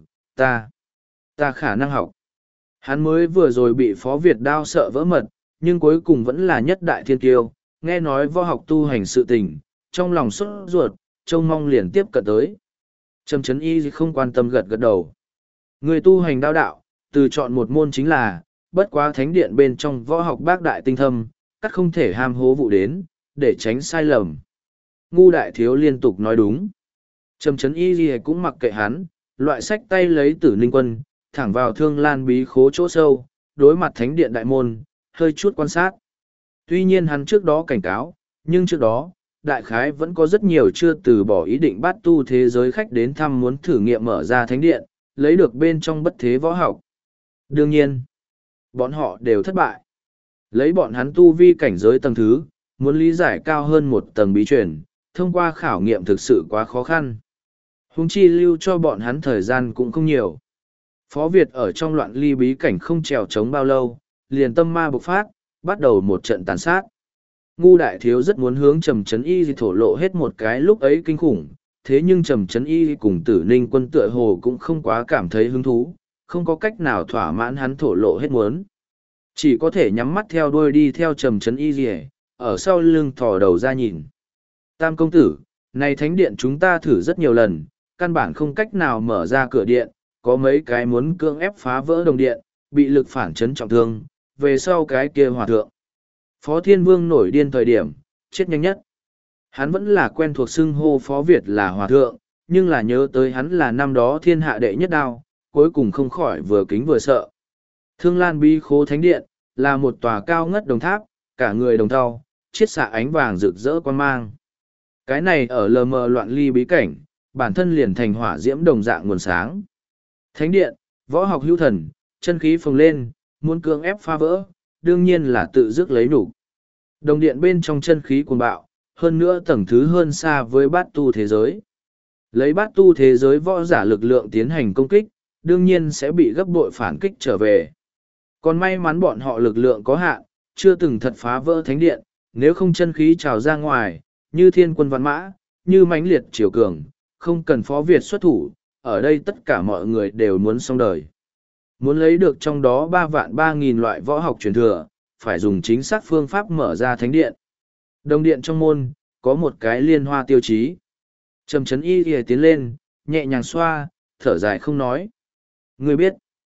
Speaker 1: ta khả năng học. Hắn mới vừa rồi bị Phó Việt Đao sợ vỡ mật, nhưng cuối cùng vẫn là nhất đại thiên kiêu, nghe nói võ học tu hành sự tình, trong lòng sốt ruột, trông mong liền tiếp cận tới. Trầm Trấn Y không quan tâm gật gật đầu. Người tu hành đao đạo, từ chọn một môn chính là, bất quá thánh điện bên trong võ học bác đại tinh thâm, cắt không thể ham hố vụ đến, để tránh sai lầm. Ngu đại thiếu liên tục nói đúng. Trầm Trấn Y cũng mặc kệ hắn, loại sách tay lấy Tử Ninh Quân, thẳng vào Thương Lan bí khố chỗ sâu, đối mặt thánh điện đại môn, hơi chút quan sát. Tuy nhiên hắn trước đó cảnh cáo, nhưng trước đó, đại khái vẫn có rất nhiều chưa từ bỏ ý định bắt tu thế giới khách đến thăm muốn thử nghiệm mở ra thánh điện, lấy được bên trong bất thế võ học. Đương nhiên, bọn họ đều thất bại. Lấy bọn hắn tu vi cảnh giới tầng thứ, muốn lý giải cao hơn một tầng bí truyền, thông qua khảo nghiệm thực sự quá khó khăn. Huống chi lưu cho bọn hắn thời gian cũng không nhiều. Phó Việt ở trong loạn ly bí cảnh không trèo trống bao lâu, liền tâm ma bộc phát, bắt đầu một trận tàn sát. Ngu đại thiếu rất muốn hướng Trầm Trấn Y thổ lộ hết một cái lúc ấy kinh khủng, thế nhưng Trầm Trấn Y cùng Tử Ninh Quân tựa hồ cũng không quá cảm thấy hứng thú, không có cách nào thỏa mãn hắn thổ lộ hết muốn. Chỉ có thể nhắm mắt theo đuôi đi theo Trầm Trấn Y ở sau lưng thò đầu ra nhìn. Tam công tử, này thánh điện chúng ta thử rất nhiều lần, căn bản không cách nào mở ra cửa điện, có mấy cái muốn cưỡng ép phá vỡ đồng điện, bị lực phản chấn trọng thương, về sau cái kia hòa thượng. Phó Thiên Vương nổi điên thời điểm, chết nhanh nhất. Hắn vẫn là quen thuộc xưng hô Phó Việt là hòa thượng, nhưng là nhớ tới hắn là năm đó thiên hạ đệ nhất đao, cuối cùng không khỏi vừa kính vừa sợ. Thương Lan Bí Khố Thánh Điện, là một tòa cao ngất đồng tháp, cả người đồng thau, chiết xạ ánh vàng rực rỡ quan mang. Cái này ở lờ mờ loạn ly bí cảnh, bản thân liền thành hỏa diễm đồng dạng nguồn sáng. Thánh điện, võ học hữu thần, chân khí phồng lên, muốn cưỡng ép phá vỡ, đương nhiên là tự dứt lấy nhục. Đồng điện bên trong chân khí cuồng bạo, hơn nữa tầng thứ hơn xa với bát tu thế giới. Lấy bát tu thế giới võ giả lực lượng tiến hành công kích, đương nhiên sẽ bị gấp bội phản kích trở về. Còn may mắn bọn họ lực lượng có hạn, chưa từng thật phá vỡ thánh điện, nếu không chân khí trào ra ngoài, như thiên quân văn mã, như mãnh liệt triều cường, không cần Phó Việt xuất thủ, ở đây tất cả mọi người đều muốn xong đời. Muốn lấy được trong đó 3.300.000 loại võ học truyền thừa, phải dùng chính xác phương pháp mở ra thánh điện. Đồng điện trong môn, có một cái liên hoa tiêu chí. Trầm Trấn Y tiến lên, nhẹ nhàng xoa, thở dài không nói. Người biết.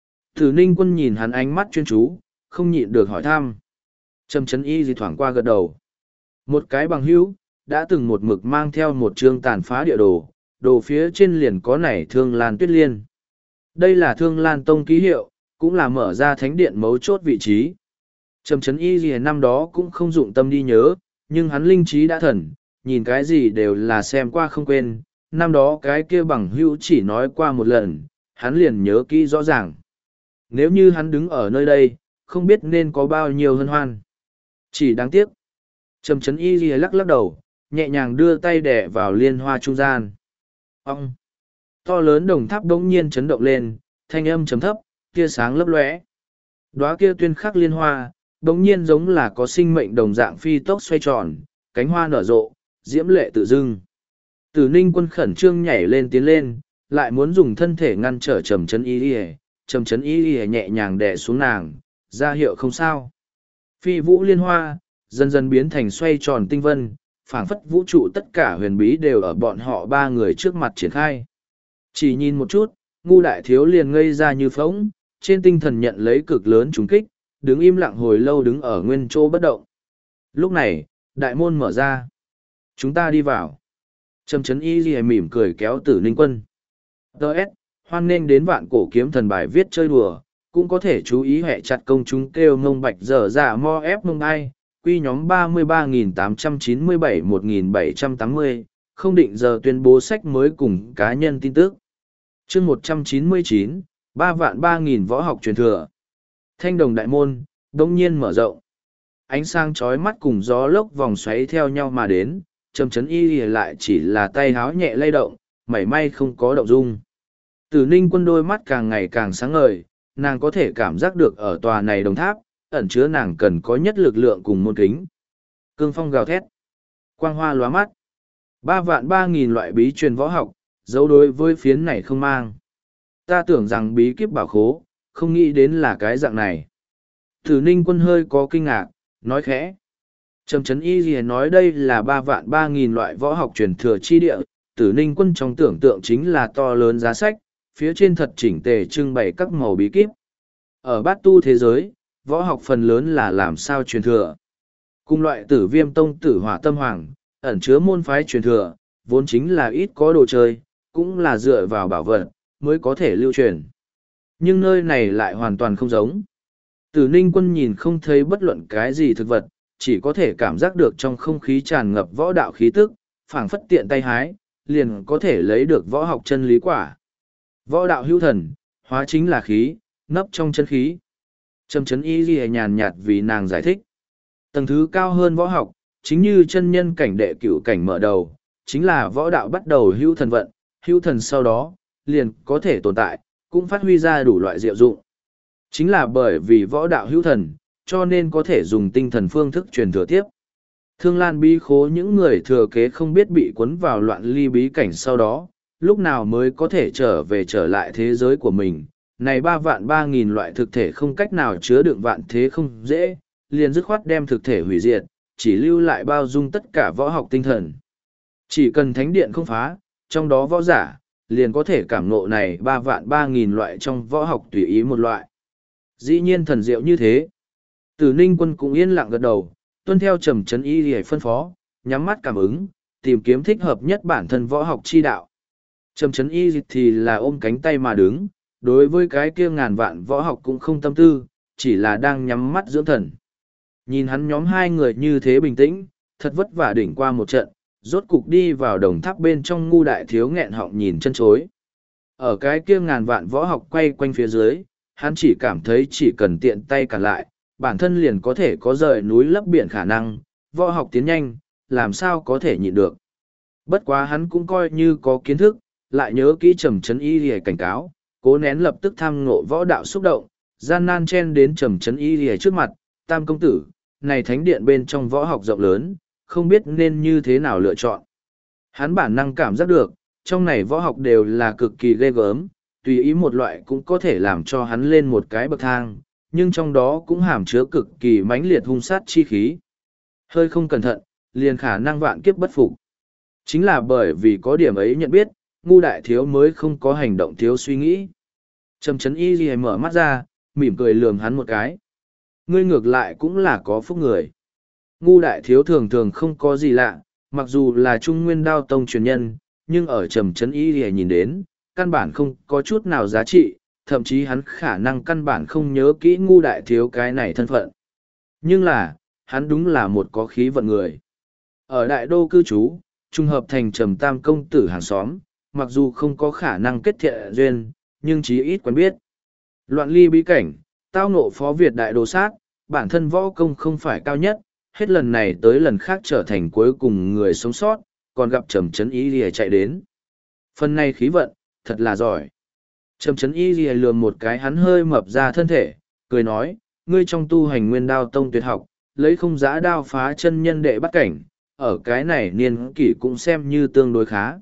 Speaker 1: Tử Ninh Quân nhìn hắn ánh mắt chuyên chú, không nhịn được hỏi thăm. Trầm Trấn Y thoảng qua gật đầu. Một cái bằng hữu, đã từng một mực mang theo một chương tàn phá địa đồ, đồ phía trên liền có nảy Thương Lan Tuyết Liên. Đây là Thương Lan Tông ký hiệu, cũng là mở ra thánh điện mấu chốt vị trí. Trầm Trấn Y năm đó cũng không dụng tâm đi nhớ, nhưng hắn linh trí đã thần, nhìn cái gì đều là xem qua không quên. Năm đó cái kia bằng hữu chỉ nói qua một lần, hắn liền nhớ kỹ rõ ràng. Nếu như hắn đứng ở nơi đây, không biết nên có bao nhiêu hân hoan. Chỉ đáng tiếc. Trầm Trấn Y lắc lắc đầu, nhẹ nhàng đưa tay đẻ vào liên hoa trung gian. Ông! To lớn đồng tháp đống nhiên chấn động lên, thanh âm chấm thấp, tia sáng lấp lóe. Đóa kia tuyên khắc liên hoa, đống nhiên giống là có sinh mệnh đồng dạng phi tốc xoay tròn, cánh hoa nở rộ, diễm lệ tự dưng. Tử Ninh Quân khẩn trương nhảy lên tiến lên, lại muốn dùng thân thể ngăn trở Trầm Trấn Y. Trầm Trấn Y nhẹ nhàng đè xuống nàng, ra hiệu không sao. Phi vũ liên hoa, dần dần biến thành xoay tròn tinh vân, phảng phất vũ trụ tất cả huyền bí đều ở bọn họ ba người trước mặt triển khai. Chỉ nhìn một chút, ngu đại thiếu liền ngây ra như phóng, trên tinh thần nhận lấy cực lớn trùng kích, đứng im lặng hồi lâu đứng ở nguyên chỗ bất động. Lúc này, đại môn mở ra. Chúng ta đi vào. Trầm Trấn Y mỉm cười kéo Tử Ninh Quân. Đợt, hoan nghênh đến Vạn Cổ Kiếm Thần bài viết chơi đùa, cũng có thể chú ý hệ chặt công chúng kêu ngông bạch dở dạ mo ép mông ai, quy nhóm 33.897-1780, không định giờ tuyên bố sách mới cùng cá nhân tin tức. Chương 199, 3.300.000 võ học truyền thừa. Thanh đồng đại môn, đông nhiên mở rộng. Ánh sáng chói mắt cùng gió lốc vòng xoáy theo nhau mà đến, Trầm Trấn Y lại chỉ là tay háo nhẹ lay động, mảy may không có động dung. Tử Ninh Quân đôi mắt càng ngày càng sáng ngời, nàng có thể cảm giác được ở tòa này đồng tháp, ẩn chứa nàng cần có nhất lực lượng cùng môn kính. Cương phong gào thét, quang hoa lóa mắt. 3.300.000 loại bí truyền võ học, dấu đối với phiến này không mang. Ta tưởng rằng bí kíp bảo khố, không nghĩ đến là cái dạng này. Tử Ninh Quân hơi có kinh ngạc, nói khẽ. Trầm Trấn Y Ghi nói đây là 3.300.000 loại võ học truyền thừa chi địa. Tử Ninh Quân trong tưởng tượng chính là to lớn giá sách, phía trên thật chỉnh tề trưng bày các màu bí kíp. Ở bát tu thế giới, võ học phần lớn là làm sao truyền thừa. Cùng loại Tử Viêm Tông Tử Hỏa Tâm Hoàng, ẩn chứa môn phái truyền thừa, vốn chính là ít có đồ chơi, cũng là dựa vào bảo vật, mới có thể lưu truyền. Nhưng nơi này lại hoàn toàn không giống. Tử Ninh Quân nhìn không thấy bất luận cái gì thực vật, chỉ có thể cảm giác được trong không khí tràn ngập võ đạo khí tức, phảng phất tiện tay hái, liền có thể lấy được võ học chân lý quả. Võ đạo hữu thần, hóa chính là khí, nấp trong chân khí. Trầm Trấn Y Ghi nhàn nhạt vì nàng giải thích. Tầng thứ cao hơn võ học, chính như chân nhân cảnh đệ cửu cảnh mở đầu, chính là võ đạo bắt đầu hữu thần vận, hữu thần sau đó, liền có thể tồn tại, cũng phát huy ra đủ loại diệu dụng. Chính là bởi vì võ đạo hữu thần, cho nên có thể dùng tinh thần phương thức truyền thừa tiếp. Thương Lan bí khố những người thừa kế không biết bị cuốn vào loạn ly bí cảnh sau đó, lúc nào mới có thể trở lại thế giới của mình. Này 3.300.000 loại thực thể không cách nào chứa đựng vạn thế không dễ, liền dứt khoát đem thực thể hủy diệt, chỉ lưu lại bao dung tất cả võ học tinh thần. Chỉ cần thánh điện không phá, trong đó võ giả, liền có thể cảm ngộ này 3.300.000 loại trong võ học tùy ý một loại. Dĩ nhiên thần diệu như thế. Tử Ninh Quân cũng yên lặng gật đầu, tuân theo Trầm Trấn Y Ghi phân phó, nhắm mắt cảm ứng, tìm kiếm thích hợp nhất bản thân võ học chi đạo. Trầm Trấn Y thì là ôm cánh tay mà đứng, đối với cái kia ngàn vạn võ học cũng không tâm tư, chỉ là đang nhắm mắt dưỡng thần. Nhìn hắn nhóm hai người như thế bình tĩnh, thật vất vả đỉnh qua một trận, rốt cục đi vào đồng tháp bên trong. Ngu Đại Thiếu nghẹn họng nhìn chân chối. Ở cái kia ngàn vạn võ học quay quanh phía dưới, hắn chỉ cảm thấy chỉ cần tiện tay cản lại, bản thân liền có thể có rời núi lấp biển khả năng, võ học tiến nhanh, làm sao có thể nhịn được. Bất quá hắn cũng coi như có kiến thức, lại nhớ kỹ Trầm Trấn Y Ghi cảnh cáo, cố nén lập tức tham ngộ võ đạo xúc động, gian nan chen đến Trầm Trấn Y Ghi trước mặt. Tam công tử, này thánh điện bên trong võ học rộng lớn, không biết nên như thế nào lựa chọn. Hắn bản năng cảm giác được, trong này võ học đều là cực kỳ ghê gớm, tùy ý một loại cũng có thể làm cho hắn lên một cái bậc thang, nhưng trong đó cũng hàm chứa cực kỳ mãnh liệt hung sát chi khí. Hơi không cẩn thận, liền khả năng vạn kiếp bất phục. Chính là bởi vì có điểm ấy nhận biết, Ngu Đại Thiếu mới không có hành động thiếu suy nghĩ. Trầm Trấn Y Ghi mở mắt ra, mỉm cười lườm hắn một cái. Ngươi ngược lại cũng là có phúc người. Ngu Đại Thiếu thường thường không có gì lạ, mặc dù là Trung Nguyên Đao Tông truyền nhân, nhưng ở Trầm Trấn Y Ghi nhìn đến, căn bản không có chút nào giá trị, thậm chí hắn khả năng căn bản không nhớ kỹ Ngu Đại Thiếu cái này thân phận. Nhưng là, hắn đúng là một có khí vận người. Ở Đại Đô cư trú, trùng hợp thành Trầm Tam công tử hàng xóm, mặc dù không có khả năng kết thiện duyên, nhưng chí ít quen biết. Loạn ly bí cảnh, tao ngộ Phó Việt đại đồ sát, bản thân võ công không phải cao nhất, hết lần này tới lần khác trở thành cuối cùng người sống sót, còn gặp Trầm Trấn Y Ghi chạy đến. Phần này khí vận, thật là giỏi. Trầm Trấn Y Ghi lườm một cái hắn hơi mập ra thân thể, cười nói, ngươi trong tu hành Nguyên Đao Tông tuyệt học, lấy không giã đao phá chân nhân đệ bắt cảnh, ở cái này niên kỷ cũng xem như tương đối khá.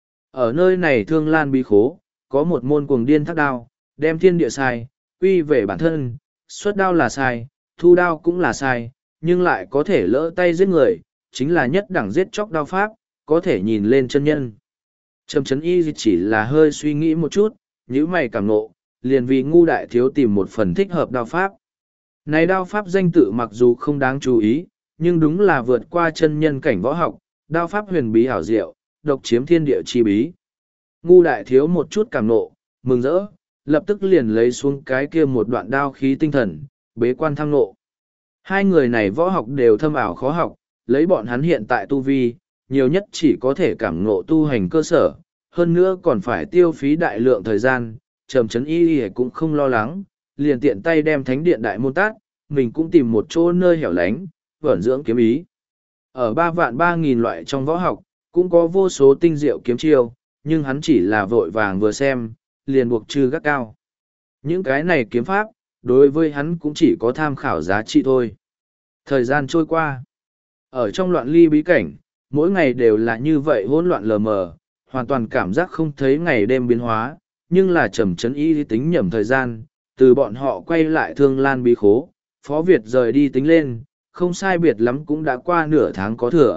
Speaker 1: Ở nơi này Thương Lan bí khố, có một môn cuồng điên thác đao, đem thiên địa sai, quy về bản thân, xuất đao là sai, thu đao cũng là sai, nhưng lại có thể lỡ tay giết người, chính là nhất đẳng giết chóc đao pháp, có thể nhìn lên chân nhân. Trầm Trấn Y chỉ là hơi suy nghĩ một chút, nhíu mày cảm nộ, liền vì Ngu Đại Thiếu tìm một phần thích hợp đao pháp. Này đao pháp danh tự mặc dù không đáng chú ý, nhưng đúng là vượt qua chân nhân cảnh võ học, đao pháp huyền bí hảo diệu, độc chiếm thiên địa chi bí. Ngu Đại Thiếu một chút cảm nộ, mừng rỡ, lập tức liền lấy xuống cái kia một đoạn đao khí tinh thần, bế quan tham nộ. Hai người này võ học đều thâm ảo khó học, lấy bọn hắn hiện tại tu vi, nhiều nhất chỉ có thể cảm ngộ tu hành cơ sở, hơn nữa còn phải tiêu phí đại lượng thời gian. Trầm Trấn Y cũng không lo lắng, liền tiện tay đem thánh điện đại môn tát, mình cũng tìm một chỗ nơi hẻo lánh, vẩn dưỡng kiếm ý. Ở 3.300.000 loại trong võ học, cũng có vô số tinh diệu kiếm chiêu, Nhưng hắn chỉ là vội vàng vừa xem, liền buộc chư gắt cao. Những cái này kiếm pháp, đối với hắn cũng chỉ có tham khảo giá trị thôi. Thời gian trôi qua. Ở trong loạn ly bí cảnh, mỗi ngày đều là như vậy hỗn loạn lờ mờ, hoàn toàn cảm giác không thấy ngày đêm biến hóa, nhưng là trầm chấn y tính nhẩm thời gian, từ bọn họ quay lại thương lan bí khố, Phó Việt rời đi tính lên, không sai biệt lắm cũng đã qua nửa tháng có thừa.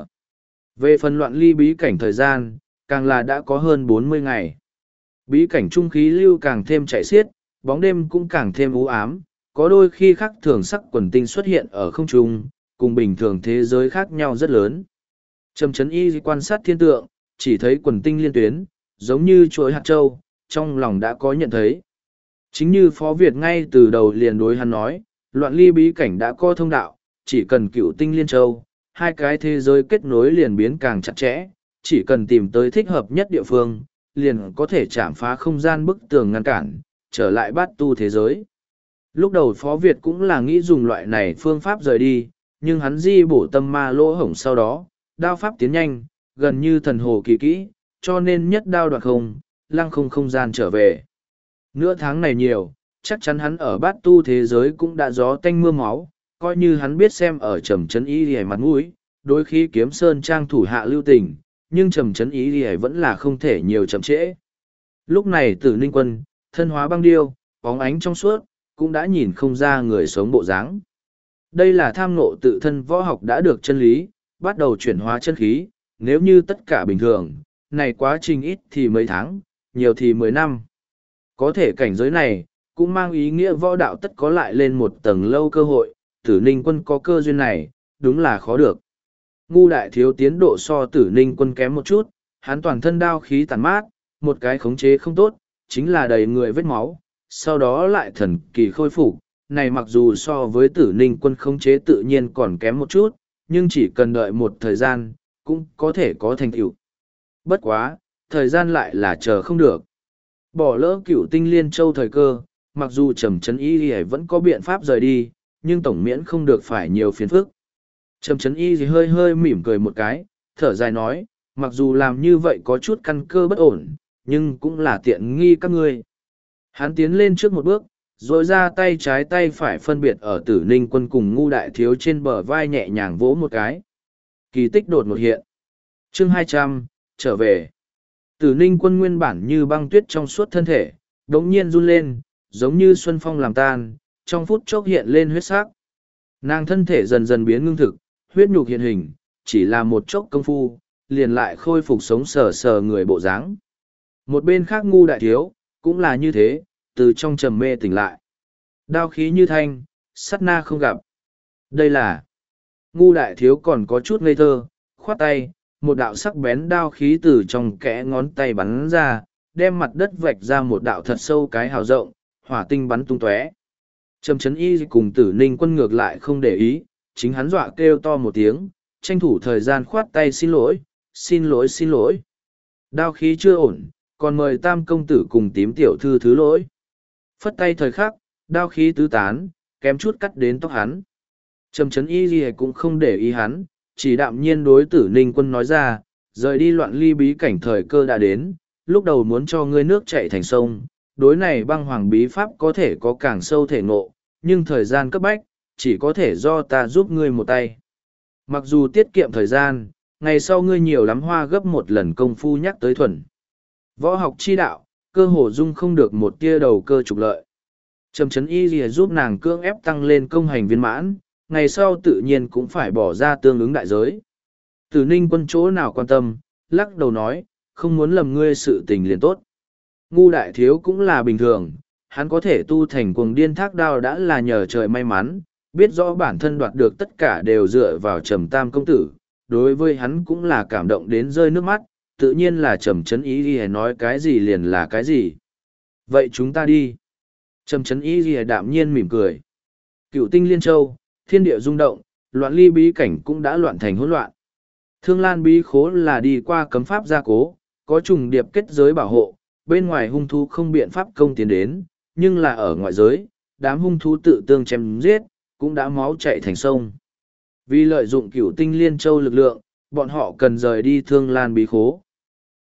Speaker 1: Về phần loạn ly bí cảnh thời gian, càng là đã có hơn 40 ngày. Bí cảnh trung khí lưu càng thêm chảy xiết, bóng đêm cũng càng thêm u ám, có đôi khi khắc thường sắc quần tinh xuất hiện ở không trung, cùng bình thường thế giới khác nhau rất lớn. Trầm chấn y quan sát thiên tượng, chỉ thấy quần tinh liên tuyến, giống như chuỗi hạt châu, trong lòng đã có nhận thấy. Chính như Phó Việt ngay từ đầu liền đối hắn nói, loạn ly bí cảnh đã có thông đạo, chỉ cần cựu tinh liên châu, hai cái thế giới kết nối liền biến càng chặt chẽ, chỉ cần tìm tới thích hợp nhất địa phương, liền có thể chạm phá không gian bức tường ngăn cản, trở lại bát tu thế giới. Lúc đầu Phó Việt cũng là nghĩ dùng loại này phương pháp rời đi, nhưng hắn di bổ tâm ma lỗ hổng sau đó, đao pháp tiến nhanh, gần như thần hồ kỳ kỹ, cho nên nhất đao đoạt không, lăng không gian trở về. Nửa tháng này nhiều, chắc chắn hắn ở bát tu thế giới cũng đã gió tanh mưa máu, coi như hắn biết xem ở trầm chấn ý hề mặt mũi, đôi khi kiếm sơn trang thủ hạ lưu tình, nhưng trầm chấn ý hề vẫn là không thể nhiều chậm trễ. Lúc này Tử Ninh Quân, thân hóa băng điêu, bóng ánh trong suốt, cũng đã nhìn không ra người sống bộ dáng. Đây là tham ngộ tự thân võ học đã được chân lý, bắt đầu chuyển hóa chân khí, nếu như tất cả bình thường, này quá trình ít thì mấy tháng, nhiều thì 10 năm. Có thể cảnh giới này, cũng mang ý nghĩa võ đạo tất có lại lên một tầng lâu cơ hội, Tử Ninh Quân có cơ duyên này, đúng là khó được. Ngu đại thiếu tiến độ so Tử Ninh Quân kém một chút, hắn toàn thân đao khí tàn mát, một cái khống chế không tốt, chính là đầy người vết máu, sau đó lại thần kỳ khôi phục. Này mặc dù so với Tử Ninh Quân khống chế tự nhiên còn kém một chút, nhưng chỉ cần đợi một thời gian, cũng có thể có thành tựu. Bất quá, thời gian lại là chờ không được. Bỏ lỡ cựu tinh liên châu thời cơ, mặc dù trầm chấn y vẫn có biện pháp rời đi, nhưng tổng miễn không được phải nhiều phiền phức. Trầm chấn y hơi hơi mỉm cười một cái, thở dài nói, mặc dù làm như vậy có chút căn cơ bất ổn, nhưng cũng là tiện nghi các ngươi. Hắn tiến lên trước một bước, rồi ra tay trái tay phải phân biệt ở Tử Ninh Quân cùng Ngu đại thiếu trên bờ vai nhẹ nhàng vỗ một cái. Kỳ tích đột một hiện. Chương 200, trở về. Tử Ninh Quân nguyên bản như băng tuyết trong suốt thân thể, đống nhiên run lên, giống như xuân phong làm tan, trong phút chốc hiện lên huyết sắc. Nàng thân thể dần dần biến ngưng thực, huyết nhục hiện hình, chỉ là một chốc công phu, liền lại khôi phục sống sờ sờ người bộ dáng. Một bên khác Ngu đại thiếu, cũng là như thế, từ trong trầm mê tỉnh lại. Đao khí như thanh, sắt na không gặp. Đây là... Ngu đại thiếu còn có chút ngây thơ, khoát tay, một đạo sắc bén đao khí từ trong kẽ ngón tay bắn ra, đem mặt đất vạch ra một đạo thật sâu cái hào rộng, hỏa tinh bắn tung tóe. Trầm chấn y cùng Tử Ninh Quân ngược lại không để ý, chính hắn dọa kêu to một tiếng, tranh thủ thời gian khoát tay xin lỗi, xin lỗi xin lỗi. Đao khí chưa ổn, còn mời Tam công tử cùng Tím tiểu thư thứ lỗi. Phất tay thời khắc, đao khí tứ tán, kém chút cắt đến tóc hắn. Trầm chấn y gì cũng không để ý hắn, chỉ đạm nhiên đối Tử Ninh Quân nói ra, rời đi loạn ly bí cảnh thời cơ đã đến, lúc đầu muốn cho ngươi nước chảy thành sông, đối này băng hoàng bí pháp có thể có càng sâu thể ngộ, nhưng thời gian cấp bách, chỉ có thể do ta giúp ngươi một tay. Mặc dù tiết kiệm thời gian, ngày sau ngươi nhiều lắm hoa gấp một lần công phu nhắc tới thuần. Võ học chi đạo, cơ hồ dung không được một tia đầu cơ trục lợi. Trầm chấn y gì giúp nàng cưỡng ép tăng lên công hành viên mãn, ngày sau tự nhiên cũng phải bỏ ra tương ứng đại giới. Tử Ninh Quân chỗ nào quan tâm, lắc đầu nói, không muốn lầm ngươi sự tình liền tốt. Ngu đại thiếu cũng là bình thường, hắn có thể tu thành cuồng điên thác đao đã là nhờ trời may mắn, biết rõ bản thân đoạt được tất cả đều dựa vào Trầm Tam công tử, đối với hắn cũng là cảm động đến rơi nước mắt, tự nhiên là Trầm chấn ý ghi nói cái gì liền là cái gì. Vậy chúng ta đi. Trầm chấn ý ghi đạm nhiên mỉm cười. Cựu tinh liên châu, thiên địa rung động, loạn ly bí cảnh cũng đã loạn thành hỗn loạn. Thương Lan bí khố là đi qua cấm pháp gia cố, có trùng điệp kết giới bảo hộ, bên ngoài hung thú không biện pháp công tiến đến, nhưng là ở ngoại giới, đám hung thú tự tương chém giết, cũng đã máu chạy thành sông. Vì lợi dụng cửu tinh liên châu lực lượng, bọn họ cần rời đi Thương Lan bí khố.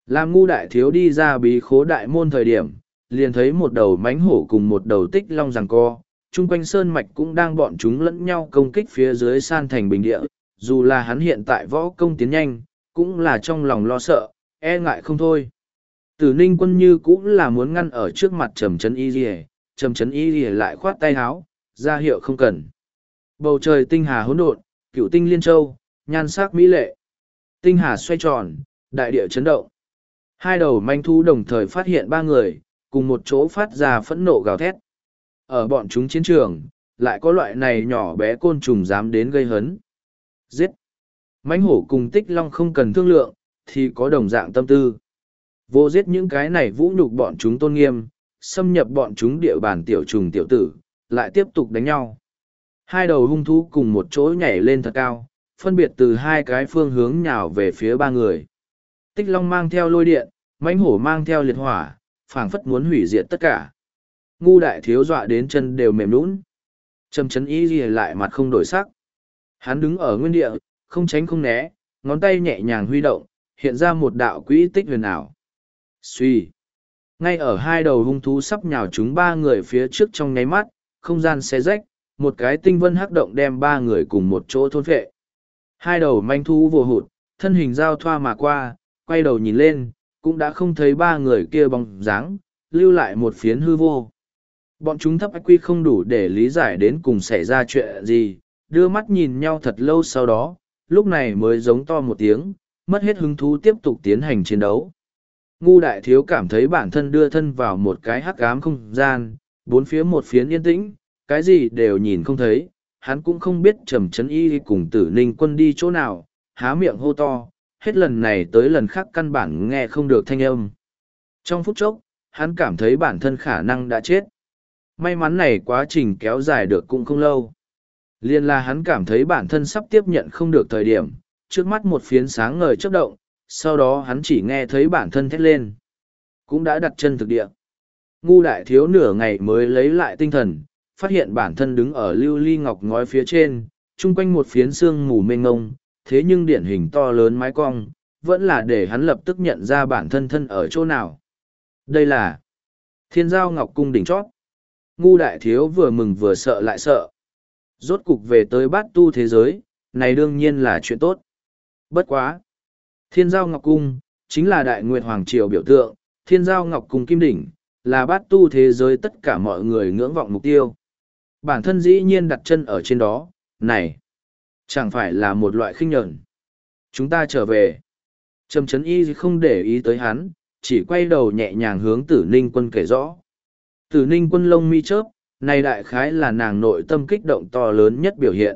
Speaker 1: Làm ngu đại thiếu đi ra bí khố đại môn thời điểm, liền thấy một đầu mánh hổ cùng một đầu tích long giằng co, chung quanh sơn mạch cũng đang bọn chúng lẫn nhau công kích phía dưới san thành bình địa, dù là hắn hiện tại võ công tiến nhanh, cũng là trong lòng lo sợ, e ngại không thôi. Tử Ninh Quân như cũng là muốn ngăn ở trước mặt Trầm Trấn Y Lìa, Trầm Trấn Y Lìa lại khoát tay háo, ra hiệu không cần. Bầu trời tinh hà hỗn độn, cửu tinh liên châu, nhan sắc mỹ lệ. Tinh hà xoay tròn, đại địa chấn động. Hai đầu manh thú đồng thời phát hiện ba người, cùng một chỗ phát ra phẫn nộ gào thét. Ở bọn chúng chiến trường, lại có loại này nhỏ bé côn trùng dám đến gây hấn. Giết! Mãnh hổ cùng tích long không cần thương lượng, thì có đồng dạng tâm tư. Vô giết những cái này vũ nhục bọn chúng tôn nghiêm, xâm nhập bọn chúng địa bàn tiểu trùng tiểu tử, lại tiếp tục đánh nhau. Hai đầu hung thú cùng một chỗ nhảy lên thật cao, phân biệt từ hai cái phương hướng nhào về phía ba người. Tích long mang theo lôi điện, mãnh hổ mang theo liệt hỏa, phảng phất muốn hủy diệt tất cả. Ngu đại thiếu dọa đến chân đều mềm nũng. Trầm Trấn Y Lìa lại mặt không đổi sắc. Hắn đứng ở nguyên địa, không tránh không né, ngón tay nhẹ nhàng huy động, hiện ra một đạo quỹ tích huyền ảo. Xuy. Ngay ở hai đầu hung thú sắp nhào chúng ba người phía trước trong nháy mắt, không gian xé rách, một cái tinh vân hắc động đem ba người cùng một chỗ thôn phệ. Hai đầu manh thú vồ hụt, thân hình giao thoa mà qua, quay đầu nhìn lên, cũng đã không thấy ba người kia bóng dáng, lưu lại một phiến hư vô. Bọn chúng thấp IQ không đủ để lý giải đến cùng xảy ra chuyện gì, đưa mắt nhìn nhau thật lâu sau đó, lúc này mới giống to một tiếng, mất hết hứng thú tiếp tục tiến hành chiến đấu. Ngu đại thiếu cảm thấy bản thân đưa thân vào một cái hắc ám không gian, bốn phía một phiến yên tĩnh, cái gì đều nhìn không thấy, hắn cũng không biết Trầm Trấn Y cùng Tử Ninh Quân đi chỗ nào, há miệng hô to, hết lần này tới lần khác căn bản nghe không được thanh âm. Trong phút chốc, hắn cảm thấy bản thân khả năng đã chết. May mắn này quá trình kéo dài được cũng không lâu. Liên là hắn cảm thấy bản thân sắp tiếp nhận không được thời điểm, trước mắt một phiến sáng ngời chớp động, sau đó hắn chỉ nghe thấy bản thân thét lên. Cũng đã đặt chân thực địa. Ngu đại thiếu nửa ngày mới lấy lại tinh thần, phát hiện bản thân đứng ở lưu ly ngọc ngói phía trên, chung quanh một phiến sương mù mênh ngông, thế nhưng điển hình to lớn mái cong, vẫn là để hắn lập tức nhận ra bản thân thân ở chỗ nào. Đây là Thiên Giao Ngọc Cung đỉnh chót. Ngu đại thiếu vừa mừng vừa sợ lại sợ. Rốt cục về tới bát tu thế giới, này đương nhiên là chuyện tốt. Bất quá. Thiên Giao Ngọc Cung, chính là Đại Nguyệt Hoàng Triều biểu tượng, Thiên Giao Ngọc Cung Kim Đỉnh, là bát tu thế giới tất cả mọi người ngưỡng vọng mục tiêu. Bản thân dĩ nhiên đặt chân ở trên đó, này, chẳng phải là một loại khinh nhẫn. Chúng ta trở về. Trầm Trấn Y không để ý tới hắn, chỉ quay đầu nhẹ nhàng hướng Tử Ninh Quân kể rõ. Tử Ninh Quân lông mi chớp, này đại khái là nàng nội tâm kích động to lớn nhất biểu hiện.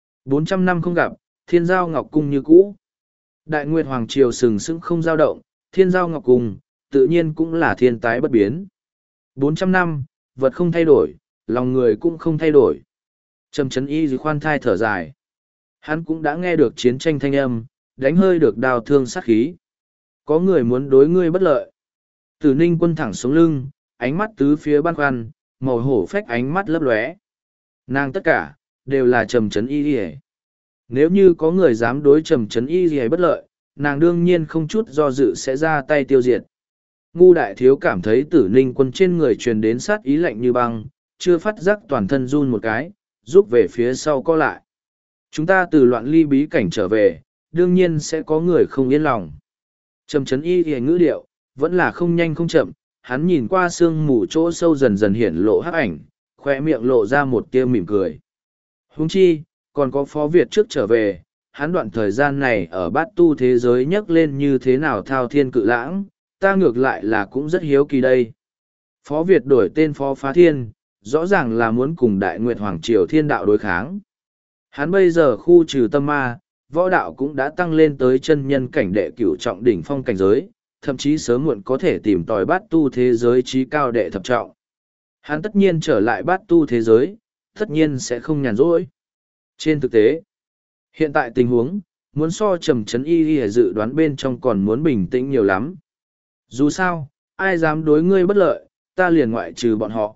Speaker 1: 400 năm không gặp, Thiên Giao Ngọc Cung như cũ. Đại Nguyệt Hoàng Triều sừng sững không dao động, Thiên Giao Ngọc Cung, tự nhiên cũng là thiên tái bất biến. 400 năm, vật không thay đổi, lòng người cũng không thay đổi. Trầm Trấn Y khoan thai thở dài. Hắn cũng đã nghe được chiến tranh thanh âm, đánh hơi được đào thương sát khí. Có người muốn đối ngươi bất lợi. Tử Ninh Quân thẳng xuống lưng, ánh mắt tứ phía băn khoăn, màu hổ phách ánh mắt lấp lóe. Nàng tất cả, đều là Trầm Trấn Y. Nếu như có người dám đối Trầm Trấn Y bất lợi, nàng đương nhiên không chút do dự sẽ ra tay tiêu diệt. Ngu đại thiếu cảm thấy Tử Ninh Quân trên người truyền đến sát ý lạnh như băng, chưa phát giác toàn thân run một cái, rút về phía sau co lại. Chúng ta từ loạn ly bí cảnh trở về, đương nhiên sẽ có người không yên lòng. Trầm Trấn Y thì ngữ điệu, vẫn là không nhanh không chậm, hắn nhìn qua sương mù chỗ sâu dần dần hiển lộ hắc ảnh, khoe miệng lộ ra một tia mỉm cười. Huống chi, còn có Phó Việt trước trở về, hắn đoạn thời gian này ở bát tu thế giới nhấc lên như thế nào thao thiên cự lãng, ta ngược lại là cũng rất hiếu kỳ đây. Phó Việt đổi tên Phó Phá Thiên, rõ ràng là muốn cùng Đại Nguyệt Hoàng Triều Thiên Đạo đối kháng. Hắn bây giờ khu trừ tâm ma, võ đạo cũng đã tăng lên tới chân nhân cảnh đệ cửu trọng đỉnh phong cảnh giới, thậm chí sớm muộn có thể tìm tòi bát tu thế giới trí cao đệ thập trọng. Hắn tất nhiên trở lại bát tu thế giới, tất nhiên sẽ không nhàn rỗi. Trên thực tế, hiện tại tình huống, muốn so Trầm Trấn Y dự đoán bên trong còn muốn bình tĩnh nhiều lắm. Dù sao, ai dám đối ngươi bất lợi, ta liền ngoại trừ bọn họ.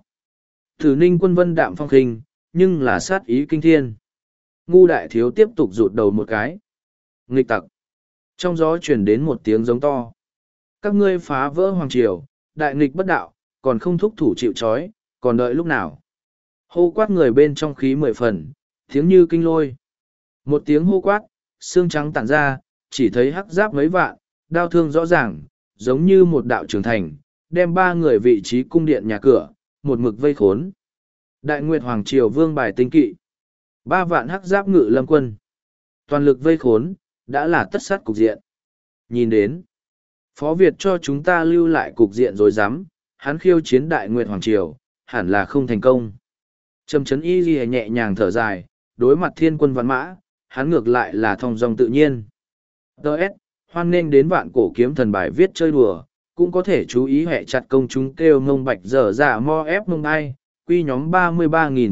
Speaker 1: Tử Ninh Quân vân đạm phong khinh, nhưng là sát ý kinh thiên. Ngu đại thiếu tiếp tục rụt đầu một cái. Nghịch tặc. Trong gió truyền đến một tiếng giống to. Các ngươi phá vỡ hoàng triều, đại nghịch bất đạo, còn không thúc thủ chịu trói, còn đợi lúc nào? Hô quát người bên trong khí 10 phần, tiếng như kinh lôi. Một tiếng hô quát, xương trắng tản ra, chỉ thấy hắc giáp mấy vạn, đao thương rõ ràng, giống như một đạo trưởng thành, đem 3 người vị trí cung điện nhà cửa, một mực vây khốn. Đại Nguyệt Hoàng Triều vương bài tinh kỵ. 3 vạn hắc giáp ngự lâm quân. Toàn lực vây khốn, đã là tất sát cục diện. Nhìn đến, Phó Việt cho chúng ta lưu lại cục diện rồi dám, hắn khiêu chiến Đại Nguyệt Hoàng Triều, hẳn là không thành công. Trầm Trấn Y Ghi nhẹ nhàng thở dài, đối mặt thiên quân văn mã, hắn ngược lại là thong dong tự nhiên. Đợt, hoan nghênh đến vạn cổ kiếm thần bài viết chơi đùa, cũng có thể chú ý hệ chặt công chúng kêu ngông bạch dở dạ mo ép mông ai, quy nhóm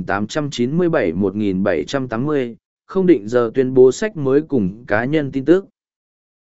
Speaker 1: 33.897-1780, không định giờ tuyên bố sách mới cùng cá nhân tin tức.